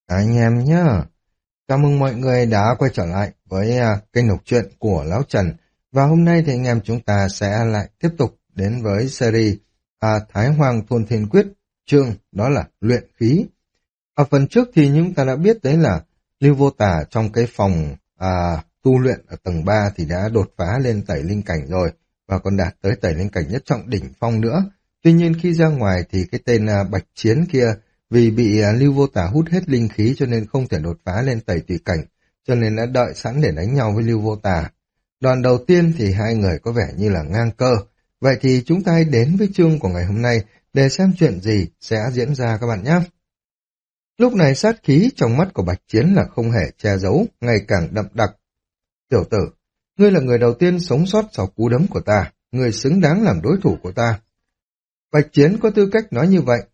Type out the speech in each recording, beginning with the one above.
Anh em nhá, chào mừng mọi người đã quay trở lại với kênh đọc truyện của Lão Trần. Và hôm nay thì anh em chúng ta sẽ lại tiếp tục đến với series Thái Hoàng Thôn Thiên Quyết, chương đó là luyện khí. Ở phần trước thì chúng ta đã biết đấy là Lưu Vô Tà trong cái phòng tu luyện ở tầng 3 thì đã đột phá lên tẩy linh cảnh rồi và còn đạt tới tẩy linh cảnh nhất trọng đỉnh phong nữa. Tuy nhiên khi ra ngoài thì cái tên Bạch Chiến kia vì bị Lưu Vô Tà hút hết linh khí cho nên không thể đột phá lên tẩy tùy cảnh, cho nên đã đợi sẵn để đánh nhau với Lưu Vô Tà. Đoạn đầu tiên thì hai người có vẻ như là ngang cơ. Vậy thì chúng ta hãy đến với chương của ngày hôm nay để xem chuyện gì sẽ diễn ra các bạn nhé. Lúc này sát khí trong mắt của Bạch Chiến là không hề che giấu, ngày càng đậm đặc. Tiểu tử, ngươi là người đầu tiên sống sót sau cú đấm của ta, ngươi xứng đáng làm đối thủ của ta. Bạch Chiến có tư cách nói như vậy.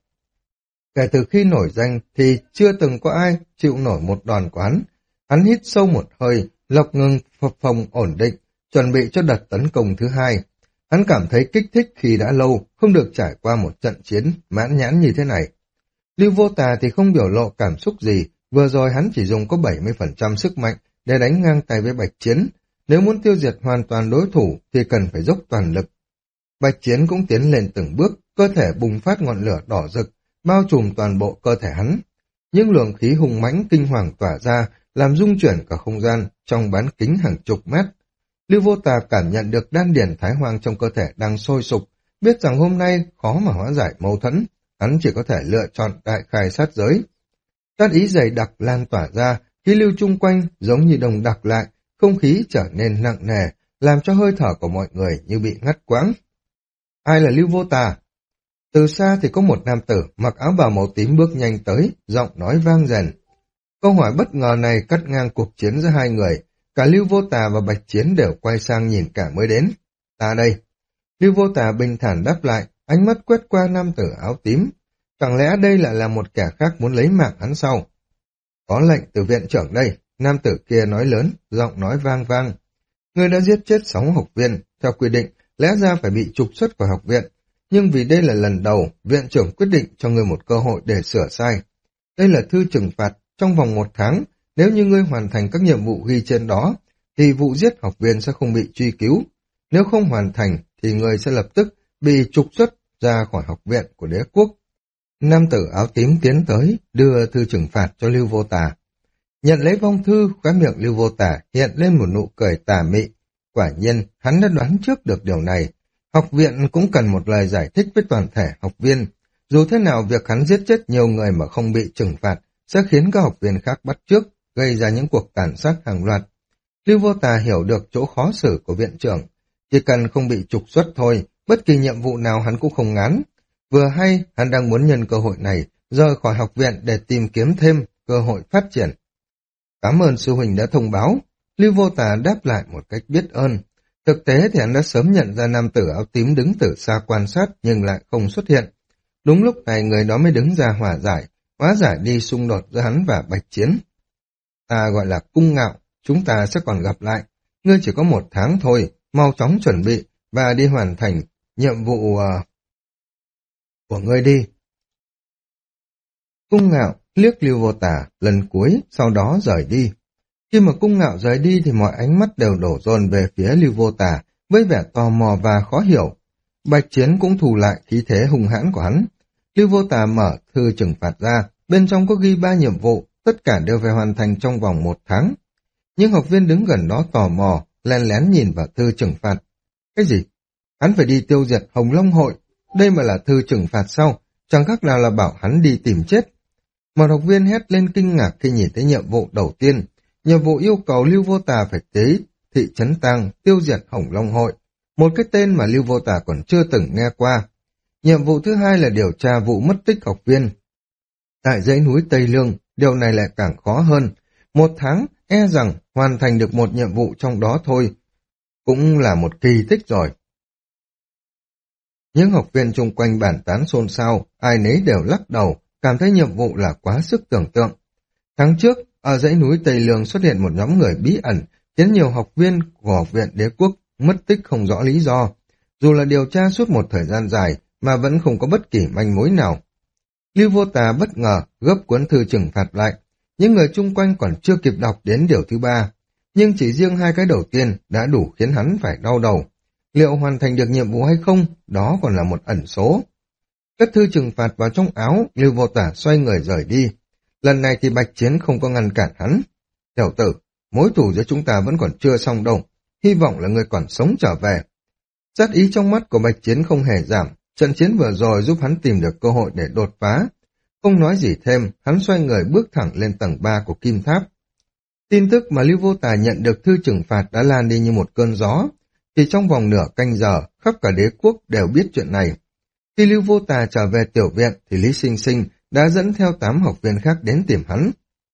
Kể từ khi nổi danh thì chưa từng có ai chịu nổi một đòn của hắn. Hắn hít sâu một hơi, lọc ngừng phập phồng ổn định, chuẩn bị cho đợt tấn công thứ hai. Hắn cảm thấy kích thích khi đã lâu không được trải qua một trận chiến mãn nhãn như thế này. Lưu Vô Tà thì không biểu lộ cảm xúc gì, vừa rồi hắn chỉ dùng có 70% sức mạnh để đánh ngang tay với Bạch Chiến. Nếu muốn tiêu diệt hoàn toàn đối thủ thì cần phải dốc toàn lực. Bạch Chiến cũng tiến lên từng bước, cơ thể bùng phát ngọn lửa đỏ rực, bao trùm toàn bộ cơ thể hắn. Những luồng khí hùng mãnh kinh hoàng tỏa ra, làm rung chuyển cả không gian trong bán kính hàng chục mét. Lưu Vô Tà cảm nhận được đan điển thái hoang trong cơ thể đang sôi sục, biết rằng hôm nay khó mà hóa giải mâu thuẫn, hắn chỉ có thể lựa chọn đại khai sát giới. Sát ý dày đặc lan tỏa ra, khí lưu chung quanh giống như đồng đặc lại, không khí trở nên nặng nề, làm cho hơi thở của mọi người như bị ngắt quãng. Ai là Lưu Vô Tà? Từ xa thì có một nam tử mặc áo bào màu tím bước nhanh tới, giọng nói vang dần. Câu hỏi bất ngờ này cắt ngang cuộc chiến giữa hai người, cả Lưu Vô Tà và Bạch Chiến đều quay sang nhìn cả mới đến. Ta đây. Lưu Vô Tà bình thản đáp lại, ánh mắt quét qua nam tử áo tím. Chẳng lẽ đây lại là một kẻ khác muốn lấy mạng hắn sau? Có lệnh từ viện trưởng đây, nam tử kia nói lớn, giọng nói vang vang. Ngươi đã giết chết 6 học viên, theo quy định, lẽ ra phải bị trục xuất khỏi học viện. Nhưng vì đây là lần đầu, viện trưởng quyết định cho ngươi một cơ hội để sửa sai. Đây là thư trừng phạt, trong vòng 1 tháng, nếu như ngươi hoàn thành các nhiệm vụ ghi trên đó, thì vụ giết học viên sẽ không bị truy cứu. Nếu không hoàn thành, thì ngươi sẽ lập tức bị trục xuất ra khỏi học viện của đế quốc. Nam tử áo tím tiến tới, đưa thư trừng phạt cho Lưu Vô Tà. Nhận lấy vong thư, khóe miệng Lưu Vô Tà hiện lên một nụ cười tà mị. Quả nhiên, hắn đã đoán trước được điều này. Học viện cũng cần một lời giải thích với toàn thể học viên. Dù thế nào, việc hắn giết chết nhiều người mà không bị trừng phạt sẽ khiến các học viên khác bắt chước, gây ra những cuộc tàn sát hàng loạt. Lưu Vô Tà hiểu được chỗ khó xử của viện trưởng. Chỉ cần không bị trục xuất thôi, bất kỳ nhiệm vụ nào hắn cũng không ngán. Vừa hay, hắn đang muốn nhân cơ hội này rời khỏi học viện để tìm kiếm thêm cơ hội phát triển. Cảm ơn sư huynh đã thông báo. Lưu Vô Tà đáp lại một cách biết ơn. Thực tế thì hắn đã sớm nhận ra nam tử áo tím đứng từ xa quan sát nhưng lại không xuất hiện. Đúng lúc này người đó mới đứng ra hóa giải đi xung đột giữa hắn và Bạch Chiến. Ta gọi là Cung Ngạo, chúng ta sẽ còn gặp lại. Ngươi chỉ có 1 tháng thôi, mau chóng chuẩn bị và đi hoàn thành nhiệm vụ của ngươi đi. Cung Ngạo liếc Lưu Vô Tà lần cuối, sau đó rời đi. Khi mà Cung Ngạo rời đi thì mọi ánh mắt đều đổ dồn về phía Lưu Vô Tà với vẻ tò mò và khó hiểu. Bạch Chiến cũng thù lại khí thế hung hãn của hắn. Lưu Vô Tà mở thư trừng phạt ra, bên trong có ghi 3 nhiệm vụ, tất cả đều phải hoàn thành trong vòng 1 tháng. Những học viên đứng gần đó tò mò, lén lén nhìn vào thư trừng phạt. Cái gì? Hắn phải đi tiêu diệt Hồng Long Hội, đây mà là thư trừng phạt sao? Chẳng khác nào là bảo hắn đi tìm chết. Một học viên hét lên kinh ngạc khi nhìn thấy nhiệm vụ đầu tiên. Nhiệm vụ yêu cầu Lưu Vô Tà phải tới thị trấn Tang tiêu diệt Hồng Long Hội, một cái tên mà Lưu Vô Tà còn chưa từng nghe qua. Nhiệm vụ thứ hai là điều tra vụ mất tích học viên tại dãy núi Tây Lương, điều này lại càng khó hơn. 1 tháng, e rằng hoàn thành được một nhiệm vụ trong đó thôi, cũng là một kỳ tích rồi. Những học viên chung quanh bàn tán xôn xao, ai nấy đều lắc đầu, cảm thấy nhiệm vụ là quá sức tưởng tượng. Tháng trước, ở dãy núi Tây Lương xuất hiện một nhóm người bí ẩn, khiến nhiều học viên của học viện đế quốc mất tích không rõ lý do. Dù là điều tra suốt một thời gian dài mà vẫn không có bất kỳ manh mối nào. Lưu Vô Tà bất ngờ gấp cuốn thư trừng phạt lại. những người chung quanh còn chưa kịp đọc đến điều thứ ba. Nhưng chỉ riêng hai cái đầu tiên đã đủ khiến hắn phải đau đầu. Liệu hoàn thành được nhiệm vụ hay không, đó còn là một ẩn số. Cất thư trừng phạt vào trong áo, Lưu Vô Tả xoay người rời đi. Lần này thì Bạch Chiến không có ngăn cản hắn. Tiểu tử, mối thù giữa chúng ta vẫn còn chưa xong đâu, hy vọng là người còn sống trở về. Sát ý trong mắt của Bạch Chiến không hề giảm, trận chiến vừa rồi giúp hắn tìm được cơ hội để đột phá. Không nói gì thêm, hắn xoay người bước thẳng lên tầng 3 của kim tháp. Tin tức mà Lưu Vô Tà nhận được thư trừng phạt đã lan đi như một cơn gió. Chỉ trong vòng nửa canh giờ, khắp cả đế quốc đều biết chuyện này. Khi Lưu Vô Tà trở về tiểu viện thì Lý Sinh Sinh đã dẫn theo 8 học viên khác đến tìm hắn.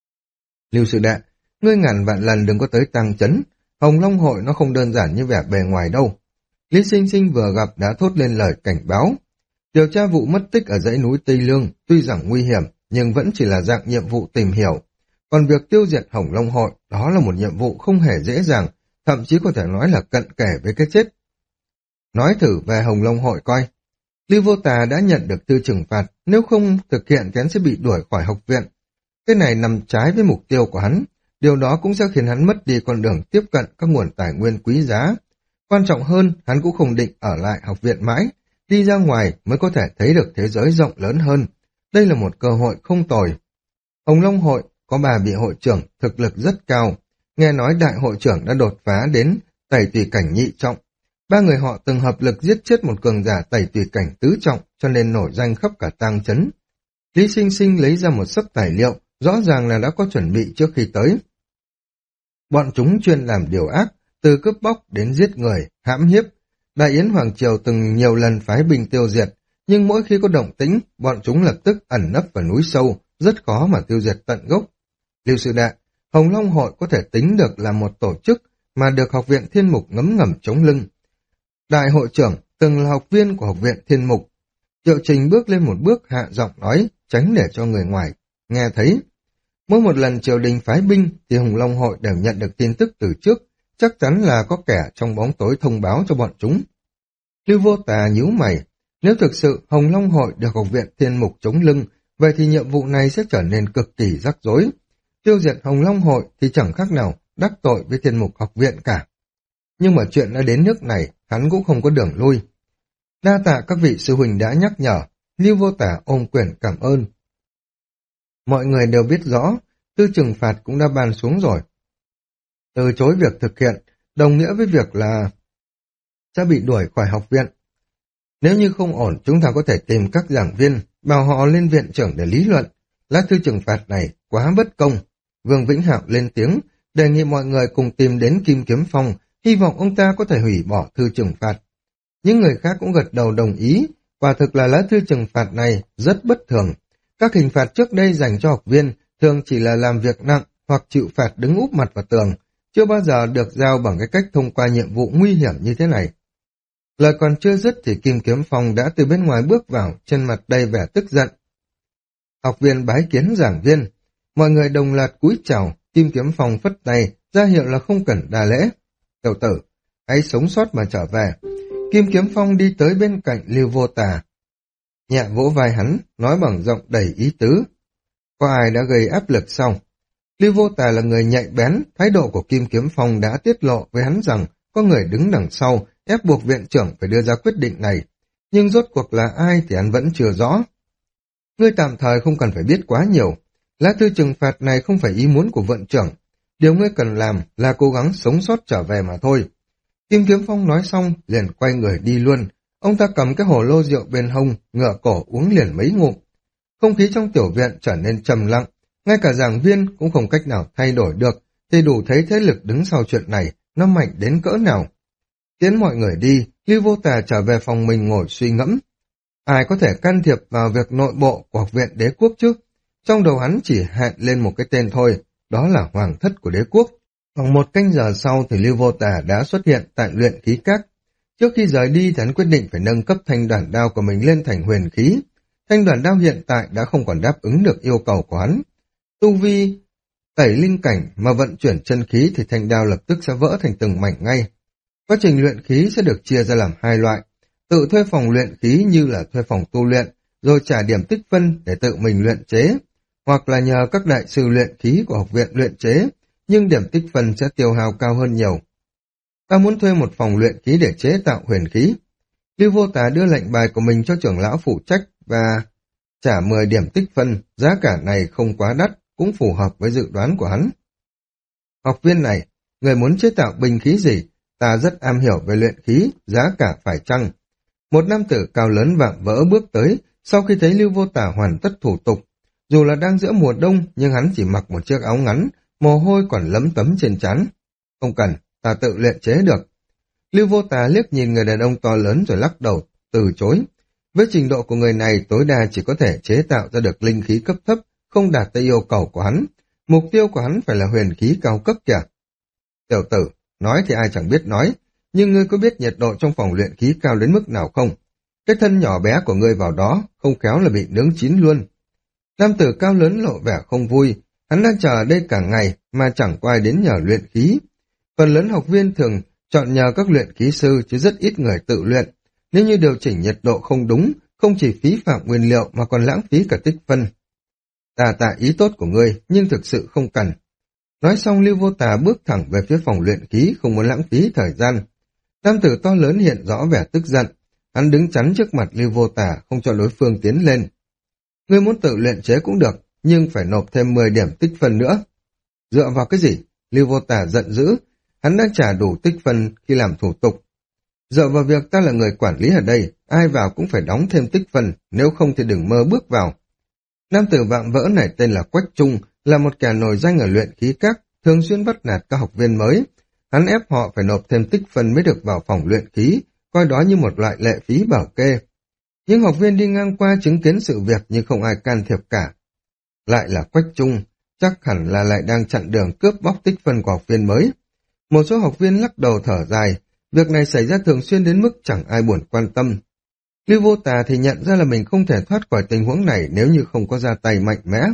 Lưu sư đệ, ngươi ngàn vạn lần đừng có tới Tăng Chấn, Hồng Long hội nó không đơn giản như vẻ bề ngoài đâu. Lý Sinh Sinh vừa gặp đã thốt lên lời cảnh báo. Điều tra vụ mất tích ở dãy núi Tây Lương tuy rằng nguy hiểm nhưng vẫn chỉ là dạng nhiệm vụ tìm hiểu. Còn việc tiêu diệt Hồng Long hội đó là một nhiệm vụ không hề dễ dàng, thậm chí có thể nói là cận kề với cái chết. Nói thử về Hồng Long hội coi. Lưu Vô Tà đã nhận được thư trừng phạt, nếu không thực hiện thì hắn sẽ bị đuổi khỏi học viện. Cái này nằm trái với mục tiêu của hắn, điều đó cũng sẽ khiến hắn mất đi con đường tiếp cận các nguồn tài nguyên quý giá. Quan trọng hơn, hắn cũng không định ở lại học viện mãi, đi ra ngoài mới có thể thấy được thế giới rộng lớn hơn. Đây là một cơ hội không tồi. Hồng Long hội có 3 vị hội trưởng thực lực rất cao, nghe nói đại hội trưởng đã đột phá đến tẩy tùy cảnh nhị trọng. 3 người họ từng hợp lực giết chết một cường giả tẩy tùy cảnh tứ trọng cho nên nổi danh khắp cả Tang Chấn. Lý Sinh Sinh lấy ra một sấp tài liệu, rõ ràng là đã có chuẩn bị trước khi tới. Bọn chúng chuyên làm điều ác, từ cướp bóc đến giết người, hãm hiếp. Đại Yến Hoàng Triều từng nhiều lần phái binh tiêu diệt, nhưng mỗi khi có động tĩnh, bọn chúng lập tức ẩn nấp vào núi sâu, rất khó mà tiêu diệt tận gốc. Lưu sư đệ, Hồng Long hội có thể tính được là một tổ chức mà được học viện Thiên Mục ngấm ngầm chống lưng. Đại hội trưởng từng là học viên của học viện Thiên Mục. Triệu Trình bước lên một bước hạ giọng nói, tránh để cho người ngoài nghe thấy. Mỗi một lần triều đình phái binh thì Hồng Long hội đều nhận được tin tức từ trước, chắc chắn là có kẻ trong bóng tối thông báo cho bọn chúng. Lưu Vô Tà nhíu mày, nếu thực sự Hồng Long hội được học viện Thiên Mục chống lưng, vậy thì nhiệm vụ này sẽ trở nên cực kỳ rắc rối. Tiêu diệt Hồng Long hội thì chẳng khác nào đắc tội với Thiên Mục học viện cả. Nhưng mà chuyện đã đến nước này, hắn cũng không có đường lui. Đa tạ các vị sư huynh đã nhắc nhở, Lưu Vô Tả ôm quyền cảm ơn. Mọi người đều biết rõ, thư trừng phạt cũng đã ban xuống rồi. Từ chối việc thực hiện, đồng nghĩa với việc là sẽ bị đuổi khỏi học viện. Nếu như không ổn, chúng ta có thể tìm các giảng viên, bảo họ lên viện trưởng để lý luận. Lá thư trừng phạt này quá bất công. Vương Vĩnh Hạo lên tiếng, đề nghị mọi người cùng tìm đến Kim Kiếm Phong, hy vọng ông ta có thể hủy bỏ thư trừng phạt. Những người khác cũng gật đầu đồng ý, quả thực là lá thư trừng phạt này rất bất thường. Các hình phạt trước đây dành cho học viên thường chỉ là làm việc nặng hoặc chịu phạt đứng úp mặt vào tường, chưa bao giờ được giao bằng cái cách thông qua nhiệm vụ nguy hiểm như thế này. Lời còn chưa dứt thì Kim Kiếm Phong đã từ bên ngoài bước vào, trên mặt đầy vẻ tức giận. Học viên bái kiến giảng viên, mọi người đồng loạt cúi chào, Kim Kiếm Phong phất tay, ra hiệu là không cần đa lễ. Tiểu tử, hãy sống sót mà trở về. Kim Kiếm Phong đi tới bên cạnh Lưu Vô Tà, nhẹ vỗ vai hắn, nói bằng giọng đầy ý tứ. Có ai đã gây áp lực sao? Lưu Vô Tà là người nhạy bén, thái độ của Kim Kiếm Phong đã tiết lộ với hắn rằng có người đứng đằng sau, ép buộc viện trưởng phải đưa ra quyết định này. Nhưng rốt cuộc là ai thì hắn vẫn chưa rõ. Ngươi tạm thời không cần phải biết quá nhiều. Lá thư trừng phạt này không phải ý muốn của viện trưởng. Điều ngươi cần làm là cố gắng sống sót trở về mà thôi. Kim Kiếm Phong nói xong, liền quay người đi luôn. Ông ta cầm cái hồ lô rượu bên hông, ngửa cổ uống liền mấy ngụm. Không khí trong tiểu viện trở nên trầm lặng, ngay cả giảng viên cũng không cách nào thay đổi được, thì đủ thấy thế lực đứng sau chuyện này, nó mạnh đến cỡ nào. Tiến mọi người đi, Lưu Vô Tà trở về phòng mình ngồi suy ngẫm. Ai có thể can thiệp vào việc nội bộ của học viện đế quốc chứ? Trong đầu hắn chỉ hẹn lên một cái tên thôi, đó là Hoàng thất của đế quốc. Khoảng một canh giờ sau thì Lưu Vô Tà đã xuất hiện tại luyện khí các. Trước khi rời đi thì hắn quyết định phải nâng cấp thanh đoàn đao của mình lên thành huyền khí. Thanh đoàn đao hiện tại đã không còn đáp ứng được yêu cầu của hắn. Tu vi tẩy linh cảnh mà vận chuyển chân khí thì thanh đao lập tức sẽ vỡ thành từng mảnh ngay. Quá trình luyện khí sẽ được chia ra làm hai loại. Tự thuê phòng luyện khí như là thuê phòng tu luyện, rồi trả điểm tích phân để tự mình luyện chế. hoặc là nhờ các đại sư luyện khí của học viện luyện chế, nhưng điểm tích phân sẽ tiêu hao cao hơn nhiều. Ta muốn thuê một phòng luyện khí để chế tạo huyền khí. Lưu Vô Tà đưa lệnh bài của mình cho trưởng lão phụ trách và trả 10 điểm tích phân, giá cả này không quá đắt, cũng phù hợp với dự đoán của hắn. Học viên này, người muốn chế tạo binh khí gì? Ta rất am hiểu về luyện khí, giá cả phải chăng? Một nam tử cao lớn vạm vỡ bước tới, sau khi thấy Lưu Vô Tà hoàn tất thủ tục. Dù là đang giữa mùa đông, nhưng hắn chỉ mặc một chiếc áo ngắn, mồ hôi còn lấm tấm trên trán. Không cần, ta tự luyện chế được. Lưu Vô Tà liếc nhìn người đàn ông to lớn rồi lắc đầu, từ chối. Với trình độ của người này, tối đa chỉ có thể chế tạo ra được linh khí cấp thấp, không đạt tới yêu cầu của hắn. Mục tiêu của hắn phải là huyền khí cao cấp kìa. Tiểu tử, nói thì ai chẳng biết nói, nhưng ngươi có biết nhiệt độ trong phòng luyện khí cao đến mức nào không? Cái thân nhỏ bé của ngươi vào đó, không khéo là bị nướng chín luôn. Nam tử cao lớn lộ vẻ không vui, hắn đang chờ ở đây cả ngày mà chẳng có ai đến nhờ luyện khí. Phần lớn học viên thường chọn nhờ các luyện khí sư chứ rất ít người tự luyện. Nếu như điều chỉnh nhiệt độ không đúng, không chỉ phí phạm nguyên liệu mà còn lãng phí cả tích phân. Ta tạ ý tốt của ngươi, nhưng thực sự không cần. Nói xong Lưu Vô Tà bước thẳng về phía phòng luyện khí, không muốn lãng phí thời gian. Nam tử to lớn hiện rõ vẻ tức giận. Hắn đứng chắn trước mặt Lưu Vô Tà, không cho đối phương tiến lên. Ngươi muốn tự luyện chế cũng được, nhưng phải nộp thêm 10 điểm tích phân nữa. Dựa vào cái gì? Lưu Vô Tà giận dữ. Hắn đã trả đủ tích phân khi làm thủ tục. Dựa vào việc ta là người quản lý ở đây, ai vào cũng phải đóng thêm tích phân, nếu không thì đừng mơ bước vào. Nam tử vạm vỡ này tên là Quách Trung, là một kẻ nổi danh ở luyện khí các, thường xuyên bắt nạt các học viên mới. Hắn ép họ phải nộp thêm tích phân mới được vào phòng luyện khí, coi đó như một loại lệ phí bảo kê. Những học viên đi ngang qua chứng kiến sự việc nhưng không ai can thiệp cả. Lại là Quách Trung, chắc hẳn là lại đang chặn đường cướp bóc tích phân của học viên mới. Một số học viên lắc đầu thở dài, việc này xảy ra thường xuyên đến mức chẳng ai buồn quan tâm. Lưu Vô Tà thì nhận ra là mình không thể thoát khỏi tình huống này nếu như không có ra tay mạnh mẽ.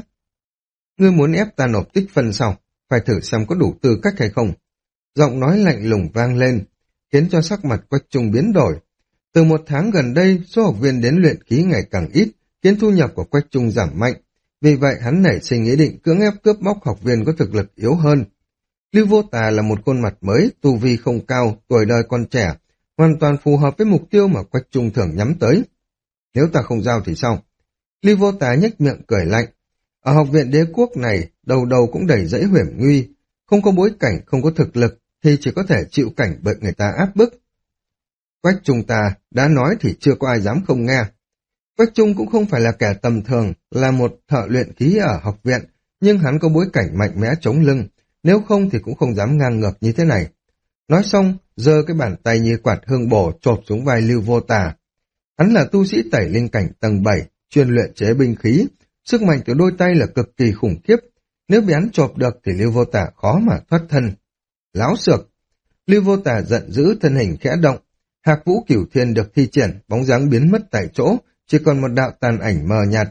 Ngươi muốn ép ta nộp tích phân sao? Phải thử xem có đủ tư cách hay không. Giọng nói lạnh lùng vang lên, khiến cho sắc mặt Quách Trung biến đổi. Từ một tháng gần đây, số học viên đến luyện khí ngày càng ít, khiến thu nhập của Quách Trung giảm mạnh. Vì vậy hắn nảy sinh ý định cưỡng ép cướp bóc học viên có thực lực yếu hơn. Lưu Vô Tà là một khuôn mặt mới, tu vi không cao, tuổi đời còn trẻ, hoàn toàn phù hợp với mục tiêu mà Quách Trung thường nhắm tới. Nếu ta không giao thì sao? Lưu Vô Tà nhếch miệng cười lạnh. Ở học viện đế quốc này, đầu đầu cũng đầy rẫy hiểm nguy, không có bối cảnh, không có thực lực, thì chỉ có thể chịu cảnh bị người ta áp bức. Quách Trung ta đã nói thì chưa có ai dám không nghe. Quách Trung cũng không phải là kẻ tầm thường, là một thợ luyện khí ở học viện, nhưng hắn có bối cảnh mạnh mẽ chống lưng, nếu không thì cũng không dám ngang ngược như thế này. Nói xong, giơ cái bàn tay như quạt hương bổ chộp xuống vai Lưu Vô Tà. Hắn là tu sĩ tẩy linh cảnh tầng 7, chuyên luyện chế binh khí, sức mạnh của đôi tay là cực kỳ khủng khiếp. Nếu bị hắn chộp được thì Lưu Vô Tà khó mà thoát thân. Láo xược! Lưu Vô Tà giận dữ, thân hình khẽ động. Hạc Vũ Cửu Thiên được thi triển, bóng dáng biến mất tại chỗ, chỉ còn một đạo tàn ảnh mờ nhạt.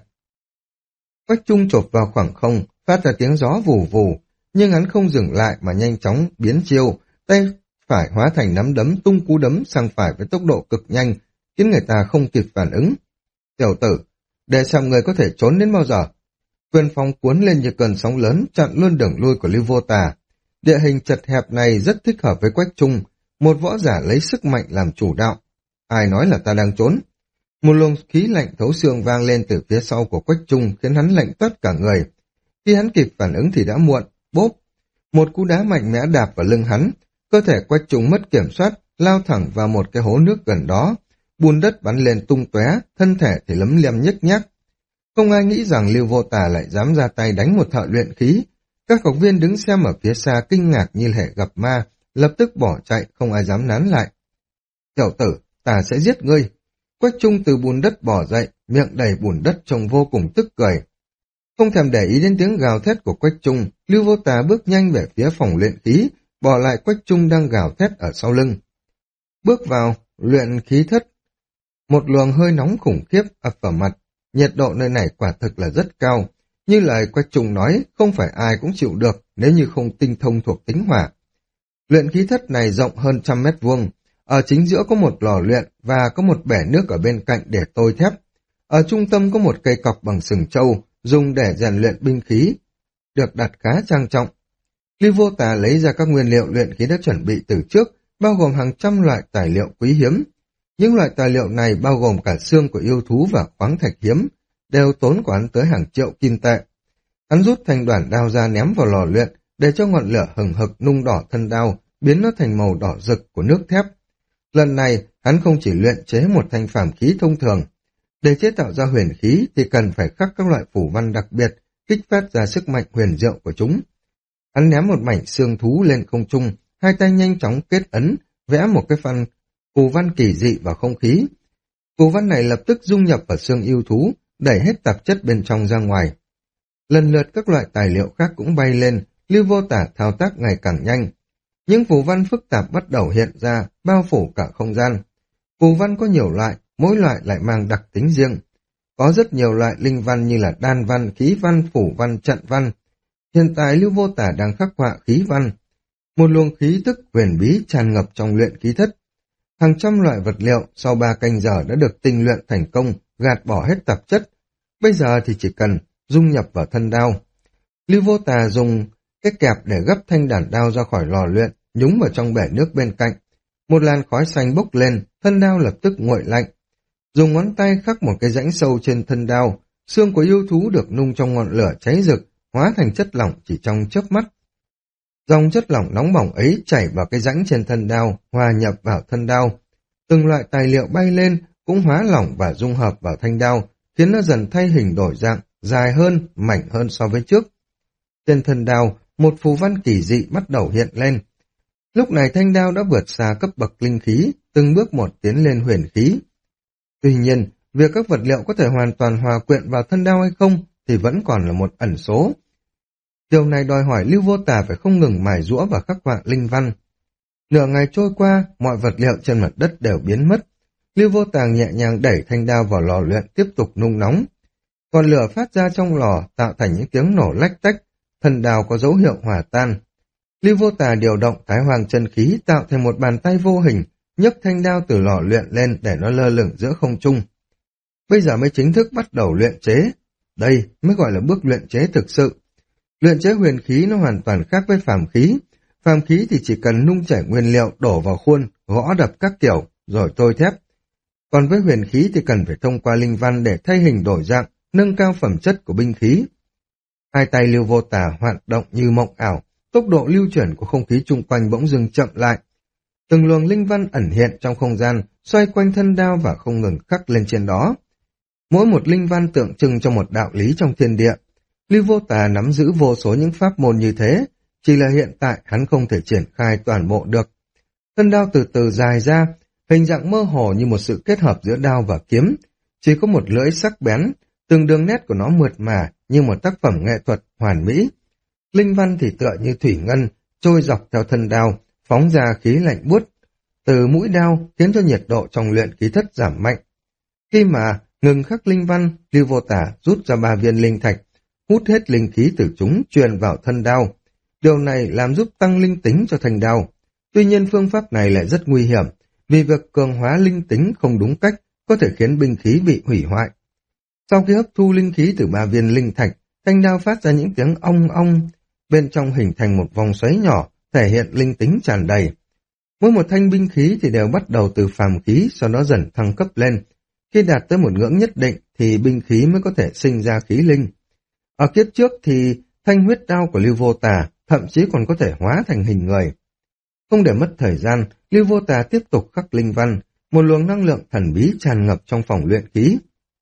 Quách Trung chộp vào khoảng không, phát ra tiếng gió vù vù, nhưng hắn không dừng lại mà nhanh chóng biến chiêu, tay phải hóa thành nắm đấm tung cú đấm sang phải với tốc độ cực nhanh, khiến người ta không kịp phản ứng. Tiểu tử, để xem người có thể trốn đến bao giờ. Quyền phong cuốn lên như cơn sóng lớn, chặn luôn đường lui của Lưu Vô Tà. Địa hình chật hẹp này rất thích hợp với Quách Trung, một võ giả lấy sức mạnh làm chủ đạo. Ai nói là ta đang trốn? Một luồng khí lạnh thấu xương vang lên từ phía sau của Quách Trung khiến hắn lạnh toát cả người. Khi hắn kịp phản ứng thì đã muộn, bốp. Một cú đá mạnh mẽ đạp vào lưng hắn, cơ thể Quách Trung mất kiểm soát, lao thẳng vào một cái hố nước gần đó. Bùn đất bắn lên tung tóe, thân thể thì lấm lem nhếch nhác. Không ai nghĩ rằng Lưu Vô Tà lại dám ra tay đánh một thợ luyện khí. Các học viên đứng xem ở phía xa kinh ngạc như hệ gặp ma, lập tức bỏ chạy, không ai dám nán lại. Tiểu tử, ta sẽ giết ngươi. Quách Trung từ bùn đất bỏ dậy, miệng đầy bùn đất trông vô cùng tức cười. Không thèm để ý đến tiếng gào thét của Quách Trung, Lưu Vô Tà bước nhanh về phía phòng luyện khí, bỏ lại Quách Trung đang gào thét ở sau lưng. Bước vào, luyện khí thất. Một luồng hơi nóng khủng khiếp ập vào mặt, nhiệt độ nơi này quả thực là rất cao. Như lời Quách Trung nói, không phải ai cũng chịu được nếu như không tinh thông thuộc tính hỏa. Luyện khí thất này rộng hơn 100 mét vuông, ở chính giữa có một lò luyện và có một bể nước ở bên cạnh để tôi thép. Ở trung tâm có một cây cọc bằng sừng trâu, dùng để rèn luyện binh khí, được đặt khá trang trọng. Lưu Vô Tà lấy ra các nguyên liệu luyện khí đã chuẩn bị từ trước, bao gồm hàng trăm loại tài liệu quý hiếm. Những loại tài liệu này bao gồm cả xương của yêu thú và khoáng thạch hiếm, đều tốn của hắn tới hàng triệu kim tệ. Hắn rút thanh đoản đao ra ném vào lò luyện, để cho ngọn lửa hừng hực nung đỏ thân đao, biến nó thành màu đỏ rực của nước thép. Lần này, hắn không chỉ luyện chế một thanh phàm khí thông thường. Để chế tạo ra huyền khí thì cần phải khắc các loại phù văn đặc biệt, kích phát ra sức mạnh huyền diệu của chúng. Hắn ném một mảnh xương thú lên không trung, hai tay nhanh chóng kết ấn, vẽ một cái phù văn kỳ dị vào không khí. Phù văn này lập tức dung nhập vào xương yêu thú, đẩy hết tạp chất bên trong ra ngoài. Lần lượt các loại tài liệu khác cũng bay lên, Lưu Vô Tả thao tác ngày càng nhanh. Những phù văn phức tạp bắt đầu hiện ra, bao phủ cả không gian. Phù văn có nhiều loại, mỗi loại lại mang đặc tính riêng. Có rất nhiều loại linh văn như là đan văn, khí văn, phủ văn, trận văn. Hiện tại Lưu Vô Tả đang khắc họa khí văn. Một luồng khí tức huyền bí tràn ngập trong luyện khí thất. Hàng trăm loại vật liệu sau 3 canh giờ đã được tinh luyện thành công, gạt bỏ hết tạp chất. Bây giờ thì chỉ cần dung nhập vào thân đao. Lưu Vô Tà dùng cái kẹp để gấp thanh đản đao ra khỏi lò luyện, nhúng vào trong bể nước bên cạnh. Một làn khói xanh bốc lên, thân đao lập tức nguội lạnh. Dùng ngón tay khắc một cái rãnh sâu trên thân đao, xương của yêu thú được nung trong ngọn lửa cháy rực, hóa thành chất lỏng chỉ trong chớp mắt. Dòng chất lỏng nóng bỏng ấy chảy vào cái rãnh trên thân đao, hòa nhập vào thân đao. Từng loại tài liệu bay lên cũng hóa lỏng và dung hợp vào thanh đao, khiến nó dần thay hình đổi dạng, dài hơn, mảnh hơn so với trước. Trên thân đao, một phù văn kỳ dị bắt đầu hiện lên. Lúc này thanh đao đã vượt xa cấp bậc linh khí, từng bước một tiến lên huyền khí. Tuy nhiên, việc các vật liệu có thể hoàn toàn hòa quyện vào thân đao hay không thì vẫn còn là một ẩn số. Điều này đòi hỏi Lưu Vô Tà phải không ngừng mài giũa và khắc họa linh văn. Nửa ngày trôi qua, mọi vật liệu trên mặt đất đều biến mất. Lưu Vô Tà nhẹ nhàng đẩy thanh đao vào lò luyện tiếp tục nung nóng. Còn lửa phát ra trong lò tạo thành những tiếng nổ lách tách, thân đao có dấu hiệu hòa tan. Lưu Vô Tà điều động Thái Hoàng chân khí tạo thành một bàn tay vô hình, nhấc thanh đao từ lò luyện lên để nó lơ lửng giữa không trung. Bây giờ mới chính thức bắt đầu luyện chế. Đây mới gọi là bước luyện chế thực sự. Luyện chế huyền khí nó hoàn toàn khác với phàm khí. Phàm khí thì chỉ cần nung chảy nguyên liệu đổ vào khuôn, gõ đập các kiểu, rồi tôi thép. Còn với huyền khí thì cần phải thông qua linh văn để thay hình đổi dạng, nâng cao phẩm chất của binh khí. Hai tay Lưu Vô Tà hoạt động như mộng ảo, tốc độ lưu chuyển của không khí chung quanh bỗng dưng chậm lại. Từng luồng linh văn ẩn hiện trong không gian, xoay quanh thân đao và không ngừng khắc lên trên đó. Mỗi một linh văn tượng trưng cho một đạo lý trong thiên địa. Lưu Vô Tà nắm giữ vô số những pháp môn như thế, chỉ là hiện tại hắn không thể triển khai toàn bộ được. Thân đao từ từ dài ra, hình dạng mơ hồ như một sự kết hợp giữa đao và kiếm, chỉ có một lưỡi sắc bén, từng đường nét của nó mượt mà như một tác phẩm nghệ thuật hoàn mỹ. Linh văn thì tựa như thủy ngân, trôi dọc theo thân đao, phóng ra khí lạnh buốt từ mũi đao khiến cho nhiệt độ trong luyện khí thất giảm mạnh. Khi mà ngừng khắc linh văn, Lưu Vô Tà rút ra 3 viên linh thạch, hút hết linh khí từ chúng truyền vào thân đao. Điều này làm giúp tăng linh tính cho thanh đao. Tuy nhiên phương pháp này lại rất nguy hiểm, vì việc cường hóa linh tính không đúng cách có thể khiến binh khí bị hủy hoại. Sau khi hấp thu linh khí từ 3 viên linh thạch, thanh đao phát ra những tiếng ong ong, bên trong hình thành một vòng xoáy nhỏ, thể hiện linh tính tràn đầy. Mỗi một thanh binh khí thì đều bắt đầu từ phàm khí, sau đó dần thăng cấp lên. Khi đạt tới một ngưỡng nhất định thì binh khí mới có thể sinh ra khí linh. Ở kiếp trước thì thanh huyết đao của Lưu Vô Tà thậm chí còn có thể hóa thành hình người. Không để mất thời gian, Lưu Vô Tà tiếp tục khắc linh văn, một luồng năng lượng thần bí tràn ngập trong phòng luyện khí.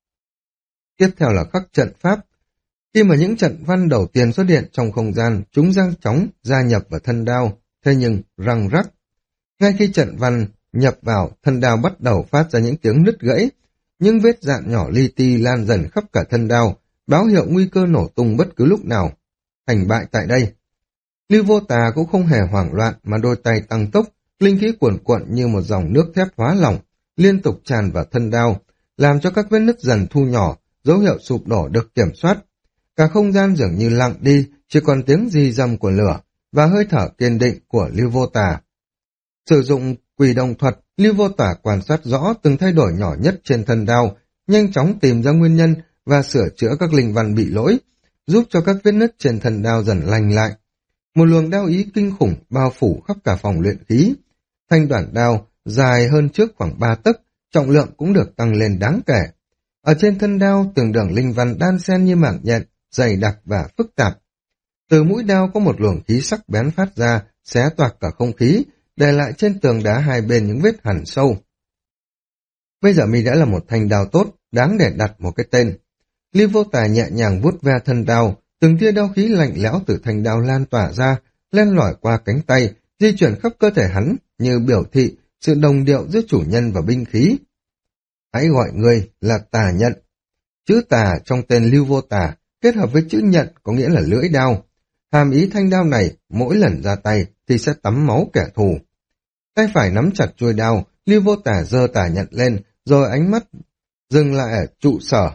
Tiếp theo là khắc trận pháp. Khi mà những trận văn đầu tiên xuất hiện trong không gian, chúng nhanh chóng gia nhập vào thân đao, thế nhưng răng rắc. Ngay khi trận văn nhập vào, thân đao bắt đầu phát ra những tiếng nứt gãy, những vết dạn nhỏ li ti lan dần khắp cả thân đao, báo hiệu nguy cơ nổ tung bất cứ lúc nào. Thành bại tại đây. Lưu Vô Tà cũng không hề hoảng loạn mà đôi tay tăng tốc, linh khí cuồn cuộn như một dòng nước thép hóa lỏng, liên tục tràn vào thân đao, làm cho các vết nứt dần thu nhỏ, dấu hiệu sụp đổ được kiểm soát. Cả không gian dường như lặng đi, chỉ còn tiếng rì rầm của lửa và hơi thở kiên định của Lưu Vô Tà. Sử dụng quỷ đồng thuật, Lưu Vô Tà quan sát rõ từng thay đổi nhỏ nhất trên thân đao, nhanh chóng tìm ra nguyên nhân và sửa chữa các linh văn bị lỗi, giúp cho các vết nứt trên thân đao dần lành lại. Một luồng đao ý kinh khủng bao phủ khắp cả phòng luyện khí. Thanh đoạn đao dài hơn trước khoảng 3 tấc, trọng lượng cũng được tăng lên đáng kể. Ở trên thân đao, từng đường linh văn đan xen như mảng nhện, dày đặc và phức tạp. Từ mũi đao có một luồng khí sắc bén phát ra, xé toạc cả không khí, để lại trên tường đá hai bên những vết hằn sâu. Bây giờ mi đã là một thanh đao tốt, đáng để đặt một cái tên. Lưu Vô Tà nhẹ nhàng vuốt ve thân đao, từng tia đao khí lạnh lẽo từ thanh đao lan tỏa ra, len lỏi qua cánh tay, di chuyển khắp cơ thể hắn, như biểu thị sự đồng điệu giữa chủ nhân và binh khí. Hãy gọi người là Tà Nhận. Chữ Tà trong tên Lưu Vô Tà kết hợp với chữ Nhận có nghĩa là lưỡi đao. Hàm ý thanh đao này mỗi lần ra tay thì sẽ tắm máu kẻ thù. Tay phải nắm chặt chuôi đao, Lưu Vô Tà giơ Tà Nhận lên, rồi ánh mắt dừng lại ở trụ sở.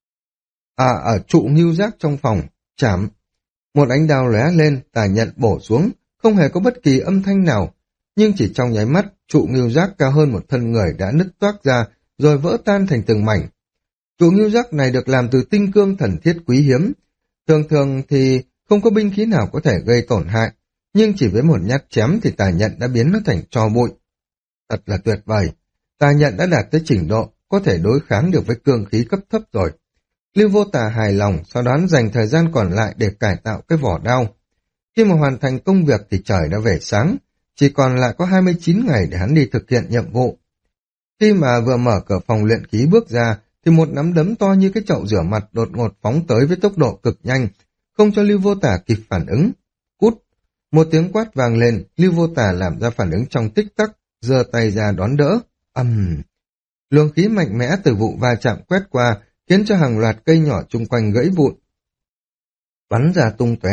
Ở trụ ngưu giác trong phòng, chảm. Một ánh đao lóe lên, Tà Nhận bổ xuống, không hề có bất kỳ âm thanh nào. Nhưng chỉ trong nháy mắt, trụ ngưu giác cao hơn một thân người đã nứt toác ra, rồi vỡ tan thành từng mảnh. Trụ ngưu giác này được làm từ tinh cương thần thiết quý hiếm. Thường thường thì không có binh khí nào có thể gây tổn hại, nhưng chỉ với một nhát chém thì Tà Nhận đã biến nó thành tro bụi. Thật là tuyệt vời. Tà Nhận đã đạt tới trình độ có thể đối kháng được với cương khí cấp thấp rồi. Lưu Vô Tà hài lòng, sau đó dành thời gian còn lại để cải tạo cái vỏ đao. Khi mà hoàn thành công việc thì trời đã về sáng, chỉ còn lại có 29 ngày để hắn đi thực hiện nhiệm vụ. Khi mà vừa mở cửa phòng luyện khí bước ra, thì một nắm đấm to như cái chậu rửa mặt đột ngột phóng tới với tốc độ cực nhanh, không cho Lưu Vô Tà kịp phản ứng. Cút! Một tiếng quát vang lên, Lưu Vô Tà làm ra phản ứng trong tích tắc, giơ tay ra đón đỡ. Luồng khí mạnh mẽ từ vụ va chạm quét qua, khiến cho hàng loạt cây nhỏ chung quanh gãy vụn, bắn ra tung tóe.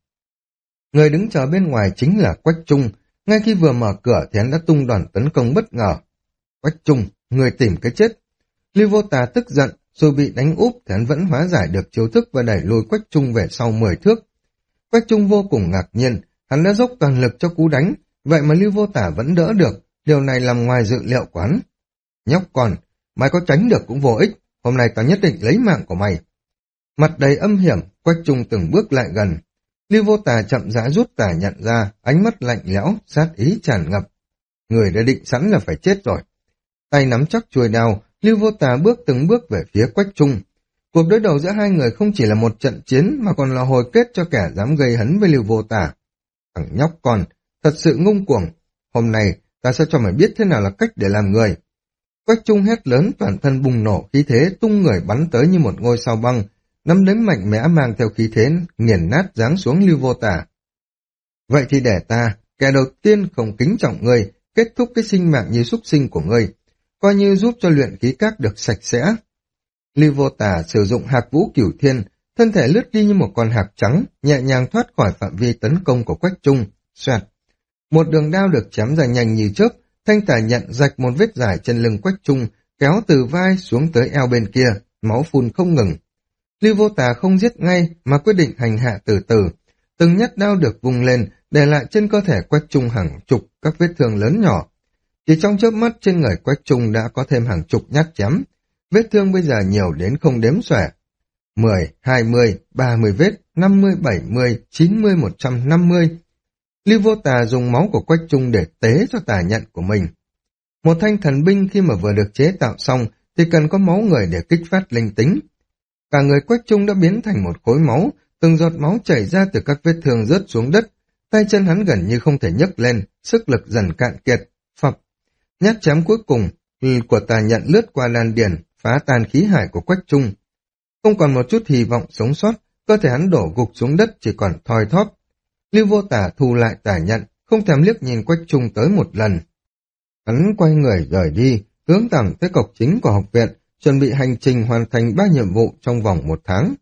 Người đứng chờ bên ngoài chính là Quách Trung. Ngay khi vừa mở cửa thì hắn đã tung đòn tấn công bất ngờ. Quách Trung, người tìm cái chết. Lưu Vô Tà tức giận, dù bị đánh úp thì hắn vẫn hóa giải được chiêu thức và đẩy lùi Quách Trung về sau 10 thước. Quách Trung vô cùng ngạc nhiên, hắn đã dốc toàn lực cho cú đánh, vậy mà Lưu Vô Tà vẫn đỡ được, điều này nằm ngoài dự liệu của hắn. Nhóc con, mày có tránh được cũng vô ích, hôm nay tao nhất định lấy mạng của mày. Mặt đầy âm hiểm, Quách Trung từng bước lại gần. Lưu Vô Tà chậm rãi rút Tà Nhận ra, ánh mắt lạnh lẽo, sát ý tràn ngập. Người đã định sẵn là phải chết rồi. Tay nắm chắc chuôi đao, Lưu Vô Tà bước từng bước về phía Quách Trung. Cuộc đối đầu giữa hai người không chỉ là một trận chiến mà còn là hồi kết cho kẻ dám gây hấn với Lưu Vô Tà. Thằng nhóc con, thật sự ngông cuồng. Hôm nay ta sẽ cho mày biết thế nào là cách để làm người. Quách Trung hét lớn, toàn thân bùng nổ khí thế, tung người bắn tới như một ngôi sao băng, nắm đấm mạnh mẽ mang theo khí thế nghiền nát giáng xuống Lưu Vô Tà. Vậy thì để ta, kẻ đầu tiên không kính trọng ngươi, kết thúc cái sinh mạng như súc sinh của ngươi, coi như giúp cho luyện khí các được sạch sẽ. Lưu Vô Tà sử dụng hạc vũ cửu thiên, thân thể lướt đi như một con hạc trắng, nhẹ nhàng thoát khỏi phạm vi tấn công của Quách Trung. Xoẹt, một đường đao được chém ra nhanh như chớp, thanh Tà Nhận rạch một vết dài trên lưng Quách Trung, kéo từ vai xuống tới eo bên kia, máu phun không ngừng. Lưu Vô Tà không giết ngay mà quyết định hành hạ từ từ, từng nhát đao được vung lên, để lại trên cơ thể Quách Trung hàng chục các vết thương lớn nhỏ. Chỉ trong chớp mắt trên người Quách Trung đã có thêm hàng chục nhát chém, vết thương bây giờ nhiều đến không đếm xuể. 10, 20, 30 vết, 50, 70, 90, 150. Lưu Vô Tà dùng máu của Quách Trung để tế cho Tà Nhận của mình. Một thanh thần binh khi mà vừa được chế tạo xong thì cần có máu người để kích phát linh tính. Cả người Quách Trung đã biến thành một khối máu, từng giọt máu chảy ra từ các vết thương rớt xuống đất, tay chân hắn gần như không thể nhấc lên, sức lực dần cạn kiệt. Phập, nhát chém cuối cùng của Tà Nhận lướt qua đan điền, phá tan khí hải của Quách Trung. Không còn một chút hy vọng sống sót, cơ thể hắn đổ gục xuống đất chỉ còn thoi thóp. Lưu Vô Tà thu lại Tà Nhận, không thèm liếc nhìn Quách Trung tới một lần. Hắn quay người rời đi, hướng thẳng tới cổng chính của học viện, chuẩn bị hành trình hoàn thành 3 nhiệm vụ trong vòng 1 tháng.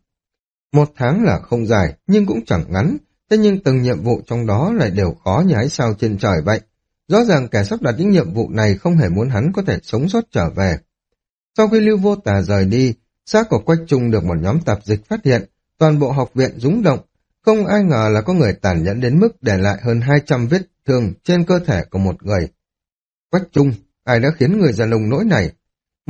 1 tháng là không dài, nhưng cũng chẳng ngắn, thế nhưng từng nhiệm vụ trong đó lại đều khó như ánh sao trên trời vậy. Rõ ràng kẻ sắp đặt những nhiệm vụ này không hề muốn hắn có thể sống sót trở về. Sau khi Lưu Vô Tà rời đi, xác của Quách Trung được một nhóm tạp dịch phát hiện, toàn bộ học viện rúng động. Không ai ngờ là có người tàn nhẫn đến mức để lại hơn 200 vết thương trên cơ thể của một người. Quách Trung, ai đã khiến người già nông nỗi này?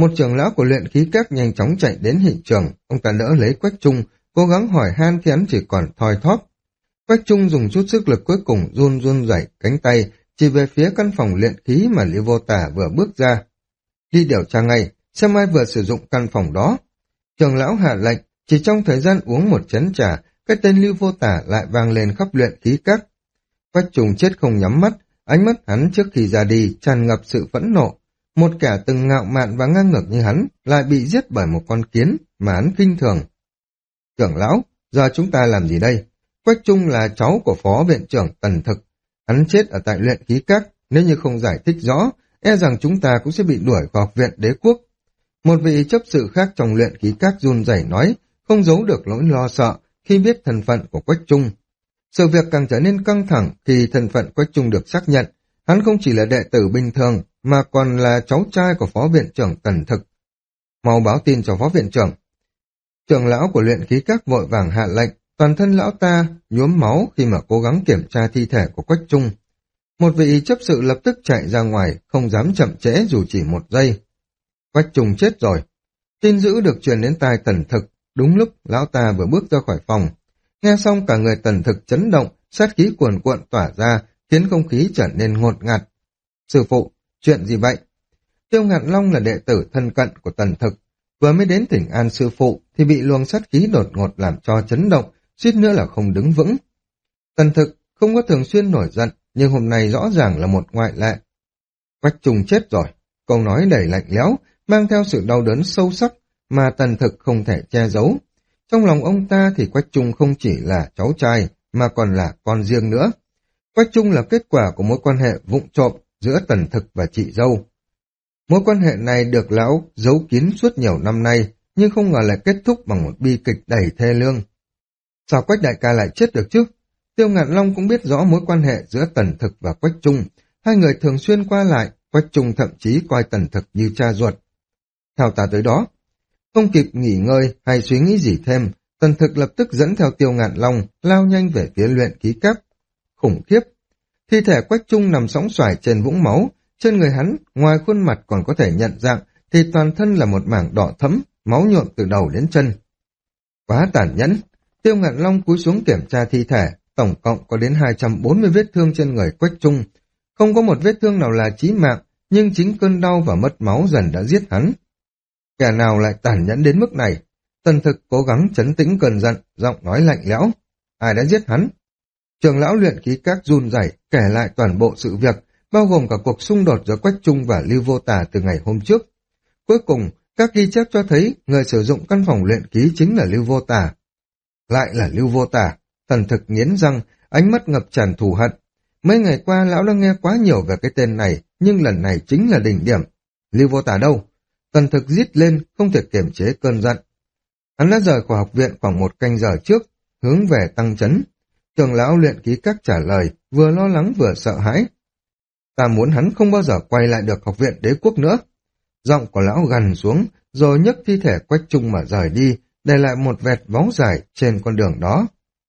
Một trưởng lão của luyện khí các nhanh chóng chạy đến hiện trường, ông ta đỡ lấy Quách Trung, cố gắng hỏi han khi hắn chỉ còn thoi thóp. Quách Trung dùng chút sức lực cuối cùng run run rẩy cánh tay, chỉ về phía căn phòng luyện khí mà Lưu Vô Tả vừa bước ra. Đi điều tra ngay, xem ai vừa sử dụng căn phòng đó. Trưởng lão hạ lệnh, chỉ trong thời gian uống một chén trà, cái tên Lưu Vô Tả lại vang lên khắp luyện khí các. Quách Trung chết không nhắm mắt, ánh mắt hắn trước khi ra đi tràn ngập sự phẫn nộ. Một kẻ từng ngạo mạn và ngang ngược như hắn lại bị giết bởi một con kiến mà hắn khinh thường. Trưởng lão, giờ chúng ta làm gì đây? Quách Trung là cháu của phó viện trưởng Tần Thực. Hắn chết ở tại luyện khí các, nếu như không giải thích rõ, e rằng chúng ta cũng sẽ bị đuổi khỏi học viện đế quốc. Một vị chấp sự khác trong luyện khí các run rẩy nói, không giấu được nỗi lo sợ khi biết thân phận của Quách Trung. Sự việc càng trở nên căng thẳng khi thân phận Quách Trung được xác nhận. Hắn không chỉ là đệ tử bình thường, mà còn là cháu trai của phó viện trưởng Tần Thực. Mau báo tin cho phó viện trưởng. Trưởng lão của luyện khí các vội vàng hạ lệnh, toàn thân lão ta nhuốm máu khi mà cố gắng kiểm tra thi thể của Quách Trung. Một vị chấp sự lập tức chạy ra ngoài, không dám chậm trễ dù chỉ một giây. Quách Trung chết rồi. Tin dữ được truyền đến tai Tần Thực, đúng lúc lão ta vừa bước ra khỏi phòng. Nghe xong cả người Tần Thực chấn động, sát khí cuồn cuộn tỏa ra, khiến không khí trở nên ngột ngạt. Sư phụ, chuyện gì vậy? Tiêu Ngạn Long là đệ tử thân cận của Tần Thực, vừa mới đến thỉnh an sư phụ thì bị luồng sát khí đột ngột làm cho chấn động, suýt nữa là không đứng vững. Tần Thực không có thường xuyên nổi giận, nhưng hôm nay rõ ràng là một ngoại lệ. Quách Trung chết rồi, câu nói đầy lạnh lẽo, mang theo sự đau đớn sâu sắc mà Tần Thực không thể che giấu. Trong lòng ông ta thì Quách Trung không chỉ là cháu trai, mà còn là con riêng nữa. Quách Trung là kết quả của mối quan hệ vụng trộm giữa Tần Thực và chị dâu. Mối quan hệ này được lão giấu kín suốt nhiều năm nay, nhưng không ngờ lại kết thúc bằng một bi kịch đầy thê lương. Sao Quách đại ca lại chết được chứ? Tiêu Ngạn Long cũng biết rõ mối quan hệ giữa Tần Thực và Quách Trung. Hai người thường xuyên qua lại, Quách Trung thậm chí coi Tần Thực như cha ruột. Theo ta tới đó, không kịp nghỉ ngơi hay suy nghĩ gì thêm, Tần Thực lập tức dẫn theo Tiêu Ngạn Long lao nhanh về phía luyện khí các. Khủng khiếp! Thi thể Quách Trung nằm sóng xoài trên vũng máu, trên người hắn, ngoài khuôn mặt còn có thể nhận dạng, thì toàn thân là một mảng đỏ thẫm, máu nhuộm từ đầu đến chân. Quá tàn nhẫn! Tiêu Ngạn Long cúi xuống kiểm tra thi thể, tổng cộng có đến 240 vết thương trên người Quách Trung. Không có một vết thương nào là chí mạng, nhưng chính cơn đau và mất máu dần đã giết hắn. Kẻ nào lại tàn nhẫn đến mức này? Tần Thực cố gắng trấn tĩnh cơn giận, giọng nói lạnh lẽo. Ai đã giết hắn? Trưởng lão luyện khí các run rẩy kể lại toàn bộ sự việc, bao gồm cả cuộc xung đột giữa Quách Trung và Lưu Vô Tả từ ngày hôm trước. Cuối cùng, các ghi chép cho thấy người sử dụng căn phòng luyện khí chính là Lưu Vô Tả. Lại là Lưu Vô Tả. Tần Thực nghiến răng, ánh mắt ngập tràn thù hận. Mấy ngày qua lão đã nghe quá nhiều về cái tên này, nhưng lần này chính là đỉnh điểm. Lưu Vô Tả đâu? Tần Thực rít lên, không thể kiềm chế cơn giận. Hắn đã rời khỏi học viện khoảng một canh giờ trước, hướng về Tăng Trấn. Trưởng lão luyện khí các trả lời, vừa lo lắng vừa sợ hãi. Ta muốn hắn không bao giờ quay lại được học viện đế quốc nữa. Giọng của lão gằn xuống, rồi nhấc thi thể Quách Trung mà rời đi, để lại một vệt máu dài trên con đường đó.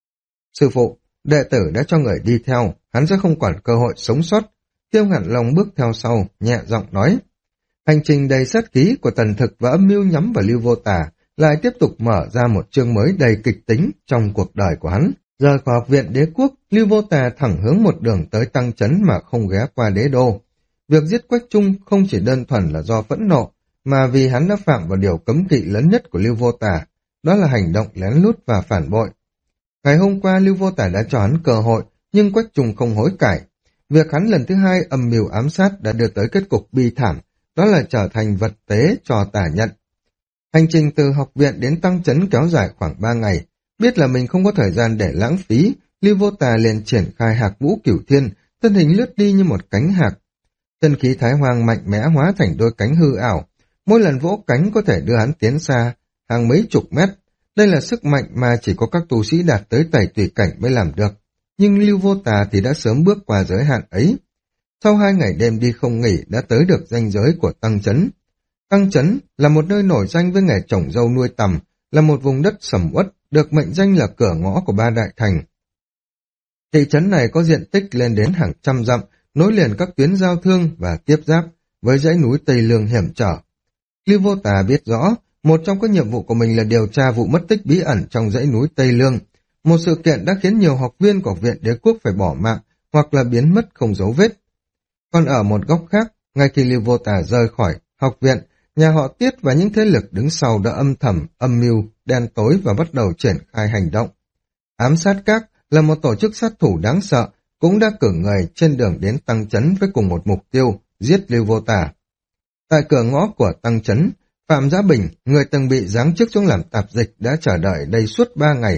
Sư phụ, đệ tử đã cho người đi theo, hắn sẽ không còn cơ hội sống sót. Tiêu Ngạn Long bước theo sau, nhẹ giọng nói. Hành trình đầy sát khí của Tần Thực và âm mưu nhắm vào Lưu Vô Tả lại tiếp tục mở ra một chương mới đầy kịch tính trong cuộc đời của hắn. Rời khỏi học viện đế quốc, Lưu Vô Tả thẳng hướng một đường tới Tăng Trấn mà không ghé qua đế đô. Việc giết Quách Trung không chỉ đơn thuần là do phẫn nộ, mà vì hắn đã phạm vào điều cấm kỵ lớn nhất của Lưu Vô Tả, đó là hành động lén lút và phản bội. Ngày hôm qua Lưu Vô Tả đã cho hắn cơ hội, nhưng Quách Trung không hối cải. Việc hắn lần thứ hai âm mưu ám sát đã đưa tới kết cục bi thảm, đó là trở thành vật tế cho Tả nhận. Hành trình từ học viện đến Tăng Trấn kéo dài khoảng 3 ngày, biết là mình không có thời gian để lãng phí, Lưu Vô Tả liền triển khai Hạc Vũ Cửu Thiên, thân hình lướt đi như một cánh hạc. Chân khí Thái Hoang mạnh mẽ hóa thành đôi cánh hư ảo, mỗi lần vỗ cánh có thể đưa hắn tiến xa hàng mấy chục mét. Đây là sức mạnh mà chỉ có các tu sĩ đạt tới tẩy tùy cảnh mới làm được, nhưng Lưu Vô Tả thì đã sớm bước qua giới hạn ấy. Sau 2 ngày đêm đi không nghỉ đã tới được ranh giới của Tăng Trấn. Tăng Trấn là một nơi nổi danh với nghề trồng dâu nuôi tằm, là một vùng đất sầm uất, được mệnh danh là cửa ngõ của 3 đại thành. Thị trấn này có diện tích lên đến hàng trăm dặm, nối liền các tuyến giao thương và tiếp giáp với dãy núi Tây Lương hiểm trở. Lưu Vô Tà biết rõ, một trong các nhiệm vụ của mình là điều tra vụ mất tích bí ẩn trong dãy núi Tây Lương. Một sự kiện đã khiến nhiều học viên của Học viện Đế Quốc phải bỏ mạng hoặc là biến mất không dấu vết. Còn ở một góc khác, ngay khi Lưu Vô Tà rời khỏi học viện, nhà họ Tiết và những thế lực đứng sau đã âm thầm, âm mưu, đen tối và bắt đầu triển khai hành động. Ám sát các là một tổ chức sát thủ đáng sợ, cũng đã cử người trên đường đến Tăng Trấn với cùng một mục tiêu, giết Lưu Vô Tà. Tại cửa ngõ của Tăng Trấn, Phạm Giá Bình, người từng bị giáng chức xuống làm tạp dịch, đã chờ đợi đây suốt 3 ngày.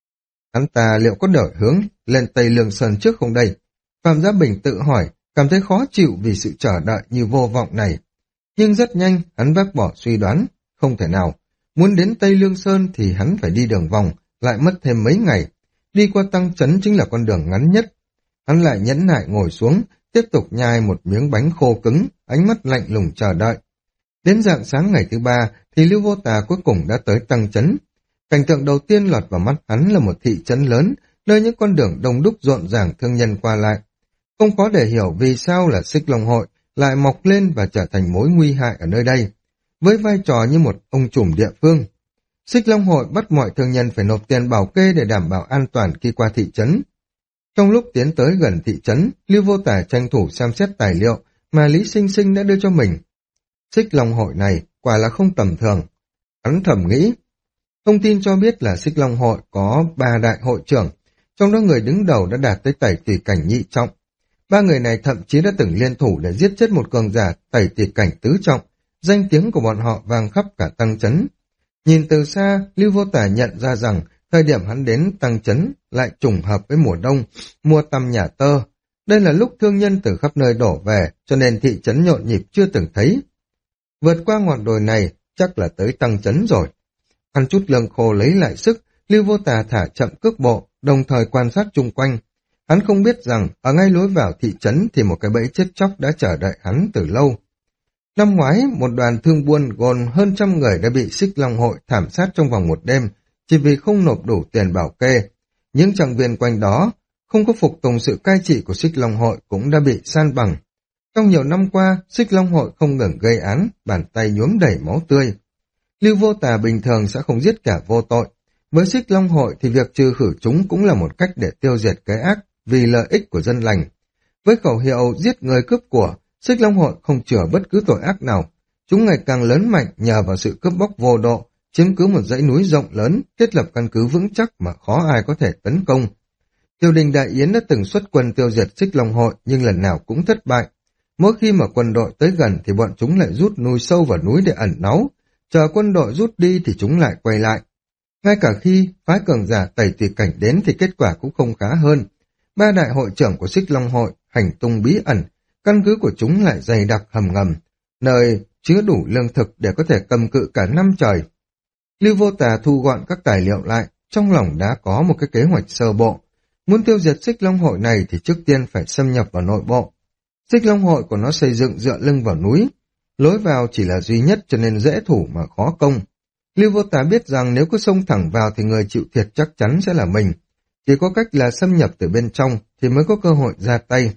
Hắn ta liệu có đổi hướng lên Tây Lương Sơn trước không đây? Phạm Giá Bình tự hỏi, cảm thấy khó chịu vì sự chờ đợi như vô vọng này. Nhưng rất nhanh, hắn bác bỏ suy đoán, không thể nào. Muốn đến Tây Lương Sơn thì hắn phải đi đường vòng, lại mất thêm mấy ngày. Đi qua Tăng Trấn chính là con đường ngắn nhất. Hắn lại nhẫn nại ngồi xuống, tiếp tục nhai một miếng bánh khô cứng, ánh mắt lạnh lùng chờ đợi. Đến rạng sáng ngày thứ 3 thì Lưu Vô Tà cuối cùng đã tới Tăng Trấn. Cảnh tượng đầu tiên lọt vào mắt hắn là một thị trấn lớn, nơi những con đường đông đúc rộn ràng thương nhân qua lại. Không khó để hiểu vì sao là Xích Long Hội lại mọc lên và trở thành mối nguy hại ở nơi đây, với vai trò như một ông trùm địa phương. Xích Long Hội bắt mọi thương nhân phải nộp tiền bảo kê để đảm bảo an toàn khi qua thị trấn. Trong lúc tiến tới gần thị trấn, Lưu Vô Tà tranh thủ xem xét tài liệu mà Lý Sinh Sinh đã đưa cho mình. Xích Long Hội này quả là không tầm thường. Hắn thầm nghĩ. Thông tin cho biết là Xích Long Hội có 3 đại hội trưởng, trong đó người đứng đầu đã đạt tới tẩy tùy cảnh nhị trọng. 3 người này thậm chí đã từng liên thủ để giết chết một cường giả tẩy tùy cảnh tứ trọng, danh tiếng của bọn họ vang khắp cả Tăng Trấn. Nhìn từ xa, Lưu Vô Tà nhận ra rằng thời điểm hắn đến Tăng Trấn lại trùng hợp với mùa đông, mùa tăm nhà tơ. Đây là lúc thương nhân từ khắp nơi đổ về, cho nên thị trấn nhộn nhịp chưa từng thấy. Vượt qua ngọn đồi này, chắc là tới Tăng Trấn rồi. Ăn chút lương khô lấy lại sức, Lưu Vô Tà thả chậm cước bộ, đồng thời quan sát chung quanh. Hắn không biết rằng, ở ngay lối vào thị trấn thì một cái bẫy chết chóc đã chờ đợi hắn từ lâu. Năm ngoái, một đoàn thương buôn gồm hơn 100 người đã bị Xích Long Hội thảm sát trong vòng một đêm, chỉ vì không nộp đủ tiền bảo kê. Những trạng viên quanh đó, không có phục tùng sự cai trị của Xích Long Hội cũng đã bị san bằng. Trong nhiều năm qua, Xích Long Hội không ngừng gây án, bàn tay nhuốm đầy máu tươi. Lưu Vô Tà bình thường sẽ không giết cả vô tội. Với Xích Long Hội thì việc trừ khử chúng cũng là một cách để tiêu diệt cái ác vì lợi ích của dân lành. Với khẩu hiệu giết người cướp của, Xích Long Hội không chừa bất cứ tội ác nào. Chúng ngày càng lớn mạnh nhờ vào sự cướp bóc vô độ, chiếm cứ một dãy núi rộng lớn, thiết lập căn cứ vững chắc mà khó ai có thể tấn công. Triều đình Đại Yến đã từng xuất quân tiêu diệt Xích Long Hội nhưng lần nào cũng thất bại. Mỗi khi mà quân đội tới gần thì bọn chúng lại rút núi sâu vào núi để ẩn náu, chờ quân đội rút đi thì chúng lại quay lại. Ngay cả khi phái cường giả tẩy tùy cảnh đến thì kết quả cũng không khá hơn. 3 đại hội trưởng của Xích Long Hội hành tung bí ẩn, căn cứ của chúng lại dày đặc hầm ngầm, nơi chứa đủ lương thực để có thể cầm cự cả năm trời. Lưu Vô Tà thu gọn các tài liệu lại, trong lòng đã có một cái kế hoạch sơ bộ. Muốn tiêu diệt Xích Long Hội này thì trước tiên phải xâm nhập vào nội bộ. Xích Long Hội của nó xây dựng dựa lưng vào núi, lối vào chỉ là duy nhất cho nên dễ thủ mà khó công. Lưu Vô Tà biết rằng nếu cứ xông thẳng vào thì người chịu thiệt chắc chắn sẽ là mình. Chỉ có cách là xâm nhập từ bên trong thì mới có cơ hội ra tay.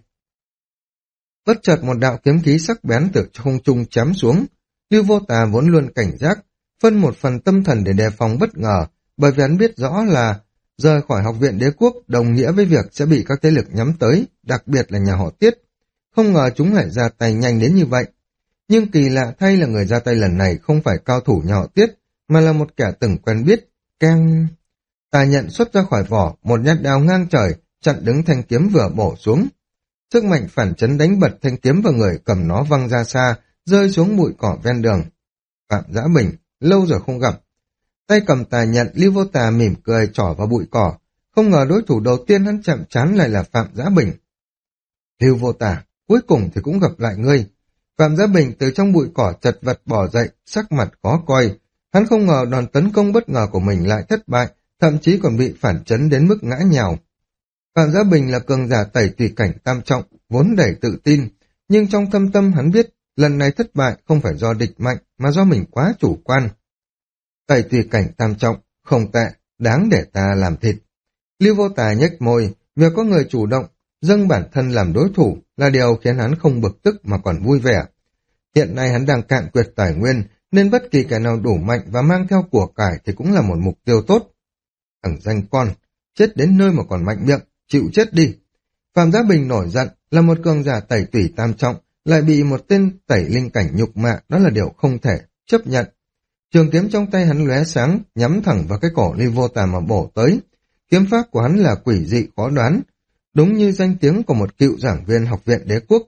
Bất chợt một đạo kiếm khí sắc bén từ không trung chém xuống. Lưu Vô Tà vốn luôn cảnh giác, phân một phần tâm thần để đề phòng bất ngờ, bởi vì hắn biết rõ là rời khỏi Học viện Đế Quốc đồng nghĩa với việc sẽ bị các thế lực nhắm tới, đặc biệt là nhà họ Tiết. Không ngờ chúng lại ra tay nhanh đến như vậy. Nhưng kỳ lạ thay là người ra tay lần này không phải cao thủ nhà họ Tiết, mà là một kẻ từng quen biết. Keng! Tà nhận xuất ra khỏi vỏ, một nhát đao ngang trời, chặn đứng thanh kiếm vừa bổ xuống. Sức mạnh phản chấn đánh bật thanh kiếm vào người cầm nó văng ra xa, rơi xuống bụi cỏ ven đường. Phạm Dã Bình, lâu rồi không gặp. Tay cầm tà nhận, Lưu Vô Tà mỉm cười trỏ vào bụi cỏ. Không ngờ đối thủ đầu tiên hắn chạm trán lại là Phạm Dã Bình. Lưu Vô Tà, cuối cùng thì cũng gặp lại ngươi. Phạm Dã Bình từ trong bụi cỏ chật vật bò dậy, sắc mặt khó coi. Hắn không ngờ đòn tấn công bất ngờ của mình lại thất bại, thậm chí còn bị phản chấn đến mức ngã nhào. Phạm Dã Bình là cường giả tẩy tùy cảnh tam trọng, vốn đầy tự tin, nhưng trong thâm tâm hắn biết lần này thất bại không phải do địch mạnh mà do mình quá chủ quan. Tẩy tùy cảnh tam trọng, không tệ, đáng để ta làm thịt. Lưu Vô Tà nhếch môi, việc có người chủ động, dâng bản thân làm đối thủ là điều khiến hắn không bực tức mà còn vui vẻ. Hiện nay hắn đang cạn kiệt tài nguyên, nên bất kỳ kẻ nào đủ mạnh và mang theo của cải thì cũng là một mục tiêu tốt. Thằng danh con, chết đến nơi mà còn mạnh miệng, chịu chết đi. Phạm Giá Bình nổi giận, là một cường giả tẩy tủy tam trọng, lại bị một tên tẩy linh cảnh nhục mạ, đó là điều không thể chấp nhận. Trường kiếm trong tay hắn lóe sáng, nhắm thẳng vào cái cổ Lưu Vô Tà mà bổ tới. Kiếm pháp của hắn là quỷ dị khó đoán, đúng như danh tiếng của một cựu giảng viên học viện đế quốc.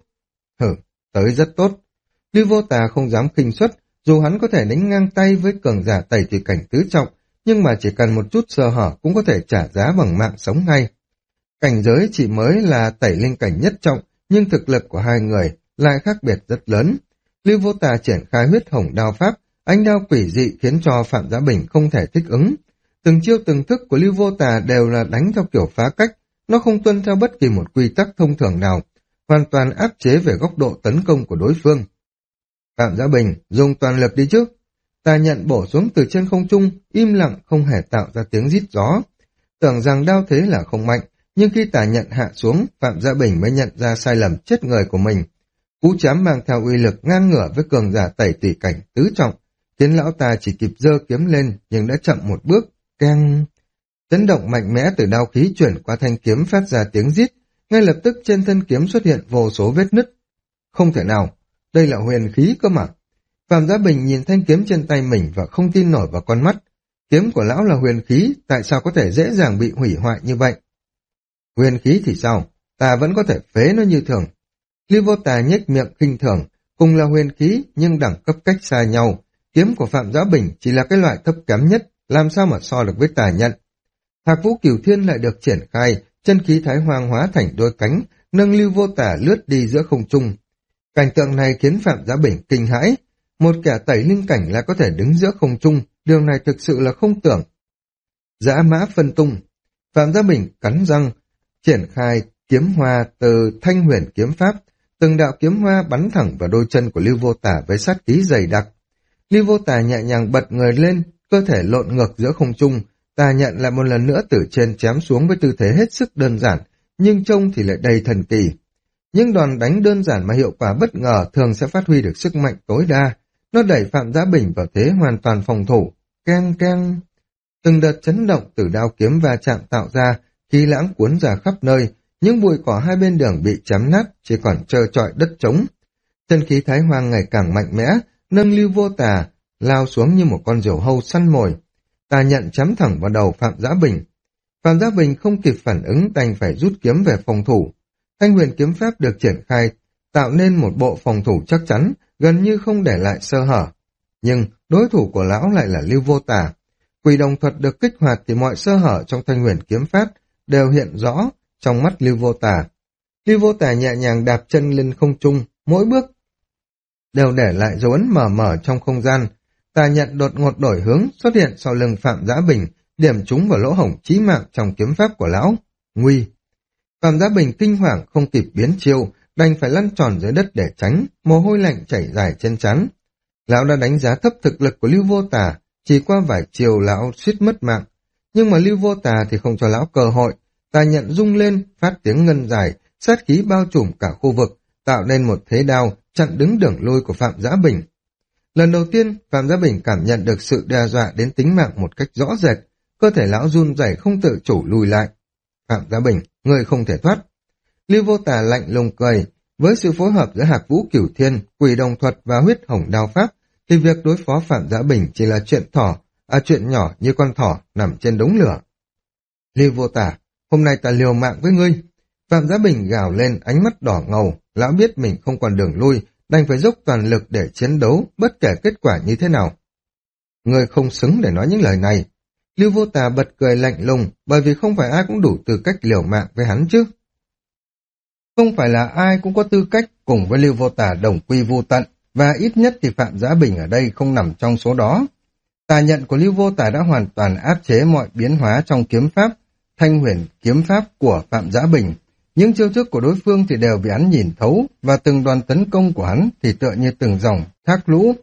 Tới rất tốt. Lưu Vô Tà không dám khinh suất, dù hắn có thể đánh ngang tay với cường giả tẩy tùy cảnh tứ trọng, nhưng mà chỉ cần một chút sơ hở cũng có thể trả giá bằng mạng sống ngay. Cảnh giới chỉ mới là tẩy linh cảnh nhất trọng, nhưng thực lực của hai người lại khác biệt rất lớn. Lưu Vô Tà triển khai huyết hồng đao pháp, ánh đao quỷ dị khiến cho Phạm Giá Bình không thể thích ứng. Từng chiêu từng thức của Lưu Vô Tà đều là đánh theo kiểu phá cách, nó không tuân theo bất kỳ một quy tắc thông thường nào, hoàn toàn áp chế về góc độ tấn công của đối phương. Phạm Giá Bình dùng toàn lực đi trước. Tà nhận bổ xuống từ trên không trung, im lặng không hề tạo ra tiếng rít gió. Tưởng rằng đao thế là không mạnh, nhưng khi tà nhận hạ xuống, Phạm Giá Bình mới nhận ra sai lầm chết người của mình. Cú chém mang theo uy lực ngang ngửa với cường giả tẩy tùy cảnh tứ trọng, khiến lão ta chỉ kịp giơ kiếm lên nhưng đã chậm một bước. Keng! Chấn động mạnh mẽ từ đao khí chuyển qua thanh kiếm phát ra tiếng rít, ngay lập tức trên thân kiếm xuất hiện vô số vết nứt. Không thể nào, đây là huyền khí cơ mà. Phạm Giá Bình nhìn thanh kiếm trên tay mình và không tin nổi vào con mắt. Kiếm của lão là huyền khí, tại sao có thể dễ dàng bị hủy hoại như vậy? Huyền khí thì sao? Ta vẫn có thể phế nó như thường. Lưu Vô Tà nhếch miệng khinh thường, cùng là huyền khí nhưng đẳng cấp cách xa nhau. Kiếm của Phạm Giá Bình chỉ là cái loại thấp kém nhất, làm sao mà so được với tà nhận. Hạc Vũ Cửu Thiên lại được triển khai, chân khí thái hoang hóa thành đôi cánh, nâng Lưu Vô Tà lướt đi giữa không trung. Cảnh tượng này khiến Phạm Giá Bình kinh hãi. Một kẻ tẩy linh cảnh lại có thể đứng giữa không trung, điều này thực sự là không tưởng. Dã mã phân tung. Phạm Giá Bình cắn răng, triển khai kiếm hoa từ thanh huyền kiếm pháp, từng đạo kiếm hoa bắn thẳng vào đôi chân của Lưu Vô Tà với sát khí dày đặc. Lưu Vô Tà nhẹ nhàng bật người lên, cơ thể lộn ngược giữa không trung, tà nhận lại một lần nữa từ trên chém xuống với tư thế hết sức đơn giản, nhưng trông thì lại đầy thần kỳ. Những đòn đánh đơn giản mà hiệu quả bất ngờ thường sẽ phát huy được sức mạnh tối đa. Nó đẩy Phạm Giá Bình vào thế hoàn toàn phòng thủ. Keng keng. Từng đợt chấn động từ đao kiếm va chạm tạo ra, khí lãng cuốn ra khắp nơi, những bụi cỏ hai bên đường bị chém nát, chỉ còn trơ trọi đất trống. Chân khí thái hoang ngày càng mạnh mẽ, nâng Lưu Vô Tà lao xuống như một con diều hâu săn mồi. Tà nhận chém thẳng vào đầu Phạm Giá Bình. Phạm Giá Bình không kịp phản ứng, đành phải rút kiếm về phòng thủ. Thanh huyền kiếm pháp được triển khai, tạo nên một bộ phòng thủ chắc chắn, gần như không để lại sơ hở. Nhưng đối thủ của lão lại là Lưu Vô Tà. Quỷ đồng thuật được kích hoạt thì mọi sơ hở trong thanh huyền kiếm pháp đều hiện rõ trong mắt Lưu Vô Tà. Lưu Vô Tà nhẹ nhàng đạp chân lên không trung, mỗi bước đều để lại dấu ấn mờ mờ trong không gian. Tà nhận đột ngột đổi hướng, xuất hiện sau lưng Phạm Giá Bình, điểm trúng vào lỗ hổng chí mạng trong kiếm pháp của lão. Nguy! Phạm Giá Bình kinh hoàng không kịp biến chiêu, đành phải lăn tròn dưới đất để tránh, mồ hôi lạnh chảy dài trên trán. Lão đã đánh giá thấp thực lực của Lưu Vô Tà, chỉ qua vài chiều lão suýt mất mạng. Nhưng mà Lưu Vô Tà thì không cho lão cơ hội, tà nhận rung lên, phát tiếng ngân dài, sát khí bao trùm cả khu vực, tạo nên một thế đao, chặn đứng đường lui của Phạm Giá Bình. Lần đầu tiên, Phạm Giá Bình cảm nhận được sự đe dọa đến tính mạng một cách rõ rệt, cơ thể lão run rẩy không tự chủ lùi lại. Phạm Giá Bình, ngươi không thể thoát. Lưu Vô Tà lạnh lùng cười, với sự phối hợp giữa Hạc Vũ Cửu Thiên, Quỷ Đồng Thuật và huyết hồng đao pháp, thì việc đối phó Phạm Giá Bình chỉ là chuyện nhỏ như con thỏ nằm trên đống lửa. Lưu Vô Tà, hôm nay ta liều mạng với ngươi. Phạm Giá Bình gào lên, ánh mắt đỏ ngầu, lão biết mình không còn đường lui, đành phải dốc toàn lực để chiến đấu, bất kể kết quả như thế nào. Ngươi không xứng để nói những lời này. Lưu Vô Tà bật cười lạnh lùng, bởi vì không phải ai cũng đủ tư cách liều mạng với hắn chứ. Không phải là ai cũng có tư cách cùng với Lưu Vô Tà đồng quy vu tận, và ít nhất thì Phạm Giá Bình ở đây không nằm trong số đó. Tà nhận của Lưu Vô Tà đã hoàn toàn áp chế mọi biến hóa trong kiếm pháp, thanh huyền kiếm pháp của Phạm Giá Bình. Những chiêu thức của đối phương thì đều bị hắn nhìn thấu, và từng đoàn tấn công của hắn thì tựa như từng dòng thác lũ.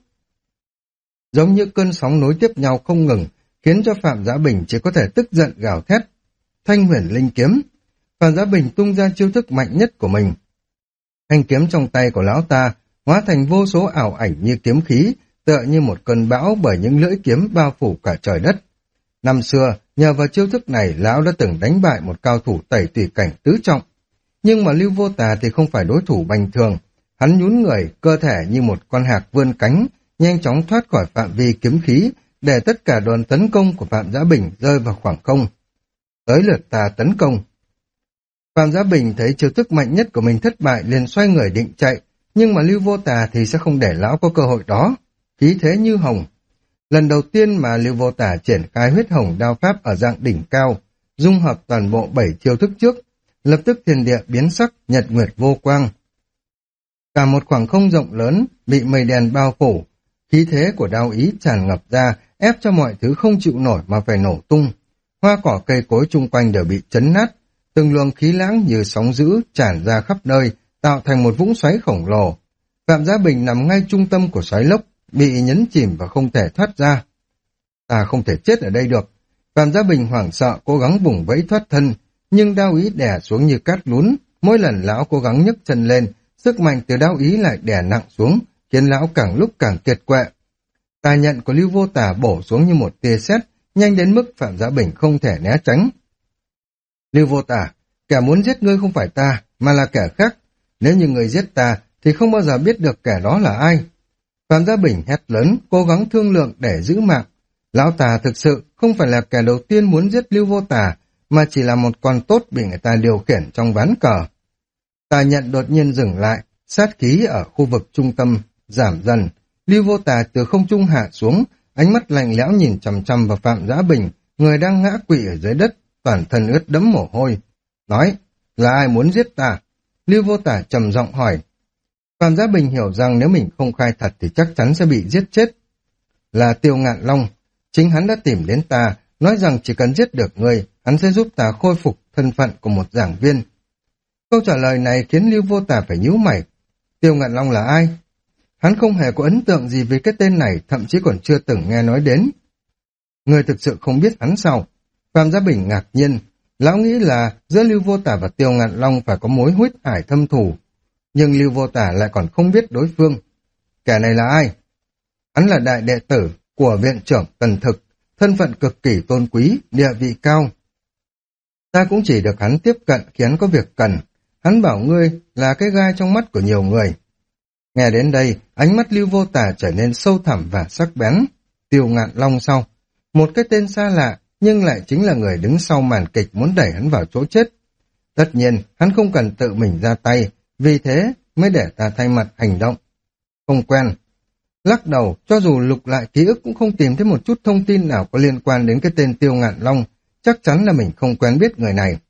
Giống như cơn sóng nối tiếp nhau không ngừng, khiến cho Phạm Giá Bình chỉ có thể tức giận gào thét. Thanh huyền linh kiếm. Phạm Giá Bình tung ra chiêu thức mạnh nhất của mình. Thanh kiếm trong tay của lão ta hóa thành vô số ảo ảnh như kiếm khí, tựa như một cơn bão bởi những lưỡi kiếm bao phủ cả trời đất. Năm xưa, nhờ vào chiêu thức này, lão đã từng đánh bại một cao thủ tẩy tùy cảnh tứ trọng. Nhưng mà Lưu Vô Tà thì không phải đối thủ bình thường. Hắn nhún người, cơ thể như một con hạc vươn cánh, nhanh chóng thoát khỏi phạm vi kiếm khí, để tất cả đòn tấn công của Phạm Giá Bình rơi vào khoảng không. Tới lượt ta tấn công. Phạm Giá Bình thấy chiêu thức mạnh nhất của mình thất bại, liền xoay người định chạy, nhưng mà Lưu Vô Tà thì sẽ không để lão có cơ hội đó. Khí thế như hồng. Lần đầu tiên mà Lưu Vô Tà triển khai huyết hồng đao pháp ở dạng đỉnh cao, dung hợp toàn bộ 7 chiêu thức trước, lập tức thiên địa biến sắc, nhật nguyệt vô quang. Cả một khoảng không rộng lớn bị mây đen bao phủ, khí thế của đao ý tràn ngập ra, ép cho mọi thứ không chịu nổi mà phải nổ tung. Hoa cỏ cây cối chung quanh đều bị chấn nát, từng luồng khí lãng như sóng dữ tràn ra khắp nơi, tạo thành một vũng xoáy khổng lồ. Phạm Giá Bình nằm ngay trung tâm của xoáy lốc, bị nhấn chìm và không thể thoát ra. Ta không thể chết ở đây được. Phạm Giá Bình hoảng sợ cố gắng vùng vẫy thoát thân, nhưng đao ý đè xuống như cát lún. Mỗi lần lão cố gắng nhấc chân lên, sức mạnh từ đao ý lại đè nặng xuống, khiến lão càng lúc càng kiệt quệ. Tà nhận của Lưu Vô Tà bổ xuống như một tia sét, nhanh đến mức Phạm Giá Bình không thể né tránh. Lưu Vô Tà, kẻ muốn giết ngươi không phải ta, mà là kẻ khác. Nếu như người giết ta, thì không bao giờ biết được kẻ đó là ai. Phạm Giá Bình hét lớn, cố gắng thương lượng để giữ mạng. Lão Tà thực sự không phải là kẻ đầu tiên muốn giết Lưu Vô Tà, mà chỉ là một con tốt bị người ta điều khiển trong ván cờ. Tà nhận đột nhiên dừng lại, sát khí ở khu vực trung tâm giảm dần. Lưu Vô Tà từ không trung hạ xuống, ánh mắt lạnh lẽo nhìn chằm chằm vào Phạm Giá Bình, người đang ngã quỵ ở dưới đất, toàn thân ướt đẫm mồ hôi. Nói, là ai muốn giết ta? Lưu Vô Tà trầm giọng hỏi. Phạm Giá Bình hiểu rằng nếu mình không khai thật thì chắc chắn sẽ bị giết chết. Là Tiêu Ngạn Long, chính hắn đã tìm đến ta, nói rằng chỉ cần giết được người, hắn sẽ giúp ta khôi phục thân phận của một giảng viên. Câu trả lời này khiến Lưu Vô Tà phải nhíu mày. Tiêu Ngạn Long là ai? Hắn không hề có ấn tượng gì về cái tên này, thậm chí còn chưa từng nghe nói đến. Người thực sự không biết hắn sao? Phạm Giá Bình ngạc nhiên. Lão nghĩ là giữa Lưu Vô Tà và Tiêu Ngạn Long phải có mối huyết ải thâm thù. Nhưng Lưu Vô Tà lại còn không biết đối phương. Kẻ này là ai? Hắn là đại đệ tử của viện trưởng Tần Thực, thân phận cực kỳ tôn quý, địa vị cao. Ta cũng chỉ được hắn tiếp cận khi hắn có việc cần. Hắn bảo ngươi là cái gai trong mắt của nhiều người. Nghe đến đây, ánh mắt Lưu Vô Tà trở nên sâu thẳm và sắc bén. Tiêu Ngạn Long sau. Một cái tên xa lạ, nhưng lại chính là người đứng sau màn kịch muốn đẩy hắn vào chỗ chết. Tất nhiên, hắn không cần tự mình ra tay, vì thế mới để ta thay mặt hành động. Không quen. Lắc đầu, cho dù lục lại ký ức cũng không tìm thấy một chút thông tin nào có liên quan đến cái tên Tiêu Ngạn Long, chắc chắn là mình không quen biết người này.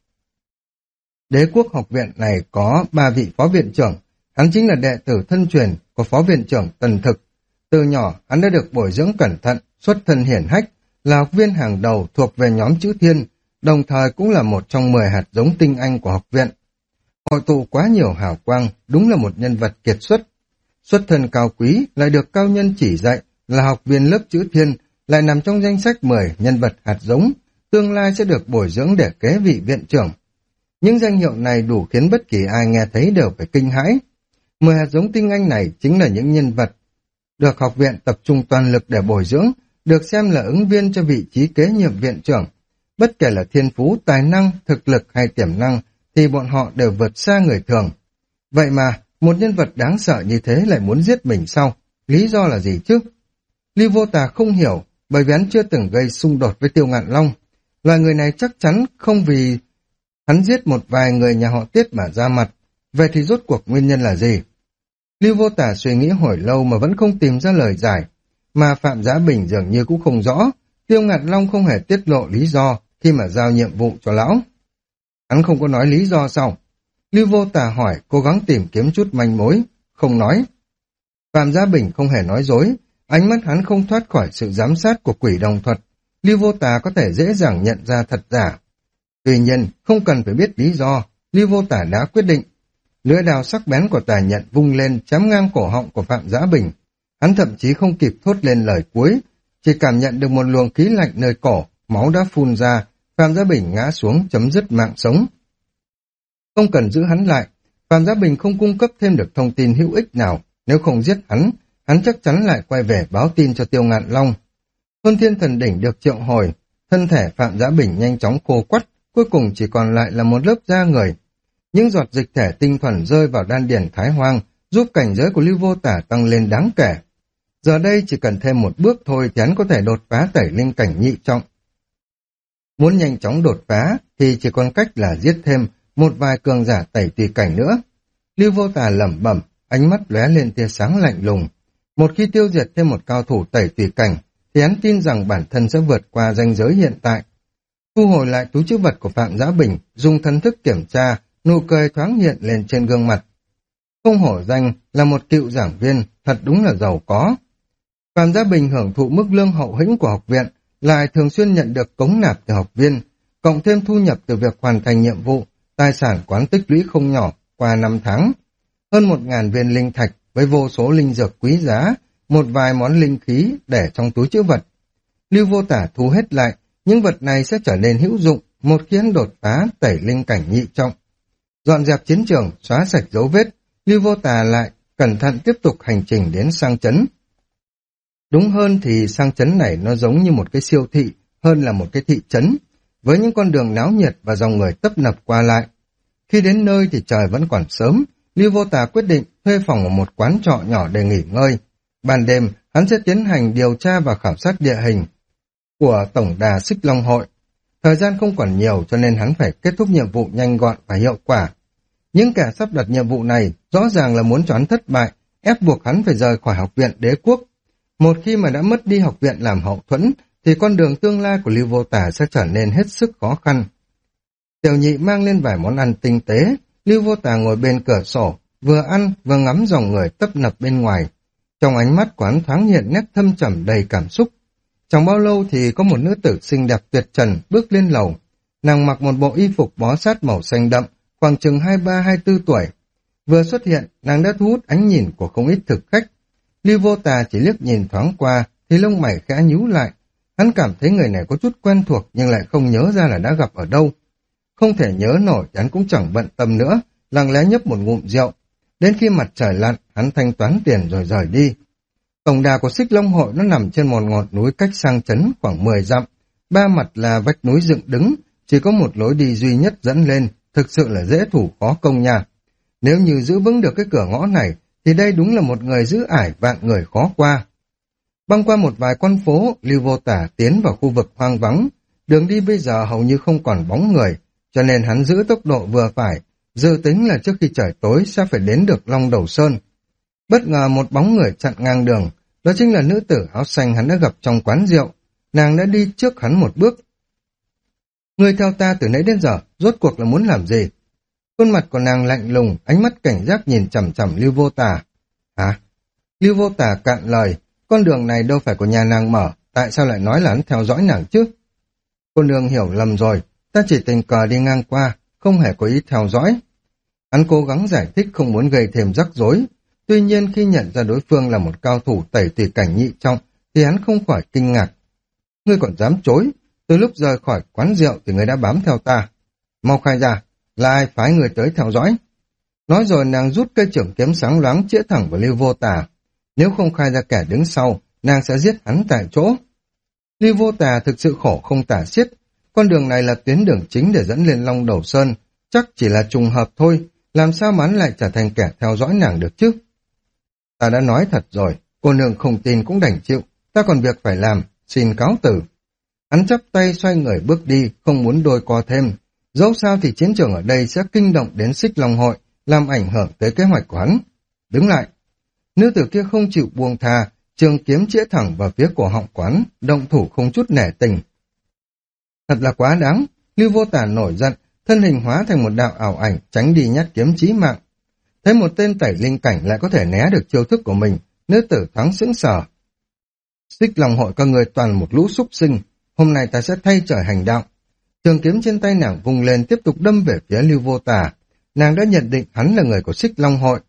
Đế quốc học viện này có 3 vị phó viện trưởng, hắn chính là đệ tử thân truyền của phó viện trưởng Tần Thực. Từ nhỏ, hắn đã được bồi dưỡng cẩn thận, xuất thân hiển hách, là học viên hàng đầu thuộc về nhóm chữ thiên, đồng thời cũng là một trong 10 hạt giống tinh anh của học viện. Hội tụ quá nhiều hào quang, đúng là một nhân vật kiệt xuất. Xuất thân cao quý, lại được cao nhân chỉ dạy, là học viên lớp chữ thiên, lại nằm trong danh sách 10 nhân vật hạt giống, tương lai sẽ được bồi dưỡng để kế vị viện trưởng. Những danh hiệu này đủ khiến bất kỳ ai nghe thấy đều phải kinh hãi. 10 hạt giống tinh anh này chính là những nhân vật được học viện tập trung toàn lực để bồi dưỡng, được xem là ứng viên cho vị trí kế nhiệm viện trưởng. Bất kể là thiên phú, tài năng, thực lực hay tiềm năng, thì bọn họ đều vượt xa người thường. Vậy mà, một nhân vật đáng sợ như thế lại muốn giết mình sao? Lý do là gì chứ? Lưu Vô Tà không hiểu, bởi vì hắn chưa từng gây xung đột với Tiêu Ngạn Long. Loài người này chắc chắn không vì hắn giết một vài người nhà họ Tiết mà ra mặt. Vậy thì rốt cuộc nguyên nhân là gì? Lưu Vô Tà suy nghĩ hồi lâu mà vẫn không tìm ra lời giải. Mà Phạm Giá Bình dường như cũng không rõ. Tiêu Ngạn Long không hề tiết lộ lý do khi mà giao nhiệm vụ cho lão. Hắn không có nói lý do sao? Lưu Vô Tà hỏi, cố gắng tìm kiếm chút manh mối. Không nói. Phạm Giá Bình không hề nói dối. Ánh mắt hắn không thoát khỏi sự giám sát của quỷ đồng thuật. Lưu Vô Tà có thể dễ dàng nhận ra thật giả. Tuy nhiên, không cần phải biết lý do, Lưu Vô Tà đã quyết định. Lưỡi đao sắc bén của Tà Nhận vung lên chém ngang cổ họng của Phạm Giá Bình. Hắn thậm chí không kịp thốt lên lời cuối, chỉ cảm nhận được một luồng khí lạnh nơi cổ, máu đã phun ra, Phạm Giá Bình ngã xuống chấm dứt mạng sống. Không cần giữ hắn lại, Phạm Giá Bình không cung cấp thêm được thông tin hữu ích nào, nếu không giết hắn, hắn chắc chắn lại quay về báo tin cho Tiêu Ngạn Long. Thôn Thiên Thần Đỉnh được triệu hồi, thân thể Phạm Giá Bình nhanh chóng khô quắt, cuối cùng chỉ còn lại là một lớp da người. Những giọt dịch thể tinh thuần rơi vào đan điền Thái Hoang, giúp cảnh giới của Lưu Vô Tả tăng lên đáng kể. Giờ đây chỉ cần thêm một bước thôi thì hắn có thể đột phá tẩy linh cảnh nhị trọng. Muốn nhanh chóng đột phá thì chỉ còn cách là giết thêm một vài cường giả tẩy tùy cảnh nữa. Lưu Vô Tả lẩm bẩm, ánh mắt lóe lên tia sáng lạnh lùng. Một khi tiêu diệt thêm một cao thủ tẩy tùy cảnh, thì hắn tin rằng bản thân sẽ vượt qua ranh giới hiện tại. Thu hồi lại túi trữ vật của Phạm Giá Bình, dùng thần thức kiểm tra, nụ cười thoáng hiện lên trên gương mặt. Không hổ danh là một cựu giảng viên, thật đúng là giàu có. Phạm Giá Bình hưởng thụ mức lương hậu hĩnh của học viện, lại thường xuyên nhận được cống nạp từ học viên, cộng thêm thu nhập từ việc hoàn thành nhiệm vụ, tài sản quán tích lũy không nhỏ qua 5 tháng. Hơn 1.000 viên linh thạch với vô số linh dược quý giá, một vài món linh khí để trong túi trữ vật. Lưu Vô Tả thu hết lại, những vật này sẽ trở nên hữu dụng một khi hắn đột phá tẩy linh cảnh nhị trọng. Dọn dẹp chiến trường, xóa sạch dấu vết, Lưu Vô Tả lại cẩn thận tiếp tục hành trình đến Sang Trấn. Đúng hơn thì Sang Trấn này nó giống như một cái siêu thị hơn là một cái thị trấn, với những con đường náo nhiệt và dòng người tấp nập qua lại. Khi đến nơi thì trời vẫn còn sớm, Lưu Vô Tả quyết định thuê phòng ở một quán trọ nhỏ để nghỉ ngơi. Ban đêm, hắn sẽ tiến hành điều tra và khảo sát địa hình của Tổng đà Xích Long Hội. Thời gian không còn nhiều cho nên hắn phải kết thúc nhiệm vụ nhanh gọn và hiệu quả. Những kẻ sắp đặt nhiệm vụ này rõ ràng là muốn cho hắn thất bại, ép buộc hắn phải rời khỏi học viện đế quốc. Một khi mà đã mất đi học viện làm hậu thuẫn, thì con đường tương lai của Lưu Vô Tả sẽ trở nên hết sức khó khăn. Tiểu Nhị mang lên vài món ăn tinh tế, Lưu Vô Tả ngồi bên cửa sổ, vừa ăn vừa ngắm dòng người tấp nập bên ngoài. Trong ánh mắt của hắn thoáng hiện nét thâm trầm đầy cảm xúc. Chẳng bao lâu thì có một nữ tử xinh đẹp tuyệt trần bước lên lầu. Nàng mặc một bộ y phục bó sát màu xanh đậm, khoảng chừng 23-24 tuổi. Vừa xuất hiện, nàng đã thu hút ánh nhìn của không ít thực khách. Lưu Vô Tả chỉ liếc nhìn thoáng qua, thì lông mày khẽ nhíu lại. Hắn cảm thấy người này có chút quen thuộc nhưng lại không nhớ ra là đã gặp ở đâu. Không thể nhớ nổi, hắn cũng chẳng bận tâm nữa, lặng lẽ nhấp một ngụm rượu. Đến khi mặt trời lặn, hắn thanh toán tiền rồi rời đi. Tổng đà của Xích Long Hội nó nằm trên một ngọn núi cách Sang Trấn khoảng 10 dặm. Ba mặt là vách núi dựng đứng, chỉ có một lối đi duy nhất dẫn lên, thực sự là dễ thủ khó công nha. Nếu như giữ vững được cái cửa ngõ này, thì đây đúng là một người giữ ải vạn người khó qua. Băng qua một vài con phố, Lưu Vô Tả tiến vào khu vực hoang vắng. Đường đi bây giờ hầu như không còn bóng người, cho nên hắn giữ tốc độ vừa phải, dự tính là trước khi trời tối sẽ phải đến được Long Đầu Sơn. Bất ngờ một bóng người chặn ngang đường, đó chính là nữ tử áo xanh hắn đã gặp trong quán rượu. Nàng đã đi trước hắn một bước. Người theo ta từ nãy đến giờ, rốt cuộc là muốn làm gì? Khuôn mặt của nàng lạnh lùng, ánh mắt cảnh giác nhìn chằm chằm Lưu Vô Tả. Hả? Lưu Vô Tả cạn lời, con đường này đâu phải của nhà nàng mở, tại sao lại nói là hắn theo dõi nàng chứ? Cô nương hiểu lầm rồi, ta chỉ tình cờ đi ngang qua, không hề có ý theo dõi. Hắn cố gắng giải thích không muốn gây thêm rắc rối. Tuy nhiên khi nhận ra đối phương là một cao thủ tẩy tùy cảnh nhị trọng, thì hắn không khỏi kinh ngạc. Ngươi còn dám chối, từ lúc rời khỏi quán rượu thì ngươi đã bám theo ta. Mau khai ra, là ai phái người tới theo dõi? Nói rồi nàng rút cây chưởng kiếm sáng loáng chĩa thẳng vào Lưu Vô Tả. Nếu không khai ra kẻ đứng sau, nàng sẽ giết hắn tại chỗ. Lưu Vô Tả thực sự khổ không tả xiết. Con đường này là tuyến đường chính để dẫn lên Long Đầu Sơn, chắc chỉ là trùng hợp thôi, làm sao mà hắn lại trở thành kẻ theo dõi nàng được chứ? Ta đã nói thật rồi, cô nương không tin cũng đành chịu, ta còn việc phải làm, xin cáo từ. Hắn chắp tay xoay người bước đi, không muốn đôi co thêm. Dẫu sao thì chiến trường ở đây sẽ kinh động đến Xích Long Hội, làm ảnh hưởng tới kế hoạch của hắn. Đứng lại. Nữ tử kia không chịu buông tha, trường kiếm chĩa thẳng vào phía cổ họng quán, động thủ không chút nể tình. Thật là quá đáng, Lưu Vô Tả nổi giận, thân hình hóa thành một đạo ảo ảnh tránh đi nhát kiếm chí mạng. Thấy một tên tẩy linh cảnh lại có thể né được chiêu thức của mình, nữ tử thoáng sững sờ. Xích Long Hội các người toàn một lũ súc sinh, hôm nay ta sẽ thay trời hành đạo. Trường kiếm trên tay nàng vung lên tiếp tục đâm về phía Lưu Vô Tả. Nàng đã nhận định hắn là người của Xích Long Hội.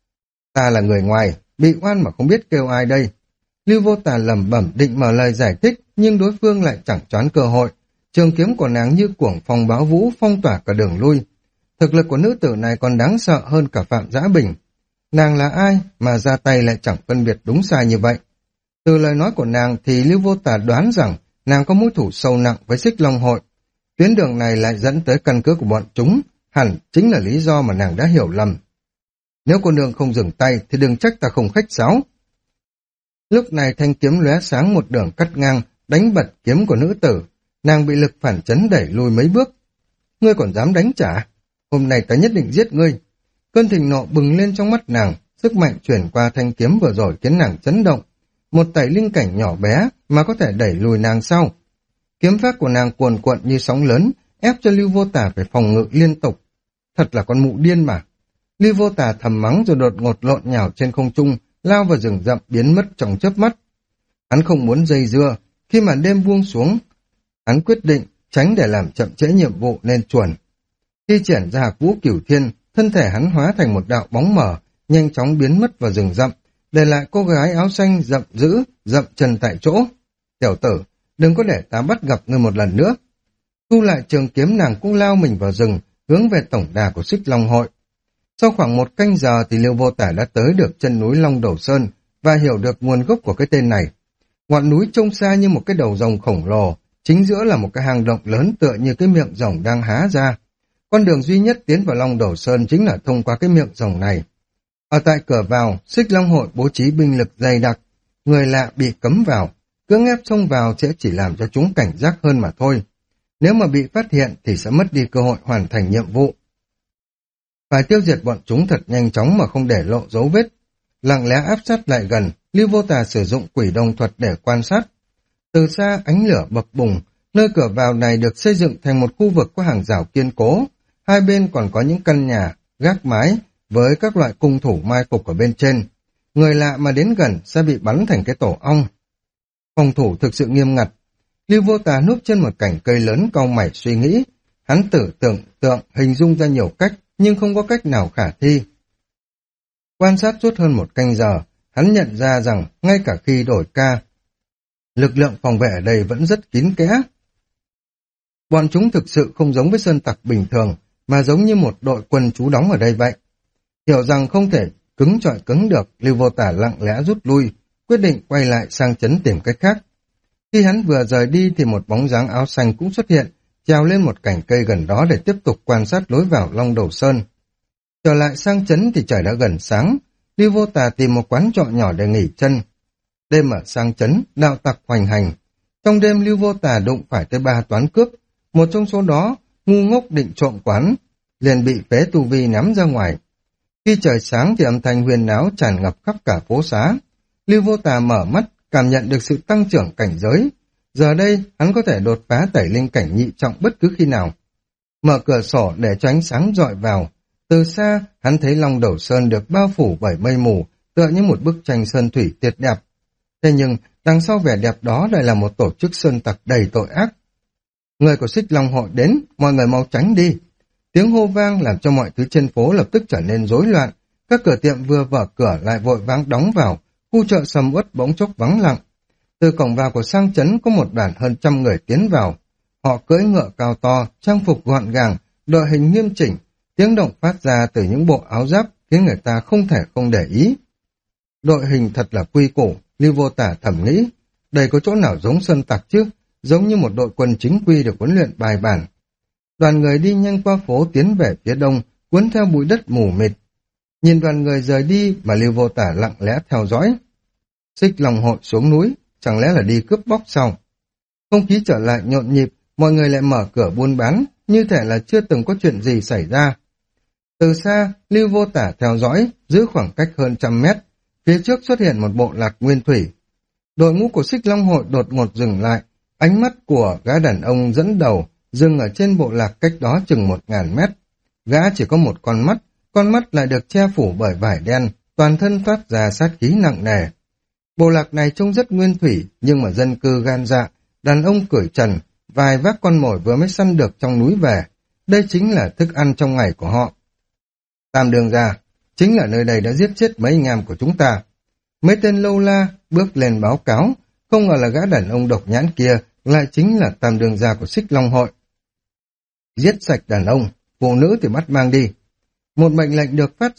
Ta là người ngoài, bị oan mà không biết kêu ai đây. Lưu Vô Tả lẩm bẩm định mở lời giải thích, nhưng đối phương lại chẳng choán cơ hội. Trường kiếm của nàng như cuồng phong bão vũ phong tỏa cả đường lui. Thực lực của nữ tử này còn đáng sợ hơn cả Phạm Giá Bình. nàng là ai mà ra tay lại chẳng phân biệt đúng sai như vậy. Từ lời nói của nàng thì Lưu Vô Tà đoán rằng nàng có mối thù sâu nặng với Xích Long Hội. Tuyến đường này lại dẫn tới căn cứ của bọn chúng, hẳn chính là lý do mà nàng đã hiểu lầm. Nếu cô nương không dừng tay thì đừng trách ta không khách sáo. Lúc này thanh kiếm lóe sáng một đường cắt ngang, đánh bật kiếm của nữ tử. Nàng bị lực phản chấn đẩy lùi mấy bước. Ngươi còn dám đánh trả? Hôm nay ta nhất định giết ngươi. Cơn thịnh nộ bừng lên trong mắt nàng, sức mạnh chuyển qua thanh kiếm vừa rồi khiến nàng chấn động. Một tẩy linh cảnh nhỏ bé mà có thể đẩy lùi nàng sau. Kiếm pháp của nàng cuồn cuộn như sóng lớn, ép cho Lưu Vô Tà phải phòng ngự liên tục. Thật là con mụ điên mà. Lưu Vô Tà thầm mắng rồi đột ngột lộn nhào trên không trung, lao vào rừng rậm biến mất trong chớp mắt. Hắn không muốn dây dưa, khi màn đêm buông xuống, hắn quyết định tránh để làm chậm trễ nhiệm vụ nên chuồn. Khi triển ra Hạc Vũ Cửu Thiên, thân thể hắn hóa thành một đạo bóng mờ, nhanh chóng biến mất vào rừng rậm, để lại cô gái áo xanh dậm dữ, dậm chân tại chỗ. Tiểu tử, đừng có để ta bắt gặp ngươi một lần nữa. Thu lại trường kiếm, nàng cũng lao mình vào rừng, hướng về tổng đà của Xích Long Hội. Sau khoảng một canh giờ thì Lưu Vô Tả đã tới được chân núi Long Đầu Sơn và hiểu được nguồn gốc của cái tên này. Ngọn núi trông xa như một cái đầu rồng khổng lồ, chính giữa là một cái hang động lớn tựa như cái miệng rồng đang há ra. Con đường duy nhất tiến vào Long Đầu Sơn chính là thông qua cái miệng rồng này. Ở tại cửa vào, Xích Long Hội bố trí binh lực dày đặc, người lạ bị cấm vào, cưỡng ép xông vào sẽ chỉ làm cho chúng cảnh giác hơn mà thôi. Nếu mà bị phát hiện thì sẽ mất đi cơ hội hoàn thành nhiệm vụ. Phải tiêu diệt bọn chúng thật nhanh chóng mà không để lộ dấu vết. Lặng lẽ áp sát lại gần, Lưu Vô Tà sử dụng quỷ đồng thuật để quan sát. Từ xa ánh lửa bập bùng, nơi cửa vào này được xây dựng thành một khu vực có hàng rào kiên cố. Hai bên còn có những căn nhà, gác mái với các loại cung thủ mai phục ở bên trên. Người lạ mà đến gần sẽ bị bắn thành cái tổ ong. Phòng thủ thực sự nghiêm ngặt. Lưu Vô Tà núp trên một cành cây lớn cau mày suy nghĩ. Hắn tưởng tượng hình dung ra nhiều cách, nhưng không có cách nào khả thi. Quan sát suốt hơn một canh giờ, hắn nhận ra rằng ngay cả khi đổi ca, lực lượng phòng vệ ở đây vẫn rất kín kẽ. Bọn chúng thực sự không giống với sơn tặc bình thường, mà giống như một đội quân trú đóng ở đây vậy. Hiểu rằng không thể cứng chọi cứng được, Lưu Vô Tả lặng lẽ rút lui, quyết định quay lại sang trấn tìm cách khác. Khi hắn vừa rời đi thì một bóng dáng áo xanh cũng xuất hiện, trèo lên một cành cây gần đó để tiếp tục quan sát lối vào Long Đầu Sơn. Trở lại sang trấn thì trời đã gần sáng, Lưu Vô Tà tìm một quán trọ nhỏ để nghỉ chân. Đêm ở sang trấn, đạo tặc hoành hành. Trong đêm Lưu Vô Tà đụng phải tới 3 toán cướp, một trong số đó ngu ngốc định trộm quán, liền bị phế tu vi ném ra ngoài. Khi trời sáng thì âm thanh huyền náo tràn ngập khắp cả phố xá. Lưu Vô Tà mở mắt, cảm nhận được sự tăng trưởng cảnh giới. Giờ đây, hắn có thể đột phá tẩy linh cảnh nhị trọng bất cứ khi nào. Mở cửa sổ để cho ánh sáng rọi vào. Từ xa, hắn thấy Long Đầu Sơn được bao phủ bởi mây mù, tựa như một bức tranh sơn thủy tuyệt đẹp. Thế nhưng, đằng sau vẻ đẹp đó lại là một tổ chức sơn tặc đầy tội ác. Người của Xích Long Hội đến, mọi người mau tránh đi. Tiếng hô vang làm cho mọi thứ trên phố lập tức trở nên rối loạn. Các cửa tiệm vừa mở cửa lại vội vàng đóng vào, khu chợ sầm uất bỗng chốc vắng lặng. Từ cổng vào của sang trấn có một đoàn hơn 100 người tiến vào. Họ cưỡi ngựa cao to, trang phục gọn gàng, đội hình nghiêm chỉnh. Tiếng động phát ra từ những bộ áo giáp khiến người ta không thể không để ý. Đội hình thật là quy củ, Lưu Vô Tả thầm nghĩ. Đây có chỗ nào giống sơn tặc chứ, giống như một đội quân chính quy được huấn luyện bài bản. Đoàn người đi nhanh qua phố tiến về phía đông, cuốn theo bụi đất mù mịt. Nhìn đoàn người rời đi mà Lưu Vô Tả lặng lẽ theo dõi. Xích Long Hội xuống núi, chẳng lẽ là đi cướp bóc sao? Không khí trở lại nhộn nhịp, mọi người lại mở cửa buôn bán, như thể là chưa từng có chuyện gì xảy ra. Từ xa, Lưu Vô Tả theo dõi, giữ khoảng cách hơn 100 mét. Phía trước xuất hiện một bộ lạc nguyên thủy. Đội ngũ của Xích Long Hội đột ngột dừng lại, ánh mắt của gã đàn ông dẫn đầu dừng ở trên bộ lạc cách đó chừng 1000 mét. Gã chỉ có một con mắt lại được che phủ bởi vải đen, toàn thân toát ra sát khí nặng nề. Bộ lạc này trông rất nguyên thủy, nhưng mà dân cư gan dạ, đàn ông cởi trần, vài vác con mồi vừa mới săn được trong núi về. Đây chính là thức ăn trong ngày của họ. Tam Đường Gia, chính là nơi đây đã giết chết mấy anh em của chúng ta. Mấy tên lâu la bước lên báo cáo, không ngờ là gã đàn ông độc nhãn kia lại chính là Tam Đường Gia của Xích Long Hội. Giết sạch đàn ông, phụ nữ thì bắt mang đi. Một mệnh lệnh được phát ra,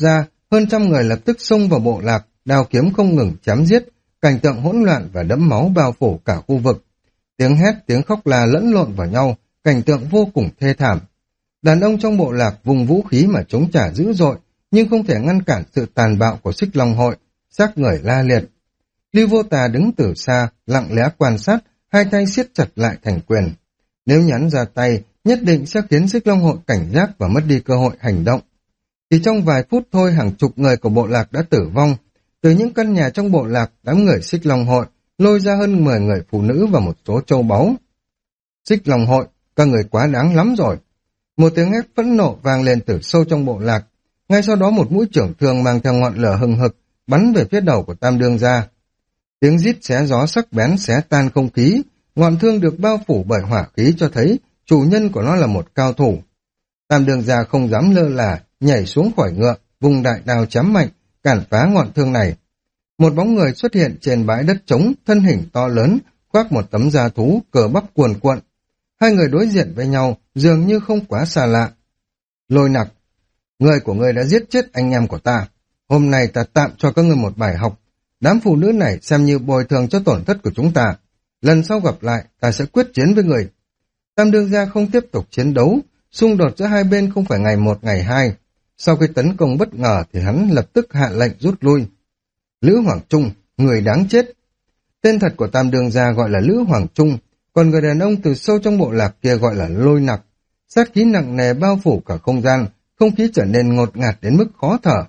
Hơn trăm người lập tức xông vào bộ lạc, đao kiếm không ngừng chém giết, cảnh tượng hỗn loạn và đẫm máu bao phủ cả khu vực. Tiếng hét, tiếng khóc la lẫn lộn vào nhau, cảnh tượng vô cùng thê thảm. Đàn ông trong bộ lạc vùng vũ khí mà chống trả dữ dội, nhưng không thể ngăn cản sự tàn bạo của Xích Long hội, xác người la liệt. Lưu Vô Tà đứng từ xa, lặng lẽ quan sát, hai tay siết chặt lại thành quyền. Nếu nhắn ra tay, nhất định sẽ khiến Xích Long hội cảnh giác và mất đi cơ hội hành động. Chỉ trong vài phút thôi, hàng chục người của bộ lạc đã tử vong. Từ những căn nhà trong bộ lạc, đám người Xích Long hội lôi ra hơn 10 người phụ nữ và một số châu báu. Xích Long hội, các người quá đáng lắm rồi. Một tiếng hét phẫn nộ vang lên từ sâu trong bộ lạc. Ngay sau đó một mũi trưởng thương mang theo ngọn lửa hừng hực bắn về phía đầu của Tam Đương gia. Tiếng rít xé gió sắc bén xé tan không khí, ngọn thương được bao phủ bởi hỏa khí cho thấy chủ nhân của nó là một cao thủ. Tam Đương gia không dám lơ là, nhảy xuống khỏi ngựa, vùng đại đao chém mạnh, cản phá ngọn thương này. Một bóng người xuất hiện trên bãi đất trống, thân hình to lớn, khoác một tấm da thú, cờ bắp cuồn cuộn. Hai người đối diện với nhau, dường như không quá xa lạ. Lôi Nặc, người của ngươi đã giết chết anh em của ta. Hôm nay ta tạm cho các ngươi một bài học. Đám phụ nữ này xem như bồi thường cho tổn thất của chúng ta. Lần sau gặp lại, ta sẽ quyết chiến với người. Tam Đương gia không tiếp tục chiến đấu, xung đột giữa hai bên không phải ngày một ngày hai. Sau khi tấn công bất ngờ thì hắn lập tức hạ lệnh rút lui. Lữ Hoàng Trung, người đáng chết. Tên thật của Tam Đương gia gọi là Lữ Hoàng Trung, còn người đàn ông từ sâu trong bộ lạc kia gọi là Lôi Nặc. Sát khí nặng nề bao phủ cả không gian, không khí trở nên ngột ngạt đến mức khó thở.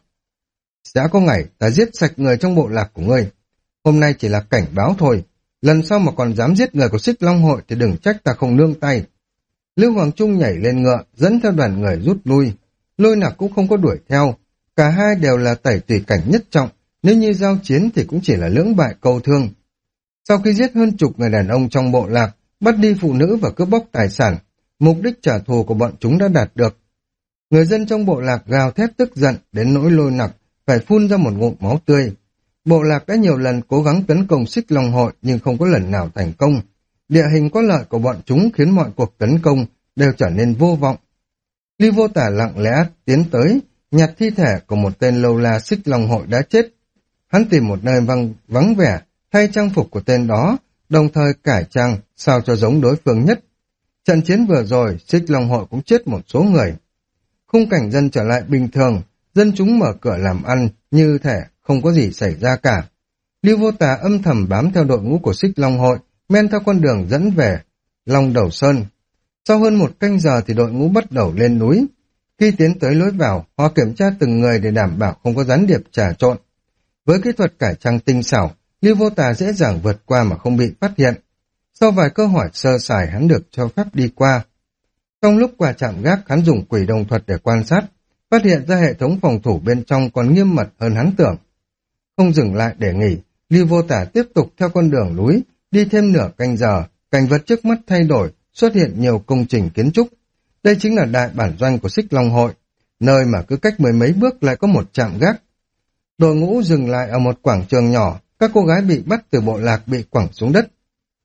Sẽ có ngày ta giết sạch người trong bộ lạc của ngươi. Hôm nay chỉ là cảnh báo thôi. Lần sau mà còn dám giết người của Xích Long hội thì đừng trách ta không nương tay. Lữ Hoàng Trung nhảy lên ngựa, dẫn theo đoàn người rút lui. Lôi Nặc cũng không có đuổi theo. Cả hai đều là tẩy tùy cảnh nhất trọng, nếu như giao chiến thì cũng chỉ là lưỡng bại câu thương. Sau khi giết hơn chục người đàn ông trong bộ lạc, bắt đi phụ nữ và cướp bóc tài sản, mục đích trả thù của bọn chúng đã đạt được. Người dân trong bộ lạc gào thét tức giận đến nỗi Lôi Nặc phải phun ra một ngụm máu tươi. Bộ lạc đã nhiều lần cố gắng tấn công Xích Long hội nhưng không có lần nào thành công. Địa hình có lợi của bọn chúng khiến mọi cuộc tấn công đều trở nên vô vọng. Lưu Vô Tà lặng lẽ tiến tới, nhặt thi thể của một tên lâu la Xích Long hội đã chết. Hắn tìm một nơi vắng vẻ, thay trang phục của tên đó, đồng thời cải trang sao cho giống đối phương nhất. Trận chiến vừa rồi, Xích Long hội cũng chết một số người. Khung cảnh dân trở lại bình thường, dân chúng mở cửa làm ăn như thể không có gì xảy ra cả. Lưu Vô Tà âm thầm bám theo đội ngũ của Xích Long hội, men theo con đường dẫn về Long Đầu Sơn. Sau hơn một canh giờ thì đội ngũ bắt đầu lên núi. Khi tiến tới lối vào, họ kiểm tra từng người để đảm bảo không có gián điệp trà trộn. Với kỹ thuật cải trang tinh xảo, Lưu Vô Tà dễ dàng vượt qua mà không bị phát hiện. Sau vài câu hỏi sơ sài hắn được cho phép đi qua. Trong lúc qua trạm gác, hắn dùng quỷ đồng thuật để quan sát, phát hiện ra hệ thống phòng thủ bên trong còn nghiêm mật hơn hắn tưởng. Không dừng lại để nghỉ, Lưu Vô Tà tiếp tục theo con đường núi, đi thêm nửa canh giờ, cảnh vật trước mắt thay đổi, xuất hiện nhiều công trình kiến trúc. Đây chính là đại bản doanh của Xích Long hội, nơi mà cứ cách mười mấy bước lại có một trạm gác. Đội ngũ dừng lại ở một quảng trường nhỏ, các cô gái bị bắt từ bộ lạc bị quẳng xuống đất.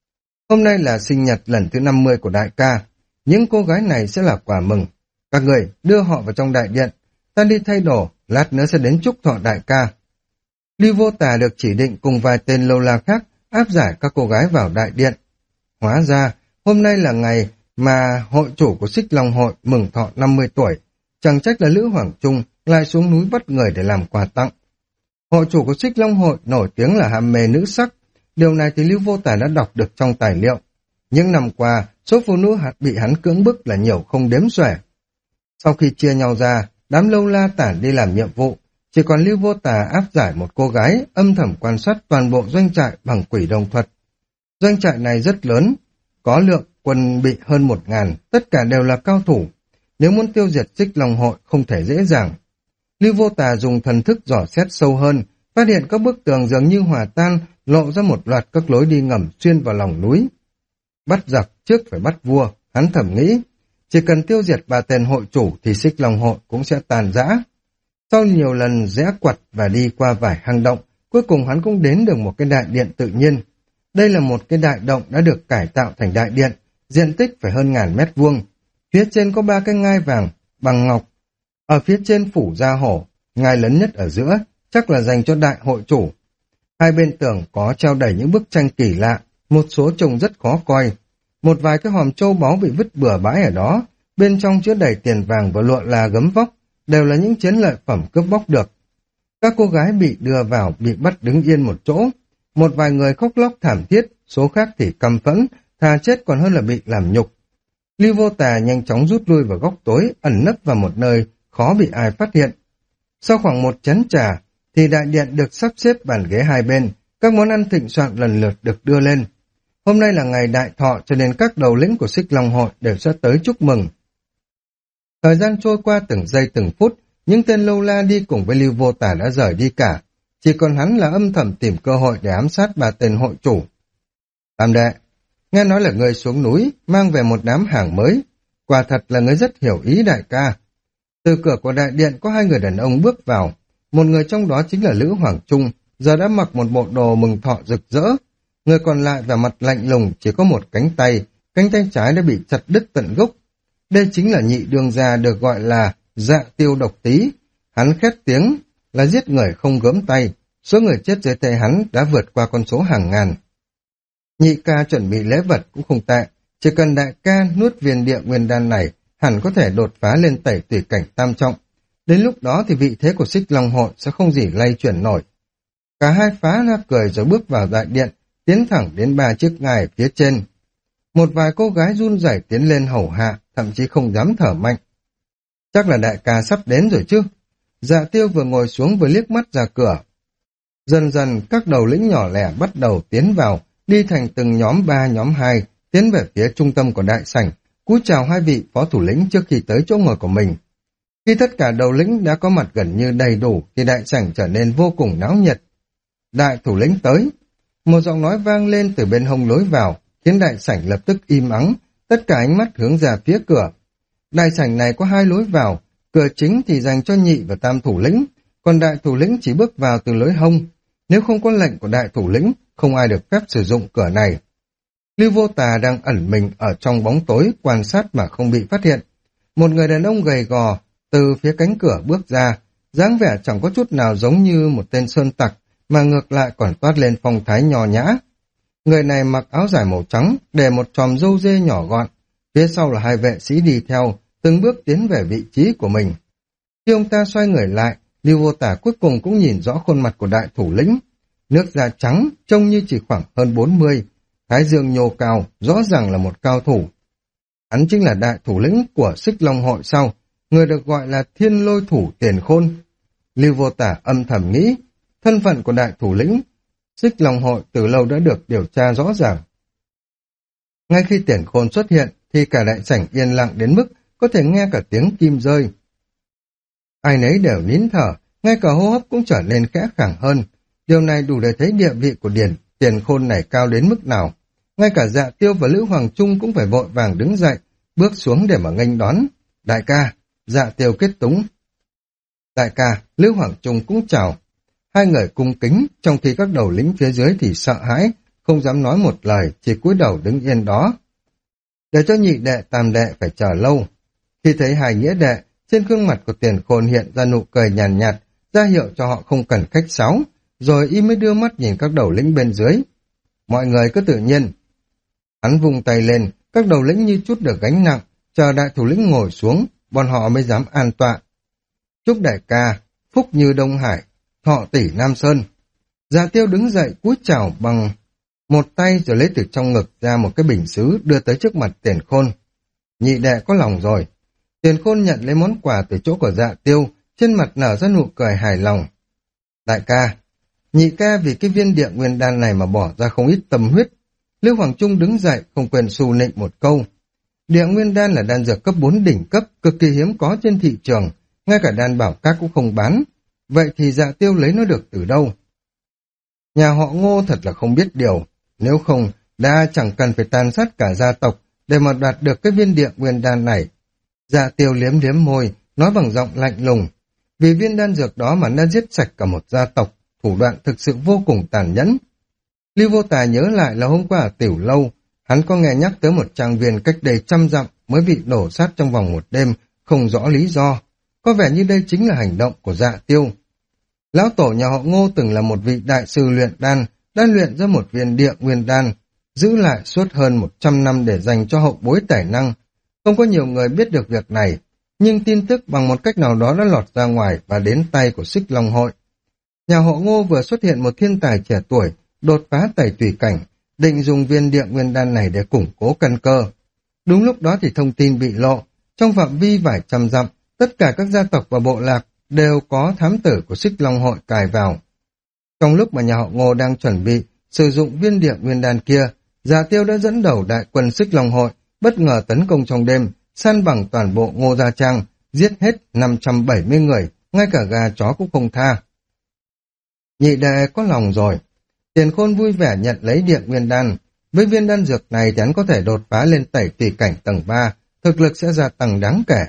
Hôm nay là sinh nhật lần thứ 50 của đại ca, những cô gái này sẽ là quà mừng. Các người đưa họ vào trong đại điện, ta đi thay đồ, lát nữa sẽ đến chúc thọ đại ca. Lưu Vô Tà được chỉ định cùng vài tên lâu la khác áp giải các cô gái vào đại điện. Hóa ra, hôm nay là ngày mà hội chủ của Xích Long hội mừng thọ 50 tuổi, chẳng trách là Lữ Hoàng Trung lại xuống núi bắt người để làm quà tặng. Hội chủ của Xích Long hội nổi tiếng là ham mê nữ sắc, điều này thì Lưu Vô Tà đã đọc được trong tài liệu. Những năm qua, số phụ nữ bị hắn cưỡng bức là nhiều không đếm xuể. Sau khi chia nhau ra, đám lâu la tản đi làm nhiệm vụ, chỉ còn Lưu Vô Tà áp giải một cô gái, âm thầm quan sát toàn bộ doanh trại bằng quỷ đồng thuật. Doanh trại này rất lớn, có lượng quân bị hơn 1000, tất cả đều là cao thủ. Nếu muốn tiêu diệt Xích Long hội không thể dễ dàng. Lưu Vô Tà dùng thần thức dò xét sâu hơn, phát hiện các bức tường dường như hòa tan, lộ ra một loạt các lối đi ngầm xuyên vào lòng núi. Bắt giặc trước phải bắt vua, hắn thầm nghĩ. Chỉ cần tiêu diệt 3 tên hội chủ thì Xích Long hội cũng sẽ tàn rã. Sau nhiều lần rẽ quặt và đi qua vài hang động, cuối cùng hắn cũng đến được một cái đại điện tự nhiên. Đây là một cái đại động đã được cải tạo thành đại điện, diện tích phải hơn 1000 mét vuông. Phía trên có 3 cái ngai vàng bằng ngọc, ở phía trên phủ da hổ ngai lớn nhất ở giữa, chắc là dành cho đại hội chủ. Hai bên tường có treo đầy những bức tranh kỳ lạ, một số trông rất khó coi. Một vài cái hòm châu báu bị vứt bừa bãi ở đó, bên trong chứa đầy tiền vàng và lụa là gấm vóc, đều là những chiến lợi phẩm cướp bóc được. Các cô gái bị đưa vào bị bắt đứng yên một chỗ, một vài người khóc lóc thảm thiết, số khác thì căm phẫn, thà chết còn hơn là bị làm nhục. Lưu Vô Tà nhanh chóng rút lui vào góc tối, ẩn nấp vào một nơi khó bị ai phát hiện. Sau khoảng một chén trà, thì đại điện được sắp xếp bàn ghế hai bên, các món ăn thịnh soạn lần lượt được đưa lên. Hôm nay là ngày đại thọ cho nên các đầu lĩnh của Xích Long hội đều sẽ tới chúc mừng. Thời gian trôi qua từng giây từng phút, những tên lâu la đi cùng với Lưu Vô Tà đã rời đi cả. Chỉ còn hắn là âm thầm tìm cơ hội để ám sát ba tên hội chủ. Tam đệ, nghe nói là người xuống núi, mang về một đám hàng mới. Quả thật là người rất hiểu ý đại ca. Từ cửa của đại điện có hai người đàn ông bước vào. Một người trong đó chính là Lữ Hoàng Trung, giờ đã mặc một bộ đồ mừng thọ rực rỡ. Người còn lại vẻ mặt lạnh lùng, chỉ có một cánh tay trái đã bị chặt đứt tận gốc. Đây chính là nhị đương gia được gọi là Dạ Tiêu Độc Tý. Hắn khét tiếng là giết người không gớm tay, số người chết dưới tay hắn đã vượt qua con số hàng ngàn. Nhị ca chuẩn bị lễ vật cũng không tệ, chỉ cần đại ca nuốt viên địa nguyên đan này, hẳn có thể đột phá lên tẩy tùy cảnh tam trọng. Đến lúc đó thì vị thế của Xích Long hội sẽ không gì lay chuyển nổi. Cả hai phá ra cười rồi bước vào đại điện, tiến thẳng đến ba chiếc ngai phía trên. Một vài cô gái run rẩy tiến lên hầu hạ, thậm chí không dám thở mạnh. Chắc là đại ca sắp đến rồi chứ. Dạ Tiêu vừa ngồi xuống vừa liếc mắt ra cửa. Dần dần các đầu lĩnh nhỏ lẻ bắt đầu tiến vào, đi thành từng nhóm 3, nhóm 2, tiến về phía trung tâm của đại sảnh, cúi chào hai vị phó thủ lĩnh trước khi tới chỗ ngồi của mình. Khi tất cả đầu lĩnh đã có mặt gần như đầy đủ thì đại sảnh trở nên vô cùng náo nhiệt. Đại thủ lĩnh tới. Một giọng nói vang lên từ bên hông lối vào, khiến đại sảnh lập tức im ắng, tất cả ánh mắt hướng ra phía cửa. Đại sảnh này có hai lối vào, cửa chính thì dành cho nhị và tam thủ lĩnh, còn đại thủ lĩnh chỉ bước vào từ lối hông. Nếu không có lệnh của đại thủ lĩnh, không ai được phép sử dụng cửa này. Lưu Vô Tà đang ẩn mình ở trong bóng tối quan sát mà không bị phát hiện. Một người đàn ông gầy gò từ phía cánh cửa bước ra, dáng vẻ chẳng có chút nào giống như một tên sơn tặc, mà ngược lại còn toát lên phong thái nho nhã. Người này mặc áo dài màu trắng, để một chòm râu dê nhỏ gọn, phía sau là hai vệ sĩ đi theo, từng bước tiến về vị trí của mình. Khi ông ta xoay người lại, Lưu Vô Tà cuối cùng cũng nhìn rõ khuôn mặt của đại thủ lĩnh. Nước da trắng, trông như chỉ khoảng hơn 40, thái dương nhô cao, rõ ràng là một cao thủ. Hắn chính là đại thủ lĩnh của Xích Long hội sau, người được gọi là Thiên Lôi Thủ Tiền Khôn. Lưu Vô Tà âm thầm nghĩ, thân phận của đại thủ lĩnh Xích Long hội từ lâu đã được điều tra rõ ràng. Ngay khi Tiền Khôn xuất hiện, thì cả đại sảnh yên lặng đến mức có thể nghe cả tiếng kim rơi. Ai nấy đều nín thở, ngay cả hô hấp cũng trở nên khẽ khàng hơn. Điều này đủ để thấy địa vị của Tiền Khôn này cao đến mức nào. Ngay cả Dạ Tiêu và Lữ Hoàng Trung cũng phải vội vàng đứng dậy, bước xuống để mà nghênh đón. Đại ca, Dạ Tiêu kết túng. Đại ca, Lữ Hoàng Trung cũng chào. Hai người cung kính, trong khi các đầu lĩnh phía dưới thì sợ hãi, không dám nói một lời, chỉ cúi đầu đứng yên đó. Để cho nhị đệ tam đệ phải chờ lâu. Khi thấy hai nghĩa đệ, trên gương mặt của Tiền Khôn hiện ra nụ cười nhàn nhạt, ra hiệu cho họ không cần khách sáo, rồi y mới đưa mắt nhìn các đầu lĩnh bên dưới. Mọi người cứ tự nhiên. Hắn vung tay lên, các đầu lĩnh như chút được gánh nặng, chờ đại thủ lĩnh ngồi xuống, bọn họ mới dám an tọa. Chúc đại ca, phúc như Đông Hải, thọ tỷ Nam Sơn. Dạ Tiêu đứng dậy cúi chào bằng một tay rồi lấy từ trong ngực ra một cái bình sứ đưa tới trước mặt Tiền Khôn. Nhị đệ có lòng rồi. Tiền Khôn nhận lấy món quà từ chỗ của Dạ Tiêu, trên mặt nở ra nụ cười hài lòng. Đại ca, nhị ca vì cái viên địa nguyên đan này mà bỏ ra không ít tâm huyết. Lưu Hoàng Trung đứng dậy không quên xù nịnh một câu. Địa nguyên đan là đan dược cấp 4 đỉnh cấp, cực kỳ hiếm có trên thị trường, ngay cả đan bảo các cũng không bán. Vậy thì Dạ Tiêu lấy nó được từ đâu? Nhà họ Ngô thật là không biết điều, nếu không đã chẳng cần phải tàn sát cả gia tộc để mà đạt được cái viên địa nguyên đan này. Dạ Tiêu liếm liếm môi, nói bằng giọng lạnh lùng. Vì viên đan dược đó mà đã giết sạch cả một gia tộc, thủ đoạn thực sự vô cùng tàn nhẫn. Lưu Vô Tà nhớ lại là hôm qua ở Tiểu Lâu, hắn có nghe nhắc tới một trang viên cách đây 100 dặm mới bị đổ sát trong vòng một đêm, không rõ lý do. có vẻ như đây chính là hành động của Dạ Tiêu. Lão tổ nhà họ Ngô từng là một vị đại sư luyện đan, đã luyện ra một viên địa nguyên đan, giữ lại suốt hơn 100 năm để dành cho hậu bối tài năng. Không có nhiều người biết được việc này, nhưng tin tức bằng một cách nào đó đã lọt ra ngoài và đến tay của Xích Long Hội. Nhà họ Ngô vừa xuất hiện một thiên tài trẻ tuổi, đột phá tẩy tùy cảnh, định dùng viên địa nguyên đan này để củng cố căn cơ. Đúng lúc đó thì thông tin bị lộ, trong phạm vi vài trăm dặm, tất cả các gia tộc và bộ lạc đều có thám tử của Xích Long Hội cài vào. Trong lúc mà nhà họ Ngô đang chuẩn bị sử dụng viên địa nguyên đan kia, Dạ Tiêu đã dẫn đầu đại quân Xích Long Hội, bất ngờ tấn công trong đêm, san bằng toàn bộ Ngô Gia Trang, giết hết 570 người, ngay cả gà chó cũng không tha. Nhị đệ có lòng rồi. Tiền Khôn vui vẻ nhận lấy địa nguyên đan. Với viên đan dược này thì hắn có thể đột phá lên tẩy tùy cảnh tầng 3, thực lực sẽ gia tăng đáng kể.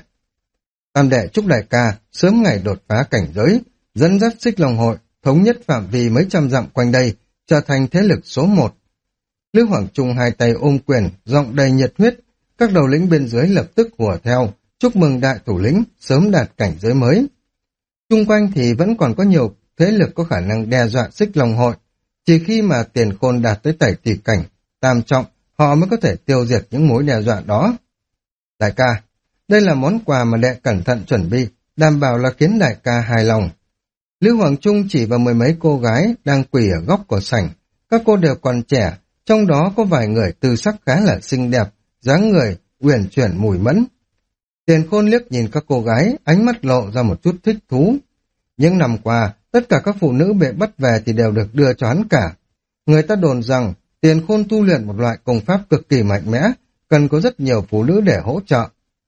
Tam đệ chúc đại ca sớm ngày đột phá cảnh giới, dẫn dắt Xích Long Hội, thống nhất phạm vi mấy trăm dặm quanh đây, trở thành thế lực số 1. Lưu Hoàng Trung hai tay ôm quyền, giọng đầy nhiệt huyết, các đầu lĩnh bên dưới lập tức hùa theo, chúc mừng đại thủ lĩnh sớm đạt cảnh giới mới. Chung quanh thì vẫn còn có nhiều thế lực có khả năng đe dọa Xích Long Hội, chỉ khi mà Tiền Khôn đạt tới tẩy tùy cảnh tam trọng, họ mới có thể tiêu diệt những mối đe dọa đó. Đại ca, đây là món quà mà đệ cẩn thận chuẩn bị, đảm bảo là khiến đại ca hài lòng. Lưu Hoàng Trung chỉ vào mười mấy cô gái đang quỳ ở góc của sảnh, các cô đều còn trẻ, trong đó có vài người tư sắc khá là xinh đẹp, dáng người uyển chuyển mùi mẫn. Tiền Khôn liếc nhìn các cô gái, ánh mắt lộ ra một chút thích thú. Những năm qua, tất cả các phụ nữ bị bắt về thì đều được đưa cho hắn cả. Người ta đồn rằng Tiền Khôn tu luyện một loại công pháp cực kỳ mạnh mẽ, cần có rất nhiều phụ nữ để hỗ trợ.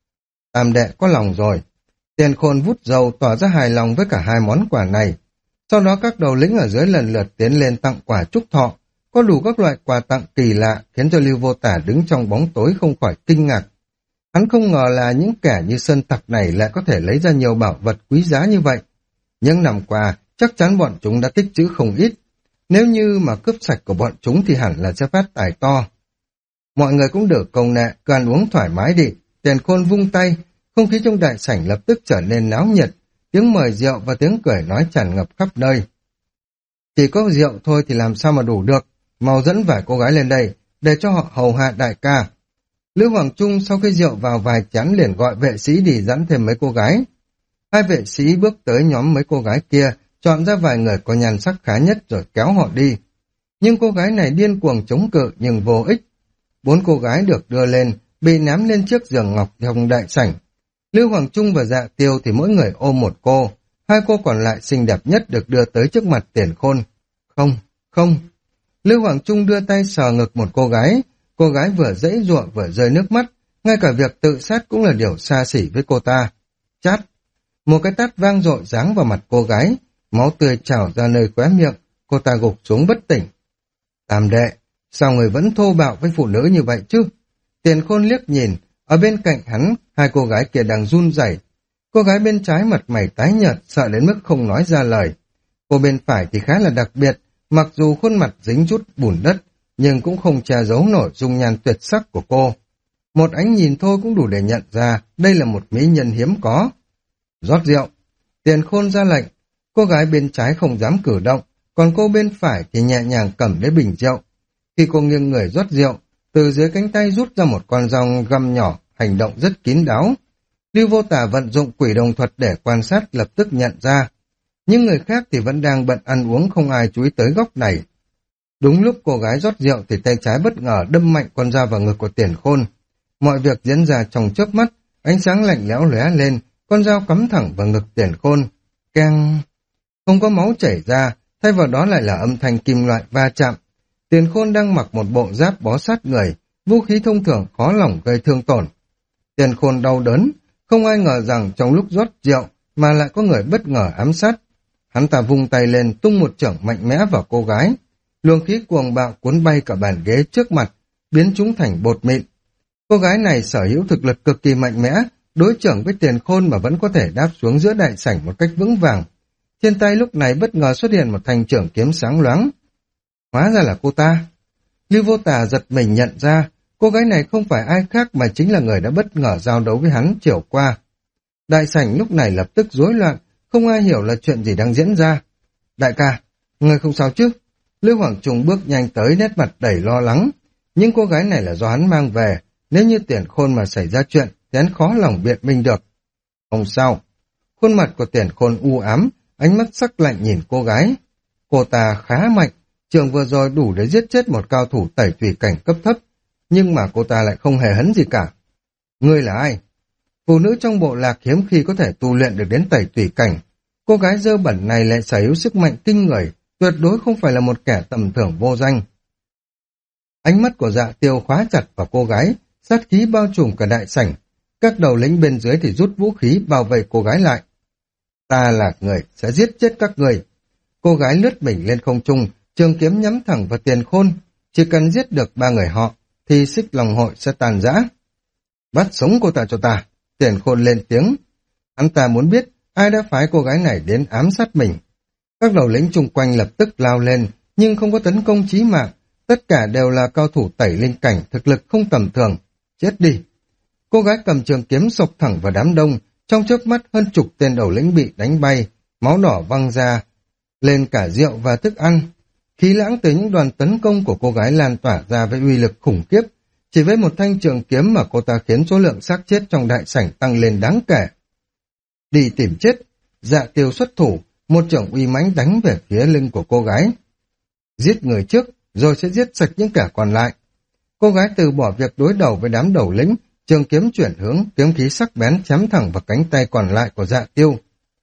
Tam đệ có lòng rồi. Tiền Khôn vút dầu tỏ ra hài lòng với cả hai món quà này. Sau đó các đầu lĩnh ở dưới lần lượt tiến lên tặng quà chúc thọ, có đủ các loại quà tặng kỳ lạ khiến cho Lưu Vô Tả đứng trong bóng tối không khỏi kinh ngạc. Hắn không ngờ là những kẻ như sơn tặc này lại có thể lấy ra nhiều bảo vật quý giá như vậy. Những năm qua, chắc chắn bọn chúng đã tích trữ không ít. Nếu như mà cướp sạch của bọn chúng thì hẳn là sẽ phát tài to. Mọi người cũng được công nệ, cứ ăn uống thoải mái đi. Tiền Khôn vung tay, không khí trong đại sảnh lập tức trở nên náo nhiệt. Tiếng mời rượu và tiếng cười nói tràn ngập khắp nơi. Chỉ có rượu thôi thì làm sao mà đủ được. Mau dẫn vài cô gái lên đây, để cho họ hầu hạ đại ca. Lưu Hoàng Trung sau khi rượu vào vài chén liền gọi vệ sĩ đi dẫn thêm mấy cô gái. Hai vệ sĩ bước tới nhóm mấy cô gái kia, chọn ra vài người có nhan sắc khá nhất rồi kéo họ đi. Nhưng cô gái này điên cuồng chống cự nhưng vô ích. 4 cô gái được đưa lên, bị ném lên chiếc giường ngọc trong đại sảnh. Lưu Hoàng Trung và Dạ Tiêu thì mỗi người ôm một cô, hai cô còn lại xinh đẹp nhất được đưa tới trước mặt Tiền Khôn. Không, không. Lưu Hoàng Trung đưa tay sờ ngực một cô gái vừa giãy giụa vừa rơi nước mắt, ngay cả việc tự sát cũng là điều xa xỉ với cô ta. Chát! Một cái tát vang dội giáng vào mặt cô gái, máu tươi trào ra nơi khóe miệng, cô ta gục xuống bất tỉnh. Tam đệ, sao người vẫn thô bạo với phụ nữ như vậy chứ? Tiền Khôn liếc nhìn, ở bên cạnh hắn, hai cô gái kia đang run rẩy. Cô gái bên trái mặt mày tái nhợt, sợ đến mức không nói ra lời. Cô bên phải thì khá là đặc biệt, mặc dù khuôn mặt dính chút bùn đất, nhưng cũng không che giấu nổi dung nhan tuyệt sắc của cô. Một ánh nhìn thôi cũng đủ để nhận ra đây là một mỹ nhân hiếm có. Rót rượu. Tiền Khôn ra lệnh. Cô gái bên trái không dám cử động, còn cô bên phải thì nhẹ nhàng cầm lấy bình rượu. Khi cô nghiêng người rót rượu, từ dưới cánh tay rút ra một con dao găm nhỏ, hành động rất kín đáo. Lưu Vô Tả vận dụng quỷ đồng thuật để quan sát lập tức nhận ra. Những người khác thì vẫn đang bận ăn uống, không ai chú ý tới góc này. Đúng lúc cô gái rót rượu thì tay trái bất ngờ đâm mạnh con dao vào ngực của Tiền Khôn. Mọi việc diễn ra trong chớp mắt, ánh sáng lạnh lẽo lóe lên, con dao cắm thẳng vào ngực Tiền Khôn. Keng! Không có máu chảy ra, thay vào đó lại là âm thanh kim loại va chạm. Tiền Khôn đang mặc một bộ giáp bó sát người, vũ khí thông thường khó lòng gây thương tổn. Tiền Khôn đau đớn, không ai ngờ rằng trong lúc rót rượu mà lại có người bất ngờ ám sát. Hắn ta vung tay lên tung một chưởng mạnh mẽ vào cô gái. Luồng khí cuồng bạo cuốn bay cả bàn ghế trước mặt, biến chúng thành bột mịn. Cô gái này sở hữu thực lực cực kỳ mạnh mẽ, đối chưởng với Tiền Khôn mà vẫn có thể đáp xuống giữa đại sảnh một cách vững vàng. Trên tay lúc này bất ngờ xuất hiện một thanh chưởng kiếm sáng loáng. Hóa ra là cô ta. Lưu Vô Tả giật mình nhận ra, cô gái này không phải ai khác mà chính là người đã bất ngờ giao đấu với hắn chiều qua. Đại sảnh lúc này lập tức rối loạn, không ai hiểu là chuyện gì đang diễn ra. Đại ca, người không sao chứ? Lưu Hoàng Trung bước nhanh tới, nét mặt đầy lo lắng. Nhưng cô gái này là do hắn mang về, nếu như Tiền Khôn mà xảy ra chuyện, thì hắn khó lòng biện minh được. Không sao. Khuôn mặt của Tiền Khôn u ám, ánh mắt sắc lạnh nhìn cô gái. Cô ta khá mạnh, trường vừa rồi đủ để giết chết một cao thủ tẩy tùy cảnh cấp thấp, nhưng mà cô ta lại không hề hấn gì cả. Ngươi là ai? Phụ nữ trong bộ lạc hiếm khi có thể tu luyện được đến tẩy tùy cảnh. Cô gái dơ bẩn này lại sở hữu sức mạnh kinh người, tuyệt đối không phải là một kẻ tầm thường vô danh. Ánh mắt của Dạ Tiêu khóa chặt vào cô gái, sát khí bao trùm cả đại sảnh. Các đầu lĩnh bên dưới thì rút vũ khí bảo vệ cô gái lại. Ta là người sẽ giết chết các người. Cô gái lướt mình lên không trung, trường kiếm nhắm thẳng vào Tiền Khôn. Chỉ cần giết được 3 người họ, thì Xích Long hội sẽ tàn rã. Bắt sống cô ta cho ta. Tiền Khôn lên tiếng. Hắn ta muốn biết ai đã phái cô gái này đến ám sát mình. Các đầu lĩnh chung quanh lập tức lao lên, nhưng không có tấn công chí mạng. Tất cả đều là cao thủ tẩy linh cảnh, thực lực không tầm thường. Chết đi. Cô gái cầm trường kiếm sộc thẳng vào đám đông, trong chớp mắt hơn chục tên đầu lĩnh bị đánh bay, máu đỏ văng ra, lên cả rượu và thức ăn. Khí lãng từ những đoàn tấn công của cô gái lan tỏa ra với uy lực khủng khiếp. Chỉ với một thanh trường kiếm mà cô ta khiến số lượng xác chết trong đại sảnh tăng lên đáng kể. Đi tìm chết, Dạ Tiêu xuất thủ, một chưởng uy mãnh đánh về phía lưng của cô gái. Giết người trước, rồi sẽ giết sạch những kẻ còn lại. Cô gái từ bỏ việc đối đầu với đám đầu lĩnh, trường kiếm chuyển hướng, kiếm khí sắc bén chém thẳng vào cánh tay còn lại của Dạ Tiêu.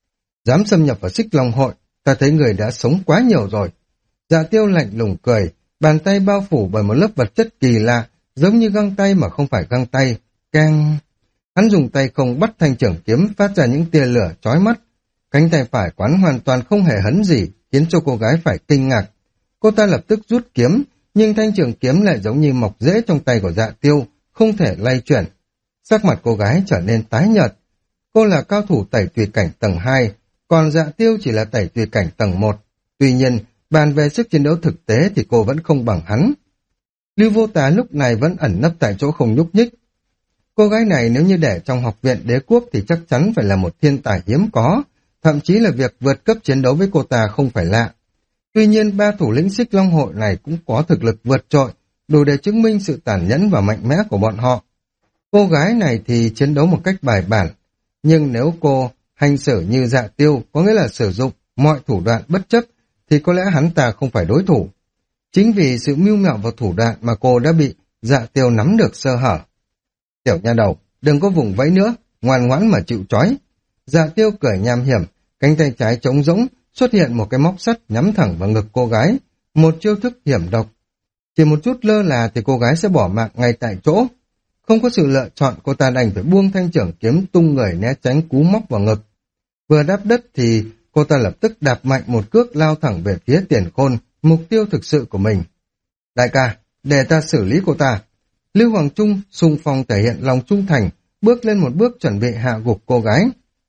Dám xâm nhập vào Xích Long hội, ta thấy người đã sống quá nhiều rồi. Dạ Tiêu lạnh lùng cười, bàn tay bao phủ bởi một lớp vật chất kỳ lạ, giống như găng tay mà không phải găng tay. Keng! Hắn dùng tay không bắt thanh trường kiếm phát ra những tia lửa chói mắt. Cánh tay phải quán hoàn toàn không hề hấn gì, khiến cho cô gái phải kinh ngạc. Cô ta lập tức rút kiếm, nhưng thanh trường kiếm lại giống như mọc rễ trong tay của Dạ Tiêu, không thể lay chuyển. Sắc mặt cô gái trở nên tái nhợt. Cô là cao thủ tẩy tùy cảnh tầng 2, còn Dạ Tiêu chỉ là tẩy tùy cảnh tầng 1. Tuy nhiên, bàn về sức chiến đấu thực tế thì cô vẫn không bằng hắn. Lưu Vô Tà lúc này vẫn ẩn nấp tại chỗ không nhúc nhích. Cô gái này nếu như để trong học viện đế quốc thì chắc chắn phải là một thiên tài hiếm có, thậm chí là việc vượt cấp chiến đấu với cô ta không phải lạ. Tuy nhiên 3 thủ lĩnh Xích Long hội này cũng có thực lực vượt trội, đủ để chứng minh sự tàn nhẫn và mạnh mẽ của bọn họ. Cô gái này thì chiến đấu một cách bài bản, nhưng nếu cô hành xử như Dạ Tiêu, có nghĩa là sử dụng mọi thủ đoạn bất chấp, thì có lẽ hắn ta không phải đối thủ. Chính vì sự mưu mẹo và thủ đoạn mà cô đã bị Dạ Tiêu nắm được sơ hở. Tiểu nha đầu, đừng có vùng vẫy nữa, ngoan ngoãn mà chịu trói. Dạ Tiêu cười nham hiểm, cánh tay trái trống rỗng, xuất hiện một cái móc sắt nhắm thẳng vào ngực cô gái, một chiêu thức hiểm độc. Chỉ một chút lơ là thì cô gái sẽ bỏ mạng ngay tại chỗ. Không có sự lựa chọn, cô ta đành phải buông thanh trưởng kiếm tung người né tránh cú móc vào ngực. Vừa đáp đất thì cô ta lập tức đạp mạnh một cước lao thẳng về phía Tiền Khôn, mục tiêu thực sự của mình. Đại ca, để ta xử lý cô ta. Lưu Hoàng Trung xung phong thể hiện lòng trung thành, bước lên một bước chuẩn bị hạ gục cô gái.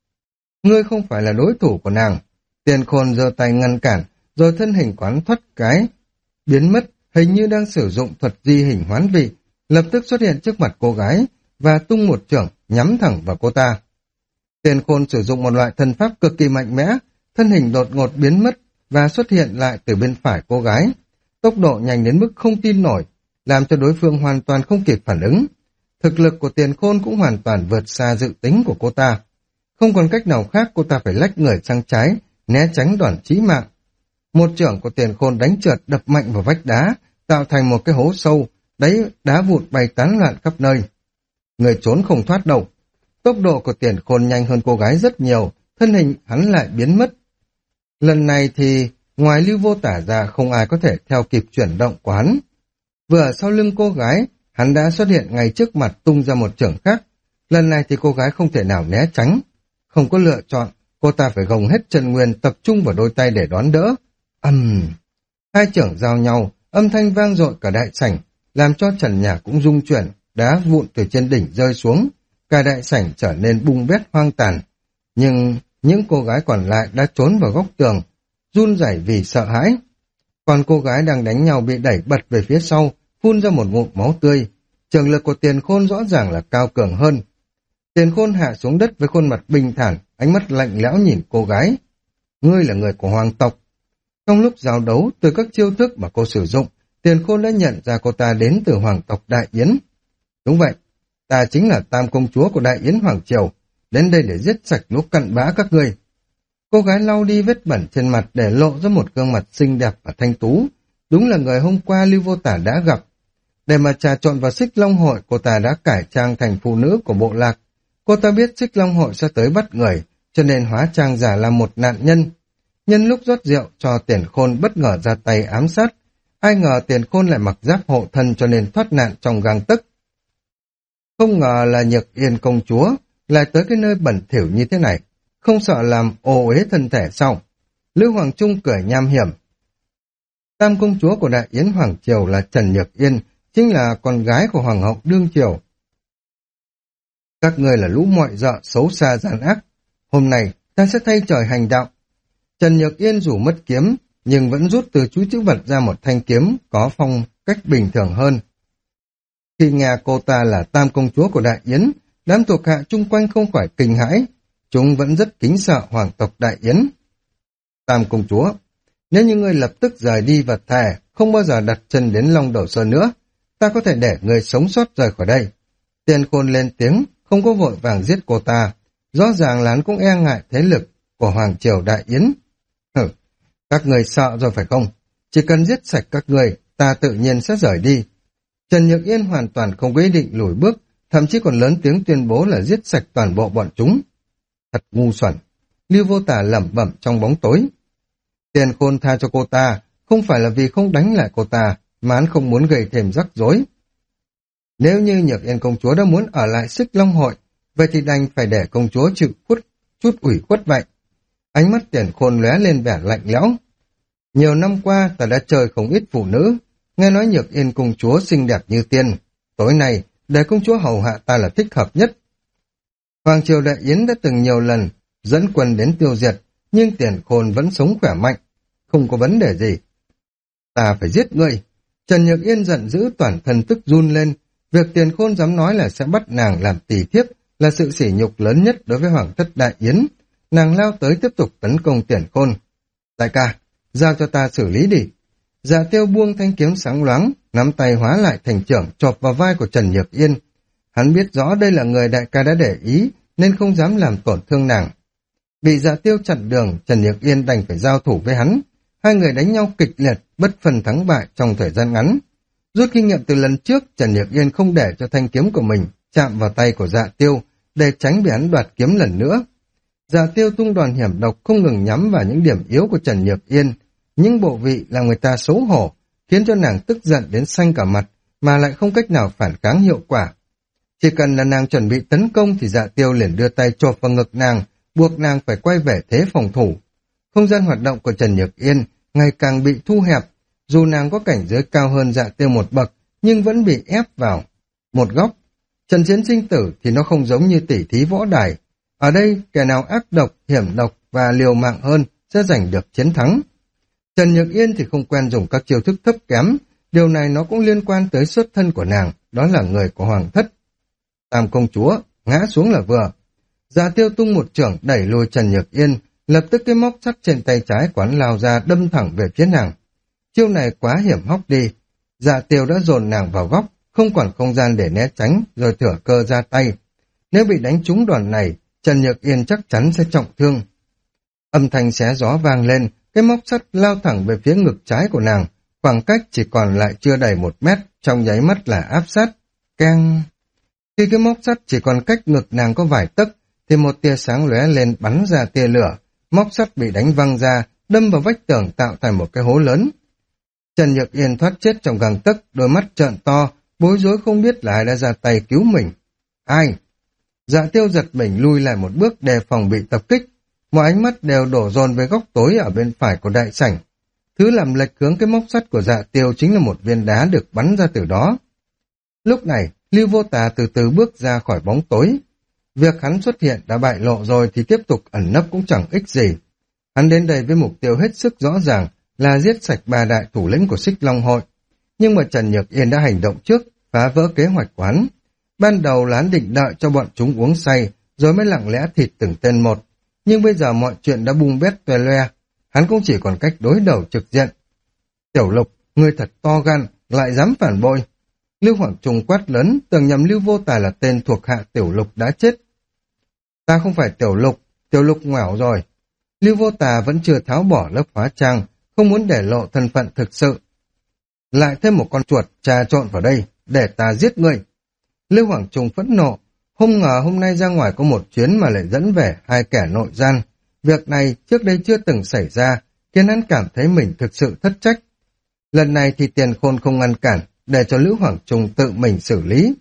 Ngươi không phải là đối thủ của nàng. Tiền Khôn giơ tay ngăn cản, rồi thân hình quán thoát cái, biến mất, hình như đang sử dụng thuật di hình hoán vị, lập tức xuất hiện trước mặt cô gái và tung một chưởng nhắm thẳng vào cô ta. Tiền Khôn sử dụng một loại thần pháp cực kỳ mạnh mẽ, thân hình đột ngột biến mất và xuất hiện lại từ bên phải cô gái. Tốc độ nhanh đến mức không tin nổi, làm cho đối phương hoàn toàn không kịp phản ứng. Thực lực của Tiền Khôn cũng hoàn toàn vượt xa dự tính của cô ta. Không còn cách nào khác, cô ta phải lách người sang trái, né tránh đòn chí mạng. Một chưởng của Tiền Khôn đánh trượt đập mạnh vào vách đá, tạo thành một cái hố sâu, đáy đá vụn bay tán loạn khắp nơi. Người trốn không thoát đâu. Tốc độ của Tiền Khôn nhanh hơn cô gái rất nhiều, thân hình hắn lại biến mất. Lần này thì ngoài Lưu Vô Tả ra không ai có thể theo kịp chuyển động của hắn. Vừa ở sau lưng cô gái, hắn đã xuất hiện ngay trước mặt tung ra một chưởng khác. Lần này thì cô gái không thể nào né tránh. Không có lựa chọn, cô ta phải gồng hết chân nguyên tập trung vào đôi tay để đón đỡ. Hai chưởng giao nhau, âm thanh vang dội cả đại sảnh, làm cho trần nhà cũng rung chuyển, đá vụn từ trên đỉnh rơi xuống. Cả đại sảnh trở nên bung bét hoang tàn. Nhưng những cô gái còn lại đã trốn vào góc tường, run rẩy vì sợ hãi. Còn cô gái đang đánh nhau bị đẩy bật về phía sau, phun ra một ngụm máu tươi. Trường lực của Tiền Khôn rõ ràng là cao cường hơn. Tiền Khôn hạ xuống đất với khuôn mặt bình thản, ánh mắt lạnh lẽo nhìn cô gái. Ngươi là người của hoàng tộc. Trong lúc giao đấu, từ các chiêu thức mà cô sử dụng, Tiền Khôn đã nhận ra cô ta đến từ hoàng tộc Đại Yến. Đúng vậy, ta chính là Tam công chúa của Đại Yến Hoàng Triều, đến đây để giết sạch lũ cặn bã các ngươi. Cô gái lau đi vết bẩn trên mặt để lộ ra một gương mặt xinh đẹp và thanh tú. Đúng là người hôm qua Lưu Vô Tả đã gặp. Để mà trà trộn vào Xích Long Hội, cô ta đã cải trang thành phụ nữ của bộ lạc. Cô ta biết Xích Long Hội sẽ tới bắt người, cho nên hóa trang giả là một nạn nhân. Nhân lúc rót rượu cho Tiền Khôn bất ngờ ra tay ám sát. Ai ngờ Tiền Khôn lại mặc giáp hộ thân cho nên thoát nạn trong gang tấc. Không ngờ là Nhược Yên công chúa lại tới cái nơi bẩn thỉu như thế này. Không sợ làm ô uế thân thể sao? Lữ Hoàng Trung cười nham hiểm. Tam công chúa của Đại Yến Hoàng Triều là Trần Nhược Yên, chính là con gái của Hoàng hậu đương triều. Các ngươi là lũ mọi dợ xấu xa gian ác. Hôm nay ta sẽ thay trời hành đạo. Trần Nhược Yên dù mất kiếm, nhưng vẫn rút từ túi trữ vật ra một thanh kiếm có phong cách bình thường hơn. Khi nghe cô ta là Tam công chúa của Đại Yến, đám thuộc hạ chung quanh không khỏi kinh hãi. Chúng vẫn rất kính sợ hoàng tộc Đại Yến. Tam công chúa, nếu như ngươi lập tức rời đi và thề, không bao giờ đặt chân đến Long Đầu Sơn nữa, ta có thể để ngươi sống sót rời khỏi đây. Tiền Khôn lên tiếng, không có vội vàng giết cô ta. Rõ ràng là hắn cũng e ngại thế lực của Hoàng Triều Đại Yến. Các người sợ rồi phải không? Chỉ cần giết sạch các người, ta tự nhiên sẽ rời đi. Trần Nhược Yên hoàn toàn không có ý định lùi bước, thậm chí còn lớn tiếng tuyên bố là giết sạch toàn bộ bọn chúng. Thật ngu xuẩn. Lưu Vô Tả lẩm bẩm trong bóng tối. Tiền Khôn tha cho cô ta, không phải là vì không đánh lại cô ta, mà hắn không muốn gây thêm rắc rối. Nếu như Nhược Yên công chúa đã muốn ở lại Xích Long Hội, vậy thì đành phải để công chúa chịu chút ủy khuất vậy. Ánh mắt Tiền Khôn lóe lên vẻ lạnh lẽo. Nhiều năm qua ta đã chơi không ít phụ nữ, nghe nói Nhược Yên công chúa xinh đẹp như tiên. Tối nay, để công chúa hầu hạ ta là thích hợp nhất. Hoàng Triều Đại Yến đã từng nhiều lần dẫn quân đến tiêu diệt, nhưng Tiền Khôn vẫn sống khỏe mạnh, không có vấn đề gì. Ta phải giết ngươi. Trần Nhược Yên giận dữ, toàn thân tức run lên. Việc Tiền Khôn dám nói là sẽ bắt nàng làm tỳ thiếp là sự sỉ nhục lớn nhất đối với Hoàng thất Đại Yến. Nàng lao tới tiếp tục tấn công Tiền Khôn. Đại ca, giao cho ta xử lý đi. Dạ Tiêu buông thanh kiếm sáng loáng, nắm tay hóa lại thành chưởng chộp vào vai của Trần Nhược Yên. Hắn biết rõ đây là người đại ca đã để ý, nên không dám làm tổn thương nàng. Bị Dạ Tiêu chặn đường, Trần Nhược Yên đành phải giao thủ với hắn. Hai người đánh nhau kịch liệt, bất phân thắng bại trong thời gian ngắn. Rút kinh nghiệm từ lần trước, Trần Nhược Yên không để cho thanh kiếm của mình chạm vào tay của Dạ Tiêu, để tránh bị hắn đoạt kiếm lần nữa. Dạ Tiêu tung đòn hiểm độc không ngừng nhắm vào những điểm yếu của Trần Nhược Yên. Những bộ vị làm người ta xấu hổ, khiến cho nàng tức giận đến xanh cả mặt, mà lại không cách nào phản kháng hiệu quả. Chỉ cần là nàng chuẩn bị tấn công thì Dạ Tiêu liền đưa tay chộp vào ngực nàng, buộc nàng phải quay về thế phòng thủ. Không gian hoạt động của Trần Nhược Yên ngày càng bị thu hẹp, dù nàng có cảnh giới cao hơn Dạ Tiêu một bậc, nhưng vẫn bị ép vào một góc. Trận chiến sinh tử thì nó không giống như tỉ thí võ đài. Ở đây, kẻ nào ác độc, hiểm độc và liều mạng hơn sẽ giành được chiến thắng. Trần Nhược Yên thì không quen dùng các chiêu thức thấp kém, điều này nó cũng liên quan tới xuất thân của nàng, đó là người của Hoàng thất. Tam công chúa, ngã xuống là vừa. Dạ Tiêu tung một chưởng đẩy lùi Trần Nhược Yên, lập tức cái móc sắt trên tay trái quán lao ra đâm thẳng về phía nàng. Chiêu này quá hiểm hóc đi. Dạ Tiêu đã dồn nàng vào góc, không còn không gian để né tránh, rồi thừa cơ ra tay. Nếu bị đánh trúng đòn này, Trần Nhược Yên chắc chắn sẽ trọng thương. Âm thanh xé gió vang lên, cái móc sắt lao thẳng về phía ngực trái của nàng, khoảng cách chỉ còn lại chưa đầy 1 mét, trong nháy mắt là áp sát. Keng! Khi cái móc sắt chỉ còn cách ngực nàng có vài tấc, thì một tia sáng lóe lên bắn ra tia lửa, móc sắt bị đánh văng ra, đâm vào vách tường tạo thành một cái hố lớn. Trần Nhược Yên thoát chết trong gang tấc, đôi mắt trợn to, bối rối không biết là ai đã ra tay cứu mình. Ai? Dạ Tiêu giật mình lui lại một bước đề phòng bị tập kích. Mọi ánh mắt đều đổ dồn về góc tối ở bên phải của đại sảnh. Thứ làm lệch hướng cái móc sắt của Dạ Tiêu chính là một viên đá được bắn ra từ đó. Lúc này, Lưu Vô Tà từ từ bước ra khỏi bóng tối. Việc hắn xuất hiện đã bại lộ rồi thì tiếp tục ẩn nấp cũng chẳng ích gì. Hắn đến đây với mục tiêu hết sức rõ ràng là giết sạch 3 đại thủ lĩnh của Xích Long Hội. Nhưng mà Trần Nhược Yên đã hành động trước, phá vỡ kế hoạch của hắn. Ban đầu là hắn định đợi cho bọn chúng uống say, rồi mới lặng lẽ thịt từng tên một. Nhưng bây giờ mọi chuyện đã bung bét toe loe, hắn cũng chỉ còn cách đối đầu trực diện. Tiểu Lục, ngươi thật to gan, lại dám phản bội. Lưu Hoàng Trung quát lớn, tưởng nhầm Lưu Vô Tà là tên thuộc hạ Tiểu Lục đã chết. Ta không phải Tiểu Lục ngoẻo rồi. Lưu Vô Tà vẫn chưa tháo bỏ lớp hóa trang, không muốn để lộ thân phận thực sự. Lại thêm một con chuột trà trộn vào đây, để ta giết ngươi. Lưu Hoàng Trung phẫn nộ, không ngờ hôm nay ra ngoài có một chuyến mà lại dẫn về hai kẻ nội gian. Việc này trước đây chưa từng xảy ra, khiến hắn cảm thấy mình thực sự thất trách. Lần này thì Tiền Khôn không ngăn cản, để cho Lưu Hoàng Trung tự mình xử lý.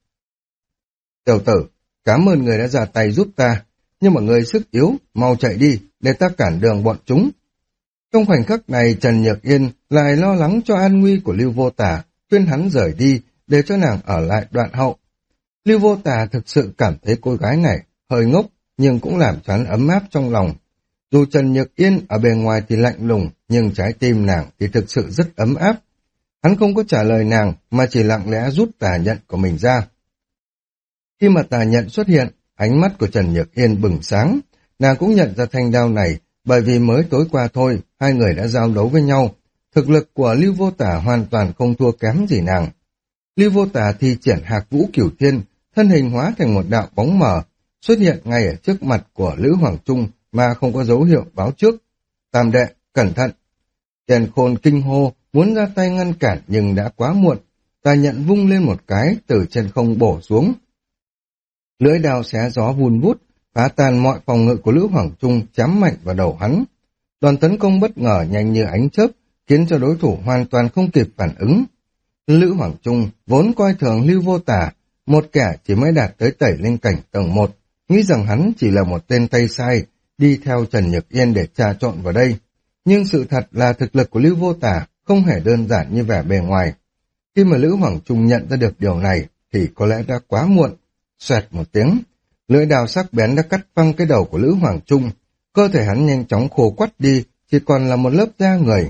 Tiểu tử, cảm ơn người đã ra tay giúp ta, nhưng mà người sức yếu, mau chạy đi, để ta cản đường bọn chúng. Trong khoảnh khắc này, Trần Nhược Yên lại lo lắng cho an nguy của Lưu Vô Tà, khuyên hắn rời đi, để cho nàng ở lại đoạn hậu. Lưu Vô Tà thực sự cảm thấy cô gái này hơi ngốc, nhưng cũng làm cho hắn ấm áp trong lòng. Dù Trần Nhược Yên ở bề ngoài thì lạnh lùng, nhưng trái tim nàng thì thực sự rất ấm áp. Hắn không có trả lời nàng, mà chỉ lặng lẽ rút tà nhận của mình ra. Khi mà tà nhận xuất hiện, ánh mắt của Trần Nhược Yên bừng sáng. Nàng cũng nhận ra thanh đao này, bởi vì mới tối qua thôi, hai người đã giao đấu với nhau. Thực lực của Lưu Vô Tà hoàn toàn không thua kém gì nàng. Lưu Vô Tà thi triển Hạc Vũ Cửu Thiên, thân hình hóa thành một đạo bóng mờ, xuất hiện ngay ở trước mặt của Lữ Hoàng Trung mà không có dấu hiệu báo trước. Tam đệ, cẩn thận! Tiền Khôn kinh hô, muốn ra tay ngăn cản nhưng đã quá muộn. Tà nhận vung lên một cái, từ trên không bổ xuống. Lưỡi đao xé gió vun vút, phá tan mọi phòng ngự của Lữ Hoàng Trung, chém mạnh vào đầu hắn. Đòn tấn công bất ngờ nhanh như ánh chớp, khiến cho đối thủ hoàn toàn không kịp phản ứng. Lữ Hoàng Trung vốn coi thường Lưu Vô Tà, một kẻ chỉ mới đạt tới tẩy linh cảnh tầng 1, nghĩ rằng hắn chỉ là một tên tay sai, đi theo Trần Nhược Yên để trà trộn vào đây. Nhưng sự thật là thực lực của Lưu Vô Tà không hề đơn giản như vẻ bề ngoài. Khi mà Lữ Hoàng Trung nhận ra được điều này, thì có lẽ đã quá muộn. Xoẹt một tiếng, lưỡi đao sắc bén đã cắt phăng cái đầu của Lữ Hoàng Trung, cơ thể hắn nhanh chóng khô quắt đi, chỉ còn là một lớp da người.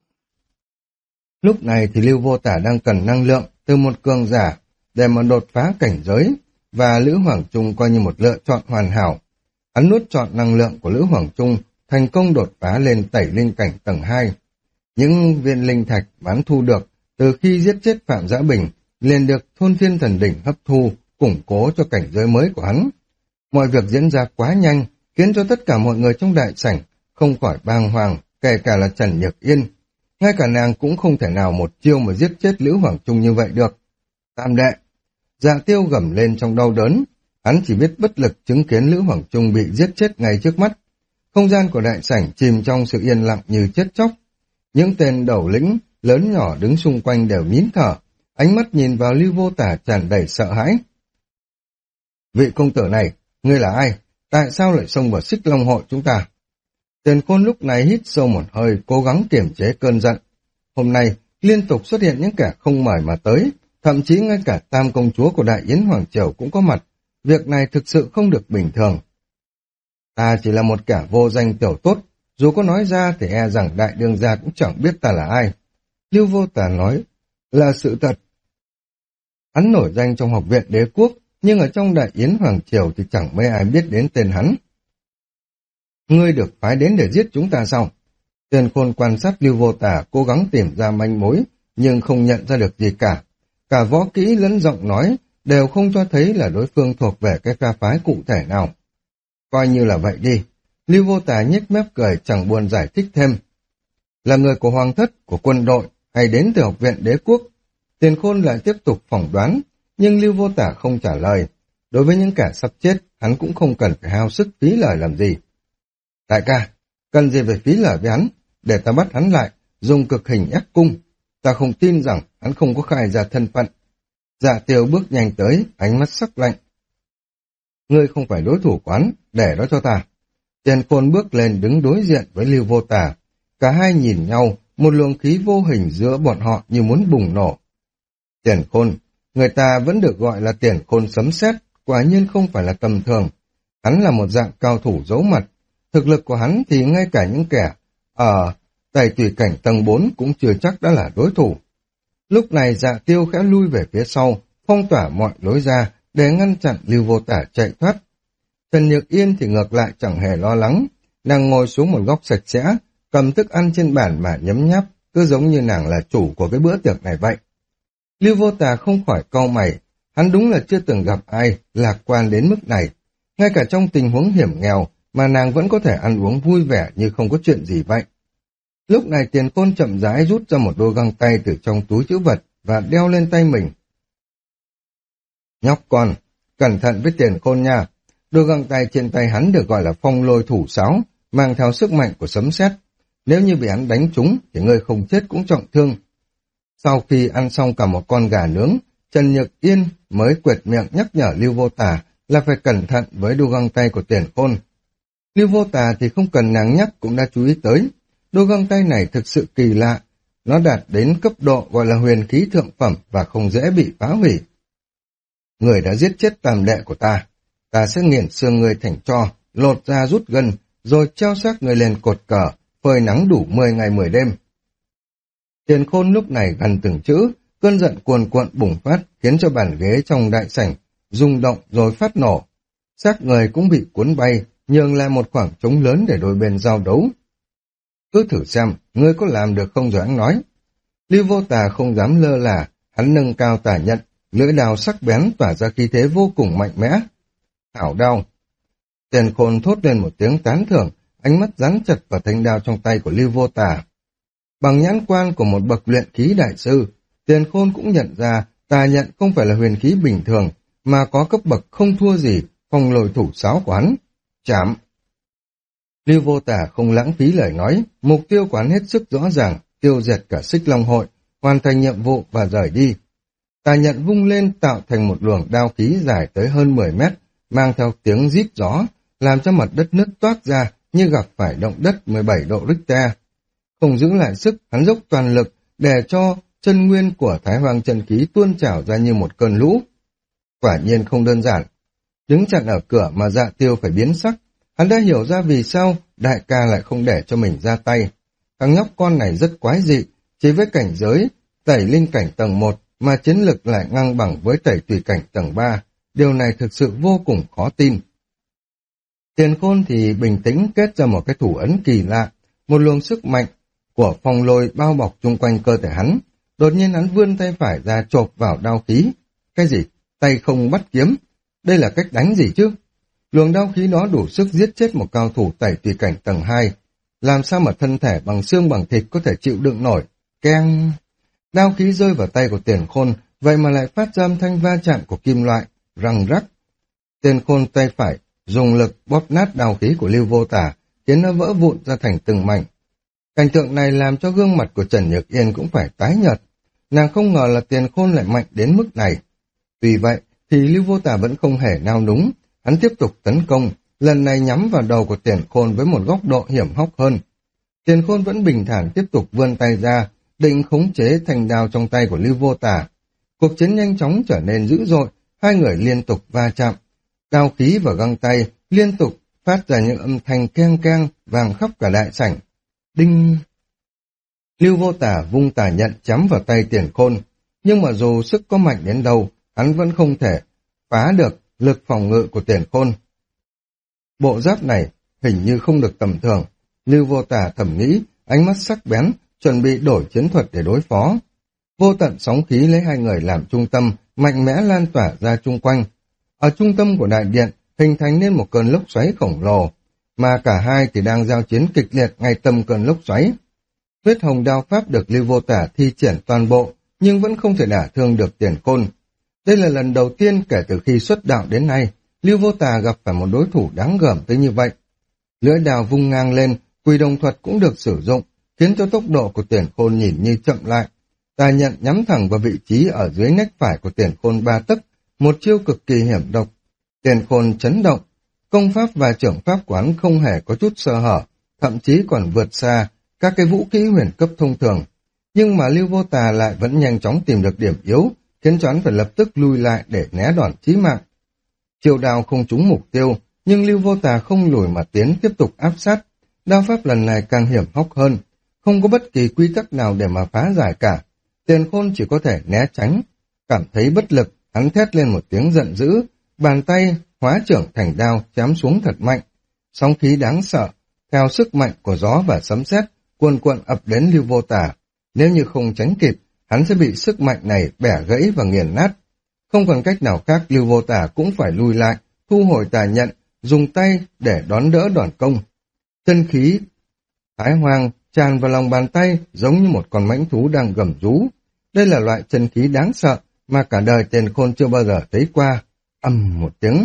Lúc này thì Lưu Vô Tà đang cần năng lượng từ một cường giả để mà đột phá cảnh giới, và Lữ Hoàng Trung coi như một lựa chọn hoàn hảo. Hắn nuốt trọn năng lượng của Lữ Hoàng Trung, thành công đột phá lên tẩy linh cảnh tầng 2. Những viên linh thạch bán thu được từ khi giết chết Phạm Giã Bình liền được Thôn Thiên Thần Đỉnh hấp thu, củng cố cho cảnh giới mới của hắn. Mọi việc diễn ra quá nhanh, khiến cho tất cả mọi người trong đại sảnh không khỏi bàng hoàng, kể cả là Trần Nhược Yên. Ngay cả nàng cũng không thể nào một chiêu mà giết chết Lữ Hoàng Trung như vậy được. Tam đệ! Dạ Tiêu gầm lên trong đau đớn, hắn chỉ biết bất lực chứng kiến Lữ Hoàng Trung bị giết chết ngay trước mắt. Không gian của đại sảnh chìm trong sự yên lặng như chết chóc. Những tên đầu lĩnh, lớn nhỏ đứng xung quanh đều nín thở, ánh mắt nhìn vào Lưu Vô Tà tràn đầy sợ hãi. Vị công tử này, ngươi là ai? Tại sao lại xông vào Xích Long hội chúng ta? Tiền Khôn lúc này hít sâu một hơi, cố gắng kiềm chế cơn giận. Hôm nay, liên tục xuất hiện những kẻ không mời mà tới, thậm chí ngay cả tam công chúa của Đại Yến Hoàng Triều cũng có mặt. Việc này thực sự không được bình thường. Ta chỉ là một kẻ vô danh tiểu tốt, dù có nói ra thì e rằng đại đương gia cũng chẳng biết ta là ai. Lưu Vô Tà nói, là sự thật. Hắn nổi danh trong học viện đế quốc, nhưng ở trong Đại Yến Hoàng Triều thì chẳng mấy ai biết đến tên hắn. Ngươi được phái đến để giết chúng ta sao? Tiền Khôn quan sát Lưu Vô Tà, cố gắng tìm ra manh mối, nhưng không nhận ra được gì cả. Cả võ kỹ lẫn giọng nói đều không cho thấy là đối phương thuộc về cái phe phái cụ thể nào. Coi như là vậy đi. Lưu Vô Tà nhếch mép cười, chẳng buồn giải thích thêm. Là người của hoàng thất, của quân đội, hay đến từ học viện đế quốc? Tiền Khôn lại tiếp tục phỏng đoán, nhưng Lưu Vô Tà không trả lời. Đối với những kẻ sắp chết, hắn cũng không cần phải hao sức phí lời làm gì. Đại ca, cần gì phải phí lời với hắn, để ta bắt hắn lại, dùng cực hình ép cung. Ta không tin rằng hắn không có khai ra thân phận. Dạ Tiêu bước nhanh tới, ánh mắt sắc lạnh. Ngươi không phải đối thủ của hắn, để đó cho ta. Tiền Khôn bước lên đứng đối diện với Lưu Vô Tà. Cả hai nhìn nhau, một luồng khí vô hình giữa bọn họ như muốn bùng nổ. Tiền Khôn, người ta vẫn được gọi là Tiền Khôn sấm sét, quả nhiên không phải là tầm thường. Hắn là một dạng cao thủ giấu mặt. Thực lực của hắn thì ngay cả những kẻ ở Tẩy Tùy cảnh tầng 4 cũng chưa chắc đã là đối thủ. Lúc này Dạ Tiêu khẽ lui về phía sau, phong tỏa mọi lối ra để ngăn chặn Lưu Vô Tả chạy thoát. Trần Nhược Yên thì ngược lại chẳng hề lo lắng, nàng ngồi xuống một góc sạch sẽ, cầm thức ăn trên bàn mà nhấm nháp, cứ giống như nàng là chủ của cái bữa tiệc này vậy. Lưu Vô Tà không khỏi cau mày, hắn đúng là chưa từng gặp ai lạc quan đến mức này. Ngay cả trong tình huống hiểm nghèo mà nàng vẫn có thể ăn uống vui vẻ như không có chuyện gì vậy. Lúc này Tiền Khôn chậm rãi rút ra một đôi găng tay từ trong túi trữ vật và đeo lên tay mình. Nhóc con, cẩn thận với Tiền Khôn nha. Đôi găng tay trên tay hắn được gọi là phong lôi thủ sáo, mang theo sức mạnh của sấm sét. Nếu như bị hắn đánh trúng thì ngươi không chết cũng trọng thương. Sau khi ăn xong cả một con gà nướng, Trần Nhược Yên mới quệt miệng nhắc nhở Lưu Vô Tà là phải cẩn thận với đôi găng tay của Tiền Khôn. Lưu Vô Tà thì không cần nàng nhắc cũng đã chú ý tới. Đôi găng tay này thực sự kỳ lạ, nó đạt đến cấp độ gọi là huyền khí thượng phẩm và không dễ bị phá hủy. Người đã giết chết tam đệ của ta sẽ nghiền xương người thành tro, lột ra rút gân, rồi treo xác người lên cột cờ, phơi nắng đủ 10 ngày 10 đêm. Tiền Khôn lúc này gần từng chữ, cơn giận cuồn cuộn bùng phát khiến cho bàn ghế trong đại sảnh rung động rồi phát nổ. Xác người cũng bị cuốn bay, nhường lại một khoảng trống lớn để đôi bên giao đấu. Cứ thử xem, ngươi có làm được không rồi hắn nói. Lưu Vô Tà không dám lơ là, hắn nâng cao tà nhận, lưỡi đao sắc bén tỏa ra khí thế vô cùng mạnh mẽ. Hảo đao. Tiền Khôn thốt lên một tiếng tán thưởng, ánh mắt dán chặt vào thanh đao trong tay của Lưu Vô Tà. Bằng nhãn quan của một bậc luyện khí đại sư, Tiền Khôn cũng nhận ra tà nhận không phải là huyền khí bình thường, mà có cấp bậc không thua gì phong lôi thủ sáo của hắn. Chạm. Lưu Vô Tà không lãng phí lời nói, mục tiêu của hắn hết sức rõ ràng, tiêu diệt cả Xích Long hội, hoàn thành nhiệm vụ và rời đi. Tà nhận vung lên tạo thành một luồng đao khí dài tới hơn 10 mét, mang theo tiếng rít gió, làm cho mặt đất nứt toát ra như gặp phải động đất 17 độ Richter. Không giữ lại sức, hắn dốc toàn lực để cho chân nguyên của Thái Hoang chân khí tuôn trào ra như một cơn lũ. Quả nhiên không đơn giản. Đứng chặn ở cửa mà Dạ Tiêu phải biến sắc, hắn đã hiểu ra vì sao đại ca lại không để cho mình ra tay. Thằng nhóc con này rất quái dị, chỉ với cảnh giới tẩy linh cảnh tầng 1 mà chiến lực lại ngang bằng với tẩy tùy cảnh tầng 3. Điều này thực sự vô cùng khó tin. Tiền Khôn thì bình tĩnh kết ra một cái thủ ấn kỳ lạ, một luồng sức mạnh của phong lôi bao bọc chung quanh cơ thể hắn. Đột nhiên hắn vươn tay phải ra chộp vào đao khí. Cái gì? Tay không bắt kiếm? Đây là cách đánh gì chứ? Luồng đao khí đó đủ sức giết chết một cao thủ tẩy tùy cảnh tầng 2. Làm sao mà thân thể bằng xương bằng thịt có thể chịu đựng nổi? Keng! Đao khí rơi vào tay của Tiền Khôn, vậy mà lại phát ra âm thanh va chạm của kim loại, răng rắc. Tiền Khôn tay phải dùng lực bóp nát đao khí của Lưu Vô Tà, khiến nó vỡ vụn ra thành từng mảnh. Cảnh tượng này làm cho gương mặt của Trần Nhược Yên cũng phải tái nhợt. Nàng không ngờ là Tiền Khôn lại mạnh đến mức này. Tuy vậy thì Lưu Vô Tà vẫn không hề nao núng, hắn tiếp tục tấn công, lần này nhắm vào đầu của Tiền Khôn với một góc độ hiểm hóc hơn. Tiền Khôn vẫn bình thản tiếp tục vươn tay ra, định khống chế thanh đao trong tay của Lưu Vô Tà. Cuộc chiến nhanh chóng trở nên dữ dội, hai người liên tục va chạm. Đao khí và găng tay liên tục phát ra những âm thanh keng keng vang khắp cả đại sảnh. Đinh! Lưu Vô Tà vung tà nhận chém vào tay Tiền Khôn, nhưng mà dù sức có mạnh đến đâu, hắn vẫn không thể phá được lực phòng ngự của Tiền Khôn. Bộ giáp này hình như không được tầm thường. Lưu Vô Tà thầm nghĩ, ánh mắt sắc bén, chuẩn bị đổi chiến thuật để đối phó. Vô tận sóng khí lấy hai người làm trung tâm, mạnh mẽ lan tỏa ra chung quanh. Ở trung tâm của đại điện, hình thành nên một cơn lốc xoáy khổng lồ, mà cả hai thì đang giao chiến kịch liệt ngay tâm cơn lốc xoáy. Huyết hồng đao pháp được Lưu Vô Tà thi triển toàn bộ, nhưng vẫn không thể đả thương được Tiền Khôn. Đây là lần đầu tiên kể từ khi xuất đạo đến nay, Lưu Vô Tà gặp phải một đối thủ đáng gờm tới như vậy. Lưỡi đao vung ngang lên, quỷ đồng thuật cũng được sử dụng, khiến cho tốc độ của Tiền Khôn nhìn như chậm lại. Tà nhận nhắm thẳng vào vị trí ở dưới nách phải của Tiền Khôn 3 tấc, một chiêu cực kỳ hiểm độc. Tiền Khôn chấn động, công pháp và trưởng pháp quán không hề có chút sơ hở, thậm chí còn vượt xa các cái vũ khí huyền cấp thông thường. Nhưng mà Lưu Vô Tà lại vẫn nhanh chóng tìm được điểm yếu, khiến cho hắn phải lập tức lui lại để né đòn chí mạng. Chiêu đao không trúng mục tiêu, nhưng Lưu Vô Tà không lùi mà tiến tiếp tục áp sát. Đao pháp lần này càng hiểm hóc hơn, không có bất kỳ quy tắc nào để mà phá giải cả. Tiền Khôn chỉ có thể né tránh. Cảm thấy bất lực, hắn thét lên một tiếng giận dữ, bàn tay hóa trưởng thành đao chém xuống thật mạnh. Sóng khí đáng sợ, theo sức mạnh của gió và sấm sét cuồn cuộn ập đến Lưu Vô Tả. Nếu như không tránh kịp, hắn sẽ bị sức mạnh này bẻ gãy và nghiền nát. Không còn cách nào khác, Lưu Vô Tả cũng phải lùi lại, thu hồi tà nhận, dùng tay để đón đỡ đòn công. Chân khí Thái Hoang tràn vào lòng bàn tay giống như một con mãnh thú đang gầm rú. Đây là loại chân khí đáng sợ mà cả đời Tiền Khôn chưa bao giờ thấy qua. Ầm một tiếng.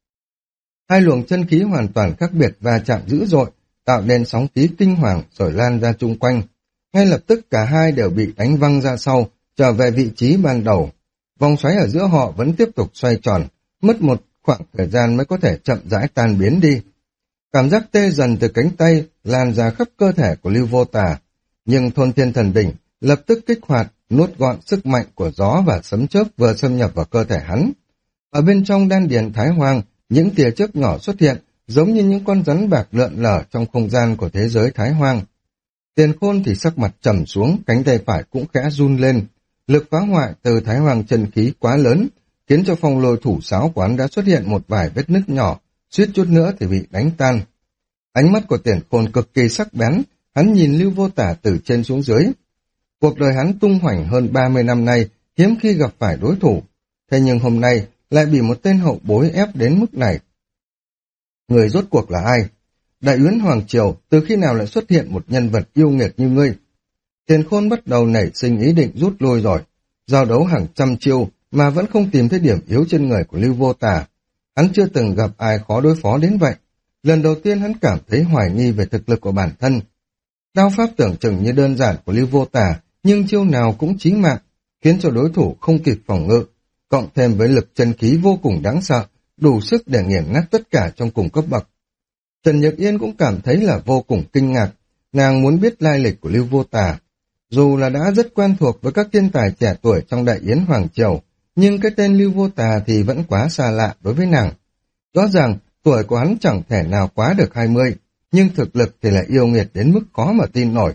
Hai luồng chân khí hoàn toàn khác biệt và chạm dữ dội, tạo nên sóng khí kinh hoàng rồi lan ra chung quanh. Ngay lập tức cả hai đều bị đánh văng ra sau, trở về vị trí ban đầu. Vòng xoáy ở giữa họ vẫn tiếp tục xoay tròn, mất một khoảng thời gian mới có thể chậm rãi tan biến đi. Cảm giác tê dần từ cánh tay lan ra khắp cơ thể của Lưu Vô Tà, nhưng Thôn Thiên Thần Đỉnh lập tức kích hoạt, nuốt gọn sức mạnh của gió và sấm chớp vừa xâm nhập vào cơ thể hắn. Ở bên trong đan điền Thái Hoang, những tia chớp nhỏ xuất hiện, giống như những con rắn bạc lượn lờ trong không gian của thế giới Thái Hoang. Tiền Khôn thì sắc mặt trầm xuống, cánh tay phải cũng khẽ run lên. Lực phá hoại từ Thái Hoang chân khí quá lớn, khiến cho phong lôi thủ sáo quán đã xuất hiện một vài vết nứt nhỏ, suýt chút nữa thì bị đánh tan. Ánh mắt của Tiền Khôn cực kỳ sắc bén, hắn nhìn Lưu Vô Tả từ trên xuống dưới. Cuộc đời hắn tung hoành hơn 30 năm nay, hiếm khi gặp phải đối thủ. Thế nhưng hôm nay lại bị một tên hậu bối ép đến mức này. Người rốt cuộc là ai? Đại Uyển Hoàng Triều, từ khi nào lại xuất hiện một nhân vật yêu nghiệt như ngươi? Tiền Khôn bắt đầu nảy sinh ý định rút lui rồi. Giao đấu hàng trăm chiêu mà vẫn không tìm thấy điểm yếu trên người của Lưu Vô Tả. Hắn chưa từng gặp ai khó đối phó đến vậy. Lần đầu tiên hắn cảm thấy hoài nghi về thực lực của bản thân. Đao pháp tưởng chừng như đơn giản của Lưu Vô Tả, nhưng chiêu nào cũng chí mạng, khiến cho đối thủ không kịp phòng ngự. Cộng thêm với lực chân khí vô cùng đáng sợ, đủ sức để nghiền nát tất cả trong cùng cấp bậc. Trần Nhược Yên cũng cảm thấy là vô cùng kinh ngạc, nàng muốn biết lai lịch của Lưu Vô Tả. Dù là đã rất quen thuộc với các thiên tài trẻ tuổi trong Đại Yến Hoàng Triều, nhưng cái tên Lưu Vô Tả thì vẫn quá xa lạ đối với nàng. Rõ ràng, tuổi của hắn chẳng thể nào quá được 20, nhưng thực lực thì lại yêu nghiệt đến mức khó mà tin nổi.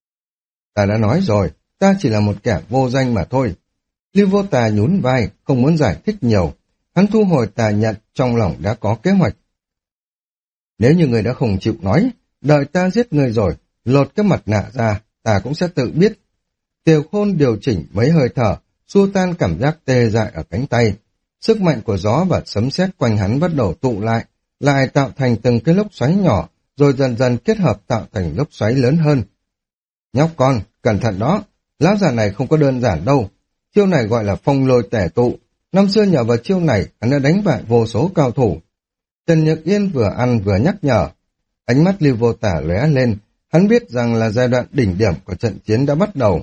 Ta đã nói rồi, ta chỉ là một kẻ vô danh mà thôi. Lưu Vô Tả nhún vai, không muốn giải thích nhiều. Hắn thu hồi tà nhận, trong lòng đã có kế hoạch. Nếu như người đã không chịu nói, đợi ta giết người rồi, lột cái mặt nạ ra, ta cũng sẽ tự biết. Tiều Khôn điều chỉnh mấy hơi thở, xua tan cảm giác tê dại ở cánh tay. Sức mạnh của gió và sấm sét quanh hắn bắt đầu tụ lại tạo thành từng cái lốc xoáy nhỏ, rồi dần dần kết hợp tạo thành lốc xoáy lớn hơn. Nhóc con, cẩn thận đó, lão già này không có đơn giản đâu. Chiêu này gọi là phong lôi tể tụ. Năm xưa nhờ vào chiêu này, hắn đã đánh bại vô số cao thủ. Trần Nhược Yên vừa ăn vừa nhắc nhở. Ánh mắt Lưu Vô Tả lóe lên, hắn biết rằng là giai đoạn đỉnh điểm của trận chiến đã bắt đầu.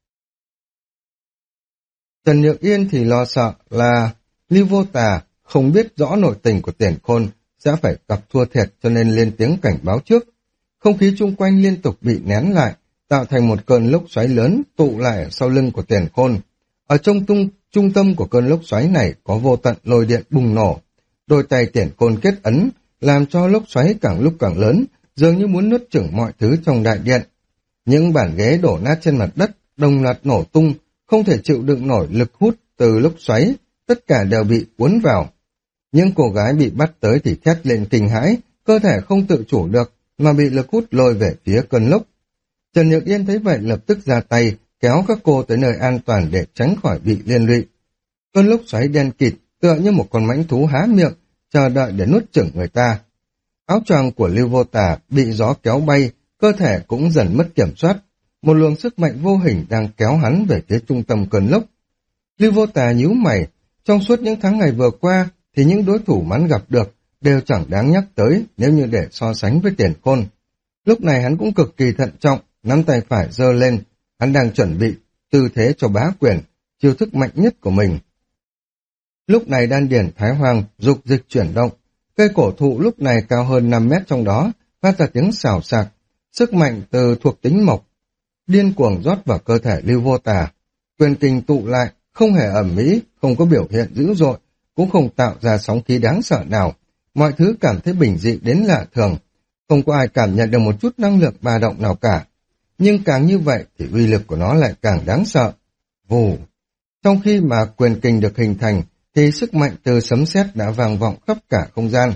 Trần Nhược Yên thì lo sợ là Lưu Vô Tả không biết rõ nội tình của Tiền Khôn sẽ phải gặp thua thiệt, cho nên lên tiếng cảnh báo trước. Không khí chung quanh liên tục bị nén lại, tạo thành một cơn lốc xoáy lớn tụ lại ở sau lưng của Tiền Khôn. Ở trong trung tâm của cơn lốc xoáy này có vô tận lôi điện bùng nổ. Đôi tay Tiền Khôn kết ấn, làm cho lốc xoáy càng lúc càng lớn, dường như muốn nuốt chửng mọi thứ trong đại điện. Những bàn ghế đổ nát trên mặt đất, đồng loạt nổ tung, không thể chịu đựng nổi lực hút từ lốc xoáy, tất cả đều bị cuốn vào. Những cô gái bị bắt tới thì thét lên kinh hãi, cơ thể không tự chủ được, mà bị lực hút lôi về phía cơn lốc. Trần Nhược Yên thấy vậy lập tức ra tay, kéo các cô tới nơi an toàn để tránh khỏi bị liên lụy. Cơn lốc xoáy đen kịt, tựa như một con mãnh thú há miệng, chờ đợi để nuốt chửng người ta. Áo choàng của Lưu Vô Tả bị gió kéo bay, cơ thể cũng dần mất kiểm soát. Một luồng sức mạnh vô hình đang kéo hắn về phía trung tâm cơn lốc. Lưu Vô Tả nhíu mày, trong suốt những tháng ngày vừa qua thì những đối thủ hắn gặp được đều chẳng đáng nhắc tới nếu như để so sánh với Tiền Khôn. Lúc này hắn cũng cực kỳ thận trọng, nắm tay phải giơ lên, hắn đang chuẩn bị tư thế cho bá quyền, chiêu thức mạnh nhất của mình. Lúc này đan điển Thái Hoang dục dịch chuyển động, cây cổ thụ lúc này cao hơn 5 mét trong đó, phát ra tiếng xào xạc, sức mạnh từ thuộc tính mộc, điên cuồng rót vào cơ thể Lưu Vô Tả. Quyền kinh tụ lại, không hề ẩm mỹ, không có biểu hiện dữ dội, cũng không tạo ra sóng khí đáng sợ nào. Mọi thứ cảm thấy bình dị đến lạ thường, không có ai cảm nhận được một chút năng lượng ba động nào cả. Nhưng càng như vậy thì uy lực của nó lại càng đáng sợ. Vù! Trong khi mà quyền kình được hình thành, thì sức mạnh từ sấm sét đã vang vọng khắp cả không gian.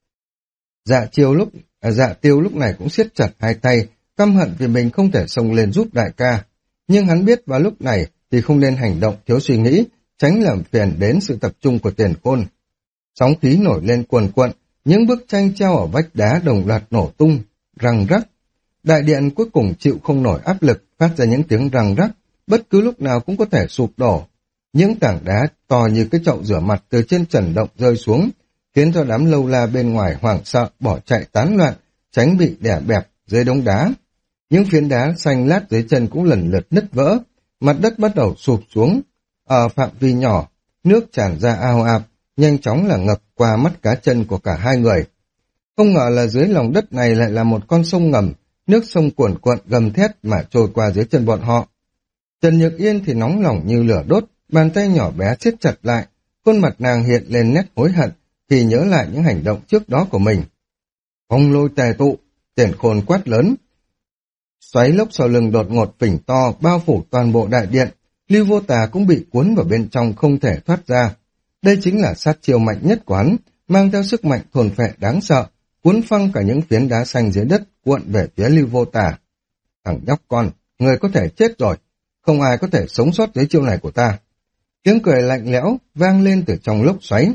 Dạ tiêu lúc này cũng siết chặt hai tay, căm hận vì mình không thể xông lên giúp đại ca. Nhưng hắn biết vào lúc này thì không nên hành động thiếu suy nghĩ, tránh làm phiền đến sự tập trung của Tiền Khôn. Sóng khí nổi lên cuồn cuộn, những bức tranh treo ở vách đá đồng loạt nổ tung, răng rắc. Đại điện cuối cùng chịu không nổi áp lực, phát ra những tiếng răng rắc, bất cứ lúc nào cũng có thể sụp đổ. Những tảng đá to như cái chậu rửa mặt từ trên trần động rơi xuống, khiến cho đám lâu la bên ngoài hoảng sợ bỏ chạy tán loạn, tránh bị đè bẹp dưới đống đá. Những phiến đá xanh lát dưới chân cũng lần lượt nứt vỡ, mặt đất bắt đầu sụp xuống. Ở phạm vi nhỏ, nước tràn ra ao ạt, nhanh chóng là ngập qua mắt cá chân của cả hai người. Không ngờ là dưới lòng đất này lại là một con sông ngầm, nước sông cuồn cuộn gầm thét mà trôi qua dưới chân bọn họ. Trần Nhược Yên thì nóng lòng như lửa đốt, bàn tay nhỏ bé siết chặt lại, khuôn mặt nàng hiện lên nét hối hận khi nhớ lại những hành động trước đó của mình. Phong lôi tề tụ, Tiền Khôn quát lớn. Xoáy lốc sau lưng đột ngột phình to, bao phủ toàn bộ đại điện, Lưu Vô Tà cũng bị cuốn vào bên trong không thể thoát ra. Đây chính là sát chiêu mạnh nhất của hắn, mang theo sức mạnh thôn phệ đáng sợ, cuốn phăng cả những phiến đá xanh dưới đất cuộn về phía Lưu Vô Tà. Thằng nhóc con, người có thể chết rồi, không ai có thể sống sót dưới chiêu này của ta. Tiếng cười lạnh lẽo vang lên từ trong lốc xoáy.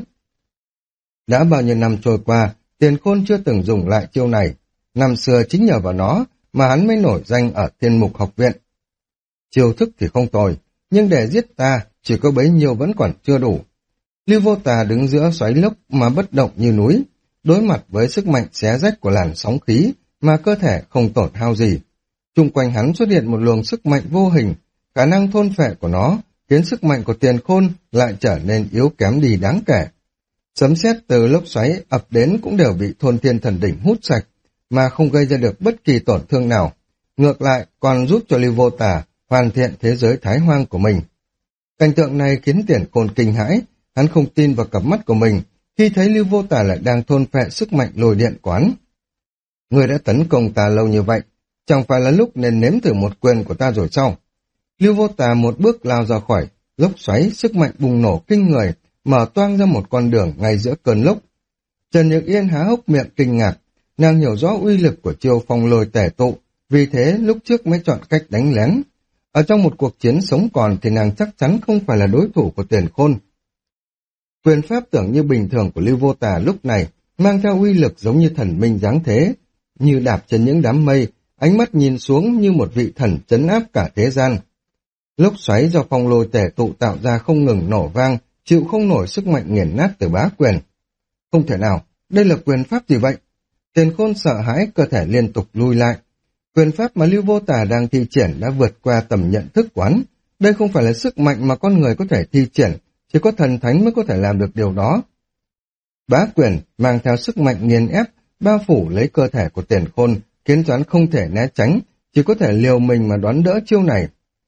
Đã bao nhiêu năm trôi qua, Tiền Khôn chưa từng dùng lại chiêu này. Năm xưa chính nhờ vào nó mà hắn mới nổi danh ở Thiên Mục Học Viện. Chiêu thức thì không tồi, nhưng để giết ta chỉ có bấy nhiêu vẫn còn chưa đủ. Lưu Vô Tà đứng giữa xoáy lốc mà bất động như núi, đối mặt với sức mạnh xé rách của làn sóng khí mà cơ thể không tổn hao gì. Chung quanh hắn xuất hiện một luồng sức mạnh vô hình, khả năng thôn phệ của nó khiến sức mạnh của Tiền Khôn lại trở nên yếu kém đi đáng kể. Sấm sét từ lốc xoáy ập đến cũng đều bị Thôn Thiên Thần Đỉnh hút sạch, mà không gây ra được bất kỳ tổn thương nào. Ngược lại còn giúp cho Lưu Vô Tà hoàn thiện thế giới thái hoang của mình. Cảnh tượng này khiến Tiền Khôn kinh hãi, hắn không tin vào cặp mắt của mình khi thấy Lưu Vô Tà lại đang thôn phệ sức mạnh lôi điện quán. Người đã tấn công ta lâu như vậy, chẳng phải là lúc nên nếm thử một quyền của ta rồi sao? Lưu Vô Tà một bước lao ra khỏi lốc xoáy, sức mạnh bùng nổ kinh người, mở toang ra một con đường ngay giữa cơn lốc. Trần Nhược Yên há hốc miệng kinh ngạc, nàng hiểu rõ uy lực của chiêu phong lôi tể tụ, vì thế lúc trước mới chọn cách đánh lén. Ở trong một cuộc chiến sống còn thì nàng chắc chắn không phải là đối thủ của Tiền Khôn. Quyền pháp tưởng như bình thường của Lưu Vô Tà lúc này mang theo uy lực giống như thần minh giáng thế, như đạp trên những đám mây, ánh mắt nhìn xuống như một vị thần trấn áp cả thế gian. Lốc xoáy do phong lôi tể tụ tạo ra không ngừng nổ vang, chịu không nổi sức mạnh nghiền nát từ Bá Quyền. Không thể nào, đây là quyền pháp gì vậy? Tiền Khôn sợ hãi, cơ thể liên tục lui lại. Quyền pháp mà Lưu Vô Tà đang thi triển đã vượt qua tầm nhận thức quán. Đây không phải là sức mạnh mà con người có thể thi triển, chỉ có thần thánh mới có thể làm được điều đó. Bá Quyền mang theo sức mạnh nghiền ép, bao phủ lấy cơ thể của Tiền Khôn, khiến cho hắn không thể né tránh, chỉ có thể liều mình mà đón đỡ chiêu này.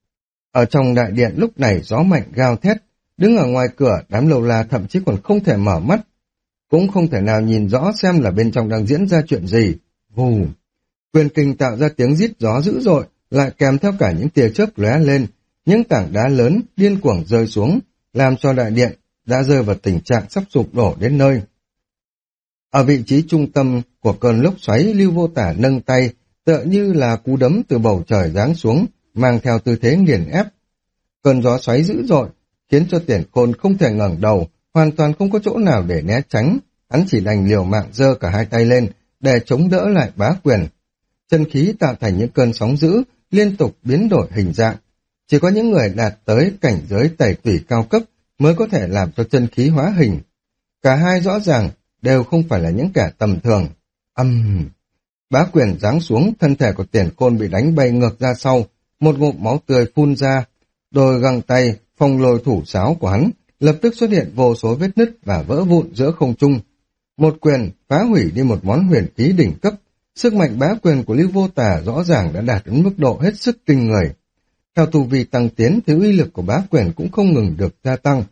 Ở trong đại điện lúc này gió mạnh gào thét, đứng ở ngoài cửa đám lâu la thậm chí còn không thể mở mắt, cũng không thể nào nhìn rõ xem là bên trong đang diễn ra chuyện gì. Vù! Quyền kình tạo ra tiếng rít gió dữ dội, lại kèm theo cả những tia chớp lóe lên, những tảng đá lớn điên cuồng rơi xuống, làm cho đại điện đã rơi vào tình trạng sắp sụp đổ đến nơi. Ở vị trí trung tâm của cơn lốc xoáy, Lưu Vô Tà nâng tay, tựa như là cú đấm từ bầu trời giáng xuống, mang theo tư thế nghiền ép. Cơn gió xoáy dữ dội, khiến cho Tiền Khôn không thể ngẩng đầu, hoàn toàn không có chỗ nào để né tránh, hắn chỉ đành liều mạng giơ cả hai tay lên để chống đỡ lại Bá Quyền. Chân khí tạo thành những cơn sóng dữ, liên tục biến đổi hình dạng. Chỉ có những người đạt tới cảnh giới tẩy tủy cao cấp mới có thể làm cho chân khí hóa hình. Cả hai rõ ràng đều không phải là những kẻ tầm thường. Bá Quyền giáng xuống, thân thể của Tiền Khôn bị đánh bay ngược ra sau, một ngụm máu tươi phun ra, đôi găng tay, phong lôi thủ sáo của hắn lập tức xuất hiện vô số vết nứt và vỡ vụn giữa không trung. Một quyền phá hủy đi một món huyền khí đỉnh cấp, sức mạnh bá quyền của Lưu Vô Tà rõ ràng đã đạt đến mức độ hết sức kinh người. Theo tu vi tăng tiến thì uy lực của bá quyền cũng không ngừng được gia tăng.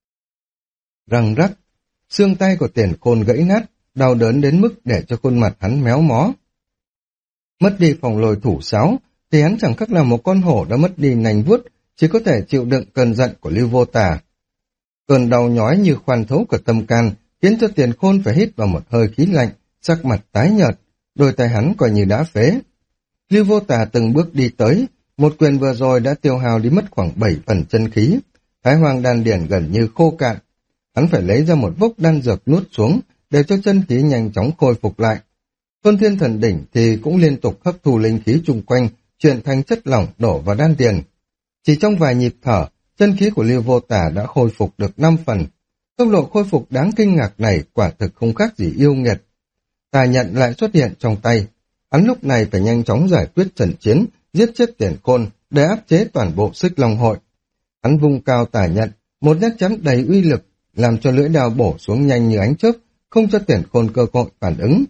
Răng rắc, xương tay của Tiền Khôn gãy nát, đau đớn đến mức để cho khuôn mặt hắn méo mó. Mất đi phong lôi thủ sáo thì hắn chẳng khác là một con hổ đã mất đi nành vuốt, chỉ có thể chịu đựng cơn giận của Lưu Vô Tà. Cơn đau nhói như khoan thấu cả tâm can, khiến cho Tiền Khôn phải hít vào một hơi khí lạnh, sắc mặt tái nhợt, đôi tay hắn coi như đã phế. Lưu Vô Tà từng bước đi tới, một quyền vừa rồi đã tiêu hao đi mất khoảng 7 phần chân khí. Thái Hoàng đan điển gần như khô cạn. Hắn phải lấy ra một vốc đan dược nuốt xuống, để cho chân khí nhanh chóng khôi phục lại. Tôn Thiên Thần Đỉnh thì cũng liên tục hấp thu linh khí chung quanh, chuyển thành chất lỏng đổ vào đan điền. Chỉ trong vài nhịp thở, chân khí của Lưu Vô Tà đã khôi phục được 5 phần. Tốc độ khôi phục đáng kinh ngạc này quả thực không khác gì yêu nghiệt. Tà nhận lại xuất hiện trong tay. Hắn lúc này phải nhanh chóng giải quyết trận chiến, giết chết Tiền Khôn để áp chế toàn bộ Xích Long hội. Hắn vung cao tà nhận, một nhát chém đầy uy lực, làm cho lưỡi đao bổ xuống nhanh như ánh chớp, không cho Tiền Khôn cơ hội phản ứng.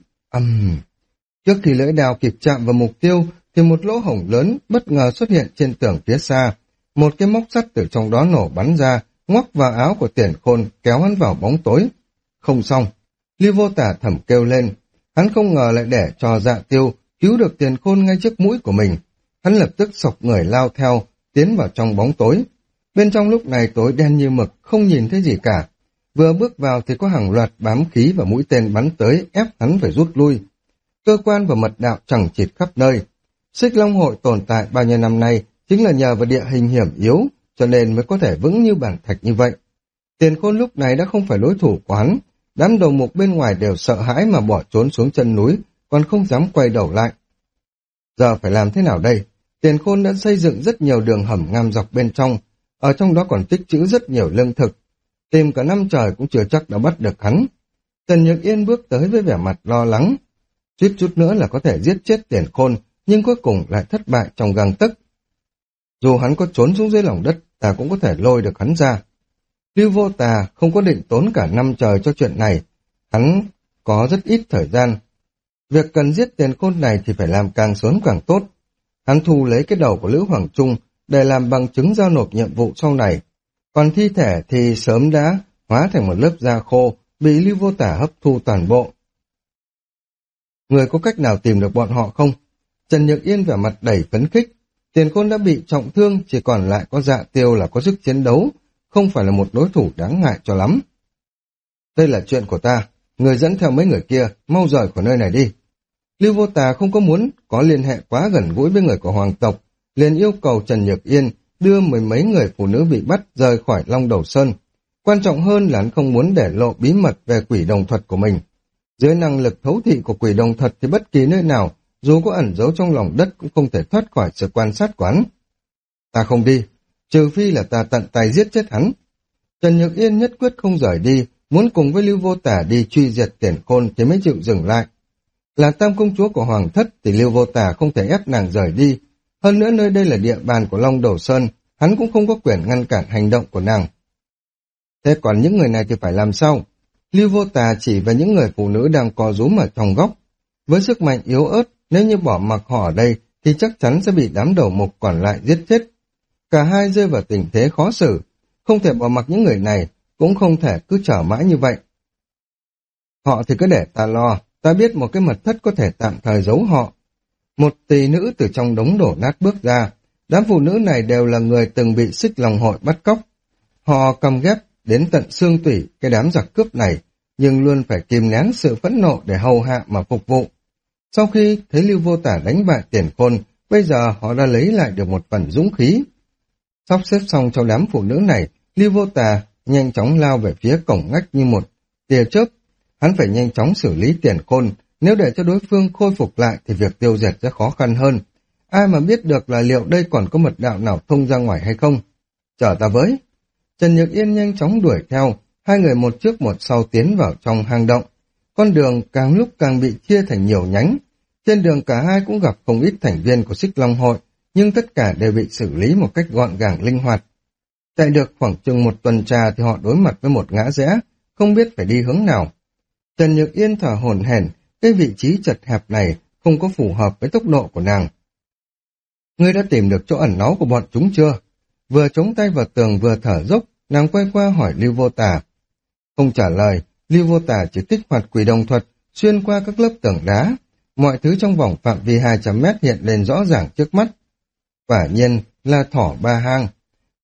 Trước khi lưỡi đao kịp chạm vào mục tiêu, thì một lỗ hổng lớn bất ngờ xuất hiện trên tường phía xa. Một cái móc sắt từ trong đó nổ bắn ra, ngoắc vào áo của Tiền Khôn, kéo hắn vào bóng tối. Không xong, Lưu Vô Tà thầm kêu lên. Hắn không ngờ lại để cho Dạ Tiêu cứu được Tiền Khôn ngay trước mũi của mình. Hắn lập tức xộc người lao theo, tiến vào trong bóng tối. Bên trong lúc này tối đen như mực, không nhìn thấy gì cả. Vừa bước vào thì có hàng loạt bám khí và mũi tên bắn tới, ép hắn phải rút lui. Cơ quan và mật đạo chẳng chịt khắp nơi. Xích Long hội tồn tại bao nhiêu năm nay chính là nhờ vào địa hình hiểm yếu, cho nên mới có thể vững như bản thạch như vậy. Tiền Khôn lúc này đã không phải đối thủ của hắn. Đám đầu mục bên ngoài đều sợ hãi mà bỏ trốn xuống chân núi, còn không dám quay đầu lại. Giờ phải làm thế nào đây? Tiền Khôn đã xây dựng rất nhiều đường hầm ngang dọc bên trong, ở trong đó còn tích trữ rất nhiều lương thực. Tìm cả năm trời cũng chưa chắc đã bắt được hắn. Trần Nhược Yên bước tới với vẻ mặt lo lắng. Suýt chút nữa là có thể giết chết Tiền Khôn, nhưng cuối cùng lại thất bại trong gang tấc. Dù hắn có trốn xuống dưới lòng đất, ta cũng có thể lôi được hắn ra. Lưu Vô Tà không có định tốn cả năm trời cho chuyện này. Hắn có rất ít thời gian. Việc cần giết Tiền Khôn này thì phải làm càng sớm càng tốt. Hắn thu lấy cái đầu của Lữ Hoàng Trung để làm bằng chứng giao nộp nhiệm vụ sau này. Còn thi thể thì sớm đã hóa thành một lớp da khô, bị Lưu Vô Tà hấp thu toàn bộ. Người có cách nào tìm được bọn họ không? Trần Nhược Yên vẻ mặt đầy phấn khích. Tiền Khôn đã bị trọng thương, chỉ còn lại có Dạ Tiêu là có sức chiến đấu, không phải là một đối thủ đáng ngại cho lắm. Đây là chuyện của ta, người dẫn theo mấy người kia, mau rời khỏi nơi này đi. Lưu Vô Tà không có muốn có liên hệ quá gần gũi với người của hoàng tộc, liền yêu cầu Trần Nhược Yên đưa mười mấy người phụ nữ bị bắt rời khỏi Long Đầu Sơn. Quan trọng hơn là hắn không muốn để lộ bí mật về quỷ đồng thuật của mình. Dưới năng lực thấu thị của quỷ đồng thuật thì bất kỳ nơi nào, dù có ẩn giấu trong lòng đất cũng không thể thoát khỏi sự quan sát của hắn. Ta không đi, trừ phi là ta tận tay giết chết hắn. Trần Nhược Yên nhất quyết không rời đi, muốn cùng với Lưu Vô Tà đi truy diệt Tiền Khôn thì mới chịu dừng lại. Là tam công chúa của Hoàng thất thì Lưu Vô Tà không thể ép nàng rời đi. Hơn nữa nơi đây là địa bàn của Long Đầu Sơn, hắn cũng không có quyền ngăn cản hành động của nàng. Thế còn những người này thì phải làm sao? Lưu Vô Tà chỉ về những người phụ nữ đang co rúm ở trong góc. Với sức mạnh yếu ớt, nếu như bỏ mặc họ ở đây thì chắc chắn sẽ bị đám đầu mục còn lại giết chết. Cả hai rơi vào tình thế khó xử, không thể bỏ mặc những người này, cũng không thể cứ chờ mãi như vậy. Họ thì cứ để ta lo, ta biết một cái mật thất có thể tạm thời giấu họ. Một tỳ nữ từ trong đống đổ nát bước ra, đám phụ nữ này đều là người từng bị Xích Long hội bắt cóc. Họ căm ghét đến tận xương tủy cái đám giặc cướp này, nhưng luôn phải kìm nén sự phẫn nộ để hầu hạ mà phục vụ. Sau khi thấy Lưu Vô Tà đánh bại Tiền Khôn, bây giờ họ đã lấy lại được một phần dũng khí. Sắp xếp xong cho đám phụ nữ này, Lưu Vô Tà nhanh chóng lao về phía cổng ngách như một tia chớp. Hắn phải nhanh chóng xử lý Tiền Khôn, nếu để cho đối phương khôi phục lại thì việc tiêu diệt sẽ khó khăn hơn. Ai mà biết được là liệu đây còn có mật đạo nào thông ra ngoài hay không? Chờ ta với. Trần Nhược Yên nhanh chóng đuổi theo, hai người một trước một sau tiến vào trong hang động. Con đường càng lúc càng bị chia thành nhiều nhánh. Trên đường cả hai cũng gặp không ít thành viên của Xích Long hội, nhưng tất cả đều bị xử lý một cách gọn gàng linh hoạt. Chạy được khoảng chừng một tuần trà thì họ đối mặt với một ngã rẽ, không biết phải đi hướng nào. Trần Nhược Yên thở hổn hển, cái vị trí chật hẹp này không có phù hợp với tốc độ của nàng. Ngươi đã tìm được chỗ ẩn náu của bọn chúng chưa? Vừa chống tay vào tường vừa thở dốc, nàng quay qua hỏi Lưu Vô Tà. Không trả lời, Lưu Vô Tà chỉ kích hoạt quỷ đồng thuật, xuyên qua các lớp tường đá. Mọi thứ trong vòng phạm vi 200 mét hiện lên rõ ràng trước mắt. Quả nhiên là thỏ ba hang.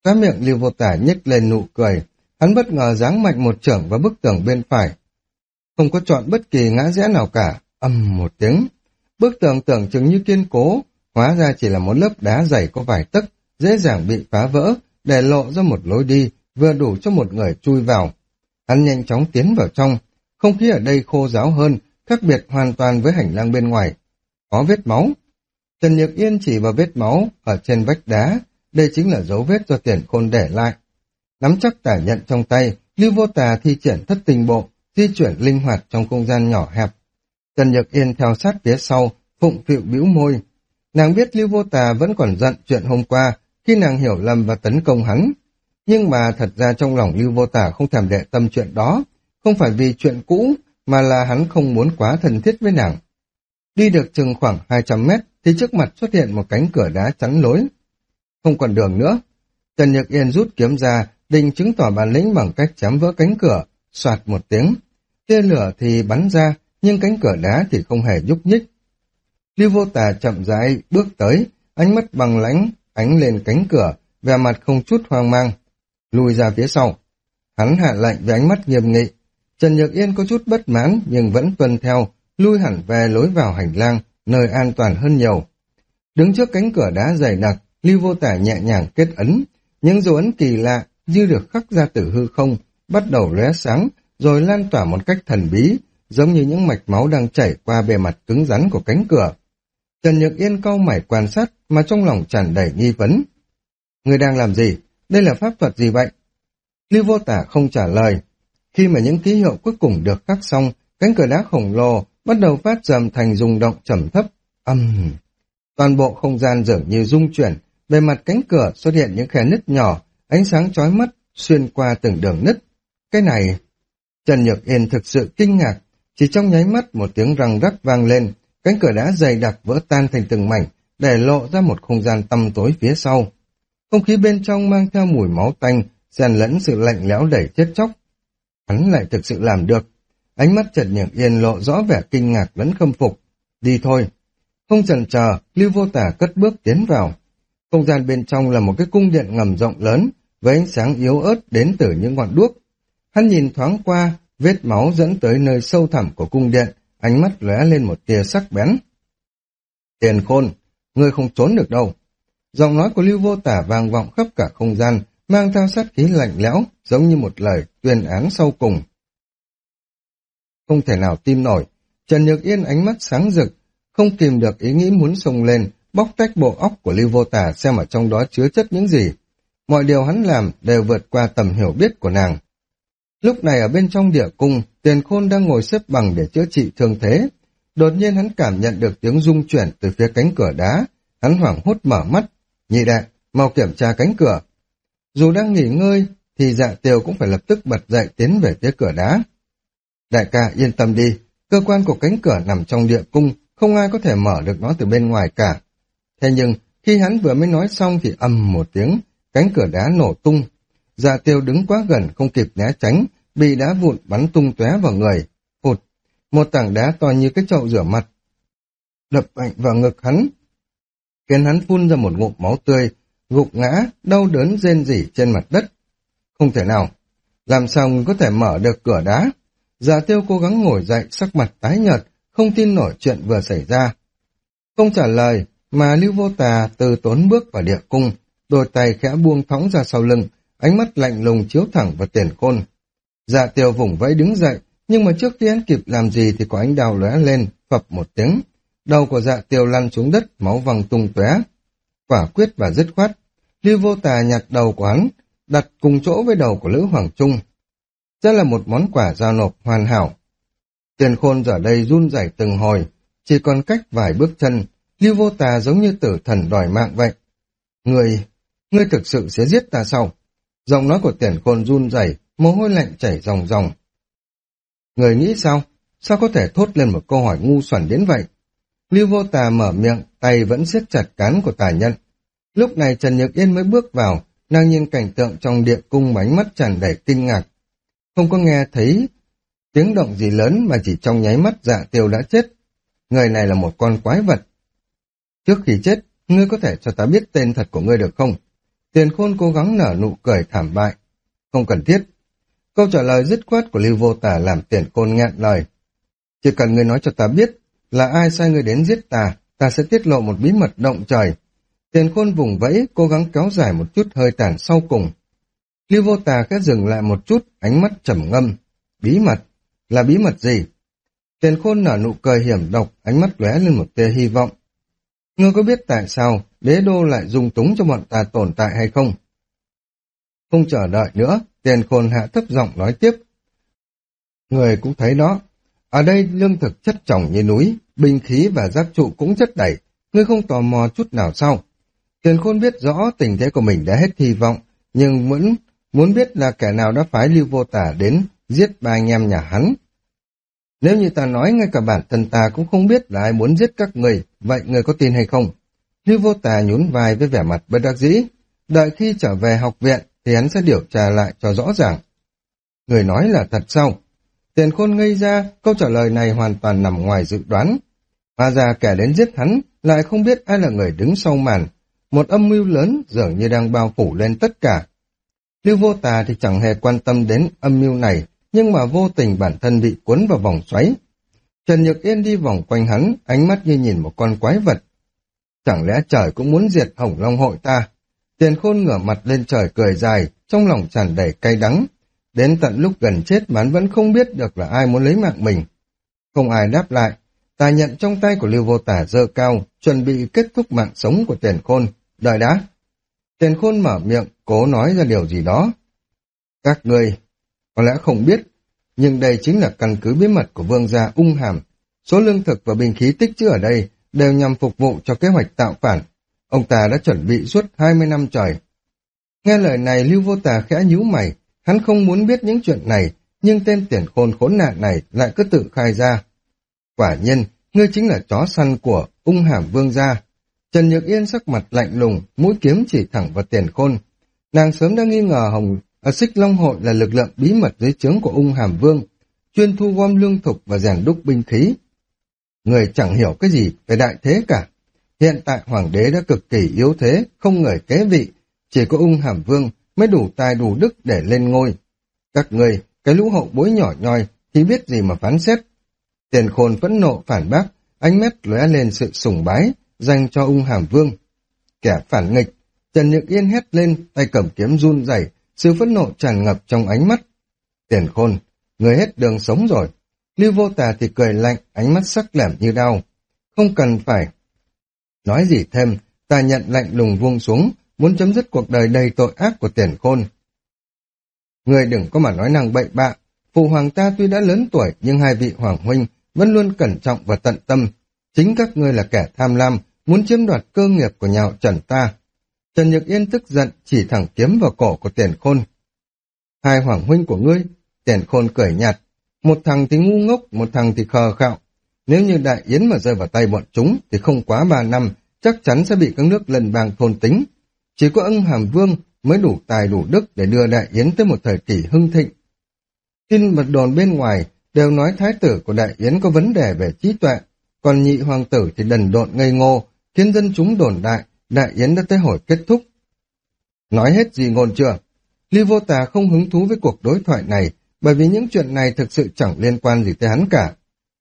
Khóe miệng Lưu Vô Tả nhếch lên nụ cười, hắn bất ngờ giáng mạnh một chưởng vào bức tường bên phải. Không có chọn bất kỳ ngã rẽ nào cả, ầm một tiếng. Bức tường tưởng chừng như kiên cố, hóa ra chỉ là một lớp đá dày có vài tấc, dễ dàng bị phá vỡ, để lộ ra một lối đi, vừa đủ cho một người chui vào. Hắn nhanh chóng tiến vào trong, không khí ở đây khô ráo hơn, khác biệt hoàn toàn với hành lang bên ngoài. Có vết máu. Trần Nhược Yên chỉ vào vết máu ở trên vách đá, đây chính là dấu vết do Tiền Khôn để lại. Nắm chắc tả nhận trong tay, Lưu Vô Tà thi triển thất tình bộ, di chuyển linh hoạt trong không gian nhỏ hẹp. Trần Nhược Yên theo sát phía sau, phụng phịu bĩu môi. Nàng biết Lưu Vô Tà vẫn còn giận chuyện hôm qua, khi nàng hiểu lầm và tấn công hắn. Nhưng mà thật ra trong lòng Lưu Vô Tà không thèm để tâm chuyện đó, không phải vì chuyện cũ, mà là hắn không muốn quá thân thiết với nàng. Đi được chừng khoảng 200 mét, thì trước mặt xuất hiện một cánh cửa đá chắn lối. Không còn đường nữa. Trần Nhược Yên rút kiếm ra, định chứng tỏ bản lĩnh bằng cách chém vỡ cánh cửa, soạt một tiếng. Tia lửa thì bắn ra, nhưng cánh cửa đá thì không hề nhúc nhích. Lưu Vô Tà chậm rãi bước tới, ánh mắt bằng lãnh, ánh lên cánh cửa, vẻ mặt không chút hoang mang. Lùi ra phía sau. Hắn hạ lệnh với ánh mắt nghiêm nghị. Trần Nhược Yên có chút bất mãn nhưng vẫn tuân theo, lui hẳn về lối vào hành lang, nơi an toàn hơn nhiều. Đứng trước cánh cửa đá dày đặc, Lưu Vô Tả nhẹ nhàng kết ấn, những dấu ấn kỳ lạ như được khắc ra từ hư không, bắt đầu lóe sáng, rồi lan tỏa một cách thần bí, giống như những mạch máu đang chảy qua bề mặt cứng rắn của cánh cửa. Trần Nhược Yên cau mày quan sát mà trong lòng tràn đầy nghi vấn. Người đang làm gì? Đây là pháp thuật gì vậy? Lưu Vô Tả không trả lời. Khi mà những ký hiệu cuối cùng được khắc xong, cánh cửa đá khổng lồ bắt đầu phát rầm thành rung động trầm thấp. Toàn bộ không gian dường như rung chuyển, bề mặt cánh cửa xuất hiện những khe nứt nhỏ, ánh sáng chói mắt xuyên qua từng đường nứt. Cái này... Trần Nhược Yên thực sự kinh ngạc, chỉ trong nháy mắt một tiếng răng rắc vang lên, cánh cửa đá dày đặc vỡ tan thành từng mảnh, để lộ ra một không gian tăm tối phía sau. Không khí bên trong mang theo mùi máu tanh, xen lẫn sự lạnh lẽo đầy chết chóc. Hắn lại thực sự làm được. Ánh mắt Trần Nhược Yên lộ rõ vẻ kinh ngạc lẫn khâm phục. Đi thôi. Không chần chờ, Lưu Vô Tả cất bước tiến vào. Không gian bên trong là một cái cung điện ngầm rộng lớn, với ánh sáng yếu ớt đến từ những ngọn đuốc. Hắn nhìn thoáng qua, vết máu dẫn tới nơi sâu thẳm của cung điện, ánh mắt lóe lên một tia sắc bén. Tiền Khôn, ngươi không trốn được đâu. Giọng nói của Lưu Vô Tả vang vọng khắp cả không gian, mang theo sát khí lạnh lẽo, giống như một lời tuyên án sau cùng. Không thể nào tin nổi, Trần Nhược Yên ánh mắt sáng rực, không kìm được ý nghĩ muốn xông lên, bóc tách bộ óc của Lưu Vô Tả xem ở trong đó chứa chất những gì. Mọi điều hắn làm đều vượt qua tầm hiểu biết của nàng. Lúc này ở bên trong địa cung, Tiền Khôn đang ngồi xếp bằng để chữa trị thương thế. Đột nhiên hắn cảm nhận được tiếng rung chuyển từ phía cánh cửa đá, hắn hoảng hốt mở mắt. Nhị đệ, mau kiểm tra cánh cửa. Dù đang nghỉ ngơi, thì Dạ Tiều cũng phải lập tức bật dậy tiến về phía cửa đá. Đại ca yên tâm đi, cơ quan của cánh cửa nằm trong địa cung, không ai có thể mở được nó từ bên ngoài cả. Thế nhưng, khi hắn vừa mới nói xong thì ầm một tiếng, cánh cửa đá nổ tung. Dạ Tiều đứng quá gần không kịp né tránh, bị đá vụn bắn tung tóe vào người. Phụt, một tảng đá to như cái chậu rửa mặt đập mạnh vào ngực hắn, khiến hắn phun ra một ngụm máu tươi, gục ngã, đau đớn rên rỉ trên mặt đất. Không thể nào, làm sao người có thể mở được cửa đá? Dạ Tiêu cố gắng ngồi dậy, sắc mặt tái nhợt, không tin nổi chuyện vừa xảy ra. Không trả lời, mà Lưu Vô Tà từ tốn bước vào địa cung, đôi tay khẽ buông thõng ra sau lưng, ánh mắt lạnh lùng chiếu thẳng vào Tiền Khôn. Dạ Tiêu vùng vẫy đứng dậy, nhưng mà trước khi hắn kịp làm gì thì có ánh đao lóe lên, phập một tiếng. Đầu của Dạ Tiêu lăn xuống đất, máu văng tung tóe. Quả quyết và dứt khoát, Lưu Vô Tà nhặt đầu của hắn, đặt cùng chỗ với đầu của Lữ Hoàng Trung. Đây là một món quà giao nộp hoàn hảo. Tiền Khôn giờ đây run rẩy từng hồi, chỉ còn cách vài bước chân, Lưu Vô Tà giống như tử thần đòi mạng vậy. Ngươi thực sự sẽ giết ta sao? Giọng nói của Tiền Khôn run rẩy, mồ hôi lạnh chảy ròng ròng. Người nghĩ sao? Sao có thể thốt lên một câu hỏi ngu xuẩn đến vậy? Lưu Vô Tà mở miệng, tay vẫn siết chặt cán của Tà Nhân. Lúc này Trần Nhược Yên mới bước vào, nàng nhìn cảnh tượng trong địa cung, ánh mắt tràn đầy kinh ngạc. Không có nghe thấy tiếng động gì lớn mà chỉ trong nháy mắt Dạ Tiêu đã chết. Người này là một con quái vật. Trước khi chết, ngươi có thể cho ta biết tên thật của ngươi được không? Tiền Khôn cố gắng nở nụ cười thảm bại. Không cần thiết. Câu trả lời dứt khoát của Lưu Vô Tả làm Tiền Khôn nghẹn lời. Chỉ cần ngươi nói cho ta biết là ai sai ngươi đến giết ta, ta sẽ tiết lộ một bí mật động trời. Tiền Khôn vùng vẫy, cố gắng kéo dài một chút hơi tàn sau cùng. Lưu Vô Tà khẽ dừng lại một chút, ánh mắt trầm ngâm. Bí mật? Là bí mật gì? Tiền Khôn nở nụ cười hiểm độc, ánh mắt lóe lên một tia hy vọng. Ngươi có biết tại sao đế đô lại dung túng cho bọn ta tồn tại hay không? Không chờ đợi nữa, Tiền Khôn hạ thấp giọng nói tiếp. Người cũng thấy đó, ở đây lương thực chất chồng như núi, binh khí và giáp trụ cũng chất đầy, ngươi không tò mò chút nào sao? Tiền Khôn biết rõ tình thế của mình đã hết hy vọng, nhưng muốn biết là kẻ nào đã phái Lưu Vô Tả đến giết ba anh em nhà hắn. Nếu như ta nói ngay cả bản thân ta cũng không biết là ai muốn giết các người, vậy người có tin hay không? Lưu Vô Tả nhún vai với vẻ mặt bất đắc dĩ. Đợi khi trở về học viện thì hắn sẽ điều tra lại cho rõ ràng. Người nói là thật sao? Tiền Khôn ngây ra, câu trả lời này hoàn toàn nằm ngoài dự đoán. Hóa ra kẻ đến giết hắn lại không biết ai là người đứng sau màn. Một âm mưu lớn dường như đang bao phủ lên tất cả. Lưu Vô Tà thì chẳng hề quan tâm đến âm mưu này, nhưng mà vô tình bản thân bị cuốn vào vòng xoáy. Trần Nhược Yên đi vòng quanh hắn, ánh mắt như nhìn một con quái vật. Chẳng lẽ trời cũng muốn diệt Hồng Long hội ta? Tiền Khôn ngửa mặt lên trời cười dài, trong lòng tràn đầy cay đắng. Đến tận lúc gần chết mà hắn vẫn không biết được là ai muốn lấy mạng mình. Không ai đáp lại, tài nhận trong tay của Lưu Vô Tả giơ cao, chuẩn bị kết thúc mạng sống của Tiền Khôn. Đợi đã. Tiền Khôn mở miệng, cố nói ra điều gì đó. Các ngươi có lẽ không biết, nhưng đây chính là căn cứ bí mật của vương gia Ung Hàm. Số lương thực và binh khí tích trữ ở đây đều nhằm phục vụ cho kế hoạch tạo phản. Ông ta đã chuẩn bị suốt 20 năm trời. Nghe lời này, Lưu Vô Tà khẽ nhíu mày. Hắn không muốn biết những chuyện này, nhưng tên Tiền Khôn khốn nạn này lại cứ tự khai ra. Quả nhiên, ngươi chính là chó săn của Ung Hàm vương gia. Trần Nhược Yên sắc mặt lạnh lùng, mũi kiếm chỉ thẳng vào Tiền Khôn. Nàng sớm đã nghi ngờ Xích Long hội là lực lượng bí mật dưới trướng của Ung Hàm vương, chuyên thu gom lương thực và rèn đúc binh khí. Người chẳng hiểu cái gì về đại thế cả. Hiện tại hoàng đế đã cực kỳ yếu thế, không người kế vị, chỉ có Ung Hàm vương mới đủ tài đủ đức để lên ngôi. Các người, cái lũ hậu bối nhỏ nhoi, thì biết gì mà phán xét. Tiền Khôn phẫn nộ phản bác, ánh mắt lóe lên sự sùng bái dành cho Ung Hàm vương. Kẻ phản nghịch, Trần Nhược Yên hét lên, tay cầm kiếm run rẩy, sự phẫn nộ tràn ngập trong ánh mắt. Tiền Khôn, người hết đường sống rồi. Lưu Vô Tà thì cười lạnh, ánh mắt sắc lẻm như đao. Không cần phải nói gì thêm, ta nhận lạnh lùng buông xuống, muốn chấm dứt cuộc đời đầy tội ác của Tiền Khôn. Người đừng có mà nói năng bậy bạ. Phụ hoàng ta tuy đã lớn tuổi, nhưng hai vị hoàng huynh vẫn luôn cẩn trọng và tận tâm. Chính các ngươi là kẻ tham lam, muốn chiếm đoạt cơ nghiệp của nhà họ Trần ta. Trần Nhược Yên tức giận chỉ thẳng kiếm vào cổ của Tiền Khôn. Hai hoàng huynh của ngươi? Tiền Khôn cười nhạt. Một thằng thì ngu ngốc, một thằng thì khờ khạo. Nếu như Đại Yến mà rơi vào tay bọn chúng thì không quá 3 năm, chắc chắn sẽ bị các nước lần bang thôn tính. Chỉ có Ung Hàm vương mới đủ tài đủ đức để đưa Đại Yến tới một thời kỳ hưng thịnh. Tin bật đồn bên ngoài đều nói thái tử của Đại Yến có vấn đề về trí tuệ, còn nhị hoàng tử thì đần độn ngây ngô, khiến dân chúng đồn đại Đại Yến đã tới hồi kết thúc. Nói hết gì ngôn chưa? Lưu Vô Tà không hứng thú với cuộc đối thoại này, bởi vì những chuyện này thực sự chẳng liên quan gì tới hắn cả.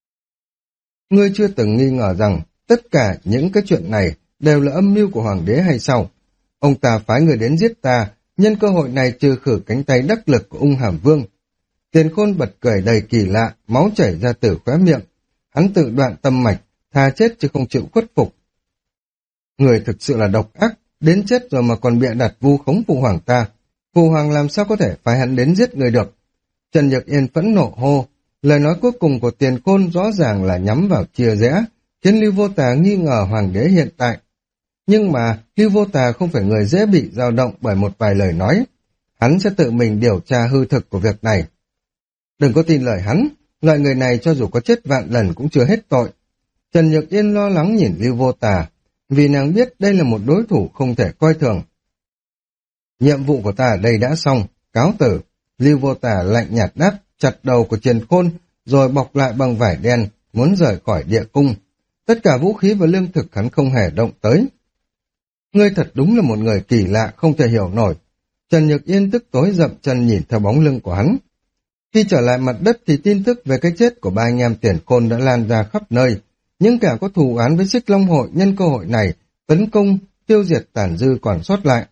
Ngươi chưa từng nghi ngờ rằng tất cả những cái chuyện này đều là âm mưu của hoàng đế hay sao? Ông ta phái người đến giết ta, nhân cơ hội này trừ khử cánh tay đắc lực của Ung Hàm vương. Tiền Khôn bật cười đầy kỳ lạ, máu chảy ra từ khóe miệng. Hắn tự đoạn tâm mạch, thà chết chứ không chịu khuất phục. Người thực sự là độc ác, đến chết rồi mà còn bịa đặt vu khống phụ hoàng ta. Phụ hoàng làm sao có thể phái hắn đến giết người được? Trần Nhược Yên phẫn nộ hô. Lời nói cuối cùng của Tiền Khôn rõ ràng là nhắm vào chia rẽ, khiến Lưu Vô Tà nghi ngờ hoàng đế hiện tại. Nhưng mà Lưu Vô Tà không phải người dễ bị dao động bởi một vài lời nói. Hắn sẽ tự mình điều tra hư thực của việc này. Đừng có tin lời hắn, loại người này cho dù có chết vạn lần cũng chưa hết tội. Trần Nhược Yên lo lắng nhìn Lưu Vô Tà, vì nàng biết đây là một đối thủ không thể coi thường. Nhiệm vụ của ta ở đây đã xong, cáo tử. Lưu Vô Tà lạnh nhạt đáp, chặt đầu của Tiền Khôn, rồi bọc lại bằng vải đen, muốn rời khỏi địa cung. Tất cả vũ khí và lương thực hắn không hề động tới. Ngươi thật đúng là một người kỳ lạ, không thể hiểu nổi. Trần Nhược Yên tức tối dậm chân nhìn theo bóng lưng của hắn. Khi trở lại mặt đất thì tin tức về cái chết của ba anh em Tiền Khôn đã lan ra khắp nơi. Những kẻ có thù oán với Xích Long Hội nhân cơ hội này tấn công, tiêu diệt tàn dư còn sót lại.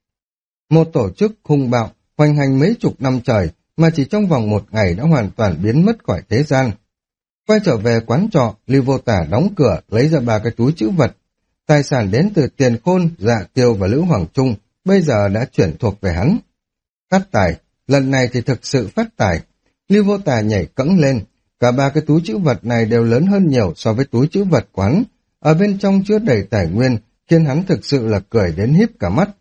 Một tổ chức hung bạo, hoành hành mấy chục năm trời mà chỉ trong vòng một ngày đã hoàn toàn biến mất khỏi thế gian. Quay trở về quán trọ, Lưu Vô Tả đóng cửa, lấy ra ba cái túi trữ vật. Tài sản đến từ Tiền Khôn, Dạ Tiêu và Lữ Hoàng Trung, bây giờ đã chuyển thuộc về hắn. Phát tài, lần này thì thực sự phát tài. Lưu Vô Tả nhảy cẫng lên, cả ba cái túi trữ vật này đều lớn hơn nhiều so với túi trữ vật quán. Ở bên trong chứa đầy tài nguyên, khiến hắn thực sự là cười đến híp cả mắt.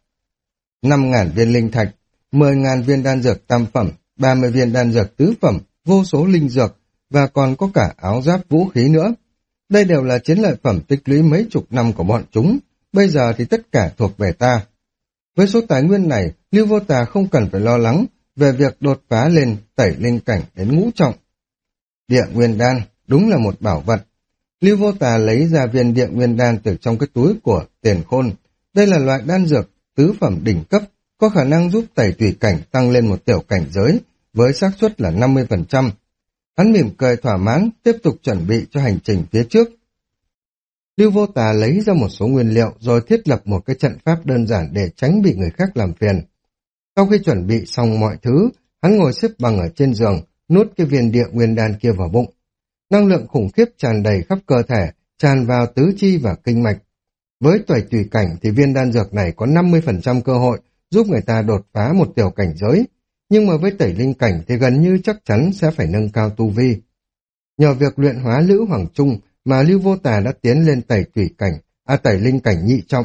5.000 viên linh thạch, 10.000 viên đan dược tam phẩm, 30 viên đan dược tứ phẩm, vô số linh dược, và còn có cả áo giáp vũ khí nữa. Đây đều là chiến lợi phẩm tích lũy mấy chục năm của bọn chúng, bây giờ thì tất cả thuộc về ta. Với số tài nguyên này, Lưu Vô Tà không cần phải lo lắng về việc đột phá lên tẩy linh cảnh đến ngũ trọng. Địa nguyên đan, đúng là một bảo vật. Lưu Vô Tà lấy ra viên địa nguyên đan từ trong cái túi của Tiền Khôn. Đây là loại đan dược tứ phẩm đỉnh cấp, có khả năng giúp tẩy tùy cảnh tăng lên một tiểu cảnh giới, với xác suất là 50%. Hắn mỉm cười thỏa mãn, tiếp tục chuẩn bị cho hành trình phía trước. Lưu Vô Tà lấy ra một số nguyên liệu rồi thiết lập một cái trận pháp đơn giản để tránh bị người khác làm phiền. Sau khi chuẩn bị xong mọi thứ, hắn ngồi xếp bằng ở trên giường, nuốt cái viên địa nguyên đan kia vào bụng. Năng lượng khủng khiếp tràn đầy khắp cơ thể, tràn vào tứ chi và kinh mạch. Với tẩy tùy cảnh thì viên đan dược này có 50% cơ hội giúp người ta đột phá một tiểu cảnh giới, nhưng mà với tẩy linh cảnh thì gần như chắc chắn sẽ phải nâng cao tu vi. Nhờ việc luyện hóa Lữ Hoàng Trung mà Lưu Vô Tà đã tiến lên tẩy tùy cảnh, tẩy linh cảnh nhị trọng.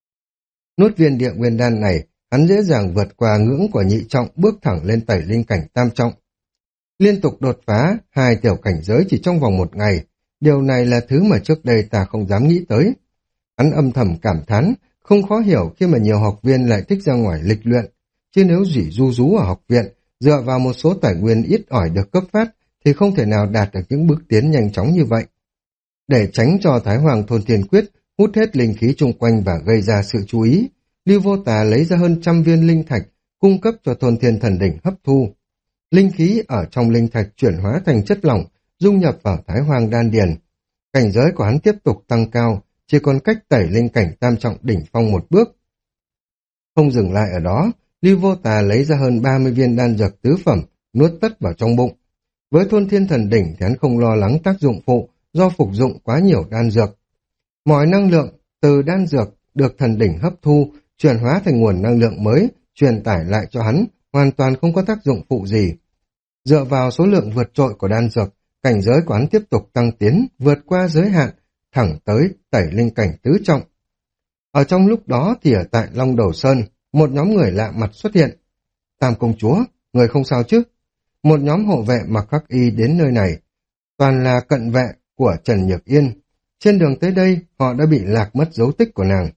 Nuốt viên địa nguyên đan này, hắn dễ dàng vượt qua ngưỡng của nhị trọng, bước thẳng lên tẩy linh cảnh tam trọng. Liên tục đột phá 2 tiểu cảnh giới chỉ trong vòng một ngày, điều này là thứ mà trước đây ta không dám nghĩ tới. Hắn âm thầm cảm thán, không khó hiểu khi mà nhiều học viên lại thích ra ngoài lịch luyện, chứ nếu chỉ ru rú ở học viện, dựa vào một số tài nguyên ít ỏi được cấp phát, thì không thể nào đạt được những bước tiến nhanh chóng như vậy. Để tránh cho Thái Hoàng Thôn Thiên Quyết hút hết linh khí chung quanh và gây ra sự chú ý, Lưu Vô Tà lấy ra hơn 100 viên linh thạch, cung cấp cho Thôn Thiên Thần Đỉnh hấp thu. Linh khí ở trong linh thạch chuyển hóa thành chất lỏng, dung nhập vào Thái Hoàng Đan Điền. Cảnh giới của hắn tiếp tục tăng cao, chỉ còn cách tẩy linh cảnh tam trọng đỉnh phong một bước. Không dừng lại ở đó, Lưu Vô Tà lấy ra hơn 30 viên đan dược tứ phẩm, nuốt tất vào trong bụng. Với Thôn Thiên Thần Đỉnh thì hắn không lo lắng tác dụng phụ do phục dụng quá nhiều đan dược. Mọi năng lượng từ đan dược được thần đỉnh hấp thu, chuyển hóa thành nguồn năng lượng mới, truyền tải lại cho hắn, hoàn toàn không có tác dụng phụ gì. Dựa vào số lượng vượt trội của đan dược, cảnh giới của hắn tiếp tục tăng tiến, vượt qua giới hạn, thẳng tới tẩy linh cảnh tứ trọng. Ở trong lúc đó thì ở tại Long Đầu Sơn, một nhóm người lạ mặt xuất hiện. Tam công chúa, người không sao chứ? Một nhóm hộ vệ mặc khắc y đến nơi này, toàn là cận vệ của Trần Nhược Yên. Trên đường tới đây, họ đã bị lạc mất dấu tích của nàng.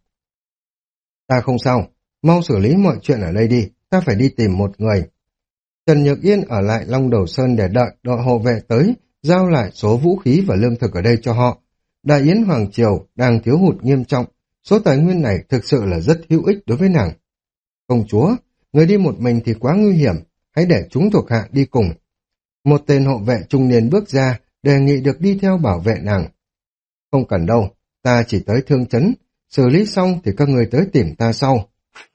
Ta không sao, mau xử lý mọi chuyện ở đây đi, ta phải đi tìm một người. Trần Nhược Yên ở lại Long Đầu Sơn để đợi đội hộ vệ tới, giao lại số vũ khí và lương thực ở đây cho họ. Đại Yến Hoàng Triều đang thiếu hụt nghiêm trọng, số tài nguyên này thực sự là rất hữu ích đối với nàng. Công chúa, người đi một mình thì quá nguy hiểm, hãy để chúng thuộc hạ đi cùng. Một tên hộ vệ trung niên bước ra, đề nghị được đi theo bảo vệ nàng. Không cần đâu, ta chỉ tới Thương Trấn, xử lý xong thì các người tới tìm ta sau.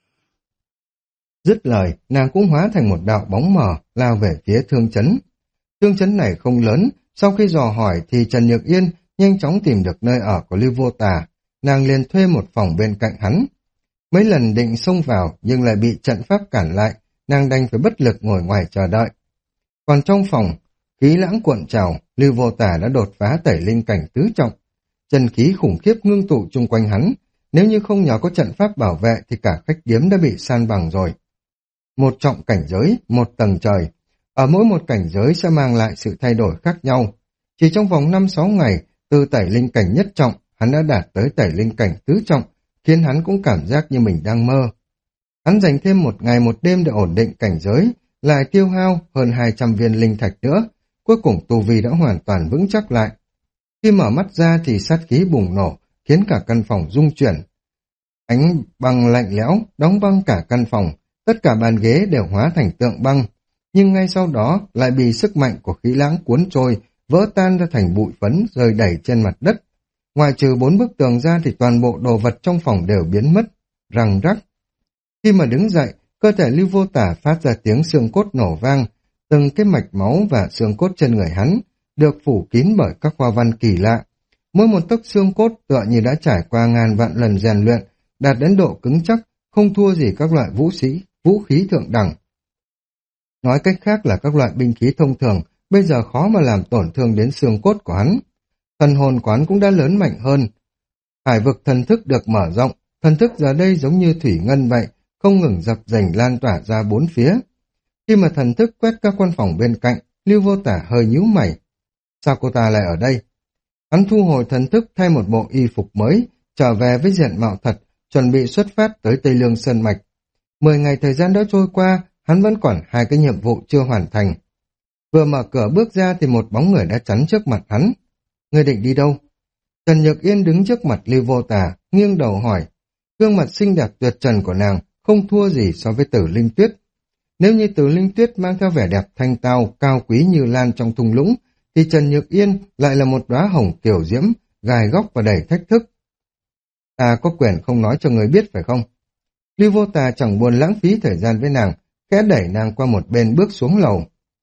Dứt lời, nàng cũng hóa thành một đạo bóng mờ, lao về phía Thương Trấn. Thương Trấn này không lớn, sau khi dò hỏi thì Trần Nhược Yên nhanh chóng tìm được nơi ở của Lưu Vô Tà, nàng liền thuê một phòng bên cạnh hắn. Mấy lần định xông vào nhưng lại bị trận pháp cản lại, nàng đành phải bất lực ngồi ngoài chờ đợi. Còn trong phòng, khí lãng cuộn trào, Lưu Vô Tà đã đột phá tẩy linh cảnh tứ trọng. Chân khí khủng khiếp ngưng tụ chung quanh hắn, nếu như không nhờ có trận pháp bảo vệ thì cả khách điếm đã bị san bằng rồi. Một trọng cảnh giới, một tầng trời. Ở mỗi một cảnh giới sẽ mang lại sự thay đổi khác nhau. Chỉ trong vòng 5-6 ngày, từ tẩy linh cảnh nhất trọng, hắn đã đạt tới tẩy linh cảnh tứ trọng, khiến hắn cũng cảm giác như mình đang mơ. Hắn dành thêm một ngày một đêm để ổn định cảnh giới, lại tiêu hao hơn 200 viên linh thạch nữa. Cuối cùng tu vi đã hoàn toàn vững chắc lại. Khi mở mắt ra thì sát khí bùng nổ, khiến cả căn phòng rung chuyển. Ánh băng lạnh lẽo, đóng băng cả căn phòng, tất cả bàn ghế đều hóa thành tượng băng. Nhưng ngay sau đó lại bị sức mạnh của khí lãng cuốn trôi, vỡ tan ra thành bụi phấn rơi đẩy trên mặt đất. Ngoài trừ 4 bức tường ra thì toàn bộ đồ vật trong phòng đều biến mất, răng rắc. Khi mà đứng dậy, cơ thể Lưu Vô Tả phát ra tiếng xương cốt nổ vang, từng cái mạch máu và xương cốt trên người hắn được phủ kín bởi các hoa văn kỳ lạ. Mỗi một tấc xương cốt tựa như đã trải qua ngàn vạn lần rèn luyện, đạt đến độ cứng chắc, không thua gì các loại vũ khí thượng đẳng. Nói cách khác là các loại binh khí thông thường, bây giờ khó mà làm tổn thương đến xương cốt của hắn. Thần hồn quán cũng đã lớn mạnh hơn. Hải vực thần thức được mở rộng, thần thức giờ đây giống như thủy ngân vậy, không ngừng dập dềnh lan tỏa ra bốn phía. Khi mà thần thức quét các căn phòng bên cạnh, Lưu Vô Tả hơi nhíu mày. Sao cô ta lại ở đây? Hắn thu hồi thần thức thay một bộ y phục mới, trở về với diện mạo thật, chuẩn bị xuất phát tới Tây Lương Sơn Mạch. 10 ngày thời gian đã trôi qua, hắn vẫn còn 2 cái nhiệm vụ chưa hoàn thành. Vừa mở cửa bước ra thì một bóng người đã chắn trước mặt hắn. Ngươi định đi đâu? Trần Nhược Yên đứng trước mặt Lưu Vô Tả, nghiêng đầu hỏi. Gương mặt xinh đẹp tuyệt trần của nàng không thua gì so với Tử Linh Tuyết. Nếu như Tử Linh Tuyết mang theo vẻ đẹp thanh tao, cao quý như lan trong thung lũng, thì Trần Nhược Yên lại là một đóa hồng kiều diễm, gài góc và đầy thách thức. Ta có quyền không nói cho người biết phải không? Lưu Vô Tà chẳng buồn lãng phí thời gian với nàng, khẽ đẩy nàng qua một bên bước xuống lầu.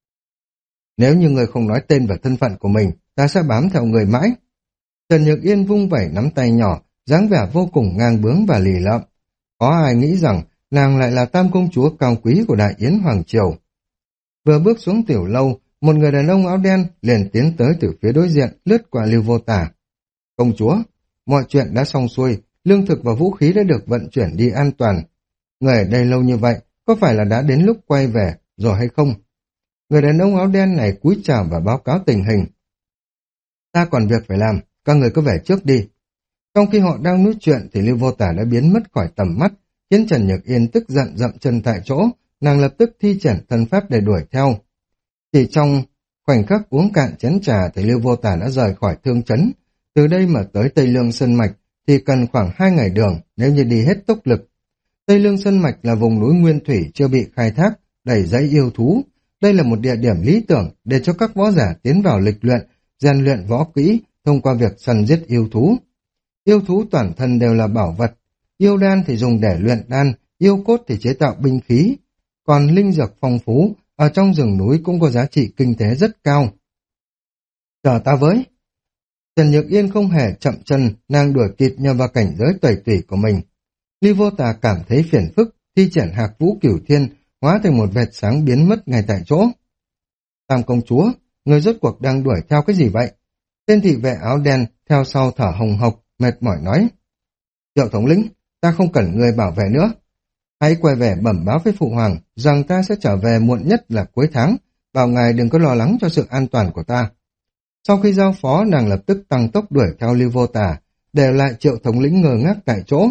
Nếu như người không nói tên và thân phận của mình, ta sẽ bám theo người mãi. Trần Nhược Yên vung vẩy nắm tay nhỏ, dáng vẻ vô cùng ngang bướng và lì lợm. Có ai nghĩ rằng nàng lại là tam công chúa cao quý của Đại Yến Hoàng Triều. Vừa bước xuống tiểu lâu, một người đàn ông áo đen liền tiến tới từ phía đối diện, lướt qua Lưu Vô Tả. Công chúa, mọi chuyện đã xong xuôi, lương thực và vũ khí đã được vận chuyển đi an toàn. Người ở đây lâu như vậy, có phải là đã đến lúc quay về rồi hay không? Người đàn ông áo đen này cúi chào và báo cáo tình hình. Ta còn việc phải làm, các người cứ về trước đi. Trong khi họ đang nói chuyện thì Lưu Vô Tả đã biến mất khỏi tầm mắt, khiến Trần Nhược Yên tức giận dậm chân tại chỗ, nàng lập tức thi triển thân pháp để đuổi theo. Chỉ trong khoảnh khắc uống cạn chén trà thì Lưu Vô Tả đã rời khỏi Thương Trấn. Từ đây mà tới Tây Lương Sơn Mạch thì cần khoảng 2 ngày đường nếu như đi hết tốc lực. Tây Lương Sơn Mạch là vùng núi nguyên thủy chưa bị khai thác, đầy dãy yêu thú. Đây là một địa điểm lý tưởng để cho các võ giả tiến vào lịch luyện, rèn luyện võ kỹ thông qua việc săn giết yêu thú. Yêu thú toàn thân đều là bảo vật, yêu đan thì dùng để luyện đan, yêu cốt thì chế tạo binh khí, còn linh dược phong phú ở trong rừng núi cũng có giá trị kinh tế rất cao. Chờ ta với. Trần Nhược Yên không hề chậm chân, nàng đuổi kịp nhờ vào cảnh giới tẩy tủy của mình. Ly Vô Tà cảm thấy phiền phức, thi triển Hạc Vũ Cửu Thiên, hóa thành một vệt sáng biến mất ngay tại chỗ. Tam công chúa, người rốt cuộc đang đuổi theo cái gì vậy? Tên thị vệ áo đen theo sau thở hồng hộc, mệt mỏi nói. Triệu thống lĩnh, ta không cần người bảo vệ nữa. Hãy quay về bẩm báo với phụ hoàng rằng ta sẽ trở về muộn nhất là cuối tháng, bảo ngài đừng có lo lắng cho sự an toàn của ta. Sau khi giao phó, nàng lập tức tăng tốc đuổi theo Lưu Vô Tà, để lại Triệu thống lĩnh ngơ ngác tại chỗ.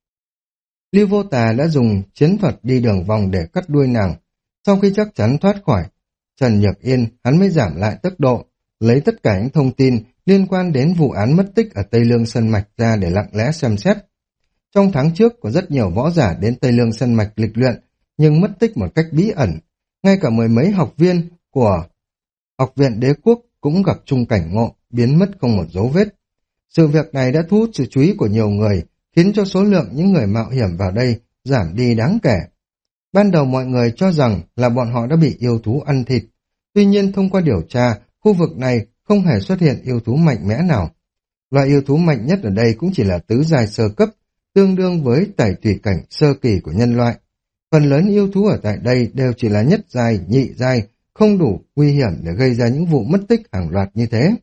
Lưu Vô Tà đã dùng chiến thuật đi đường vòng để cắt đuôi nàng. Sau khi chắc chắn thoát khỏi Trần Nhược Yên, hắn mới giảm lại tốc độ, lấy tất cả những thông tin liên quan đến vụ án mất tích ở Tây Lương Sơn Mạch ra để lặng lẽ xem xét. Trong tháng trước có rất nhiều võ giả đến Tây Lương Sơn Mạch lịch luyện, nhưng mất tích một cách bí ẩn. Ngay cả 10 mấy học viên của Học viện Đế Quốc cũng gặp chung cảnh ngộ, biến mất không một dấu vết. Sự việc này đã thu hút sự chú ý của nhiều người, khiến cho số lượng những người mạo hiểm vào đây giảm đi đáng kể. Ban đầu mọi người cho rằng là bọn họ đã bị yêu thú ăn thịt. Tuy nhiên thông qua điều tra, khu vực này không hề xuất hiện yêu thú mạnh mẽ nào. Loại yêu thú mạnh nhất ở đây cũng chỉ là tứ giai sơ cấp, tương đương với tẩy tùy cảnh sơ kỳ của nhân loại. Phần lớn yêu thú ở tại đây đều chỉ là nhất giai, nhị giai, không đủ nguy hiểm để gây ra những vụ mất tích hàng loạt như thế.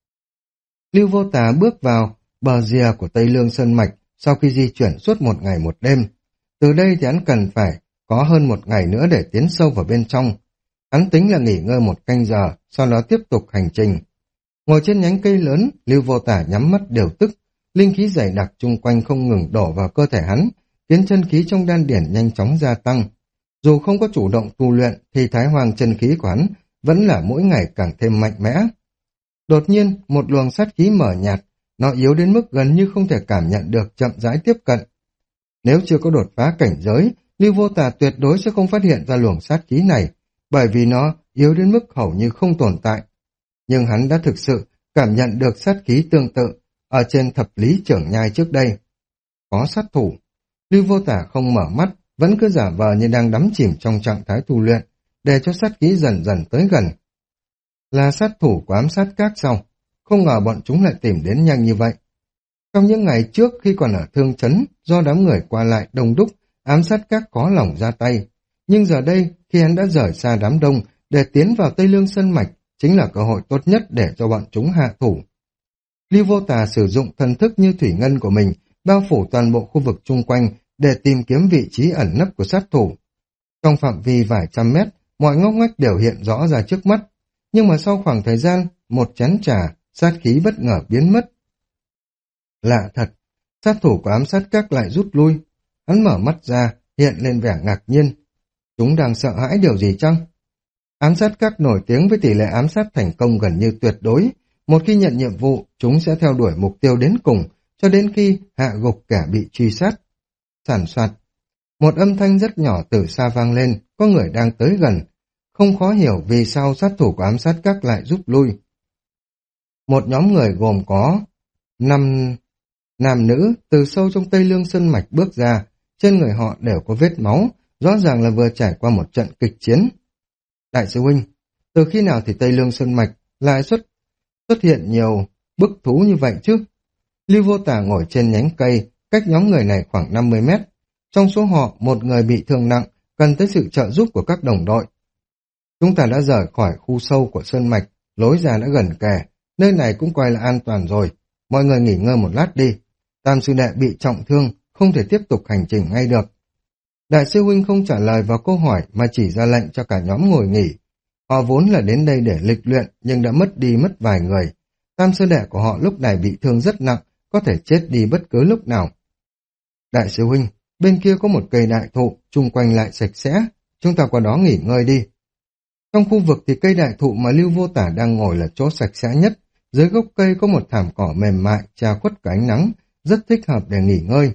Lưu Vô Tà bước vào bờ rìa của Tây Lương Sơn Mạch sau khi di chuyển suốt 1 ngày 1 đêm. Từ đây thì hắn cần phải có hơn 1 ngày nữa để tiến sâu vào bên trong. Hắn tính là nghỉ ngơi 1 canh giờ, sau đó tiếp tục hành trình. Ngồi trên nhánh cây lớn, Lưu Vô Tả nhắm mắt điều tức, linh khí dày đặc chung quanh không ngừng đổ vào cơ thể hắn, khiến chân khí trong đan điển nhanh chóng gia tăng. Dù không có chủ động tu luyện thì thái hoàng chân khí của hắn vẫn là mỗi ngày càng thêm mạnh mẽ. Đột nhiên, một luồng sát khí mở nhạt, nó yếu đến mức gần như không thể cảm nhận được, chậm rãi tiếp cận. Nếu chưa có đột phá cảnh giới, Lưu Vô Tà tuyệt đối sẽ không phát hiện ra luồng sát khí này, bởi vì nó yếu đến mức hầu như không tồn tại. Nhưng hắn đã thực sự cảm nhận được sát khí tương tự ở trên thập lý trưởng nhai trước đây. Có sát thủ. Lưu Vô Tà không mở mắt, vẫn cứ giả vờ như đang đắm chìm trong trạng thái tu luyện, để cho sát khí dần dần tới gần. Là sát thủ của ám sát các sao? Không ngờ bọn chúng lại tìm đến nhanh như vậy. Trong những ngày trước khi còn ở Thương Trấn, do đám người qua lại đông đúc, ám sát các có lòng ra tay. Nhưng giờ đây, khi hắn đã rời xa đám đông để tiến vào Tây Lương Sơn Mạch, chính là cơ hội tốt nhất để cho bọn chúng hạ thủ. Lưu Vô Tà sử dụng thần thức như thủy ngân của mình, bao phủ toàn bộ khu vực chung quanh để tìm kiếm vị trí ẩn nấp của sát thủ. Trong phạm vi vài trăm mét, mọi ngóc ngách đều hiện rõ ra trước mắt. Nhưng mà sau khoảng thời gian, một chén trà, sát khí bất ngờ biến mất. Lạ thật, sát thủ của ám sát các lại rút lui. Hắn mở mắt ra, hiện lên vẻ ngạc nhiên. Chúng đang sợ hãi điều gì chăng? Ám sát các nổi tiếng với tỷ lệ ám sát thành công gần như tuyệt đối. Một khi nhận nhiệm vụ, chúng sẽ theo đuổi mục tiêu đến cùng, cho đến khi hạ gục kẻ bị truy sát. Sàn soạt. Một âm thanh rất nhỏ từ xa vang lên, có người đang tới gần. Không khó hiểu vì sao sát thủ của ám sát các lại rút lui. Một nhóm người gồm có 5 nam nữ từ sâu trong Tây Lương Sơn Mạch bước ra, trên người họ đều có vết máu, rõ ràng là vừa trải qua một trận kịch chiến. Đại sư huynh, từ khi nào thì Tây Lương Sơn Mạch lại xuất hiện nhiều bức thú như vậy chứ? Lưu Vô Tà ngồi trên nhánh cây, cách nhóm người này khoảng 50 mét. Trong số họ, một người bị thương nặng, cần tới sự trợ giúp của các đồng đội. Chúng ta đã rời khỏi khu sâu của Sơn Mạch, lối ra đã gần kề, nơi này cũng coi là an toàn rồi. Mọi người nghỉ ngơi một lát đi. Tam sư đệ bị trọng thương, không thể tiếp tục hành trình ngay được. Đại sư huynh không trả lời vào câu hỏi mà chỉ ra lệnh cho cả nhóm ngồi nghỉ. Họ vốn là đến đây để lịch luyện nhưng đã mất vài người. Tam sư đệ của họ lúc này bị thương rất nặng, có thể chết đi bất cứ lúc nào. Đại sư huynh, bên kia có một cây đại thụ, chung quanh lại sạch sẽ, chúng ta qua đó nghỉ ngơi đi. Trong khu vực thì cây đại thụ mà Lưu Vô Tả đang ngồi là chỗ sạch sẽ nhất, dưới gốc cây có một thảm cỏ mềm mại, che khuất cả ánh nắng, rất thích hợp để nghỉ ngơi.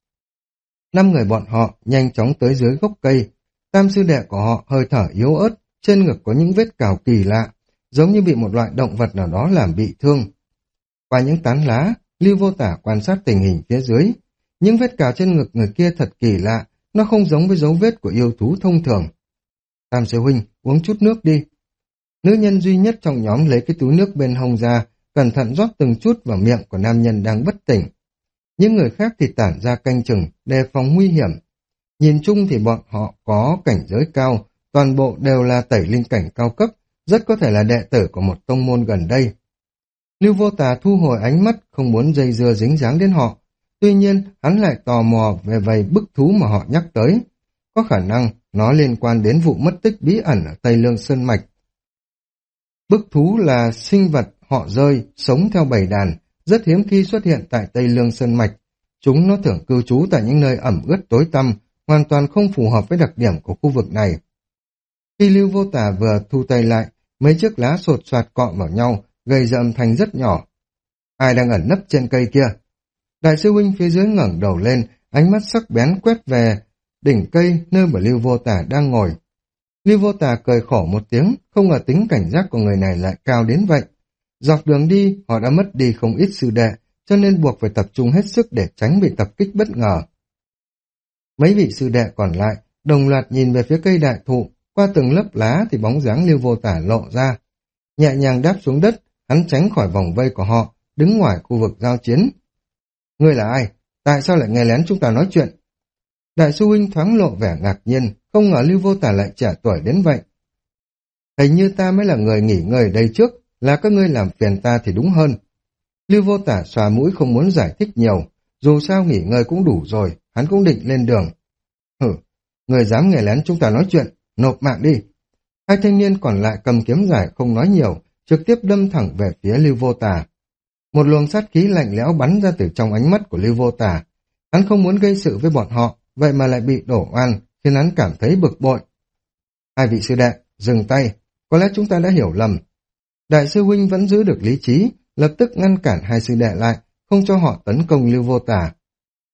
5 người bọn họ nhanh chóng tới dưới gốc cây, tam sư đệ của họ hơi thở yếu ớt, trên ngực có những vết cào kỳ lạ, giống như bị một loại động vật nào đó làm bị thương. Qua những tán lá, Lưu Vô Tả quan sát tình hình phía dưới. Những vết cào trên ngực người kia thật kỳ lạ, nó không giống với dấu vết của yêu thú thông thường. Tam sư huynh, uống chút nước đi. Nữ nhân duy nhất trong nhóm lấy cái túi nước bên hông ra, cẩn thận rót từng chút vào miệng của nam nhân đang bất tỉnh. Những người khác thì tản ra canh chừng, đề phòng nguy hiểm. Nhìn chung thì bọn họ có cảnh giới cao, toàn bộ đều là tẩy linh cảnh cao cấp, rất có thể là đệ tử của một tông môn gần đây. Lưu Vô Tà thu hồi ánh mắt, không muốn dây dưa dính dáng đến họ. Tuy nhiên, hắn lại tò mò về vài bức thú mà họ nhắc tới. Có khả năng nó liên quan đến vụ mất tích bí ẩn ở Tây Lương Sơn Mạch. Bức thú là sinh vật họ rơi, sống theo bầy đàn, rất hiếm khi xuất hiện tại Tây Lương Sơn Mạch. Chúng nó thường cư trú tại những nơi ẩm ướt tối tăm, hoàn toàn không phù hợp với đặc điểm của khu vực này. Khi Lưu Vô Tà vừa thu tay lại, mấy chiếc lá sột soạt cọ vào nhau, gây ra âm thanh rất nhỏ. Ai đang ẩn nấp trên cây kia? Đại sư huynh phía dưới ngẩng đầu lên, ánh mắt sắc bén quét về đỉnh cây nơi mà Lưu Vô Tà đang ngồi. Lưu Vô Tà cười khổ một tiếng, không ngờ tính cảnh giác của người này lại cao đến vậy. Dọc đường đi, họ đã mất đi không ít sư đệ, cho nên buộc phải tập trung hết sức để tránh bị tập kích bất ngờ. Mấy vị sư đệ còn lại, đồng loạt nhìn về phía cây đại thụ, qua từng lớp lá thì bóng dáng Lưu Vô Tả lộ ra. Nhẹ nhàng đáp xuống đất, hắn tránh khỏi vòng vây của họ, đứng ngoài khu vực giao chiến. Ngươi là ai? Tại sao lại nghe lén chúng ta nói chuyện? Đại sư huynh thoáng lộ vẻ ngạc nhiên, không ngờ Lưu Vô Tả lại trẻ tuổi đến vậy. Hình như ta mới là người nghỉ ngơi ở đây trước, là các ngươi làm phiền ta thì đúng hơn. Lưu Vô Tả xòa mũi không muốn giải thích nhiều, dù sao nghỉ ngơi cũng đủ rồi, hắn cũng định lên đường. Hử, người dám nghe lén chúng ta nói chuyện, nộp mạng đi. Hai thanh niên còn lại cầm kiếm dài không nói nhiều, trực tiếp đâm thẳng về phía Lưu Vô Tả. Một luồng sát khí lạnh lẽo bắn ra từ trong ánh mắt của Lưu Vô Tả. Hắn không muốn gây sự với bọn họ, vậy mà lại bị đổ oan, khiến hắn cảm thấy bực bội. Hai vị sư đệ, dừng tay, có lẽ chúng ta đã hiểu lầm. Đại sư huynh vẫn giữ được lý trí, lập tức ngăn cản hai sư đệ lại, không cho họ tấn công Lưu Vô Tả.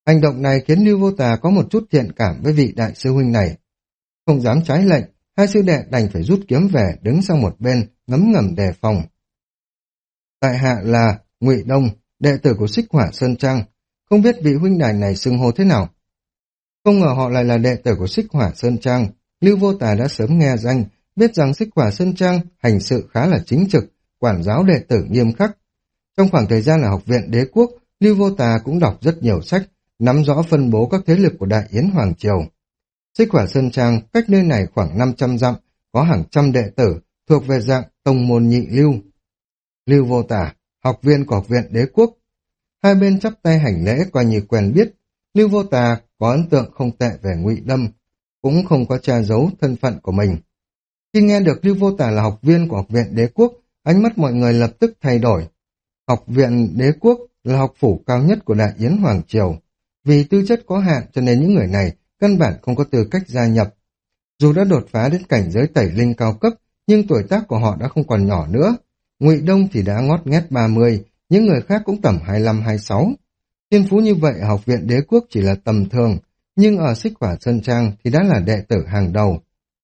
Hành động này khiến Lưu Vô Tà có một chút thiện cảm với vị đại sư huynh này. Không dám trái lệnh, hai sư đệ đành phải rút kiếm về, đứng sang một bên, ngấm ngầm đề phòng. Tại hạ là Ngụy Đông, đệ tử của Xích Hỏa Sơn Trang, không biết vị huynh đài này xưng hô thế nào. Không ngờ họ lại là đệ tử của Xích Hỏa Sơn Trang. Lưu Vô Tà đã sớm nghe danh, biết rằng Xích Hỏa Sơn Trang hành sự khá là chính trực, quản giáo đệ tử nghiêm khắc. Trong khoảng thời gian ở học viện Đế Quốc, Lưu Vô Tà cũng đọc rất nhiều sách, nắm rõ phân bố các thế lực của Đại Yến Hoàng Triều. Xích Hỏa Sơn Trang cách nơi này khoảng 500 dặm, có hàng trăm đệ tử, thuộc về dạng tông môn nhị lưu. Lưu Vô Tà, học viên của học viện Đế Quốc. Hai bên chắp tay hành lễ coi như quen biết. Lưu Vô Tà có ấn tượng không tệ về Ngụy Lâm, cũng không có che giấu thân phận của mình. Khi nghe được Lưu Vô Tà là học viên của học viện Đế Quốc, ánh mắt mọi người lập tức thay đổi. Học viện Đế Quốc là học phủ cao nhất của Đại Yến Hoàng Triều. Vì tư chất có hạn cho nên những người này căn bản không có tư cách gia nhập. Dù đã đột phá đến cảnh giới tẩy linh cao cấp, nhưng tuổi tác của họ đã không còn nhỏ nữa. Ngụy Đông thì đã ngót nghét 30, những người khác cũng tầm 25-26. Thiên phú như vậy ở học viện Đế Quốc chỉ là tầm thường, nhưng ở Xích Hỏa Sơn Trang thì đã là đệ tử hàng đầu.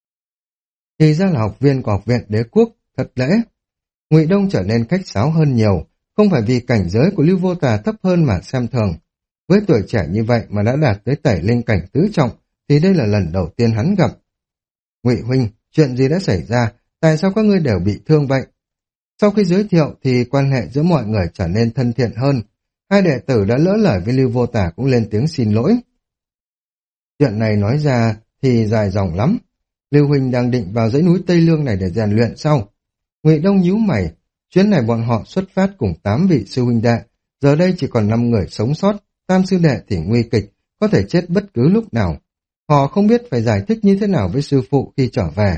Thì ra là học viên của học viện Đế Quốc, thật lễ. Ngụy Đông trở nên khách sáo hơn nhiều, không phải vì cảnh giới của Lưu Vô Tà thấp hơn mà xem thường. Với tuổi trẻ như vậy mà đã đạt tới tẩy linh cảnh tứ trọng, thì đây là lần đầu tiên hắn gặp. Ngụy huynh, chuyện gì đã xảy ra, tại sao các ngươi đều bị thương vậy? Sau khi giới thiệu thì quan hệ giữa mọi người trở nên thân thiện hơn. Hai đệ tử đã lỡ lời với Lưu Vô Tà cũng lên tiếng xin lỗi. Chuyện này nói ra thì dài dòng lắm. Lưu huynh đang định vào dãy núi Tây Lương này để rèn luyện sau. Ngụy Đông nhíu mày, chuyến này bọn họ xuất phát cùng 8 vị sư huynh đệ, giờ đây chỉ còn 5 người sống sót, tam sư đệ thì nguy kịch, có thể chết bất cứ lúc nào. Họ không biết phải giải thích như thế nào với sư phụ khi trở về.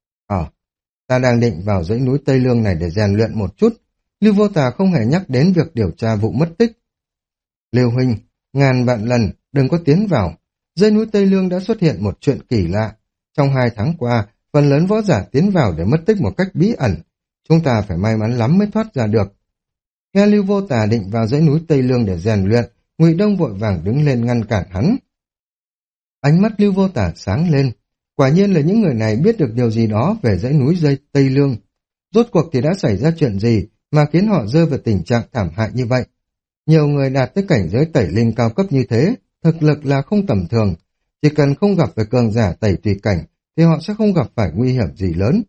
Ta đang định vào dãy núi Tây Lương này để rèn luyện một chút. Lưu Vô Tà không hề nhắc đến việc điều tra vụ mất tích. Lưu huynh, ngàn vạn lần đừng có tiến vào. Dãy núi Tây Lương đã xuất hiện một chuyện kỳ lạ. Trong 2 tháng qua, phần lớn võ giả tiến vào để mất tích một cách bí ẩn. Chúng ta phải may mắn lắm mới thoát ra được. Nghe Lưu Vô Tà định vào dãy núi Tây Lương để rèn luyện, Ngụy Đông vội vàng đứng lên ngăn cản hắn. Ánh mắt Lưu Vô Tà sáng lên. Quả nhiên là những người này biết được điều gì đó về dãy núi Tây Lương. Rốt cuộc thì đã xảy ra chuyện gì mà khiến họ rơi vào tình trạng thảm hại như vậy? Nhiều người đạt tới cảnh giới tẩy linh cao cấp như thế, thực lực là không tầm thường. Chỉ cần không gặp phải cường giả tẩy tùy cảnh, thì họ sẽ không gặp phải nguy hiểm gì lớn.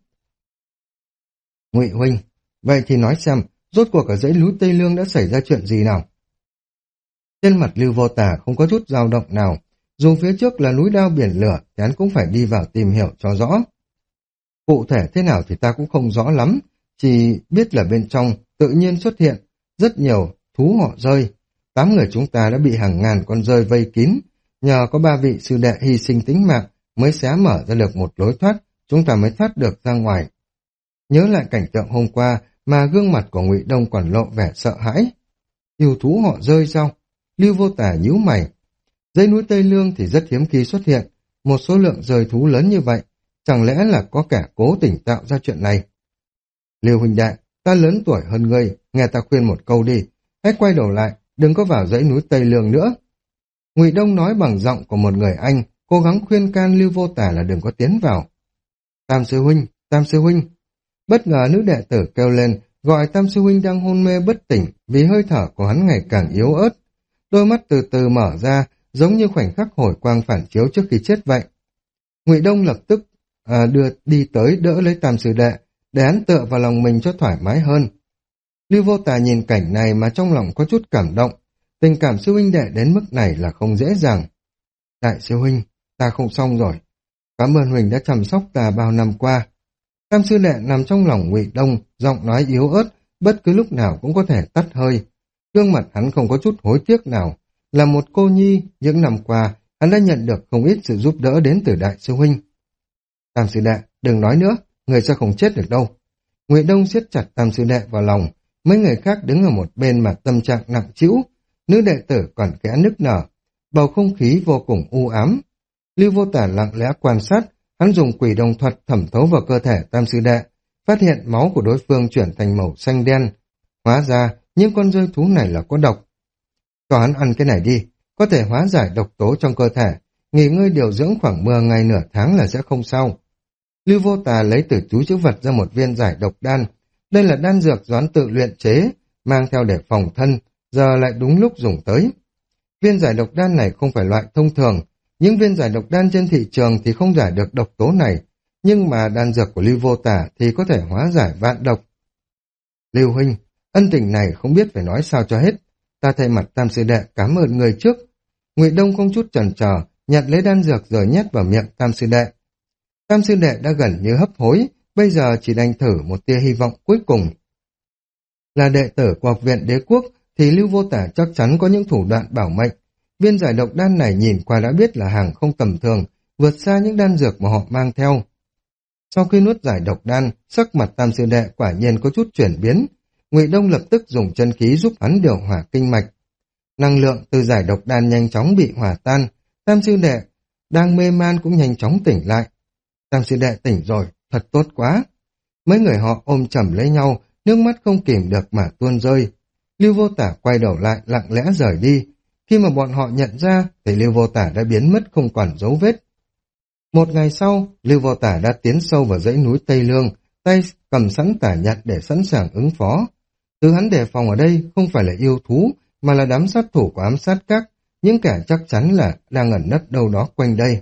Ngụy huynh, vậy thì nói xem, rốt cuộc ở dãy núi Tây Lương đã xảy ra chuyện gì nào? Trên mặt Lưu Vô Tà không có chút dao động nào. Dù phía trước là núi đao biển lửa, thì hắn cũng phải đi vào tìm hiểu cho rõ. Cụ thể thế nào thì ta cũng không rõ lắm, chỉ biết là bên trong tự nhiên xuất hiện rất nhiều thú họ rơi. 8 người chúng ta đã bị hàng ngàn con rơi vây kín, nhờ có 3 vị sư đệ hy sinh tính mạng mới xé mở ra được một lối thoát, chúng ta mới thoát được ra ngoài. Nhớ lại cảnh tượng hôm qua mà gương mặt của Ngụy Đông còn lộ vẻ sợ hãi. Yêu thú họ rơi sao? Lưu Vô Tà nhíu mày. Dãy núi Tây Lương thì rất hiếm khi xuất hiện một số lượng rơi thú lớn như vậy, chẳng lẽ là có kẻ cố tình tạo ra chuyện này? Lưu huynh đệ, ta lớn tuổi hơn ngươi, nghe ta khuyên một câu đi, hãy quay đầu lại, đừng có vào dãy núi Tây Lương nữa. Ngụy Đông nói bằng giọng của một người anh, cố gắng khuyên can Lưu Vô Tà là đừng có tiến vào. Tam sư huynh, Tam sư huynh. Bất ngờ nữ đệ tử kêu lên, gọi Tam sư huynh đang hôn mê bất tỉnh vì hơi thở của hắn ngày càng yếu ớt. Đôi mắt từ từ mở ra, giống như khoảnh khắc hồi quang phản chiếu trước khi chết vậy. Ngụy Đông lập tức đi tới đỡ lấy Tam sư đệ, để hắn tựa vào lòng mình cho thoải mái hơn. Lưu Vô Tà nhìn cảnh này mà trong lòng có chút cảm động, tình cảm sư huynh đệ đến mức này là không dễ dàng. Đại sư huynh, ta không xong rồi. Cảm ơn huynh đã chăm sóc ta bao năm qua. Tam sư đệ nằm trong lòng Ngụy Đông, giọng nói yếu ớt, bất cứ lúc nào cũng có thể tắt hơi. Gương mặt hắn không có chút hối tiếc nào. Là một cô nhi, những năm qua, hắn đã nhận được không ít sự giúp đỡ đến từ đại sư huynh. Tam sư đệ, đừng nói nữa, người sẽ không chết được đâu. Ngụy Đông siết chặt Tam sư đệ vào lòng, mấy người khác đứng ở một bên mà tâm trạng nặng trĩu, nữ đệ tử còn kẽ nức nở, bầu không khí vô cùng u ám. Lưu Vô Tà lặng lẽ quan sát, hắn dùng quỷ đồng thuật thẩm thấu vào cơ thể Tam sư đệ, phát hiện máu của đối phương chuyển thành màu xanh đen. Hóa ra, những con rơi thú này là có độc. Cho hắn ăn cái này đi, có thể hóa giải độc tố trong cơ thể, nghỉ ngơi điều dưỡng khoảng 10 ngày nửa tháng là sẽ không sao. Lưu Vô Tà lấy từ túi trữ vật ra một viên giải độc đan. Đây là đan dược do hắn tự luyện chế, mang theo để phòng thân, giờ lại đúng lúc dùng tới. Viên giải độc đan này không phải loại thông thường, những viên giải độc đan trên thị trường thì không giải được độc tố này, nhưng mà đan dược của Lưu Vô Tà thì có thể hóa giải vạn độc. Lưu huynh, ân tình này không biết phải nói sao cho hết. Ta thay mặt Tam sư đệ cảm ơn người trước. Ngụy Đông không chút chần chờ, nhặt lấy đan dược rồi nhét vào miệng Tam sư đệ. Tam sư đệ đã gần như hấp hối, bây giờ chỉ đành thử một tia hy vọng cuối cùng. Là đệ tử của Học viện Đế Quốc thì Lưu Vô Tả chắc chắn có những thủ đoạn bảo mệnh. Viên giải độc đan này nhìn qua đã biết là hàng không tầm thường, vượt xa những đan dược mà họ mang theo. Sau khi nuốt giải độc đan, sắc mặt Tam sư đệ quả nhiên có chút chuyển biến. Ngụy Đông lập tức dùng chân khí giúp hắn điều hỏa kinh mạch. Năng lượng từ giải độc đan nhanh chóng bị hỏa tan, Tam sư đệ đang mê man cũng nhanh chóng tỉnh lại. Tam sư đệ tỉnh rồi, thật tốt quá. Mấy người họ ôm chầm lấy nhau, nước mắt không kìm được mà tuôn rơi. Lưu Vô Tả quay đầu lại lặng lẽ rời đi. Khi mà bọn họ nhận ra thì Lưu Vô Tả đã biến mất không còn dấu vết. Một ngày sau, Lưu Vô Tả đã tiến sâu vào dãy núi Tây Lương, tay cầm sẵn tả nhận để sẵn sàng ứng phó. Thứ hắn đề phòng ở đây không phải là yêu thú, mà là đám sát thủ của ám sát các, những kẻ chắc chắn là đang ẩn nấp đâu đó quanh đây.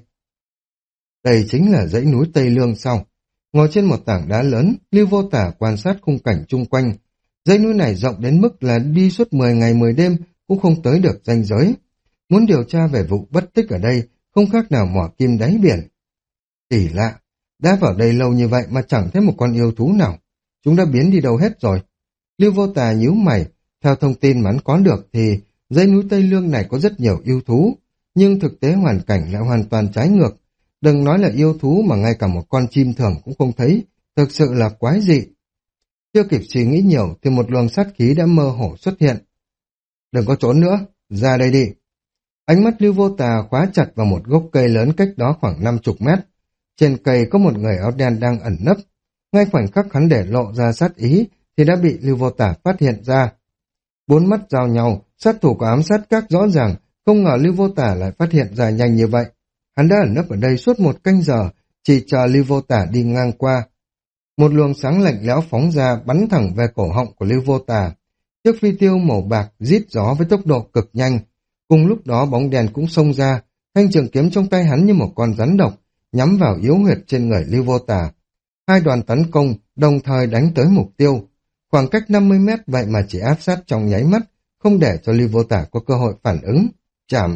Đây chính là dãy núi Tây Lương sau. Ngồi trên một tảng đá lớn, Lưu Vô Tả quan sát khung cảnh chung quanh. Dãy núi này rộng đến mức là đi suốt 10 ngày 10 đêm cũng không tới được ranh giới. Muốn điều tra về vụ bất tích ở đây không khác nào mỏ kim đáy biển. Kỳ lạ, đã vào đây lâu như vậy mà chẳng thấy một con yêu thú nào. Chúng đã biến đi đâu hết rồi. Lưu Vô Tà nhíu mày, theo thông tin mà hắn có được thì dãy núi Tây Lương này có rất nhiều yêu thú, nhưng thực tế hoàn cảnh lại hoàn toàn trái ngược. Đừng nói là yêu thú mà ngay cả một con chim thường cũng không thấy, thực sự là quái dị. Chưa kịp suy nghĩ nhiều thì một luồng sát khí đã mơ hồ xuất hiện. Đừng có trốn nữa, ra đây đi. Ánh mắt Lưu Vô Tà khóa chặt vào một gốc cây lớn cách đó khoảng 50 mét. Trên cây có một người áo đen đang ẩn nấp. Ngay khoảnh khắc hắn để lộ ra sát ý thì đã bị Lưu Vô Tả phát hiện ra. Bốn mắt giao nhau, sát thủ của ám sát các rõ ràng, không ngờ Lưu Vô Tả lại phát hiện ra nhanh như vậy. Hắn đã ẩn nấp ở đây suốt 1 canh giờ, chỉ chờ Lưu Vô Tả đi ngang qua. Một luồng sáng lạnh lẽo phóng ra bắn thẳng về cổ họng của Lưu Vô Tả. Chiếc phi tiêu màu bạc rít gió với tốc độ cực nhanh. Cùng lúc đó bóng đèn cũng xông ra, thanh trường kiếm trong tay hắn như một con rắn độc, nhắm vào yếu huyệt trên người Lưu Vô Tả. Hai đoàn tấn công đồng thời đánh tới mục tiêu. Khoảng cách 50 mét vậy mà chỉ áp sát trong nháy mắt, không để cho Lưu Vô Tả có cơ hội phản ứng. Chạm.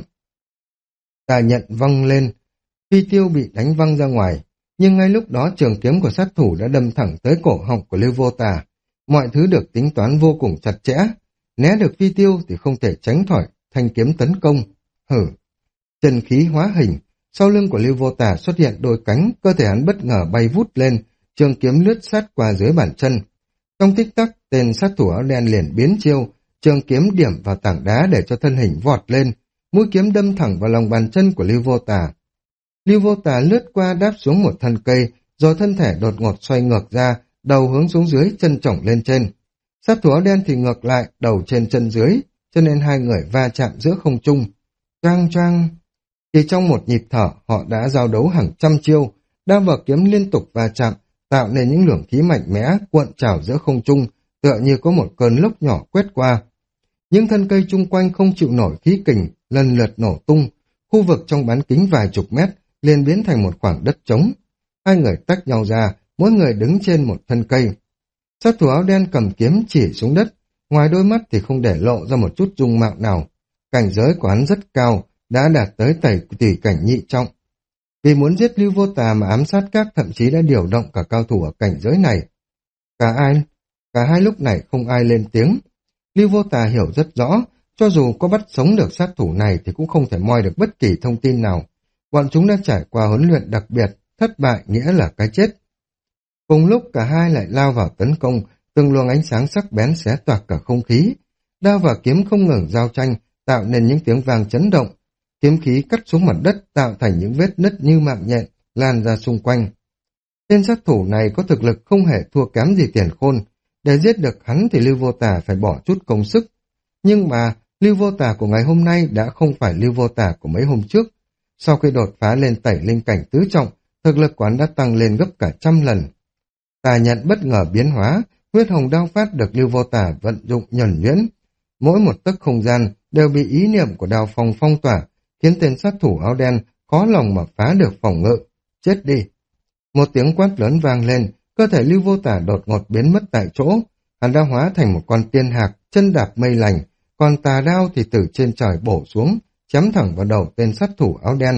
Tà nhận văng lên, phi tiêu bị đánh văng ra ngoài, nhưng ngay lúc đó trường kiếm của sát thủ đã đâm thẳng tới cổ họng của Lưu Vô Tả. Mọi thứ được tính toán vô cùng chặt chẽ, né được phi tiêu thì không thể tránh khỏi thanh kiếm tấn công. Hử! Chân khí hóa hình, sau lưng của Lưu Vô Tả xuất hiện đôi cánh, cơ thể hắn bất ngờ bay vút lên, trường kiếm lướt sát qua dưới bàn chân. Trong tích tắc, tên sát thủ áo đen liền biến chiêu, trường kiếm điểm vào tảng đá để cho thân hình vọt lên, mũi kiếm đâm thẳng vào lòng bàn chân của Lưu Vô Tả. Lưu Vô Tả lướt qua đáp xuống một thân cây, rồi thân thể đột ngột xoay ngược ra, đầu hướng xuống dưới, chân chổng lên trên. Sát thủ áo đen thì ngược lại, đầu trên chân dưới, cho nên hai người va chạm giữa không trung. Choang choang. Chỉ trong một nhịp thở, họ đã giao đấu hàng trăm chiêu, đao và kiếm liên tục va chạm, tạo nên những luồng khí mạnh mẽ cuộn trào giữa không trung, tựa như có một cơn lốc nhỏ quét qua. Những thân cây chung quanh không chịu nổi khí kình, lần lượt nổ tung, khu vực trong bán kính vài chục mét liền biến thành một khoảng đất trống. Hai người tách nhau ra, mỗi người đứng trên một thân cây. Sát thủ áo đen cầm kiếm chỉ xuống đất, ngoài đôi mắt thì không để lộ ra một chút dung mạo nào. Cảnh giới của hắn rất cao, đã đạt tới tỷ cảnh nhị trọng. Vì muốn giết Lưu Vô Tà mà ám sát các thậm chí đã điều động cả cao thủ ở cảnh giới này. Cả hai lúc này không ai lên tiếng. Lưu Vô Tà hiểu rất rõ, cho dù có bắt sống được sát thủ này thì cũng không thể moi được bất kỳ thông tin nào. Bọn chúng đã trải qua huấn luyện đặc biệt, thất bại nghĩa là cái chết. Cùng lúc cả hai lại lao vào tấn công, từng luồng ánh sáng sắc bén xé toạc cả không khí. Đao và kiếm không ngừng giao tranh, tạo nên những tiếng vang chấn động. Kiếm khí cắt xuống mặt đất tạo thành những vết nứt như mạng nhện, lan ra xung quanh. Tên sát thủ này có thực lực không hề thua kém gì Tiền Khôn. Để giết được hắn thì Lưu Vô Tà phải bỏ chút công sức. Nhưng mà Lưu Vô Tả của ngày hôm nay đã không phải Lưu Vô Tả của mấy hôm trước. Sau khi đột phá lên tẩy linh cảnh tứ trọng, thực lực quán đã tăng lên gấp cả 100 lần. Tà nhận bất ngờ biến hóa, huyết hồng đao phát được Lưu Vô Tả vận dụng nhuần nhuyễn. Mỗi một tấc không gian đều bị ý niệm của đao phong phong tỏa, khiến tên sát thủ áo đen khó lòng mà phá được phòng ngự. Chết đi! Một tiếng quát lớn vang lên, cơ thể Lưu Vô Tả đột ngột biến mất tại chỗ. Hắn đã hóa thành một con tiên hạc, chân đạp mây lành, còn tà đao thì từ trên trời bổ xuống, chém thẳng vào đầu tên sát thủ áo đen.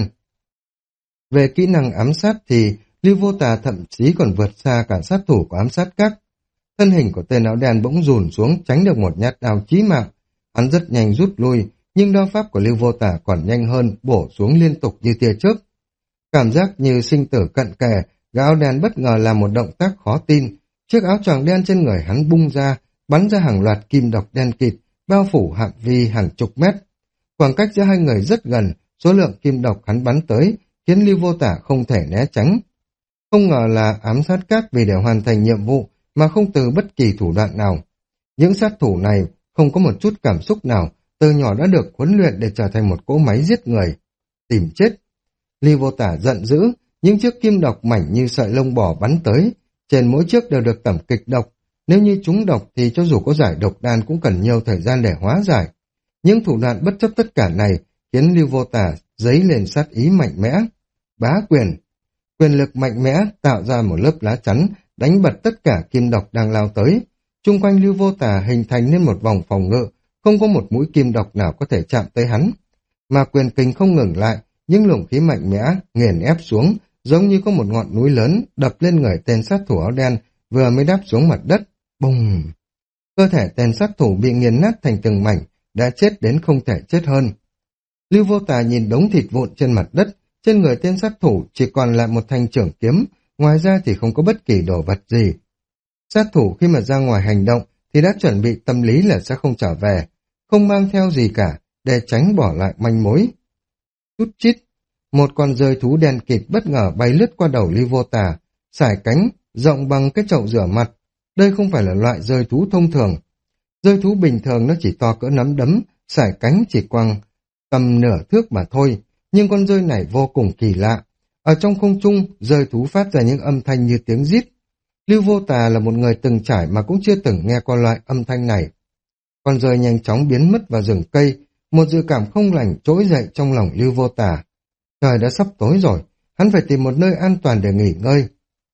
Về kỹ năng ám sát thì Lưu Vô Tà thậm chí còn vượt xa cả sát thủ của ám sát các. Thân hình của tên áo đen bỗng rùn xuống tránh được một nhát đao chí mạng. Hắn rất nhanh rút lui, nhưng đao pháp của Lưu Vô Tà còn nhanh hơn, bổ xuống liên tục như tia chớp. Cảm giác như sinh tử cận kề, gã áo đen bất ngờ làm một động tác khó tin. Chiếc áo choàng đen trên người hắn bung ra, bắn ra hàng loạt kim độc đen kịt, bao phủ phạm vi hàng chục mét. Khoảng cách giữa hai người rất gần, số lượng kim độc hắn bắn tới khiến Lưu Vô Tả không thể né tránh. Không ngờ là ám sát các vì để hoàn thành nhiệm vụ mà không từ bất kỳ thủ đoạn nào. Những sát thủ này không có một chút cảm xúc nào, từ nhỏ đã được huấn luyện để trở thành một cỗ máy giết người. Tìm chết! Lưu Vô Tả giận dữ, những chiếc kim độc mảnh như sợi lông bò bắn tới, trên mỗi chiếc đều được tẩm kịch độc. Nếu như chúng độc thì cho dù có giải độc đan cũng cần nhiều thời gian để hóa giải. Những thủ đoạn bất chấp tất cả này khiến Lưu Vô Tả dấy lên sát ý mạnh mẽ. Bá quyền! Quyền lực mạnh mẽ tạo ra một lớp lá chắn, đánh bật tất cả kim độc đang lao tới. Chung quanh Lưu Vô Tả hình thành nên một vòng phòng ngự, không có một mũi kim độc nào có thể chạm tới hắn. Mà quyền kình không ngừng lại, những luồng khí mạnh mẽ nghiền ép xuống, giống như có một ngọn núi lớn đập lên người tên sát thủ áo đen vừa mới đáp xuống mặt đất. Bùng! Cơ thể tên sát thủ bị nghiền nát thành từng mảnh, đã chết đến không thể chết hơn. Lưu Vô Tà nhìn đống thịt vụn trên mặt đất, trên người tên sát thủ chỉ còn lại một thanh trưởng kiếm, ngoài ra thì không có bất kỳ đồ vật gì. Sát thủ khi mà ra ngoài hành động thì đã chuẩn bị tâm lý là sẽ không trở về, không mang theo gì cả để tránh bỏ lại manh mối. Chút chít, một con rơi thú đen kịt bất ngờ bay lướt qua đầu Lưu Vô Tà, sải cánh rộng bằng cái chậu rửa mặt. Đây không phải là loại rơi thú thông thường. Rơi thú bình thường nó chỉ to cỡ nắm đấm, sải cánh chỉ quăng tầm nửa thước mà thôi, nhưng con rơi này vô cùng kỳ lạ. Ở trong không trung, rơi thú phát ra những âm thanh như tiếng rít. Lưu Vô Tà là một người từng trải mà cũng chưa từng nghe qua loại âm thanh này. Con rơi nhanh chóng biến mất vào rừng cây, một dự cảm không lành trỗi dậy trong lòng Lưu Vô Tà. Trời đã sắp tối rồi, hắn phải tìm một nơi an toàn để nghỉ ngơi.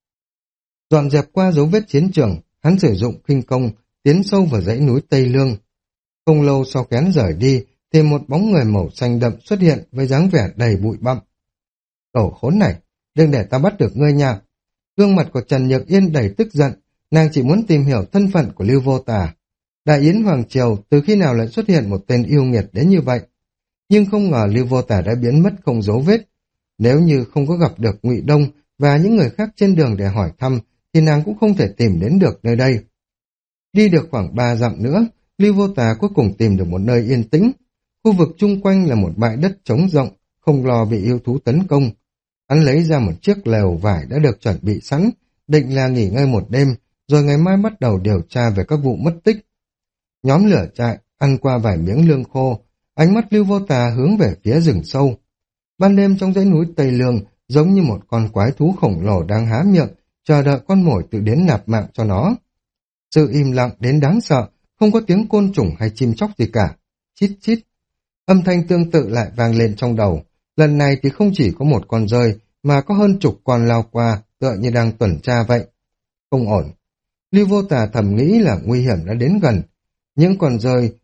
Dọn dẹp qua dấu vết chiến trường, hắn sử dụng khinh công, tiến sâu vào dãy núi Tây Lương. Không lâu sau kén rời đi, thì một bóng người màu xanh đậm xuất hiện với dáng vẻ đầy bụi bặm. Cẩu khốn này, đừng để ta bắt được ngươi nha. Gương mặt của Trần Nhược Yên đầy tức giận, nàng chỉ muốn tìm hiểu thân phận của Lưu Vô Tà. Đại Yến Hoàng Triều từ khi nào lại xuất hiện một tên yêu nghiệt đến như vậy? Nhưng không ngờ Lưu Vô Tà đã biến mất không dấu vết. Nếu như không có gặp được Ngụy Đông và những người khác trên đường để hỏi thăm, thì nàng cũng không thể tìm đến được nơi đây. Đi được khoảng 3 dặm nữa, Lưu Vô Tà cuối cùng tìm được một nơi yên tĩnh. Khu vực chung quanh là một bãi đất trống rộng, không lo bị yêu thú tấn công. Hắn lấy ra một chiếc lều vải đã được chuẩn bị sẵn, định là nghỉ ngơi một đêm, rồi ngày mai bắt đầu điều tra về các vụ mất tích. Nhóm lửa trại, ăn qua vài miếng lương khô, ánh mắt Lưu Vô Tà hướng về phía rừng sâu. Ban đêm trong dãy núi Tây Lương, giống như một con quái thú khổng lồ đang há miệng, chờ đợi con mồi tự đến nạp mạng cho nó. Sự im lặng đến đáng sợ, không có tiếng côn trùng hay chim chóc gì cả. Chít chít. Âm thanh tương tự lại vang lên trong đầu. Lần này thì không chỉ có một con rơi, mà có hơn chục con lao qua, tựa như đang tuần tra vậy. Không ổn. Lưu Vô Tà thầm nghĩ là nguy hiểm đã đến gần. Những con rơi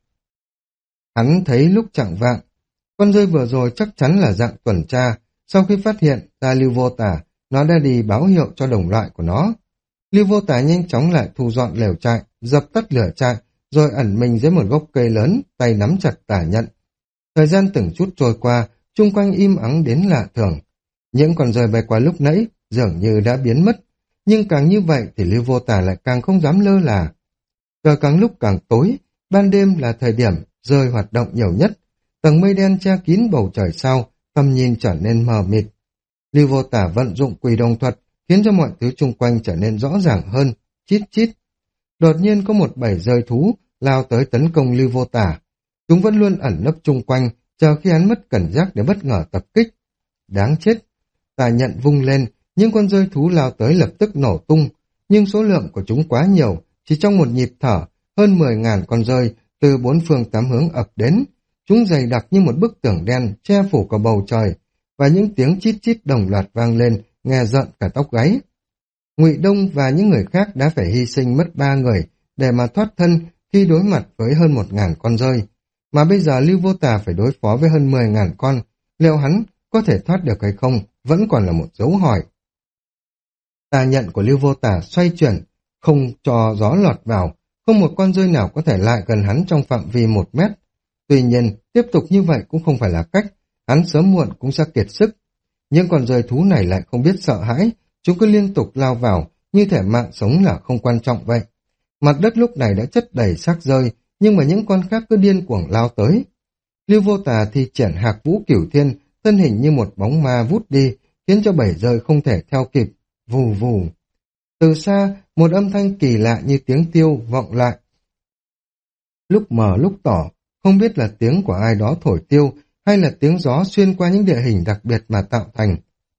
hắn thấy lúc chạng vạng. Con rơi vừa rồi chắc chắn là dạng tuần tra. Sau khi phát hiện ra Lưu Vô Tà, nó đã đi báo hiệu cho đồng loại của nó. Lưu Vô Tà nhanh chóng lại thu dọn lều trại, dập tắt lửa trại, rồi ẩn mình dưới một gốc cây lớn, tay nắm chặt tả nhận. Thời gian từng chút trôi qua, chung quanh im ắng đến lạ thường. Những con rơi bay qua lúc nãy dường như đã biến mất, nhưng càng như vậy thì Lưu Vô Tà lại càng không dám lơ là. Trời càng lúc càng tối, ban đêm là thời điểm rơi hoạt động nhiều nhất. Tầng mây đen che kín bầu trời sao, tầm nhìn trở nên mờ mịt. Lưu Vô Tà vận dụng Quỷ Đồng Thuật, khiến cho mọi thứ chung quanh trở nên rõ ràng hơn. Chít chít. Đột nhiên có một bầy rơi thú lao tới tấn công Lưu Vô Tà. Chúng vẫn luôn ẩn nấp chung quanh, chờ khi hắn mất cảnh giác để bất ngờ tập kích. Đáng chết! Tà nhận vung lên, những con rơi thú lao tới lập tức nổ tung, nhưng số lượng của chúng quá nhiều, chỉ trong một nhịp thở, hơn 10.000 con rơi từ bốn phương tám hướng ập đến. Chúng dày đặc như một bức tường đen, che phủ cả bầu trời, và những tiếng chít chít đồng loạt vang lên, nghe rợn cả tóc gáy. Ngụy Đông và những người khác đã phải hy sinh mất 3 người để mà thoát thân khi đối mặt với hơn 1.000 con rơi. Mà bây giờ Lưu Vô Tà phải đối phó với hơn 10.000 con, liệu hắn có thể thoát được hay không, vẫn còn là một dấu hỏi. Tà nhận của Lưu Vô Tà xoay chuyển, không cho gió lọt vào, không một con rơi nào có thể lại gần hắn trong phạm vi 1 mét. Tuy nhiên, tiếp tục như vậy cũng không phải là cách, hắn sớm muộn cũng sẽ kiệt sức. Nhưng con rơi thú này lại không biết sợ hãi, chúng cứ liên tục lao vào, như thể mạng sống là không quan trọng vậy. Mặt đất lúc này đã chất đầy xác rơi, nhưng mà những con khác cứ điên cuồng lao tới. Lưu Vô Tà thì triển Hạc Vũ Cửu Thiên, thân hình như một bóng ma vút đi, khiến cho bầy rơi không thể theo kịp. Vù vù. Từ xa, một âm thanh kỳ lạ như tiếng tiêu vọng lại. Lúc mờ lúc tỏ, không biết là tiếng của ai đó thổi tiêu, hay là tiếng gió xuyên qua những địa hình đặc biệt mà tạo thành.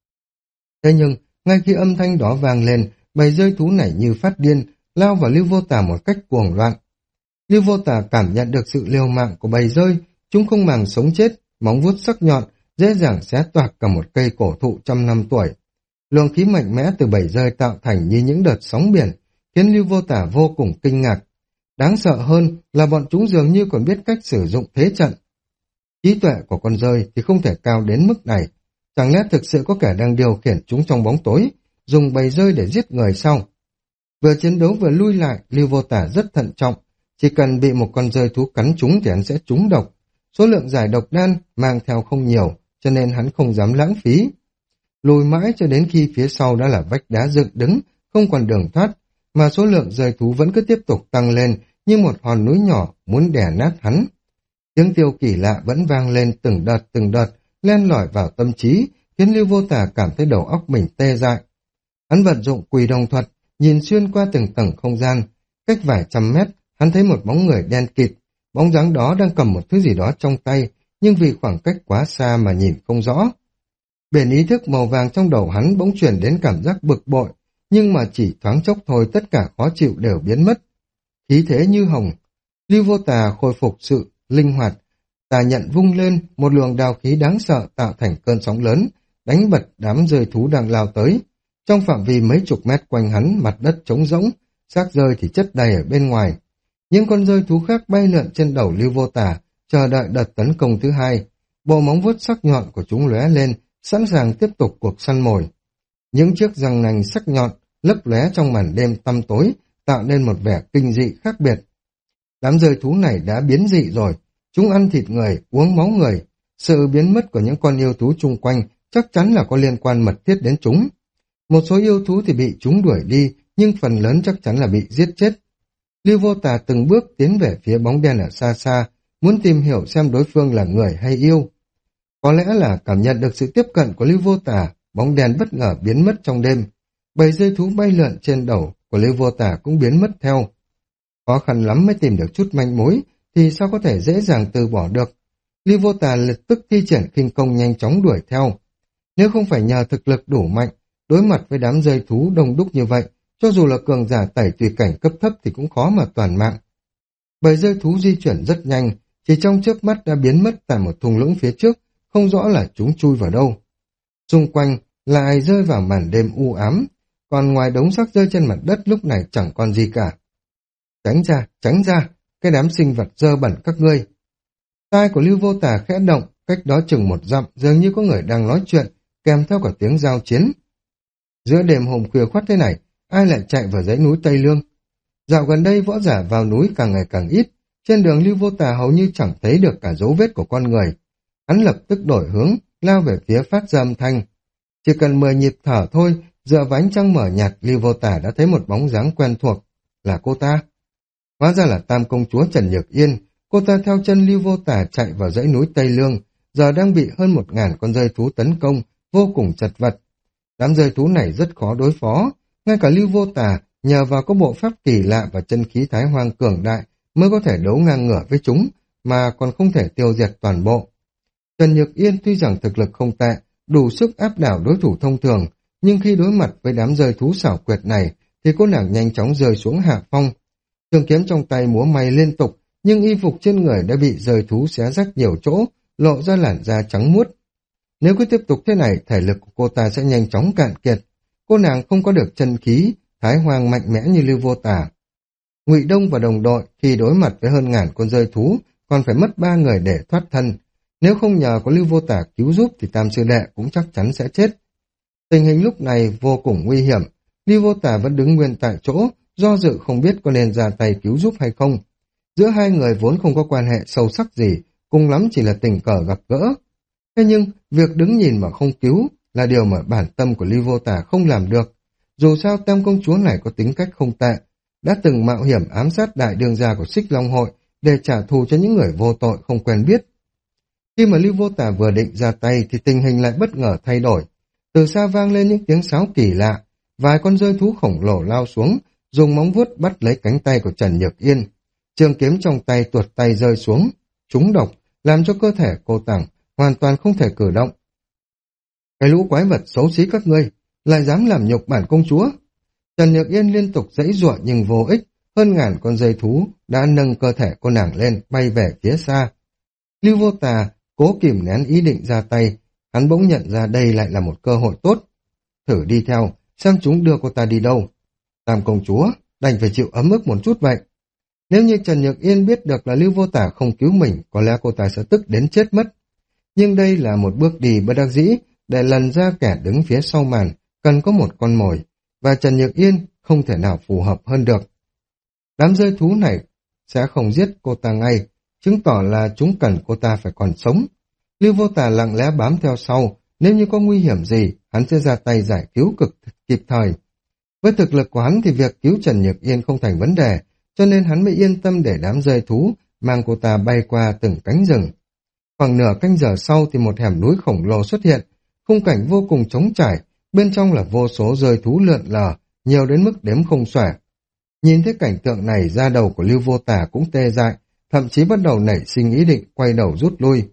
Thế nhưng, ngay khi âm thanh đó vang lên, bầy rơi thú này như phát điên, lao vào Lưu Vô Tà một cách cuồng loạn. Lưu Vô Tà cảm nhận được sự liều mạng của bầy rơi, chúng không màng sống chết, móng vuốt sắc nhọn, dễ dàng xé toạc cả một cây cổ thụ trăm năm tuổi. Luồng khí mạnh mẽ từ bầy rơi tạo thành như những đợt sóng biển, khiến Lưu Vô Tà vô cùng kinh ngạc. Đáng sợ hơn là bọn chúng dường như còn biết cách sử dụng thế trận. Trí tuệ của con rơi thì không thể cao đến mức này. Chẳng lẽ thực sự có kẻ đang điều khiển chúng trong bóng tối, dùng bầy rơi để giết người sao? Vừa chiến đấu vừa lui lại, Lưu Vô Tà rất thận trọng. Chỉ cần bị một con rơi thú cắn trúng thì hắn sẽ trúng độc. Số lượng giải độc đan mang theo không nhiều, cho nên hắn không dám lãng phí. Lùi mãi cho đến khi phía sau đã là vách đá dựng đứng, không còn đường thoát, mà số lượng rơi thú vẫn cứ tiếp tục tăng lên như một hòn núi nhỏ muốn đè nát hắn. Tiếng tiêu kỳ lạ vẫn vang lên từng đợt, len lỏi vào tâm trí, khiến Lưu Vô Tà cảm thấy đầu óc mình tê dại. Hắn vận dụng Quỷ Đồng Thuật, nhìn xuyên qua từng tầng không gian, cách vài trăm mét, hắn thấy một bóng người đen kịt, bóng dáng đó đang cầm một thứ gì đó trong tay, nhưng vì khoảng cách quá xa mà nhìn không rõ. Biển ý thức màu vàng trong đầu hắn bỗng chuyển đến cảm giác bực bội, nhưng mà chỉ thoáng chốc thôi tất cả khó chịu đều biến mất. Khí thế như hồng, Lưu Vô Tà khôi phục sự linh hoạt, tà nhận vung lên, một luồng đao khí đáng sợ tạo thành cơn sóng lớn, đánh bật đám rơi thú đang lao tới. Trong phạm vi mấy chục mét quanh hắn, mặt đất trống rỗng, xác rơi thì chất đầy ở bên ngoài. Những con rơi thú khác bay lượn trên đầu Lưu Vô Tà, chờ đợi đợt tấn công thứ hai. Bộ móng vuốt sắc nhọn của chúng lóe lên, sẵn sàng tiếp tục cuộc săn mồi. Những chiếc răng nanh sắc nhọn lấp lóe trong màn đêm tăm tối, tạo nên một vẻ kinh dị khác biệt. Đám rơi thú này đã biến dị rồi, chúng ăn thịt người, uống máu người. Sự biến mất của những con yêu thú chung quanh chắc chắn là có liên quan mật thiết đến chúng. Một số yêu thú thì bị chúng đuổi đi, nhưng phần lớn chắc chắn là bị giết chết. Lưu Vô Tà từng bước tiến về phía bóng đen ở xa xa, muốn tìm hiểu xem đối phương là người hay yêu. Có lẽ là cảm nhận được sự tiếp cận của Lưu Vô Tà, bóng đen bất ngờ biến mất trong đêm. Bầy rơi thú bay lượn trên đầu của Lưu Vô Tà cũng biến mất theo. Khó khăn lắm mới tìm được chút manh mối, thì sao có thể dễ dàng từ bỏ được. Lưu Vô Tà lập tức thi triển khinh công nhanh chóng đuổi theo. Nếu không phải nhờ thực lực đủ mạnh, đối mặt với đám rơi thú đông đúc như vậy, cho dù là cường giả tẩy tùy cảnh cấp thấp thì cũng khó mà toàn mạng. Bầy rơi thú di chuyển rất nhanh, chỉ trong chớp mắt đã biến mất tại một thung lũng phía trước, không rõ là chúng chui vào đâu. Xung quanh lại rơi vào màn đêm u ám, còn ngoài đống xác rơi trên mặt đất lúc này chẳng còn gì cả. Tránh ra, cái đám sinh vật dơ bẩn các ngươi. Tai của Lưu Vô Tà khẽ động, cách đó chừng 1 dặm, dường như có người đang nói chuyện, kèm theo cả tiếng giao chiến. Giữa đêm hôm khuya khoắt thế này, ai lại chạy vào dãy núi Tây Lương? Dạo gần đây võ giả vào núi càng ngày càng ít, trên đường Lưu Vô Tà hầu như chẳng thấy được cả dấu vết của con người. Hắn lập tức đổi hướng, lao về phía phát ra âm thanh. Chỉ cần 10 nhịp thở thôi, dựa vào ánh trăng mở nhạt, Lưu Vô Tà đã thấy một bóng dáng quen thuộc. Là cô ta. Hóa ra là Tam công chúa Trần Nhược Yên. Cô ta theo chân Lưu Vô Tà chạy vào dãy núi Tây Lương, giờ đang bị hơn 1.000 con rơi thú tấn công, vô cùng chật vật. Đám rơi thú này rất khó đối phó, ngay cả Lưu Vô Tà nhờ vào có bộ pháp kỳ lạ và chân khí Thái Hoang cường đại mới có thể đấu ngang ngửa với chúng, mà còn không thể tiêu diệt toàn bộ. Trần Nhược Yên tuy rằng thực lực không tệ, đủ sức áp đảo đối thủ thông thường, nhưng khi đối mặt với đám rơi thú xảo quyệt này, thì cô nàng nhanh chóng rơi xuống hạ phong. Trường kiếm trong tay múa may liên tục, nhưng y phục trên người đã bị rơi thú xé rách nhiều chỗ, lộ ra làn da trắng muốt. Nếu cứ tiếp tục thế này, thể lực của cô ta sẽ nhanh chóng cạn kiệt. Cô nàng không có được chân khí, thái hoang mạnh mẽ như Lưu Vô Tả. Ngụy Đông và đồng đội khi đối mặt với hơn ngàn con rơi thú, còn phải mất 3 người để thoát thân. Nếu không nhờ có Lưu Vô Tả cứu giúp thì Tam Sư Đệ cũng chắc chắn sẽ chết. Tình hình lúc này vô cùng nguy hiểm. Lưu Vô Tả vẫn đứng nguyên tại chỗ, do dự không biết có nên ra tay cứu giúp hay không. Giữa hai người vốn không có quan hệ sâu sắc gì, cùng lắm chỉ là tình cờ gặp gỡ. Thế nhưng, việc đứng nhìn mà không cứu là điều mà bản tâm của Lưu Vô Tả không làm được. Dù sao Tam công chúa này có tính cách không tệ, đã từng mạo hiểm ám sát đại đương gia của Xích Long Hội để trả thù cho những người vô tội không quen biết. Khi mà Lưu Vô Tả vừa định ra tay thì tình hình lại bất ngờ thay đổi. Từ xa vang lên những tiếng sáo kỳ lạ, vài con rơi thú khổng lồ lao xuống, dùng móng vuốt bắt lấy cánh tay của Trần Nhược Yên. Trường kiếm trong tay tuột tay rơi xuống, trúng độc, làm cho cơ thể cô tàng hoàn toàn không thể cử động. Cái lũ quái vật xấu xí các ngươi, lại dám làm nhục bản công chúa. Trần Nhược Yên liên tục giãy giụa nhưng vô ích, hơn ngàn con rơi thú đã nâng cơ thể cô nàng lên, bay về phía xa. Lưu Vô Tà cố kìm nén ý định ra tay, hắn bỗng nhận ra đây lại là một cơ hội tốt. Thử đi theo, xem chúng đưa cô ta đi đâu. Tam công chúa, đành phải chịu ấm ức một chút vậy. Nếu như Trần Nhược Yên biết được là Lưu Vô Tả không cứu mình, có lẽ cô ta sẽ tức đến chết mất. Nhưng đây là một bước đi bất đắc dĩ, để lần ra kẻ đứng phía sau màn, cần có một con mồi, và Trần Nhược Yên không thể nào phù hợp hơn được. Đám rơi thú này sẽ không giết cô ta ngay, chứng tỏ là chúng cần cô ta phải còn sống. Lưu Vô Tả lặng lẽ bám theo sau, nếu như có nguy hiểm gì, hắn sẽ ra tay giải cứu cực kịp thời. Với thực lực của hắn thì việc cứu Trần Nhược Yên không thành vấn đề, cho nên hắn mới yên tâm để đám rơi thú mang cô ta bay qua từng cánh rừng. Khoảng nửa canh giờ sau thì một hẻm núi khổng lồ xuất hiện, khung cảnh vô cùng trống trải, bên trong là vô số rơi thú lượn lờ, nhiều đến mức đếm không xuể. Nhìn thấy cảnh tượng này, da đầu của Lưu Vô Tả cũng tê dại, thậm chí bắt đầu nảy sinh ý định quay đầu rút lui.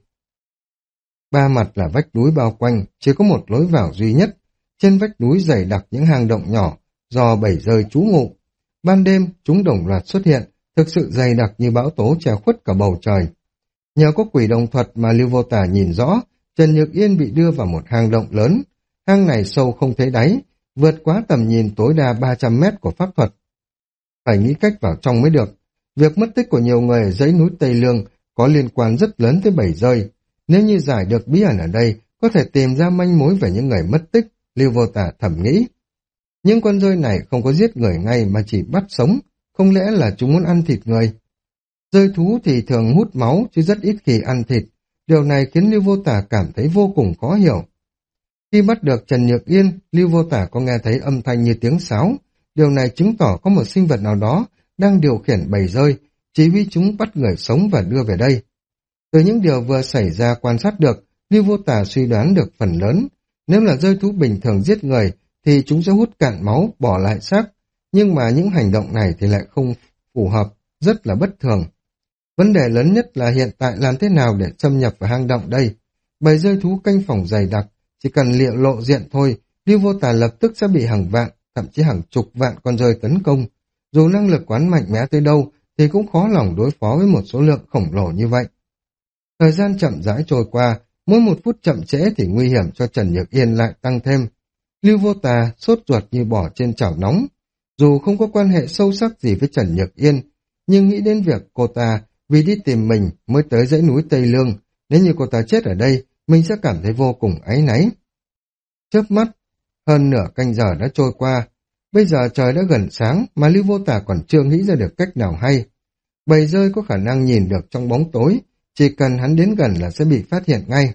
Ba mặt là vách núi bao quanh, chỉ có một lối vào duy nhất. Trên vách núi dày đặc những hang động nhỏ, do bầy rơi trú ngụ. Ban đêm, chúng đồng loạt xuất hiện, thực sự dày đặc như bão tố che khuất cả bầu trời. Nhờ có quỷ đồng thuật mà Lưu Vô Tả nhìn rõ, Trần Nhược Yên bị đưa vào một hang động lớn. Hang này sâu không thấy đáy, vượt quá tầm nhìn tối đa 300 mét của pháp thuật. Phải nghĩ cách vào trong mới được. Việc mất tích của nhiều người ở dãy núi Tây Lương có liên quan rất lớn tới bầy rơi. Nếu như giải được bí ẩn ở đây, có thể tìm ra manh mối về những người mất tích, Lưu Vô Tả thầm nghĩ. Những con rơi này không có giết người ngay mà chỉ bắt sống, không lẽ là chúng muốn ăn thịt người? Rơi thú thì thường hút máu chứ rất ít khi ăn thịt, điều này khiến Lưu Vô Tả cảm thấy vô cùng khó hiểu. Khi bắt được Trần Nhược Yên, Lưu Vô Tả có nghe thấy âm thanh như tiếng sáo, điều này chứng tỏ có một sinh vật nào đó đang điều khiển bầy rơi, chỉ huy chúng bắt người sống và đưa về đây. Từ những điều vừa xảy ra quan sát được, Lưu Vô Tả suy đoán được phần lớn. Nếu là rơi thú bình thường giết người, thì chúng sẽ hút cạn máu, bỏ lại xác. Nhưng mà những hành động này thì lại không phù hợp, rất là bất thường. Vấn đề lớn nhất là hiện tại làm thế nào để xâm nhập vào hang động đây. Bầy rơi thú canh phòng dày đặc, chỉ cần liệu lộ diện thôi, Lưu Vô Tả lập tức sẽ bị hàng vạn, thậm chí hàng chục vạn con rơi tấn công. Dù năng lực quán mạnh mẽ tới đâu, thì cũng khó lòng đối phó với một số lượng khổng lồ như vậy. Thời gian chậm rãi trôi qua, mỗi một phút chậm trễ thì nguy hiểm cho Trần Nhược Yên lại tăng thêm. Lưu Vô Tà sốt ruột như bò trên chảo nóng. Dù không có quan hệ sâu sắc gì với Trần Nhược Yên, nhưng nghĩ đến việc cô ta vì đi tìm mình mới tới dãy núi Tây Lương, nếu như cô ta chết ở đây, mình sẽ cảm thấy vô cùng áy náy. Chớp mắt, hơn nửa canh giờ đã trôi qua. Bây giờ trời đã gần sáng mà Lưu Vô Tà còn chưa nghĩ ra được cách nào hay. Bầy rơi có khả năng nhìn được trong bóng tối, chỉ cần hắn đến gần là sẽ bị phát hiện ngay.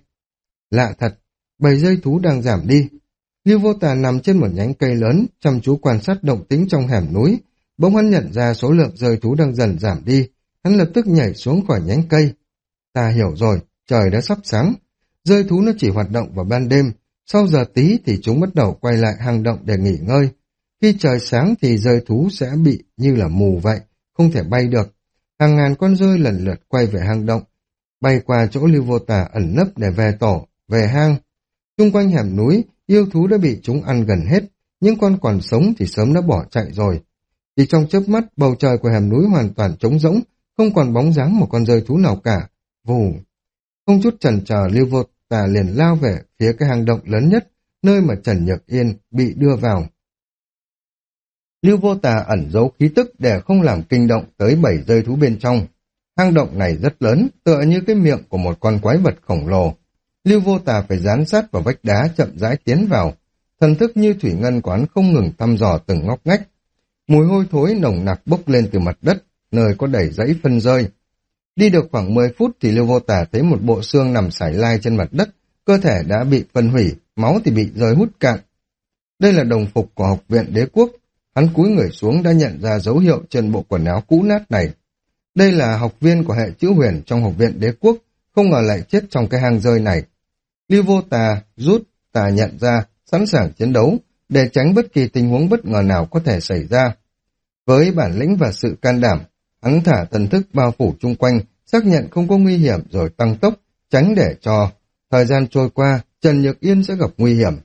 Lạ thật, bầy rơi thú đang giảm đi. Lưu Vô Tà nằm trên một nhánh cây lớn, chăm chú quan sát động tĩnh trong hẻm núi. Bỗng hắn nhận ra số lượng rơi thú đang dần giảm đi. Hắn lập tức nhảy xuống khỏi nhánh cây. Ta hiểu rồi, trời đã sắp sáng. Rơi thú nó chỉ hoạt động vào ban đêm. Sau giờ tí thì chúng bắt đầu quay lại hang động để nghỉ ngơi. Khi trời sáng thì rơi thú sẽ bị như là mù vậy, không thể bay được. hàng ngàn con rơi lần lượt quay về hang động, bay qua chỗ Lưu Vô Tà ẩn nấp để về tổ, về hang. Xung quanh hẻm núi, yêu thú đã bị chúng ăn gần hết, những con còn sống thì sớm đã bỏ chạy rồi. Chỉ trong chớp mắt, bầu trời của hẻm núi hoàn toàn trống rỗng, không còn bóng dáng một con rơi thú nào cả. Vù! Không chút chần chờ, Lưu Vô Tà liền lao về phía cái hang động lớn nhất, nơi mà Trần Nhược Yên bị đưa vào. Lưu Vô Tà ẩn giấu khí tức để không làm kinh động tới 7 rơi thú bên trong. Hang động này rất lớn, tựa như cái miệng của một con quái vật khổng lồ. Lưu Vô Tà phải dán sát vào vách đá chậm rãi tiến vào. Thần thức như thủy ngân quán không ngừng thăm dò từng ngóc ngách. Mùi hôi thối nồng nặc bốc lên từ mặt đất, nơi có đầy dãy phân rơi. Đi được khoảng 10 phút thì Lưu Vô Tà thấy một bộ xương nằm sải lai trên mặt đất, cơ thể đã bị phân hủy, máu thì bị rơi hút cạn. Đây là đồng phục của học viện đế quốc. Hắn cúi người xuống đã nhận ra dấu hiệu trên bộ quần áo cũ nát này. Đây là học viên của hệ chữ huyền trong học viện đế quốc, không ngờ lại chết trong cái hang rơi này. Lưu Vô Tà rút tà nhận ra, sẵn sàng chiến đấu, để tránh bất kỳ tình huống bất ngờ nào có thể xảy ra. Với bản lĩnh và sự can đảm, hắn thả thần thức bao phủ chung quanh, xác nhận không có nguy hiểm rồi tăng tốc, tránh để cho thời gian trôi qua, Trần Nhược Yên sẽ gặp nguy hiểm.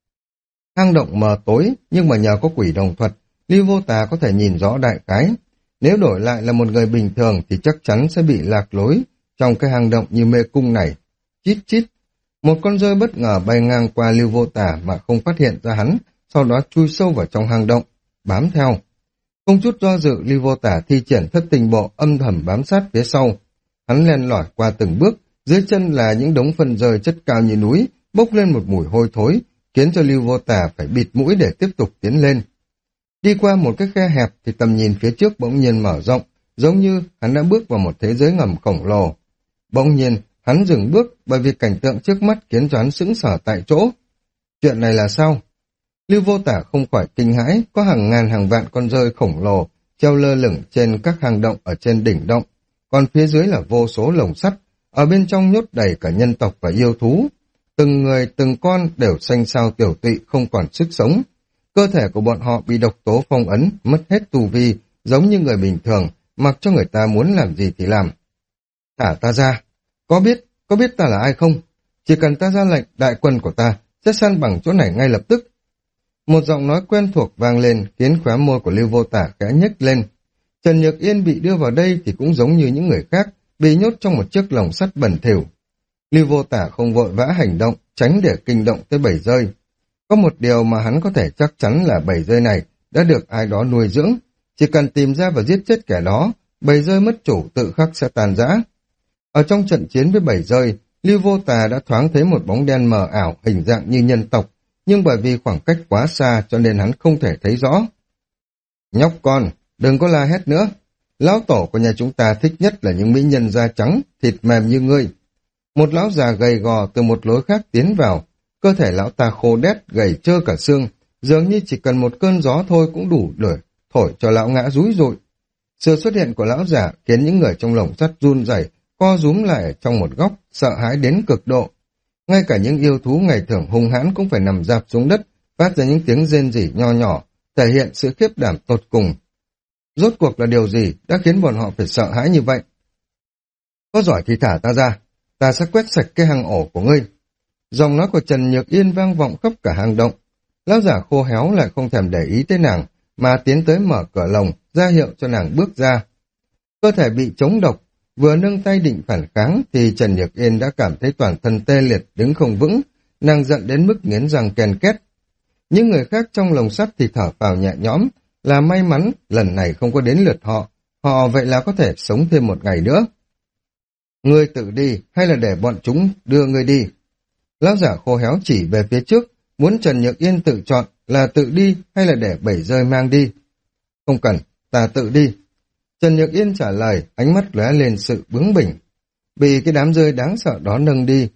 Hang động mờ tối, nhưng mà nhờ có quỷ đồng thuật, Lưu Vô Tà có thể nhìn rõ đại khái. Nếu đổi lại là một người bình thường thì chắc chắn sẽ bị lạc lối trong cái hang động như mê cung này. Chít chít, một con rơi bất ngờ bay ngang qua Lưu Vô Tà mà không phát hiện ra hắn, sau đó chui sâu vào trong hang động, bám theo. Không chút do dự, Lưu Vô Tà thi triển thất tình bộ âm thầm bám sát phía sau. Hắn len lỏi qua từng bước, dưới chân là những đống phân rơi chất cao như núi, bốc lên một mùi hôi thối, khiến cho Lưu Vô Tà phải bịt mũi để tiếp tục tiến lên. Đi qua một cái khe hẹp thì tầm nhìn phía trước bỗng nhiên mở rộng, giống như hắn đã bước vào một thế giới ngầm khổng lồ. Bỗng nhiên, hắn dừng bước bởi vì cảnh tượng trước mắt khiến cho hắn sững sờ tại chỗ. Chuyện này là sao? Lưu Vô Tả không khỏi kinh hãi, có hàng ngàn hàng vạn con rơi khổng lồ treo lơ lửng trên các hang động ở trên đỉnh động, còn phía dưới là vô số lồng sắt, ở bên trong nhốt đầy cả nhân tộc và yêu thú. Từng người từng con đều xanh xao tiểu tụy không còn sức sống. Cơ thể của bọn họ bị độc tố phong ấn, mất hết tu vi, giống như người bình thường, mặc cho người ta muốn làm gì thì làm. Thả ta ra. Có biết ta là ai không? Chỉ cần ta ra lệnh, đại quân của ta sẽ san bằng chỗ này ngay lập tức. Một giọng nói quen thuộc vang lên, khiến khóe môi của Lưu Vô Tả khẽ nhếch lên. Trần Nhược Yên bị đưa vào đây thì cũng giống như những người khác, bị nhốt trong một chiếc lồng sắt bẩn thỉu. Lưu Vô Tả không vội vã hành động, tránh để kinh động tới bầy rơi. Có một điều mà hắn có thể chắc chắn là bầy rơi này đã được ai đó nuôi dưỡng. Chỉ cần tìm ra và giết chết kẻ đó, bầy rơi mất chủ tự khắc sẽ tàn rã. Ở trong trận chiến với bầy rơi, Lưu Vô Tà đã thoáng thấy một bóng đen mờ ảo hình dạng như nhân tộc, nhưng bởi vì khoảng cách quá xa cho nên hắn không thể thấy rõ. Nhóc con, đừng có la hét nữa. Lão tổ của nhà chúng ta thích nhất là những mỹ nhân da trắng, thịt mềm như ngươi. Một lão già gầy gò từ một lối khác tiến vào, cơ thể lão ta khô đét, gầy trơ cả xương, dường như chỉ cần một cơn gió thôi cũng đủ để thổi cho lão ngã rúi rụi. Sự xuất hiện của lão già khiến những người trong lồng sắt run rẩy, co rúm lại trong một góc, sợ hãi đến cực độ. Ngay cả những yêu thú ngày thường hung hãn cũng phải nằm rạp xuống đất, phát ra những tiếng rên rỉ nho nhỏ, thể hiện sự khiếp đảm tột cùng. Rốt cuộc là điều gì đã khiến bọn họ phải sợ hãi như vậy? Có giỏi thì thả ta ra, ta sẽ quét sạch cái hang ổ của ngươi. Giọng nói của Trần Nhược Yên vang vọng khắp cả hang động. Lão giả khô héo lại không thèm để ý tới nàng, mà tiến tới mở cửa lồng, ra hiệu cho nàng bước ra. Cơ thể bị chống độc, vừa nâng tay định phản kháng thì Trần Nhược Yên đã cảm thấy toàn thân tê liệt, đứng không vững, nàng giận đến mức nghiến răng ken két. Những người khác trong lồng sắt thì thở phào nhẹ nhõm, là may mắn lần này không có đến lượt họ, họ vậy là có thể sống thêm một ngày nữa. Ngươi tự đi hay là để bọn chúng đưa ngươi đi? Lão giả khô héo chỉ về phía trước, muốn Trần Nhược Yên tự chọn là tự đi hay là để bầy rơi mang đi. Không cần, ta tự đi. Trần Nhược Yên trả lời, ánh mắt lóe lên sự bướng bỉnh. Bị cái đám rơi đáng sợ đó nâng đi,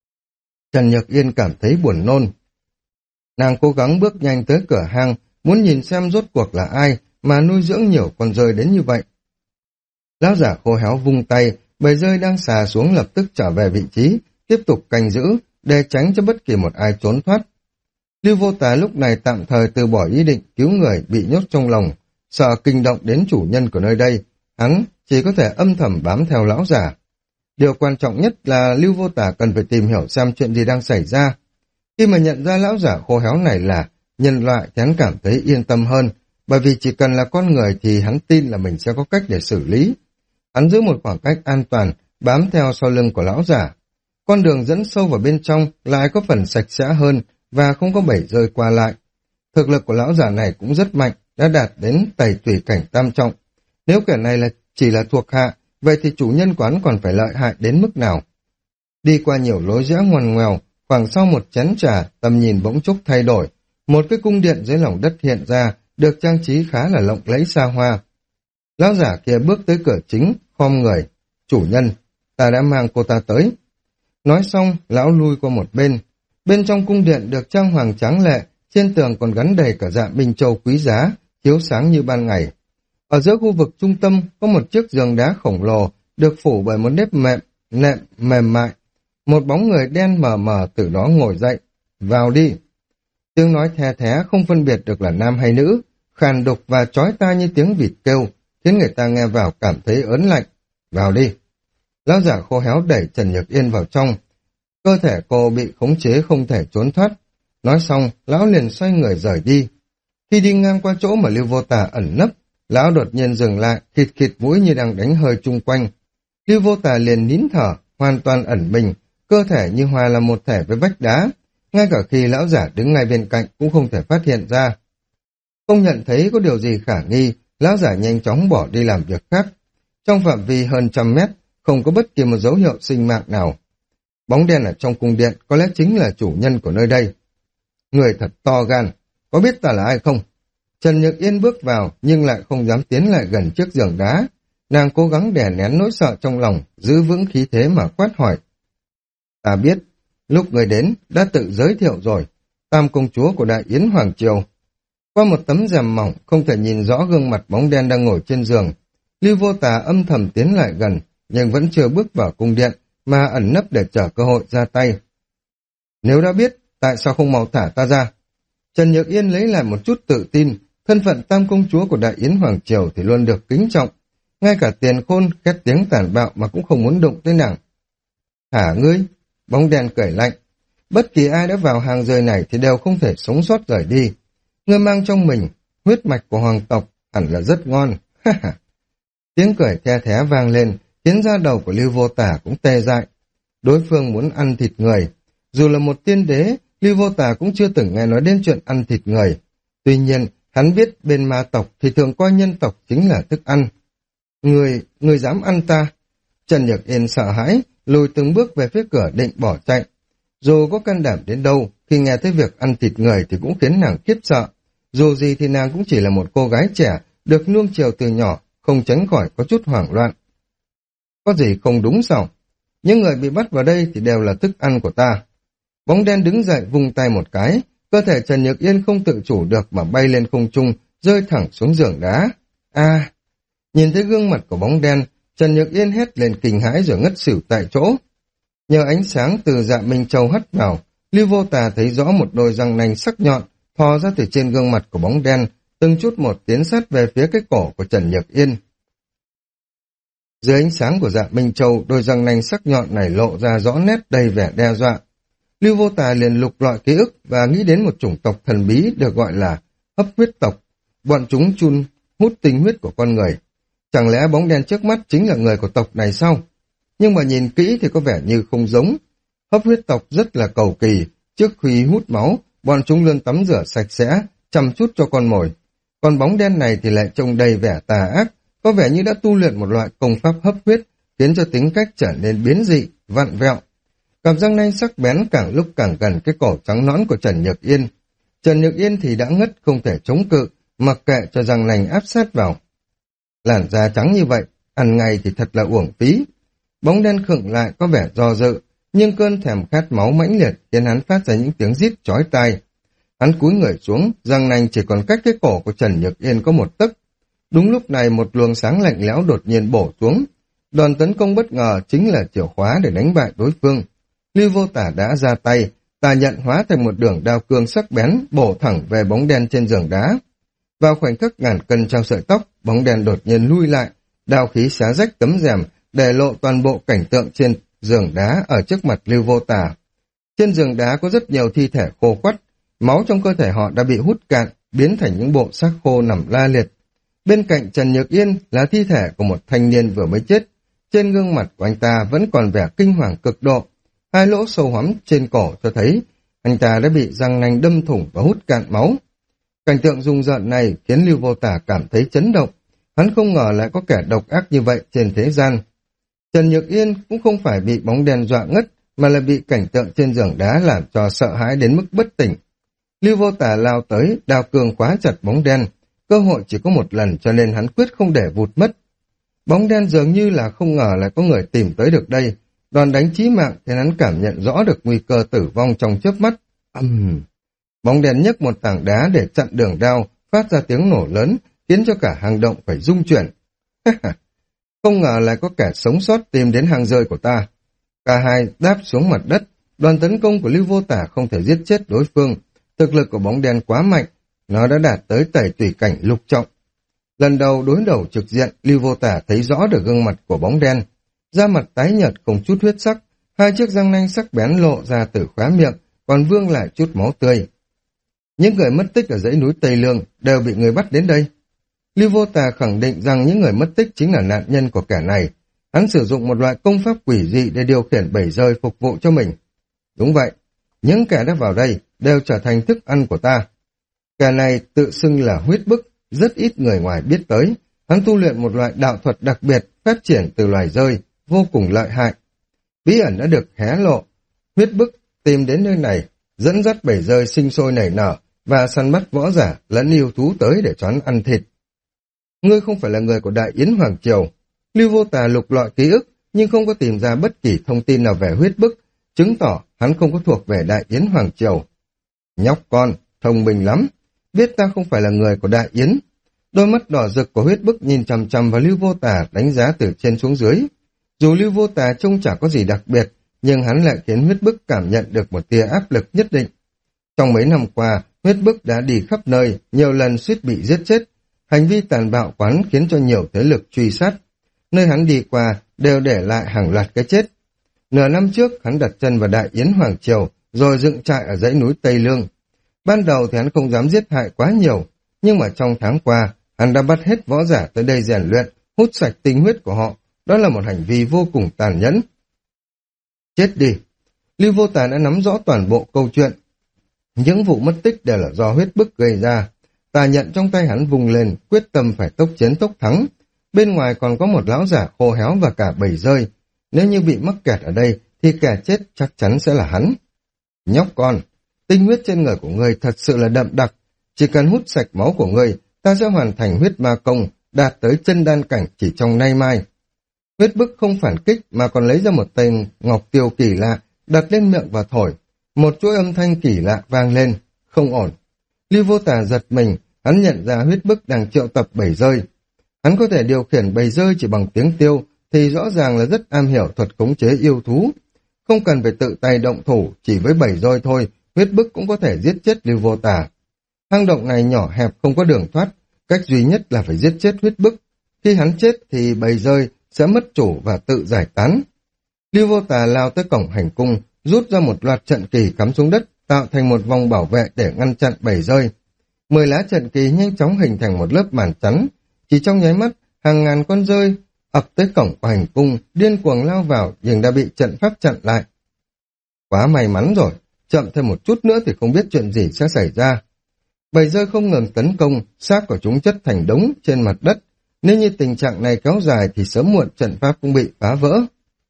Trần Nhược Yên cảm thấy buồn nôn. Nàng cố gắng bước nhanh tới cửa hang, muốn nhìn xem rốt cuộc là ai mà nuôi dưỡng nhiều con rơi đến như vậy. Lão giả khô héo vung tay, bầy rơi đang xà xuống lập tức trở về vị trí, tiếp tục canh giữ, để tránh cho bất kỳ một ai trốn thoát. Lưu Vô Tà lúc này tạm thời từ bỏ ý định cứu người bị nhốt trong lồng, sợ kinh động đến chủ nhân của nơi đây, hắn chỉ có thể âm thầm bám theo lão giả. Điều quan trọng nhất là Lưu Vô Tả cần phải tìm hiểu xem chuyện gì đang xảy ra. Khi mà nhận ra lão giả khô héo này là nhân loại thì hắn cảm thấy yên tâm hơn, bởi vì chỉ cần là con người thì hắn tin là mình sẽ có cách để xử lý. Hắn giữ một khoảng cách an toàn, bám theo sau lưng của lão giả. Con đường dẫn sâu vào bên trong lại có phần sạch sẽ hơn và không có bẫy rơi qua lại. Thực lực của lão giả này cũng rất mạnh, đã đạt đến tẩy tùy cảnh tam trọng. Nếu kẻ này chỉ là thuộc hạ, vậy thì chủ nhân quán còn phải lợi hại đến mức nào? Đi qua nhiều lối rẽ ngoằn ngoèo, khoảng sau một chén trà, tầm nhìn bỗng chốc thay đổi. Một cái cung điện dưới lòng đất hiện ra, được trang trí khá là lộng lẫy xa hoa. Lão giả kia bước tới cửa chính, khom người. Chủ nhân, ta đã mang cô ta tới. Nói xong, lão lui qua một bên. Bên trong cung điện được trang hoàng tráng lệ, trên tường còn gắn đầy cả dạ minh châu quý giá, chiếu sáng như ban ngày. Ở giữa khu vực trung tâm có một chiếc giường đá khổng lồ, được phủ bởi một nệm mềm mại. Một bóng người đen mờ mờ từ đó ngồi dậy. Vào đi. Tiếng nói the thé không phân biệt được là nam hay nữ, khàn đục và chói tai như tiếng vịt kêu, khiến người ta nghe vào cảm thấy ớn lạnh. Vào đi. Lão giả khô héo đẩy Trần Nhược Yên vào trong. Cơ thể cô bị khống chế không thể trốn thoát. Nói xong, lão liền xoay người rời đi. Khi đi ngang qua chỗ mà Lưu Vô Tả ẩn nấp, lão đột nhiên dừng lại, khịt khịt mũi như đang đánh hơi chung quanh. Lưu Vô Tả liền nín thở, hoàn toàn ẩn mình, cơ thể như hòa là một thể với vách đá. Ngay cả khi lão giả đứng ngay bên cạnh cũng không thể phát hiện ra. Không nhận thấy có điều gì khả nghi, lão giả nhanh chóng bỏ đi làm việc khác. Trong phạm vi hơn 100 mét, không có bất kỳ một dấu hiệu sinh mạng nào. Bóng đen ở trong cung điện có lẽ chính là chủ nhân của nơi đây. Người thật to gan, có biết ta là ai không? Trần Nhược Yên bước vào nhưng lại không dám tiến lại gần chiếc giường đá. Nàng cố gắng đè nén nỗi sợ trong lòng, giữ vững khí thế mà quát hỏi. Ta biết, lúc người đến đã tự giới thiệu rồi, Tam công chúa của Đại Yến Hoàng Triều. Qua một tấm rèm mỏng không thể nhìn rõ gương mặt bóng đen đang ngồi trên giường. Lưu Vô Tà âm thầm tiến lại gần, nhưng vẫn chưa bước vào cung điện, mà ẩn nấp để chờ cơ hội ra tay. Nếu đã biết, tại sao không mau thả ta ra? Trần Nhược Yên lấy lại một chút tự tin, thân phận Tam công chúa của Đại Yến Hoàng Triều thì luôn được kính trọng. Ngay cả Tiền Khôn khét tiếng tàn bạo mà cũng không muốn đụng tới nàng. Hả ngươi? Bóng đen cười lạnh. Bất kỳ ai đã vào hàng rơi này thì đều không thể sống sót rời đi. Ngươi mang trong mình huyết mạch của hoàng tộc hẳn là rất ngon. Tiếng cười the thé vang lên, khiến da đầu của Lưu Vô Tả cũng tê dại. Đối phương muốn ăn thịt người. Dù là một tiên đế, Lưu Vô Tả cũng chưa từng nghe nói đến chuyện ăn thịt người. Tuy nhiên, hắn biết bên ma tộc thì thường coi nhân tộc chính là thức ăn. Người dám ăn ta? Trần Nhược Yên sợ hãi, lùi từng bước về phía cửa định bỏ chạy. Dù có can đảm đến đâu, khi nghe tới việc ăn thịt người thì cũng khiến nàng khiếp sợ. Dù gì thì nàng cũng chỉ là một cô gái trẻ, được nuông chiều từ nhỏ, không tránh khỏi có chút hoảng loạn. Có gì không đúng sao? Những người bị bắt vào đây thì đều là thức ăn của ta. Bóng đen đứng dậy vung tay một cái, cơ thể Trần Nhược Yên không tự chủ được mà bay lên không trung, rơi thẳng xuống giường đá. Nhìn thấy gương mặt của bóng đen, Trần Nhược Yên hét lên kinh hãi rồi ngất xỉu tại chỗ. Nhờ ánh sáng từ dạ Minh Châu hắt vào, Lưu Vô Tà thấy rõ một đôi răng nanh sắc nhọn thò ra từ trên gương mặt của bóng đen, từng chút một tiến sát về phía cái cổ của Trần Nhược Yên. Dưới ánh sáng của dạ Minh Châu, đôi răng nanh sắc nhọn này lộ ra rõ nét đầy vẻ đe dọa. Lưu Vô Tà liền lục lọi ký ức và nghĩ đến một chủng tộc thần bí được gọi là hấp huyết tộc. Bọn chúng hút tinh huyết của con người. Chẳng lẽ bóng đen trước mắt chính là người của tộc này sao? Nhưng mà nhìn kỹ thì có vẻ như không giống. Hấp huyết tộc rất là cầu kỳ, trước khi hút máu, bọn chúng luôn tắm rửa sạch sẽ, chăm chút cho con mồi. Còn bóng đen này thì lại trông đầy vẻ tà ác, có vẻ như đã tu luyện một loại công pháp hấp huyết, khiến cho tính cách trở nên biến dị, vặn vẹo. Cặp răng nanh sắc bén càng lúc càng gần cái cổ trắng nõn của Trần Nhược Yên. Trần Nhược Yên thì đã ngất không thể chống cự, mặc kệ cho răng nanh áp sát vào. Làn da trắng như vậy, ăn ngay thì thật là uổng phí. Bóng đen khựng lại có vẻ do dự, nhưng cơn thèm khát máu mãnh liệt khiến hắn phát ra những tiếng rít chói tai. Hắn cúi người xuống, răng nanh chỉ còn cách cái cổ của Trần Nhược Yên có một tấc. Đúng lúc này một luồng sáng lạnh lẽo đột nhiên bổ xuống. Đòn tấn công bất ngờ chính là chìa khóa để đánh bại đối phương. Lưu Vô Tả đã ra tay, tà nhận hóa thành một đường đao cương sắc bén bổ thẳng về bóng đen trên giường đá. Vào khoảnh khắc ngàn cân treo sợi tóc, bóng đen đột nhiên lui lại, đao khí xé rách tấm rèm, để lộ toàn bộ cảnh tượng trên giường đá ở trước mặt Lưu Vô Tà. Trên giường đá có rất nhiều thi thể khô quắt, máu trong cơ thể họ đã bị hút cạn, biến thành những bộ xác khô nằm la liệt. Bên cạnh Trần Nhược Yên là thi thể của một thanh niên vừa mới chết. Trên gương mặt của anh ta vẫn còn vẻ kinh hoàng cực độ. Hai lỗ sâu hoắm trên cổ cho thấy anh ta đã bị răng nanh đâm thủng và hút cạn máu. Cảnh tượng rùng rợn này khiến Lưu Vô Tà cảm thấy chấn động. Hắn không ngờ lại có kẻ độc ác như vậy trên thế gian. Trần Nhược Yên cũng không phải bị bóng đen dọa ngất, mà là bị cảnh tượng trên giường đá làm cho sợ hãi đến mức bất tỉnh. Lưu Vô Tà lao tới, đao cương khóa chặt bóng đen. Cơ hội chỉ có một lần cho nên hắn quyết không để vụt mất. Bóng đen dường như là không ngờ lại có người tìm tới được đây. Đòn đánh chí mạng thì hắn cảm nhận rõ được nguy cơ tử vong trong chớp mắt. Bóng đen nhấc một tảng đá để chặn đường đao, phát ra tiếng nổ lớn, khiến cho cả hang động phải rung chuyển. Không ngờ lại có kẻ sống sót tìm đến hang rơi của ta. Cả hai đáp xuống mặt đất, đoàn tấn công của Lưu Vô Tà không thể giết chết đối phương. Thực lực của bóng đen quá mạnh, nó đã đạt tới tẩy tùy cảnh lục trọng. Lần đầu đối đầu trực diện, Lưu Vô Tà thấy rõ được gương mặt của bóng đen. Da mặt tái nhợt không chút huyết sắc, hai chiếc răng nanh sắc bén lộ ra từ khóe miệng, còn vương lại chút máu tươi. Những người mất tích ở dãy núi Tây Lương đều bị người bắt đến đây. Lưu Vô Tà khẳng định rằng những người mất tích chính là nạn nhân của kẻ này. Hắn sử dụng một loại công pháp quỷ dị để điều khiển bầy rơi phục vụ cho mình. Đúng vậy, những kẻ đã vào đây đều trở thành thức ăn của ta. Kẻ này tự xưng là huyết bức, rất ít người ngoài biết tới. Hắn tu luyện một loại đạo thuật đặc biệt, phát triển từ loài rơi, vô cùng lợi hại. Bí ẩn đã được hé lộ. Huyết bức tìm đến nơi này, dẫn dắt bầy rơi sinh sôi nảy nở và săn bắt võ giả lẫn yêu thú tới để choán ăn thịt. Ngươi không phải là người của Đại Yến Hoàng Triều. Lưu Vô Tà lục lọi ký ức nhưng không có tìm ra bất kỳ thông tin nào về huyết bức, chứng tỏ hắn không có thuộc về Đại Yến Hoàng Triều. Nhóc con, thông minh lắm, biết ta không phải là người của Đại Yến. Đôi mắt đỏ rực của huyết bức nhìn chằm chằm vào Lưu Vô Tà, đánh giá từ trên xuống dưới. Dù Lưu Vô Tà trông chả có gì đặc biệt, nhưng hắn lại khiến huyết bức cảm nhận được một tia áp lực nhất định. Trong mấy năm qua, huyết bức đã đi khắp nơi, nhiều lần suýt bị giết chết. Hành vi tàn bạo quán khiến cho nhiều thế lực truy sát. Nơi hắn đi qua đều để lại hàng loạt cái chết. Nửa năm trước, hắn đặt chân vào Đại Yến Hoàng Triều, rồi dựng trại ở dãy núi Tây Lương. Ban đầu thì hắn không dám giết hại quá nhiều, nhưng mà trong tháng qua, hắn đã bắt hết võ giả tới đây rèn luyện, hút sạch tinh huyết của họ. Đó là một hành vi vô cùng tàn nhẫn. Chết đi! Lưu Vô Tà đã nắm rõ toàn bộ câu chuyện. Những vụ mất tích đều là do huyết bức gây ra. Tà nhận trong tay hắn vùng lên, quyết tâm phải tốc chiến tốc thắng. Bên ngoài còn có một lão giả khô héo và cả bầy rơi. Nếu như bị mắc kẹt ở đây, thì kẻ chết chắc chắn sẽ là hắn. Nhóc con, tinh huyết trên người của ngươi thật sự là đậm đặc. Chỉ cần hút sạch máu của ngươi, ta sẽ hoàn thành huyết ma công, đạt tới chân đan cảnh chỉ trong nay mai. Huyết bức không phản kích mà còn lấy ra một tay ngọc tiêu kỳ lạ, đặt lên miệng và thổi. Một chuỗi âm thanh kỳ lạ vang lên, không ổn. Lưu Vô Tà giật mình, hắn nhận ra huyết bức đang triệu tập bầy rơi. Hắn có thể điều khiển bầy rơi chỉ bằng tiếng tiêu, thì rõ ràng là rất am hiểu thuật khống chế yêu thú. Không cần phải tự tay động thủ, chỉ với bầy rơi thôi, huyết bức cũng có thể giết chết Lưu Vô Tà. Hang động này nhỏ hẹp không có đường thoát, cách duy nhất là phải giết chết huyết bức. Khi hắn chết thì bầy rơi sẽ mất chủ và tự giải tán. Lưu Vô Tà lao tới cổng hành cung, rút ra một loạt trận kỳ cắm xuống đất, tạo thành một vòng bảo vệ để ngăn chặn bầy rơi. 10 lá trận kỳ nhanh chóng hình thành một lớp màn chắn. Chỉ trong nháy mắt, hàng ngàn con rơi ập tới cổng của hành cung, điên cuồng lao vào nhưng đã bị trận pháp chặn lại. Quá may mắn rồi, chậm thêm một chút nữa thì không biết chuyện gì sẽ xảy ra. Bầy rơi không ngừng tấn công, xác của chúng chất thành đống trên mặt đất. Nếu như tình trạng này kéo dài thì sớm muộn trận pháp cũng bị phá vỡ.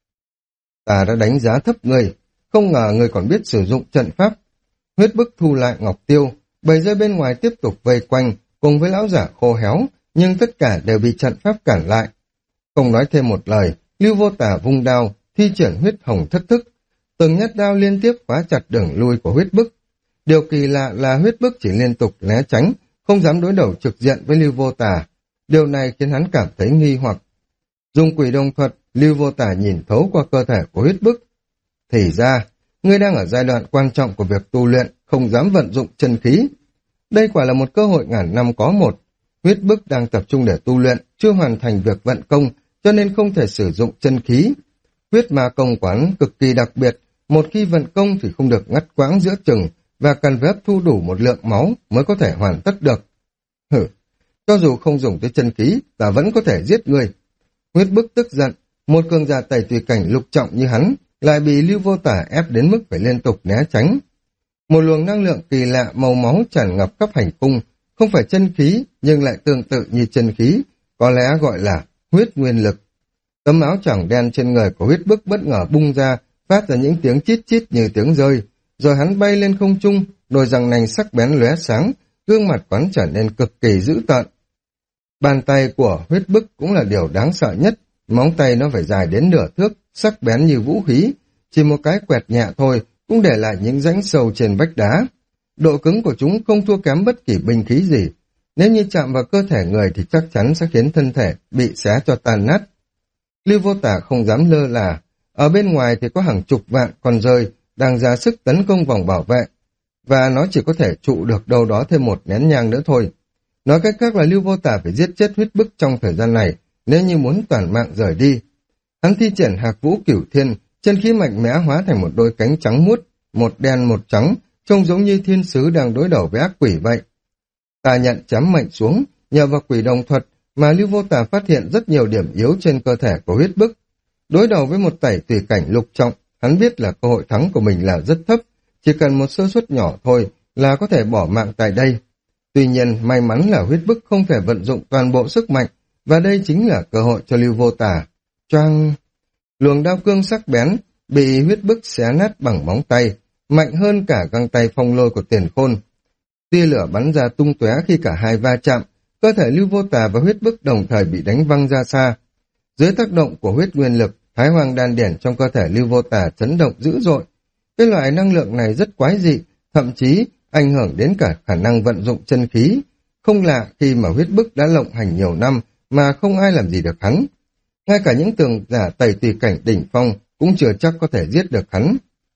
Ta đã đánh giá thấp ngươi, không ngờ ngươi còn biết sử dụng trận pháp. Huyết bức thu lại ngọc tiêu, bầy rơi bên ngoài tiếp tục vây quanh, cùng với lão giả khô héo, nhưng tất cả đều bị trận pháp cản lại. Không nói thêm một lời, Lưu Vô Tà vung đao, thi triển huyết hồng thất thức. Từng nhát đao liên tiếp khóa chặt đường lui của huyết bức. Điều kỳ lạ là huyết bức chỉ liên tục né tránh, không dám đối đầu trực diện với Lưu Vô Tà. Điều này khiến hắn cảm thấy nghi hoặc. Dùng quỷ đồng thuật, Lưu Vô Tà nhìn thấu qua cơ thể của huyết bức. Thì ra, ngươi đang ở giai đoạn quan trọng của việc tu luyện, không dám vận dụng chân khí. Đây quả là một cơ hội ngàn năm có một. Huyết bức đang tập trung để tu luyện, chưa hoàn thành việc vận công, cho nên không thể sử dụng chân khí. Huyết ma công quán cực kỳ đặc biệt, một khi vận công thì không được ngắt quãng giữa chừng, và cần phải hấp thu đủ một lượng máu mới có thể hoàn tất được. Hử, cho dù không dùng tới chân khí, ta vẫn có thể giết người. Huyết bức tức giận, một cường giả tẩy tùy cảnh lục trọng như hắn, lại bị Lưu Vô Tả ép đến mức phải liên tục né tránh. Một luồng năng lượng kỳ lạ màu máu tràn ngập khắp hành cung, không phải chân khí, nhưng lại tương tự như chân khí, có lẽ gọi là huyết nguyên lực. Tấm áo choàng đen trên người của huyết bức bất ngờ bung ra, phát ra những tiếng chít chít như tiếng rơi, rồi hắn bay lên không trung, đôi răng nanh sắc bén lóe sáng, gương mặt quán trở nên cực kỳ dữ tợn. Bàn tay của huyết bức cũng là điều đáng sợ nhất, móng tay nó phải dài đến nửa thước, sắc bén như vũ khí, chỉ một cái quẹt nhẹ thôi cũng để lại những rãnh sâu trên vách đá. Độ cứng của chúng không thua kém bất kỳ binh khí gì, nếu như chạm vào cơ thể người thì chắc chắn sẽ khiến thân thể bị xé cho tan nát. Lưu Vô Tả không dám lơ là, ở bên ngoài thì có hàng chục vạn con rơi đang ra sức tấn công vòng bảo vệ, và nó chỉ có thể trụ được đâu đó thêm một nén nhang nữa thôi. Nói cách khác là Lưu Vô Tả phải giết chết huyết bức trong thời gian này, nếu như muốn toàn mạng rời đi. Hắn thi triển Hạc Vũ Cửu Thiên, chân khí mạnh mẽ hóa thành một đôi cánh trắng muốt, một đen một trắng, trông giống như thiên sứ đang đối đầu với ác quỷ vậy. Tà nhận chém mạnh xuống, nhờ vào quỷ đồng thuật mà Lưu Vô Tả phát hiện rất nhiều điểm yếu trên cơ thể của huyết bức. Đối đầu với một tẩy tùy cảnh lục trọng, hắn biết là cơ hội thắng của mình là rất thấp, chỉ cần một sơ suất nhỏ thôi là có thể bỏ mạng tại đây. Tuy nhiên, may mắn là huyết bức không thể vận dụng toàn bộ sức mạnh, và đây chính là cơ hội cho Lưu Vô Tả. Choang! Luồng đao cương sắc bén bị huyết bức xé nát bằng móng tay, mạnh hơn cả găng tay phong lôi của Tiền Khôn. Tia lửa bắn ra tung tóe khi cả hai va chạm, cơ thể Lưu Vô Tả và huyết bức đồng thời bị đánh văng ra xa. Dưới tác động của huyết nguyên lực, Thái Hoàng đan điển trong cơ thể Lưu Vô Tả chấn động dữ dội. Cái loại năng lượng này rất quái dị, thậm chí ảnh hưởng đến cả khả năng vận dụng chân khí. Không lạ khi mà huyết bức đã lộng hành nhiều năm mà không ai làm gì được hắn. Ngay cả những cường giả tẩy tùy cảnh đỉnh phong cũng chưa chắc có thể giết được hắn.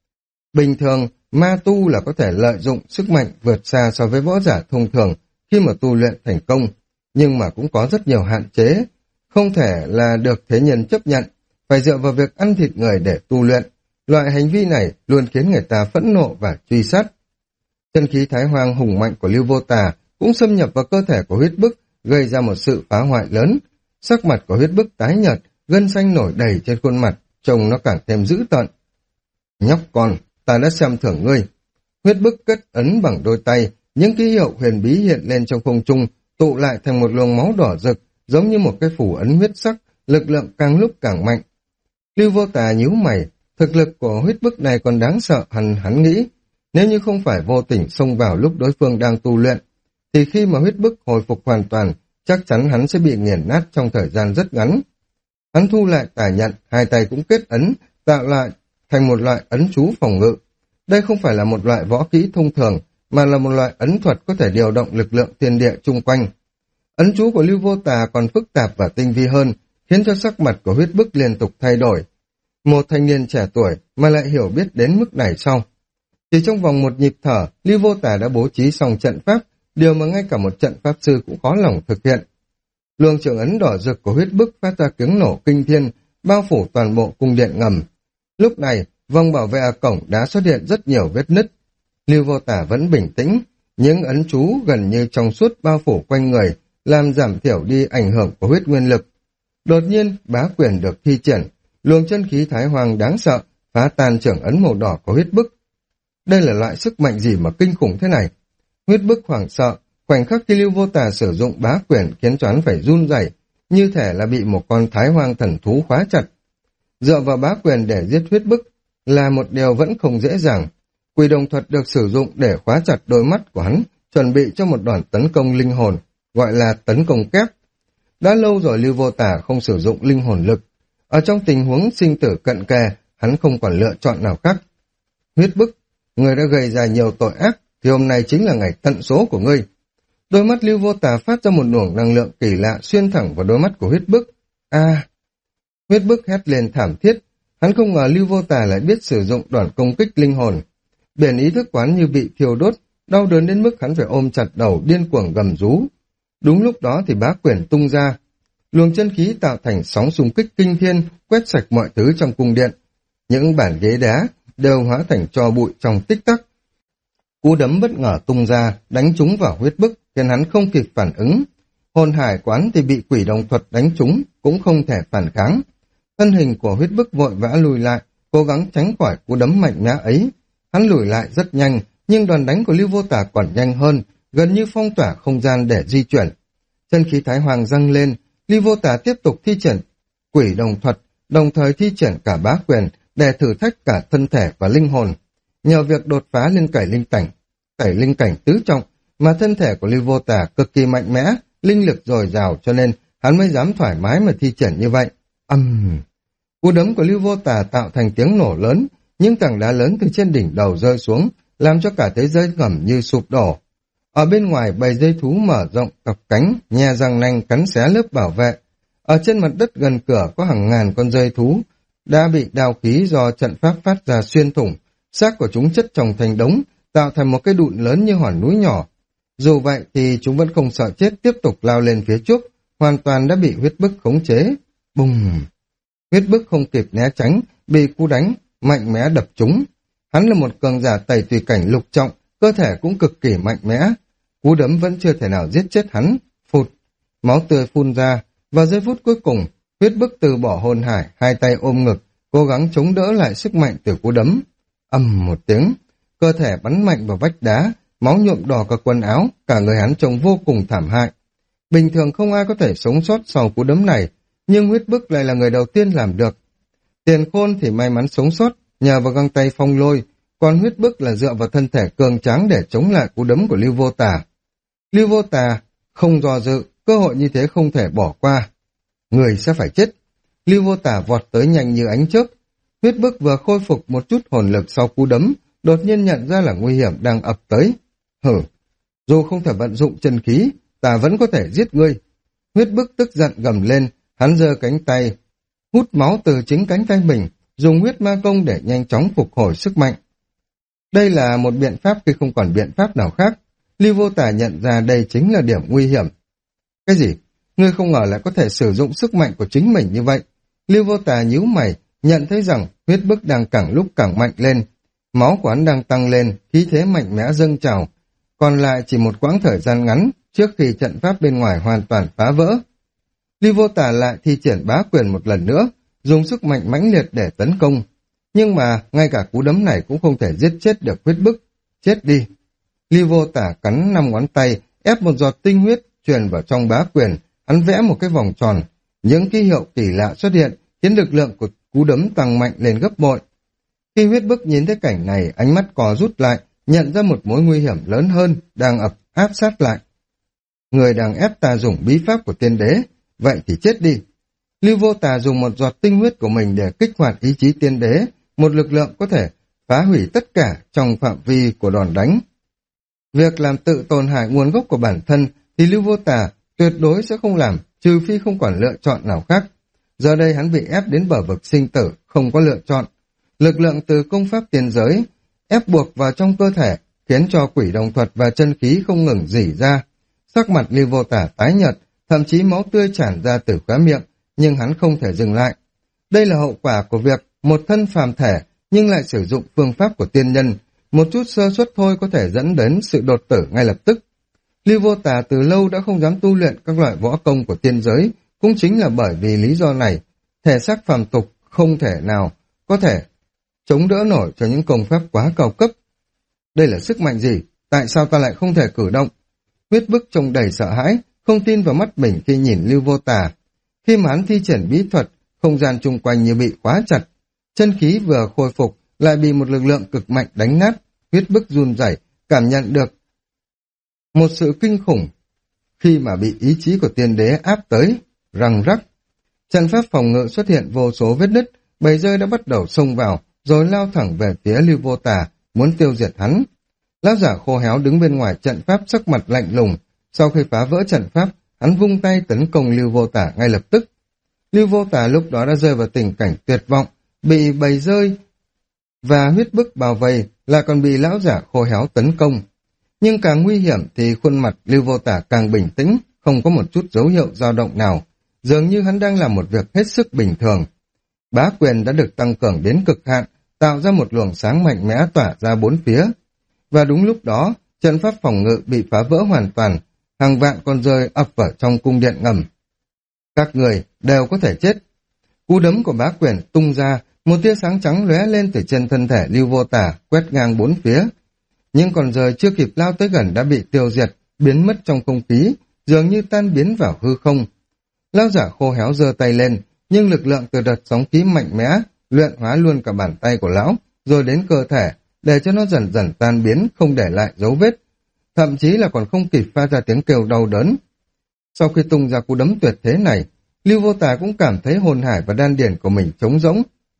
Bình thường, ma tu là có thể lợi dụng sức mạnh vượt xa so với võ giả thông thường khi mà tu luyện thành công, nhưng mà cũng có rất nhiều hạn chế. Không thể là được thế nhân chấp nhận, phải dựa vào việc ăn thịt người để tu luyện. Loại hành vi này luôn khiến người ta phẫn nộ và truy sát. Chân khí Thái Hoang hùng mạnh của Lưu Vô Tả cũng xâm nhập vào cơ thể của huyết bức, gây ra một sự phá hoại lớn. Sắc mặt của huyết bức tái nhợt, gân xanh nổi đầy trên khuôn mặt, trông nó càng thêm dữ tợn. Nhóc con, ta đã xem thưởng ngươi. Huyết bức kết ấn bằng đôi tay, những ký hiệu huyền bí hiện lên trong không trung, tụ lại thành một luồng máu đỏ rực, giống như một cái phủ ấn huyết sắc, lực lượng càng lúc càng mạnh. Lưu Vô Tả nhíu mày, thực lực của huyết bức này còn đáng sợ hơn hắn nghĩ. Nếu như không phải vô tình xông vào lúc đối phương đang tu luyện, thì khi mà huyết bức hồi phục hoàn toàn, chắc chắn hắn sẽ bị nghiền nát trong thời gian rất ngắn. Hắn thu lại tà nhận, hai tay cũng kết ấn, tạo lại thành một loại ấn chú phòng ngự. Đây không phải là một loại võ kỹ thông thường, mà là một loại ấn thuật có thể điều động lực lượng thiên địa chung quanh. Ấn chú của Lưu Vô Tả còn phức tạp và tinh vi hơn, khiến cho sắc mặt của huyết bức liên tục thay đổi. Một thanh niên trẻ tuổi mà lại hiểu biết đến mức này sau. Chỉ trong vòng một nhịp thở, Lưu Vô Tả đã bố trí xong trận pháp, điều mà ngay cả một trận pháp sư cũng khó lòng thực hiện. Luồng trường ấn đỏ rực của huyết bức phát ra tiếng nổ kinh thiên, bao phủ toàn bộ cung điện ngầm. Lúc này, vòng bảo vệ ở cổng đã xuất hiện rất nhiều vết nứt. Lưu Vô Tả vẫn bình tĩnh, những ấn chú gần như trong suốt bao phủ quanh người, làm giảm thiểu đi ảnh hưởng của huyết nguyên lực. Đột nhiên, bá quyền được thi triển, luồng chân khí Thái Hoàng đáng sợ, phá tan trưởng ấn màu đỏ của huyết bức. Đây là loại sức mạnh gì mà kinh khủng thế này? Huyết bức hoảng sợ, khoảnh khắc khi Lưu Vô Tả sử dụng bá quyền khiến cho hắn phải run rẩy, như thể là bị một con Thái Hoang thần thú khóa chặt. Dựa vào bá quyền để giết huyết bức là một điều vẫn không dễ dàng. Quỷ đồng thuật được sử dụng để khóa chặt đôi mắt của hắn, chuẩn bị cho một đòn tấn công linh hồn, gọi là tấn công kép. Đã lâu rồi Lưu Vô Tả không sử dụng linh hồn lực. Ở trong tình huống sinh tử cận kề, hắn không còn lựa chọn nào khác. Huyết bức, người đã gây ra nhiều tội ác, thì hôm nay chính là ngày tận số của ngươi. Đôi mắt Lưu Vô Tả phát ra một luồng năng lượng kỳ lạ xuyên thẳng vào đôi mắt của huyết bức. Huyết bức hét lên thảm thiết. Hắn không ngờ Lưu Vô Tả lại biết sử dụng đòn công kích linh hồn. Biển ý thức quán như bị thiêu đốt, đau đớn đến mức hắn phải ôm chặt đầu điên cuồng gầm rú. Đúng lúc đó thì bá quyền tung ra. luồng chân khí tạo thành sóng xung kích kinh thiên, quét sạch mọi thứ trong cung điện. Những bàn ghế đá đều hóa thành tro bụi trong tích tắc. Cú đấm bất ngờ tung ra, đánh trúng vào Huyết Bức, khiến hắn không kịp phản ứng. Hồn hải quán thì bị quỷ đồng thuật đánh trúng, cũng không thể phản kháng. Thân hình của Huyết Bức vội vã lùi lại, cố gắng tránh khỏi cú đấm mạnh mẽ ấy. Hắn lùi lại rất nhanh, nhưng đòn đánh của Lưu Vô Tà còn nhanh hơn, gần như phong tỏa không gian để di chuyển. Chân khí Thái Hoàng dâng lên, Lưu Vô Tà tiếp tục thi triển quỷ đồng thuật, đồng thời thi triển cả bá quyền để thử thách cả thân thể và linh hồn. Nhờ việc đột phá lên cải linh cảnh tứ trọng, mà thân thể của Lưu Vô Tà cực kỳ mạnh mẽ, linh lực dồi dào, cho nên hắn mới dám thoải mái mà thi triển như vậy. Cú đấm của Lưu Vô Tà tạo thành tiếng nổ lớn, những tảng đá lớn từ trên đỉnh đầu rơi xuống, làm cho cả thế giới ngầm như sụp đổ. Ở bên ngoài, bầy dây thú mở rộng cặp cánh, nhe răng nanh cắn xé lớp bảo vệ. Ở trên mặt đất gần cửa có hàng ngàn con dây thú đã bị đao khí do trận pháp phát ra xuyên thủng, xác của chúng chất chồng thành đống, tạo thành một cái đụn lớn như hòn núi nhỏ. Dù vậy thì chúng vẫn không sợ chết, tiếp tục lao lên phía trước, hoàn toàn đã bị Huyết Bức khống chế. Bùng! Huyết Bức không kịp né tránh, bị cú đánh mạnh mẽ đập trúng. Hắn là một cường giả tẩy tùy cảnh lục trọng, cơ thể cũng cực kỳ mạnh mẽ. Cú đấm vẫn chưa thể nào giết chết hắn. Phụt! Máu tươi phun ra. Vào giây phút cuối cùng, Huyết Bức từ bỏ hồn hải, hai tay ôm ngực, cố gắng chống đỡ lại sức mạnh từ cú đấm. Ầm một tiếng, cơ thể bắn mạnh vào vách đá, máu nhuộm đỏ cả quần áo, cả người hắn trông vô cùng thảm hại. Bình thường không ai có thể sống sót sau cú đấm này, nhưng Huyết Bức lại là người đầu tiên làm được. Tiền Khôn thì may mắn sống sót nhờ vào găng tay phong lôi, còn Huyết Bức là dựa vào thân thể cường tráng để chống lại cú đấm của Lưu Vô Tà. Lưu Vô Tà không do dự, cơ hội như thế không thể bỏ qua. Người sẽ phải chết. Lưu Vô Tà vọt tới nhanh như ánh chớp. Huyết Bức vừa khôi phục một chút hồn lực sau cú đấm, đột nhiên nhận ra là nguy hiểm đang ập tới. Dù không thể vận dụng chân khí, ta vẫn có thể giết ngươi. Huyết Bức tức giận gầm lên, hắn giơ cánh tay, hút máu từ chính cánh tay mình, dùng huyết ma công để nhanh chóng phục hồi sức mạnh. Đây là một biện pháp khi không còn biện pháp nào khác. Lưu Vô Tà nhận ra đây chính là điểm nguy hiểm. Cái gì? Ngươi không ngờ lại có thể sử dụng sức mạnh của chính mình như vậy. Lưu Vô Tà nhíu mày, nhận thấy rằng Huyết Bức đang càng lúc càng mạnh lên. Máu của hắn đang tăng lên, khí thế mạnh mẽ dâng trào. Còn lại chỉ một quãng thời gian ngắn trước khi trận pháp bên ngoài hoàn toàn phá vỡ. Lưu Vô Tà lại thi triển bá quyền một lần nữa, dùng sức mạnh mãnh liệt để tấn công. Nhưng mà ngay cả cú đấm này cũng không thể giết chết được Huyết Bức. Chết đi! Lưu Vô Tà cắn 5 ngón tay, ép một giọt tinh huyết truyền vào trong bá quyền, hắn vẽ một cái vòng tròn. Những ký hiệu kỳ lạ xuất hiện, khiến lực lượng của cú đấm tăng mạnh lên gấp bội. Khi Huyết Bức nhìn thấy cảnh này, ánh mắt co rút lại, nhận ra một mối nguy hiểm lớn hơn đang áp sát lại. Người đang ép ta dùng bí pháp của tiên đế, vậy thì chết đi. Lưu Vô Tà dùng một giọt tinh huyết của mình để kích hoạt ý chí tiên đế, một lực lượng có thể phá hủy tất cả trong phạm vi của đòn đánh. Việc làm tự tổn hại nguồn gốc của bản thân thì Lưu Vô Tà tuyệt đối sẽ không làm, trừ phi không còn lựa chọn nào khác. Giờ đây hắn bị ép đến bờ vực sinh tử, không có lựa chọn. Lực lượng từ công pháp tiên giới ép buộc vào trong cơ thể, khiến cho quỷ đồng thuật và chân khí không ngừng rỉ ra. Sắc mặt Lưu Vô Tà tái nhợt, thậm chí máu tươi tràn ra từ khóe miệng, nhưng hắn không thể dừng lại. Đây là hậu quả của việc một thân phàm thể nhưng lại sử dụng phương pháp của tiên nhân, một chút sơ suất thôi có thể dẫn đến sự đột tử ngay lập tức. Lưu Vô Tà từ lâu đã không dám tu luyện các loại võ công của tiên giới, cũng chính là bởi vì lý do này, thể xác phàm tục không thể nào có thể chống đỡ nổi cho những công pháp quá cao cấp. Đây là sức mạnh gì? Tại sao ta lại không thể cử động? Huyết Bức trông đầy sợ hãi, không tin vào mắt mình khi nhìn Lưu Vô Tà. Khi mà hắn thi triển bí thuật, không gian chung quanh như bị khóa chặt. Chân khí vừa khôi phục, lại bị một lực lượng cực mạnh đánh nát. Huyết Bức run rẩy, cảm nhận được một sự kinh khủng khi mà bị ý chí của tiên đế áp tới, răng rắc. Trận pháp phòng ngự xuất hiện vô số vết nứt, bầy dơi đã bắt đầu xông vào, rồi lao thẳng về phía Lưu Vô Tà, muốn tiêu diệt hắn. Lão giả khô héo đứng bên ngoài trận pháp sắc mặt lạnh lùng. Sau khi phá vỡ trận pháp, hắn vung tay tấn công Lưu Vô Tà ngay lập tức. Lưu Vô Tà lúc đó đã rơi vào tình cảnh tuyệt vọng, bị bầy dơi và Huyết Bức bao vây, lại còn bị lão giả khô héo tấn công. Nhưng càng nguy hiểm thì khuôn mặt Lưu Vô Tà càng bình tĩnh, không có một chút dấu hiệu dao động nào. dường như hắn đang làm một việc hết sức bình thường. Bá quyền đã được tăng cường đến cực hạn, tạo ra một luồng sáng mạnh mẽ tỏa ra bốn phía. Và đúng lúc đó, trận pháp phòng ngự bị phá vỡ hoàn toàn, hàng vạn con rơi ập vào trong cung điện ngầm. Các người đều có thể chết. Cú đấm của bá quyền tung ra, một tia sáng trắng lóe lên từ trên thân thể Lưu Vô Tả, quét ngang bốn phía. Những con rơi chưa kịp lao tới gần đã bị tiêu diệt, biến mất trong không khí, dường như tan biến vào hư không. Lão giả khô héo giơ tay lên, nhưng lực lượng từ đợt sóng khí mạnh mẽ luyện hóa luôn cả bàn tay của lão, rồi đến cơ thể, để cho nó dần dần tan biến, không để lại dấu vết. Thậm chí là còn không kịp phát ra tiếng kêu đau đớn. Sau khi tung ra cú đấm tuyệt thế này, Lưu Vô Tà cũng cảm thấy hồn hải và đan điển của mình trống rỗng.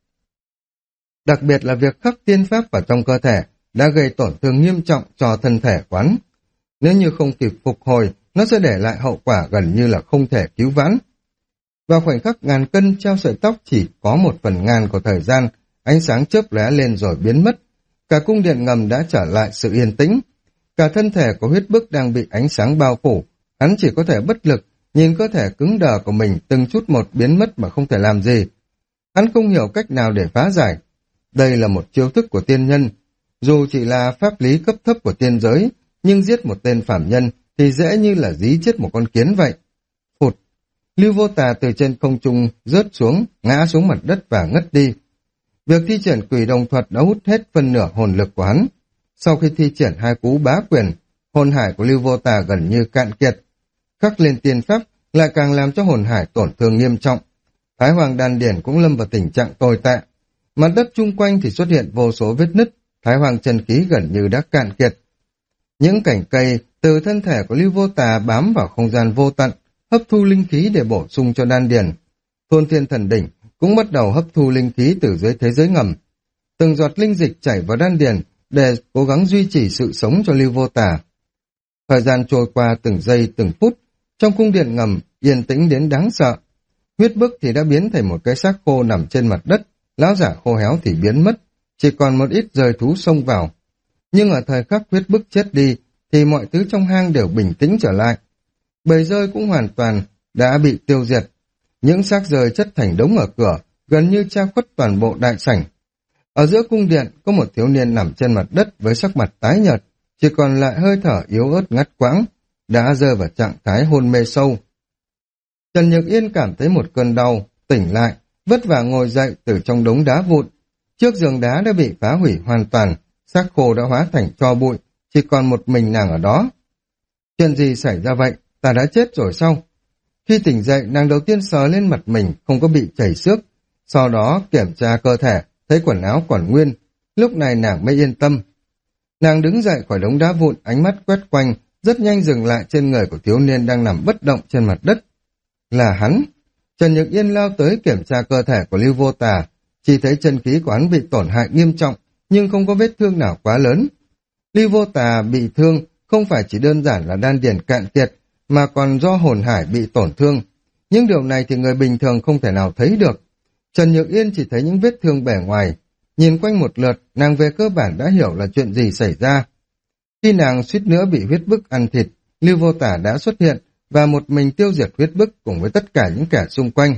Đặc biệt là việc khắc tiên pháp vào trong cơ thể đã gây tổn thương nghiêm trọng cho thân thể quán. Nếu như không kịp phục hồi, nó sẽ để lại hậu quả gần như là không thể cứu vãn. Vào khoảnh khắc ngàn cân treo sợi tóc chỉ có 1/1000 của thời gian, ánh sáng chớp lóe lên rồi biến mất. Cả cung điện ngầm đã trở lại sự yên tĩnh. Cả thân thể của Huyết Bức đang bị ánh sáng bao phủ. Hắn chỉ có thể bất lực, nhìn cơ thể cứng đờ của mình từng chút một biến mất mà không thể làm gì. Hắn không hiểu cách nào để phá giải. Đây là một chiêu thức của tiên nhân. Dù chỉ là pháp lý cấp thấp của tiên giới, nhưng giết một tên phạm nhân thì dễ như là dí chết một con kiến vậy. Phụt! Lưu Vô Tà từ trên không trung rớt xuống, ngã xuống mặt đất và ngất đi. Việc thi triển quỷ đồng thuật đã hút hết phân nửa hồn lực của hắn. Sau khi thi triển 2 cú bá quyền, hồn hải của Lưu Vô Tà gần như cạn kiệt. Khắc lên tiên pháp lại càng làm cho hồn hải tổn thương nghiêm trọng. Thái Hoàng đan điển cũng lâm vào tình trạng tồi tệ. Mặt đất chung quanh thì xuất hiện vô số vết nứt, Thái Hoàng chân khí gần như đã cạn kiệt. Những cành cây từ thân thể của Lưu Vô Tà bám vào không gian vô tận, hấp thu linh khí để bổ sung cho đan điển. Thôn Thiên Thần Đỉnh cũng bắt đầu hấp thu linh khí từ dưới thế giới ngầm. Từng giọt linh dịch chảy vào đan điển để cố gắng duy trì sự sống cho Lưu Vô Tà. Thời gian trôi qua từng giây từng phút, trong cung điện ngầm yên tĩnh đến đáng sợ. Huyết Bức thì đã biến thành một cái xác khô nằm trên mặt đất, lão giả khô héo thì biến mất, chỉ còn một ít rơi thú xông vào. Nhưng ở thời khắc Huyết Bức chết đi, thì mọi thứ trong hang đều bình tĩnh trở lại. Bầy rơi cũng hoàn toàn đã bị tiêu diệt. Những xác rơi chất thành đống ở cửa, gần như che khuất toàn bộ đại sảnh. Ở giữa cung điện có một thiếu niên nằm trên mặt đất với sắc mặt tái nhợt, chỉ còn lại hơi thở yếu ớt ngắt quãng, đã rơi vào trạng thái hôn mê sâu. Trần Nhược Yên cảm thấy một cơn đau, tỉnh lại, vất vả ngồi dậy từ trong đống đá vụn. Chiếc giường đá đã bị phá hủy hoàn toàn, xác khô đã hóa thành tro bụi, chỉ còn một mình nàng ở đó. Chuyện gì xảy ra vậy? Ta đã chết rồi sao? Khi tỉnh dậy, nàng đầu tiên sờ lên mặt mình, không có bị chảy xước. Sau đó kiểm tra cơ thể, thấy quần áo còn nguyên. Lúc này nàng mới yên tâm. Nàng đứng dậy khỏi đống đá vụn, ánh mắt quét quanh, rất nhanh dừng lại trên người của thiếu niên đang nằm bất động trên mặt đất. Là hắn. Trần Nhược Yên lao tới kiểm tra cơ thể của Lưu Vô Tà, chỉ thấy chân khí của hắn bị tổn hại nghiêm trọng, nhưng không có vết thương nào quá lớn. Lưu Vô Tà bị thương không phải chỉ đơn giản là đan điển cạn kiệt, mà còn do hồn hải bị tổn thương. Nhưng điều này thì người bình thường không thể nào thấy được. Trần Nhược Yên chỉ thấy những vết thương bề ngoài. Nhìn quanh một lượt, nàng về cơ bản đã hiểu là chuyện gì xảy ra. Khi nàng suýt nữa bị huyết bức ăn thịt, Lưu Vô Tả đã xuất hiện và một mình tiêu diệt huyết bức cùng với tất cả những kẻ xung quanh.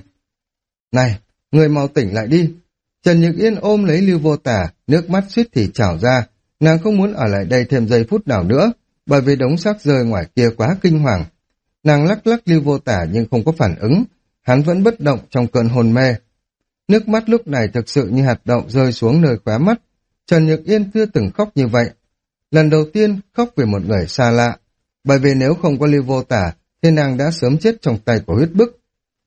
Này, người mau tỉnh lại đi. Trần Nhược Yên ôm lấy Lưu Vô Tả, nước mắt suýt thì trào ra. Nàng không muốn ở lại đây thêm giây phút nào nữa, bởi vì đống xác rơi ngoài kia quá kinh hoàng. Nàng lắc lắc Lưu Vô Tả nhưng không có phản ứng, hắn vẫn bất động trong cơn hôn mê. Nước mắt lúc này thực sự như hạt đậu rơi xuống nơi khóe mắt. Trần Nhược Yên chưa từng khóc như vậy. Lần đầu tiên khóc vì một người xa lạ, bởi vì nếu không có Lưu Vô Tả thì nàng đã sớm chết trong tay của huyết bức.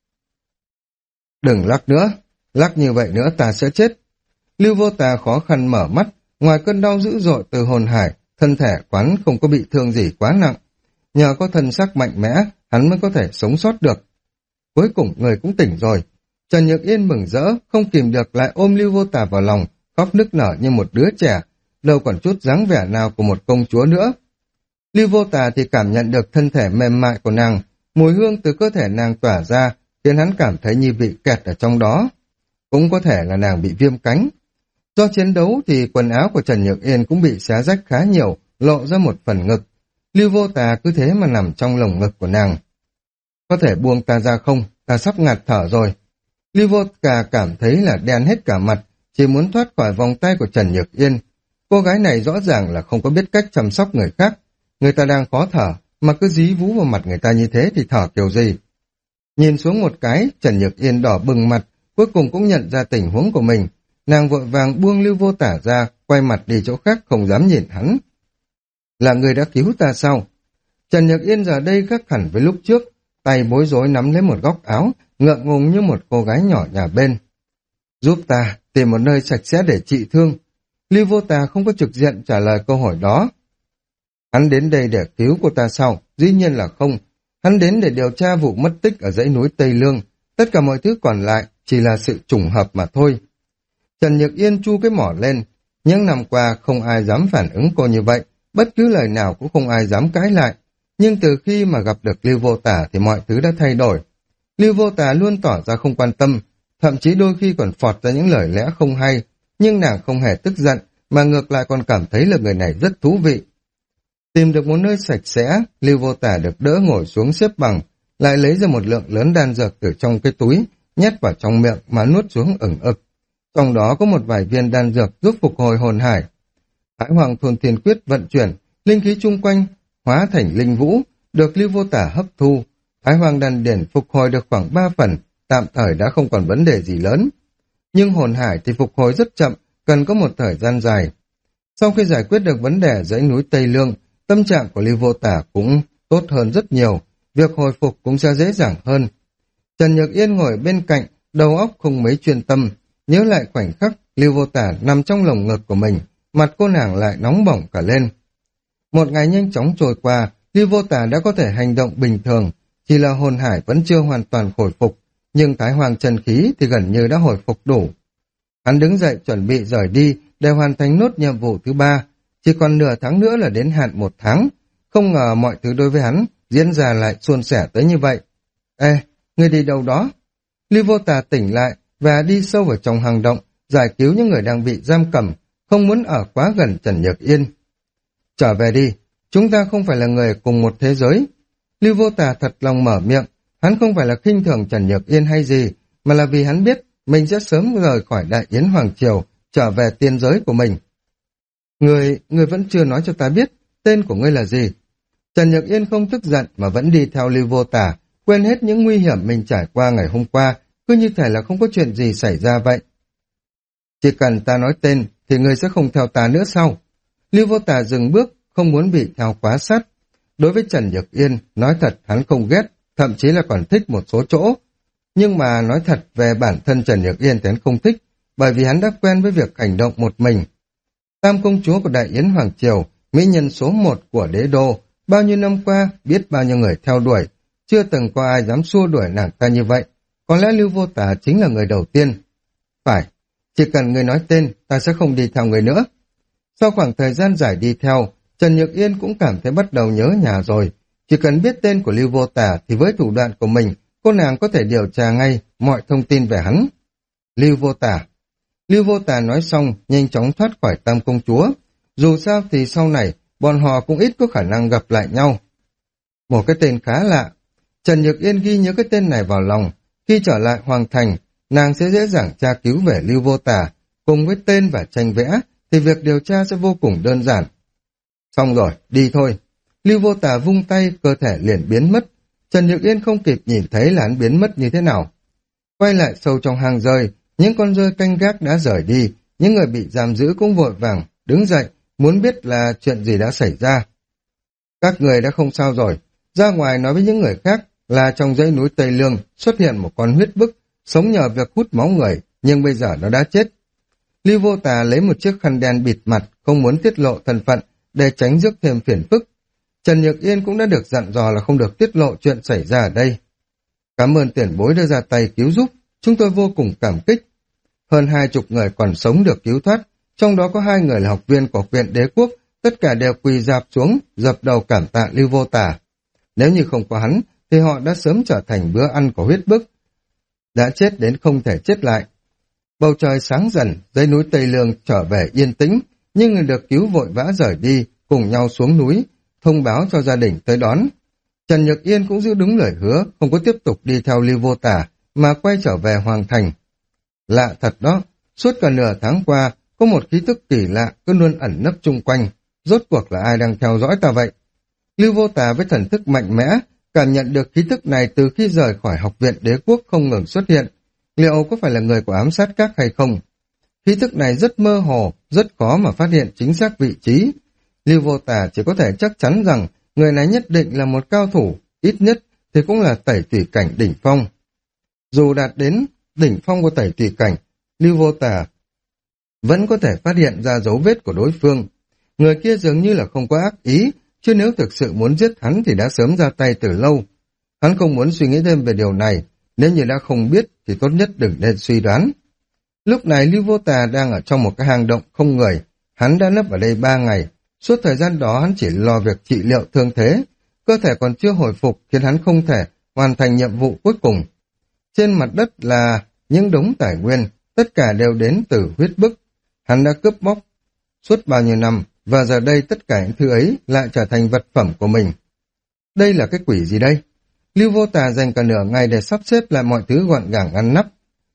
Đừng lắc nữa, lắc như vậy nữa ta sẽ chết. Lưu Vô Tả khó khăn mở mắt, ngoài cơn đau dữ dội từ hồn hải, thân thể quán không có bị thương gì quá nặng. Nhờ có thân xác mạnh mẽ, hắn mới có thể sống sót được. Cuối cùng người cũng tỉnh rồi. Trần Nhược Yên mừng rỡ, không kìm được lại ôm Lưu Vô Tả vào lòng, khóc nức nở như một đứa trẻ, đâu còn chút dáng vẻ nào của một công chúa nữa. Lưu Vô Tả thì cảm nhận được thân thể mềm mại của nàng, mùi hương từ cơ thể nàng tỏa ra, khiến hắn cảm thấy như bị kẹt ở trong đó. Cũng có thể là nàng bị viêm cánh. Do chiến đấu thì quần áo của Trần Nhược Yên cũng bị xé rách khá nhiều, lộ ra một phần ngực. Lưu Vô Tả cứ thế mà nằm trong lồng ngực của nàng. Có thể buông ta ra không? ta sắp ngạt thở rồi. Lưu Vô Tà cảm thấy là đen hết cả mặt, chỉ muốn thoát khỏi vòng tay của Trần Nhược Yên. Cô gái này rõ ràng là không có biết cách chăm sóc người khác. Người ta đang khó thở, mà cứ dí vú vào mặt người ta như thế thì thở kiểu gì? Nhìn xuống một cái, Trần Nhược Yên đỏ bừng mặt, cuối cùng cũng nhận ra tình huống của mình. Nàng vội vàng buông Lưu Vô Tả ra, quay mặt đi chỗ khác không dám nhìn hắn. Là người đã cứu ta sao? Trần Nhược Yên giờ đây khác hẳn với lúc trước, tay bối rối nắm lấy một góc áo, ngượng ngùng như một cô gái nhỏ nhà bên. Giúp ta tìm một nơi sạch sẽ để trị thương. Lưu Vô Tà không có trực diện trả lời câu hỏi đó. Hắn đến đây để cứu cô ta sao? Dĩ nhiên là không. Hắn đến để điều tra vụ mất tích ở dãy núi Tây Lương. Tất cả mọi thứ còn lại chỉ là sự trùng hợp mà thôi. Trần Nhược Yên chu cái mỏ lên. Những năm qua không ai dám phản ứng cô như vậy. Bất cứ lời nào cũng không ai dám cãi lại. Nhưng từ khi mà gặp được Lưu Vô Tả thì mọi thứ đã thay đổi. Lưu Vô Tả luôn tỏ ra không quan tâm, thậm chí đôi khi còn phọt ra những lời lẽ không hay, nhưng nàng không hề tức giận, mà ngược lại còn cảm thấy là người này rất thú vị. Tìm được một nơi sạch sẽ, Lưu Vô Tả được đỡ ngồi xuống xếp bằng, lại lấy ra một lượng lớn đan dược từ trong cái túi, nhét vào trong miệng mà nuốt xuống ửng ực. Trong đó có một vài viên đan dược giúp phục hồi hồn hải. Thái Hoàng Thôn Thiên Quyết vận chuyển, linh khí chung quanh hóa thành linh vũ, được Lưu Vô Tả hấp thu. Thái Hoàng đan điển phục hồi được khoảng 3 phần, tạm thời đã không còn vấn đề gì lớn. Nhưng hồn hải thì phục hồi rất chậm, cần có một thời gian dài. Sau khi giải quyết được vấn đề dãy núi Tây Lương, tâm trạng của Lưu Vô Tả cũng tốt hơn rất nhiều, việc hồi phục cũng sẽ dễ dàng hơn. Trần Nhược Yên ngồi bên cạnh, đầu óc không mấy chuyên tâm, nhớ lại khoảnh khắc Lưu Vô Tả nằm trong lồng ngực của mình, mặt cô nàng lại nóng bỏng cả lên. Một ngày nhanh chóng trôi qua, Lưu Vô Tả đã có thể hành động bình thường, chỉ là hồn hải vẫn chưa hoàn toàn hồi phục, nhưng Thái Hoàng chân khí thì gần như đã hồi phục đủ. Hắn đứng dậy chuẩn bị rời đi để hoàn thành nốt nhiệm vụ thứ 3, chỉ còn nửa tháng nữa là đến hạn 1 tháng. Không ngờ mọi thứ đối với hắn diễn ra lại suôn sẻ tới như vậy. Ê, ngươi đi đâu đó? Lưu Vô Tà tỉnh lại và đi sâu vào trong hang động, giải cứu những người đang bị giam cầm, không muốn ở quá gần Trần Nhược Yên. Trở về đi, chúng ta không phải là người cùng một thế giới. Lưu Vô Tà thật lòng mở miệng, hắn không phải là khinh thường Trần Nhược Yên hay gì, mà là vì hắn biết mình sẽ sớm rời khỏi Đại Yến Hoàng Triều, trở về tiên giới của mình. Người vẫn chưa nói cho ta biết, tên của ngươi là gì? Trần Nhược Yên không tức giận mà vẫn đi theo Lưu Vô Tả, quên hết những nguy hiểm mình trải qua ngày hôm qua, cứ như thể là không có chuyện gì xảy ra vậy. Chỉ cần ta nói tên thì ngươi sẽ không theo ta nữa sao? Lưu Vô Tả dừng bước, không muốn bị theo quá sát. Đối với Trần Nhược Yên, nói thật hắn không ghét, thậm chí là còn thích một số chỗ. Nhưng mà nói thật về bản thân Trần Nhược Yên thì hắn không thích, bởi vì hắn đã quen với việc hành động một mình. Tam công chúa của Đại Yến Hoàng Triều, mỹ nhân số 1 của đế đô, bao nhiêu năm qua biết bao nhiêu người theo đuổi, chưa từng có ai dám xua đuổi nàng ta như vậy. Có lẽ Lưu Vô Tả chính là người đầu tiên. Phải, chỉ cần người nói tên, ta sẽ không đi theo người nữa. Sau khoảng thời gian dài đi theo, Trần Nhược Yên cũng cảm thấy bắt đầu nhớ nhà rồi. Chỉ cần biết tên của Lưu Vô Tả thì với thủ đoạn của mình, cô nàng có thể điều tra ngay mọi thông tin về hắn. Lưu Vô Tả. Lưu Vô Tả nói xong, nhanh chóng thoát khỏi Tam công chúa. Dù sao thì sau này, bọn họ cũng ít có khả năng gặp lại nhau. Một cái tên khá lạ. Trần Nhược Yên ghi nhớ cái tên này vào lòng. Khi trở lại Hoàng Thành, nàng sẽ dễ dàng tra cứu về Lưu Vô Tả. Cùng với tên và tranh vẽ, thì việc điều tra sẽ vô cùng đơn giản. Xong rồi, đi thôi. Lưu Vô Tả vung tay, cơ thể liền biến mất. Trần Nhược Yên không kịp nhìn thấy là hắn biến mất như thế nào. Quay lại sâu trong hang rơi, những con rơi canh gác đã rời đi, những người bị giam giữ cũng vội vàng, đứng dậy, muốn biết là chuyện gì đã xảy ra. Các người đã không sao rồi, ra ngoài nói với những người khác là trong dãy núi Tây Lương xuất hiện một con huyết bức, sống nhờ việc hút máu người, nhưng bây giờ nó đã chết. Lưu Vô Tà lấy một chiếc khăn đen bịt mặt, không muốn tiết lộ thân phận, để tránh rước thêm phiền phức. Trần Nhược Yên cũng đã được dặn dò là không được tiết lộ chuyện xảy ra ở đây. Cảm ơn tiền bối đã ra tay cứu giúp, chúng tôi vô cùng cảm kích. Hơn 20 người còn sống được cứu thoát, trong đó có 2 người là học viên của Học viện Đế Quốc, tất cả đều quỳ rạp xuống, dập đầu cảm tạ Lưu Vô Tả. Nếu như không có hắn, thì họ đã sớm trở thành bữa ăn của huyết bức, đã chết đến không thể chết lại. Bầu trời sáng dần, dãy núi Tây Lương trở về yên tĩnh, nhưng người được cứu vội vã rời đi, cùng nhau xuống núi, thông báo cho gia đình tới đón. Trần Nhược Yên cũng giữ đúng lời hứa, không có tiếp tục đi theo Lưu Vô Tả, mà quay trở về Hoàng Thành. Lạ thật đó, suốt cả nửa tháng qua, có một khí tức kỳ lạ cứ luôn ẩn nấp chung quanh. Rốt cuộc là ai đang theo dõi ta vậy? Lưu Vô Tả với thần thức mạnh mẽ, cảm nhận được khí tức này từ khi rời khỏi học viện đế quốc không ngừng xuất hiện. Liệu có phải là người của ám sát các hay không? Khí thức này rất mơ hồ, rất khó mà phát hiện chính xác vị trí. Lưu Vô Tả chỉ có thể chắc chắn rằng người này nhất định là một cao thủ, ít nhất thì cũng là tẩy tùy cảnh đỉnh phong. Dù đạt đến đỉnh phong của tẩy tùy cảnh, Lưu Vô Tả vẫn có thể phát hiện ra dấu vết của đối phương. Người kia dường như là không có ác ý, chứ nếu thực sự muốn giết hắn thì đã sớm ra tay từ lâu. Hắn không muốn suy nghĩ thêm về điều này, nếu như đã không biết thì tốt nhất đừng nên suy đoán. Lúc này Lưu Vô Tà đang ở trong một cái hang động không người, hắn đã nấp ở đây 3 ngày, suốt thời gian đó hắn chỉ lo việc trị liệu thương thế, cơ thể còn chưa hồi phục khiến hắn không thể hoàn thành nhiệm vụ cuối cùng. Trên mặt đất là những đống tài nguyên, tất cả đều đến từ huyết bức. Hắn đã cướp bóc suốt bao nhiêu năm, và giờ đây tất cả những thứ ấy lại trở thành vật phẩm của mình. Đây là cái quỷ gì đây? Lưu Vô Tà dành cả nửa ngày để sắp xếp lại mọi thứ gọn gàng ngăn nắp.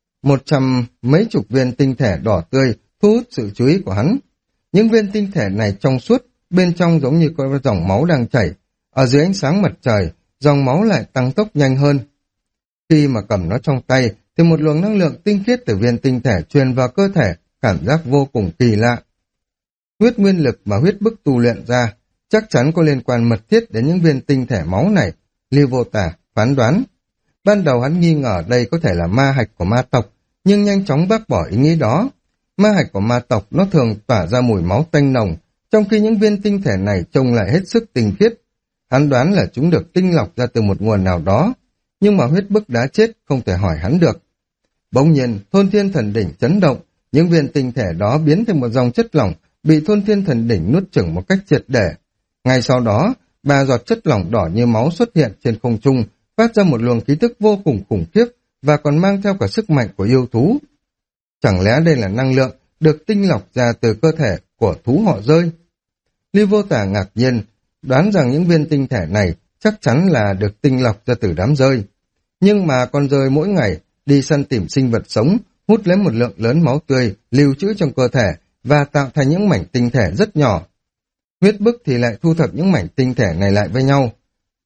100 mấy chục viên tinh thể đỏ tươi thu hút sự chú ý của hắn. Những viên tinh thể này trong suốt, bên trong giống như có dòng máu đang chảy. Ở dưới ánh sáng mặt trời, dòng máu lại tăng tốc nhanh hơn. Khi mà cầm nó trong tay, thì một luồng năng lượng tinh khiết từ viên tinh thể truyền vào cơ thể, cảm giác vô cùng kỳ lạ. Huyết nguyên lực mà huyết bức tu luyện ra, chắc chắn có liên quan mật thiết đến những viên tinh thể máu này, Lưu Vô Tả phán đoán. Ban đầu hắn nghi ngờ đây có thể là ma hạch của ma tộc, nhưng nhanh chóng bác bỏ ý nghĩ đó. Ma hạch của ma tộc nó thường tỏa ra mùi máu tanh nồng, trong khi những viên tinh thể này trông lại hết sức tinh khiết. Hắn đoán là chúng được tinh lọc ra từ một nguồn nào đó, nhưng mà huyết bức đã chết, không thể hỏi hắn được. Bỗng nhiên, thôn thiên thần đỉnh chấn động, những viên tinh thể đó biến thành một dòng chất lỏng, bị thôn thiên thần đỉnh nuốt chửng một cách triệt để. Ngay sau đó, 3 giọt chất lỏng đỏ như máu xuất hiện trên không trung, phát ra một luồng khí tức vô cùng khủng khiếp và còn mang theo cả sức mạnh của yêu thú. Chẳng lẽ đây là năng lượng được tinh lọc ra từ cơ thể của thú họ rơi? Lưu Vô Tả ngạc nhiên, đoán rằng những viên tinh thể này chắc chắn là được tinh lọc ra từ đám rơi. Nhưng mà con rơi mỗi ngày đi săn tìm sinh vật sống, hút lấy một lượng lớn máu tươi, lưu trữ trong cơ thể và tạo thành những mảnh tinh thể rất nhỏ. Huyết bức thì lại thu thập những mảnh tinh thể này lại với nhau.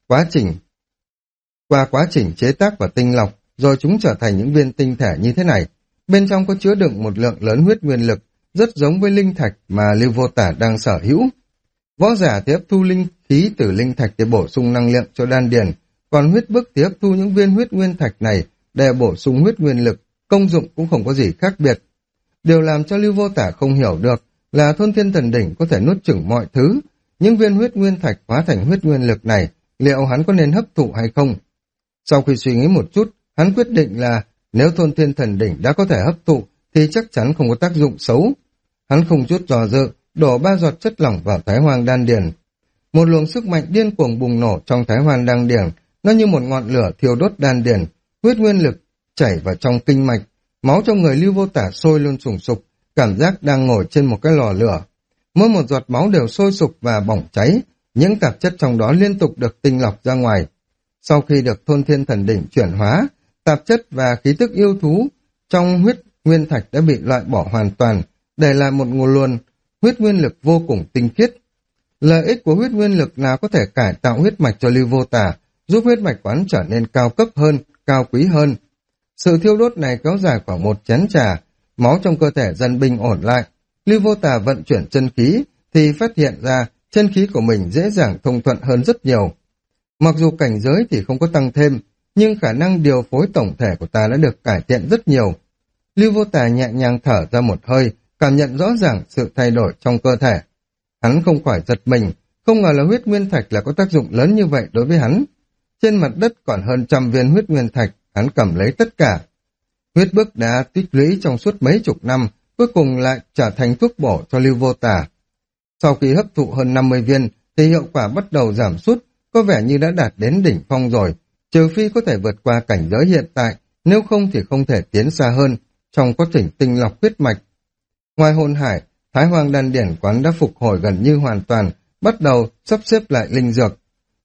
Qua quá trình chế tác và tinh lọc, rồi chúng trở thành những viên tinh thể như thế này. Bên trong có chứa đựng một lượng lớn huyết nguyên lực, rất giống với linh thạch mà Lưu Vô Tả đang sở hữu. Võ giả thì hấp thu linh khí từ linh thạch để bổ sung năng lượng cho đan điền, còn huyết bức thì hấp thu những viên huyết nguyên thạch này để bổ sung huyết nguyên lực, công dụng cũng không có gì khác biệt. Điều làm cho Lưu Vô Tả không hiểu được là thôn thiên thần đỉnh có thể nuốt chửng mọi thứ, những viên huyết nguyên thạch hóa thành huyết nguyên lực này, liệu hắn có nên hấp thụ hay không? Sau khi suy nghĩ một chút, hắn quyết định là nếu thôn thiên thần đỉnh đã có thể hấp thụ thì chắc chắn không có tác dụng xấu. Hắn không chút dò dự, đổ 3 giọt chất lỏng vào Thái Hoang đan điền. Một luồng sức mạnh điên cuồng bùng nổ trong Thái Hoang đan điền, nó như một ngọn lửa thiêu đốt đan điền, huyết nguyên lực chảy vào trong kinh mạch, máu trong người Lưu Vô Tả sôi luôn sùng sục, cảm giác đang ngồi trên một cái lò lửa. Mỗi một giọt máu đều sôi sục và bỏng cháy, những tạp chất trong đó liên tục được tinh lọc ra ngoài. Sau khi được thôn thiên thần đỉnh chuyển hóa, tạp chất và khí tức yêu thú trong huyết nguyên thạch đã bị loại bỏ hoàn toàn, để lại một nguồn luồng huyết nguyên lực vô cùng tinh khiết. Lợi ích của huyết nguyên lực là có thể cải tạo huyết mạch cho Lưu Vô Tả, giúp huyết mạch quán trở nên cao cấp hơn, cao quý hơn. Sự thiêu đốt này kéo dài khoảng 1 chén trà, máu trong cơ thể dần bình ổn lại. Lưu Vô Tả vận chuyển chân khí thì phát hiện ra chân khí của mình dễ dàng thông thuận hơn rất nhiều. Mặc dù cảnh giới thì không có tăng thêm, nhưng khả năng điều phối tổng thể của ta đã được cải thiện rất nhiều. Lưu Vô Tả nhẹ nhàng thở ra một hơi, cảm nhận rõ ràng sự thay đổi trong cơ thể. Hắn không khỏi giật mình, không ngờ là huyết nguyên thạch là có tác dụng lớn như vậy đối với hắn. Trên mặt đất còn hơn 100 viên huyết nguyên thạch, hắn cầm lấy tất cả. Huyết bức đã tích lũy trong suốt mấy chục năm, cuối cùng lại trở thành thuốc bổ cho Lưu Vô Tả. Sau khi hấp thụ hơn 50 viên, thì hiệu quả bắt đầu giảm sút, có vẻ như đã đạt đến đỉnh phong rồi, trừ phi có thể vượt qua cảnh giới hiện tại, nếu không thì không thể tiến xa hơn trong quá trình tinh lọc huyết mạch. Ngoài hồn hải, Thái Hoang đan điển quán đã phục hồi gần như hoàn toàn, bắt đầu sắp xếp lại linh dược.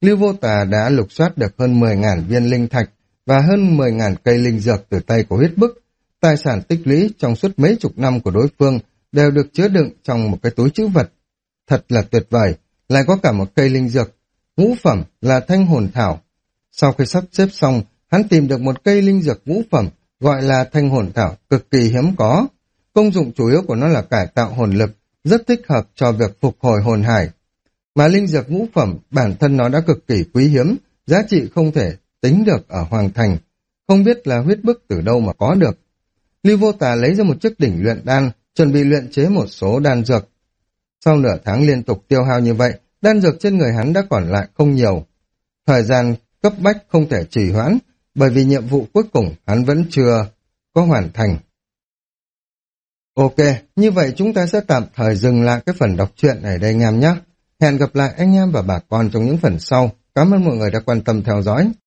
Lưu Vô Tà đã lục soát được hơn 10.000 viên linh thạch và hơn 10.000 cây linh dược từ tay của huyết bức. Tài sản tích lũy trong suốt mấy chục năm của đối phương đều được chứa đựng trong một cái túi trữ vật. Thật là tuyệt vời, lại có cả một cây linh dược. Ngũ phẩm là thanh hồn thảo. Sau khi sắp xếp xong, hắn tìm được một cây linh dược ngũ phẩm gọi là thanh hồn thảo, cực kỳ hiếm có. Công dụng chủ yếu của nó là cải tạo hồn lực, rất thích hợp cho việc phục hồi hồn hải. Mà linh dược ngũ phẩm, bản thân nó đã cực kỳ quý hiếm, giá trị không thể tính được ở Hoàng Thành. Không biết là huyết bức từ đâu mà có được. Lưu Vô Tà lấy ra một chiếc đỉnh luyện đan, chuẩn bị luyện chế một số đan dược. Sau nửa tháng liên tục tiêu hao như vậy, đan dược trên người hắn đã còn lại không nhiều. Thời gian cấp bách không thể trì hoãn, bởi vì nhiệm vụ cuối cùng hắn vẫn chưa có hoàn thành. Ok, như vậy chúng ta sẽ tạm thời dừng lại cái phần đọc truyện này đây anh em nhé. Hẹn gặp lại anh em và bà con trong những phần sau. Cảm ơn mọi người đã quan tâm theo dõi.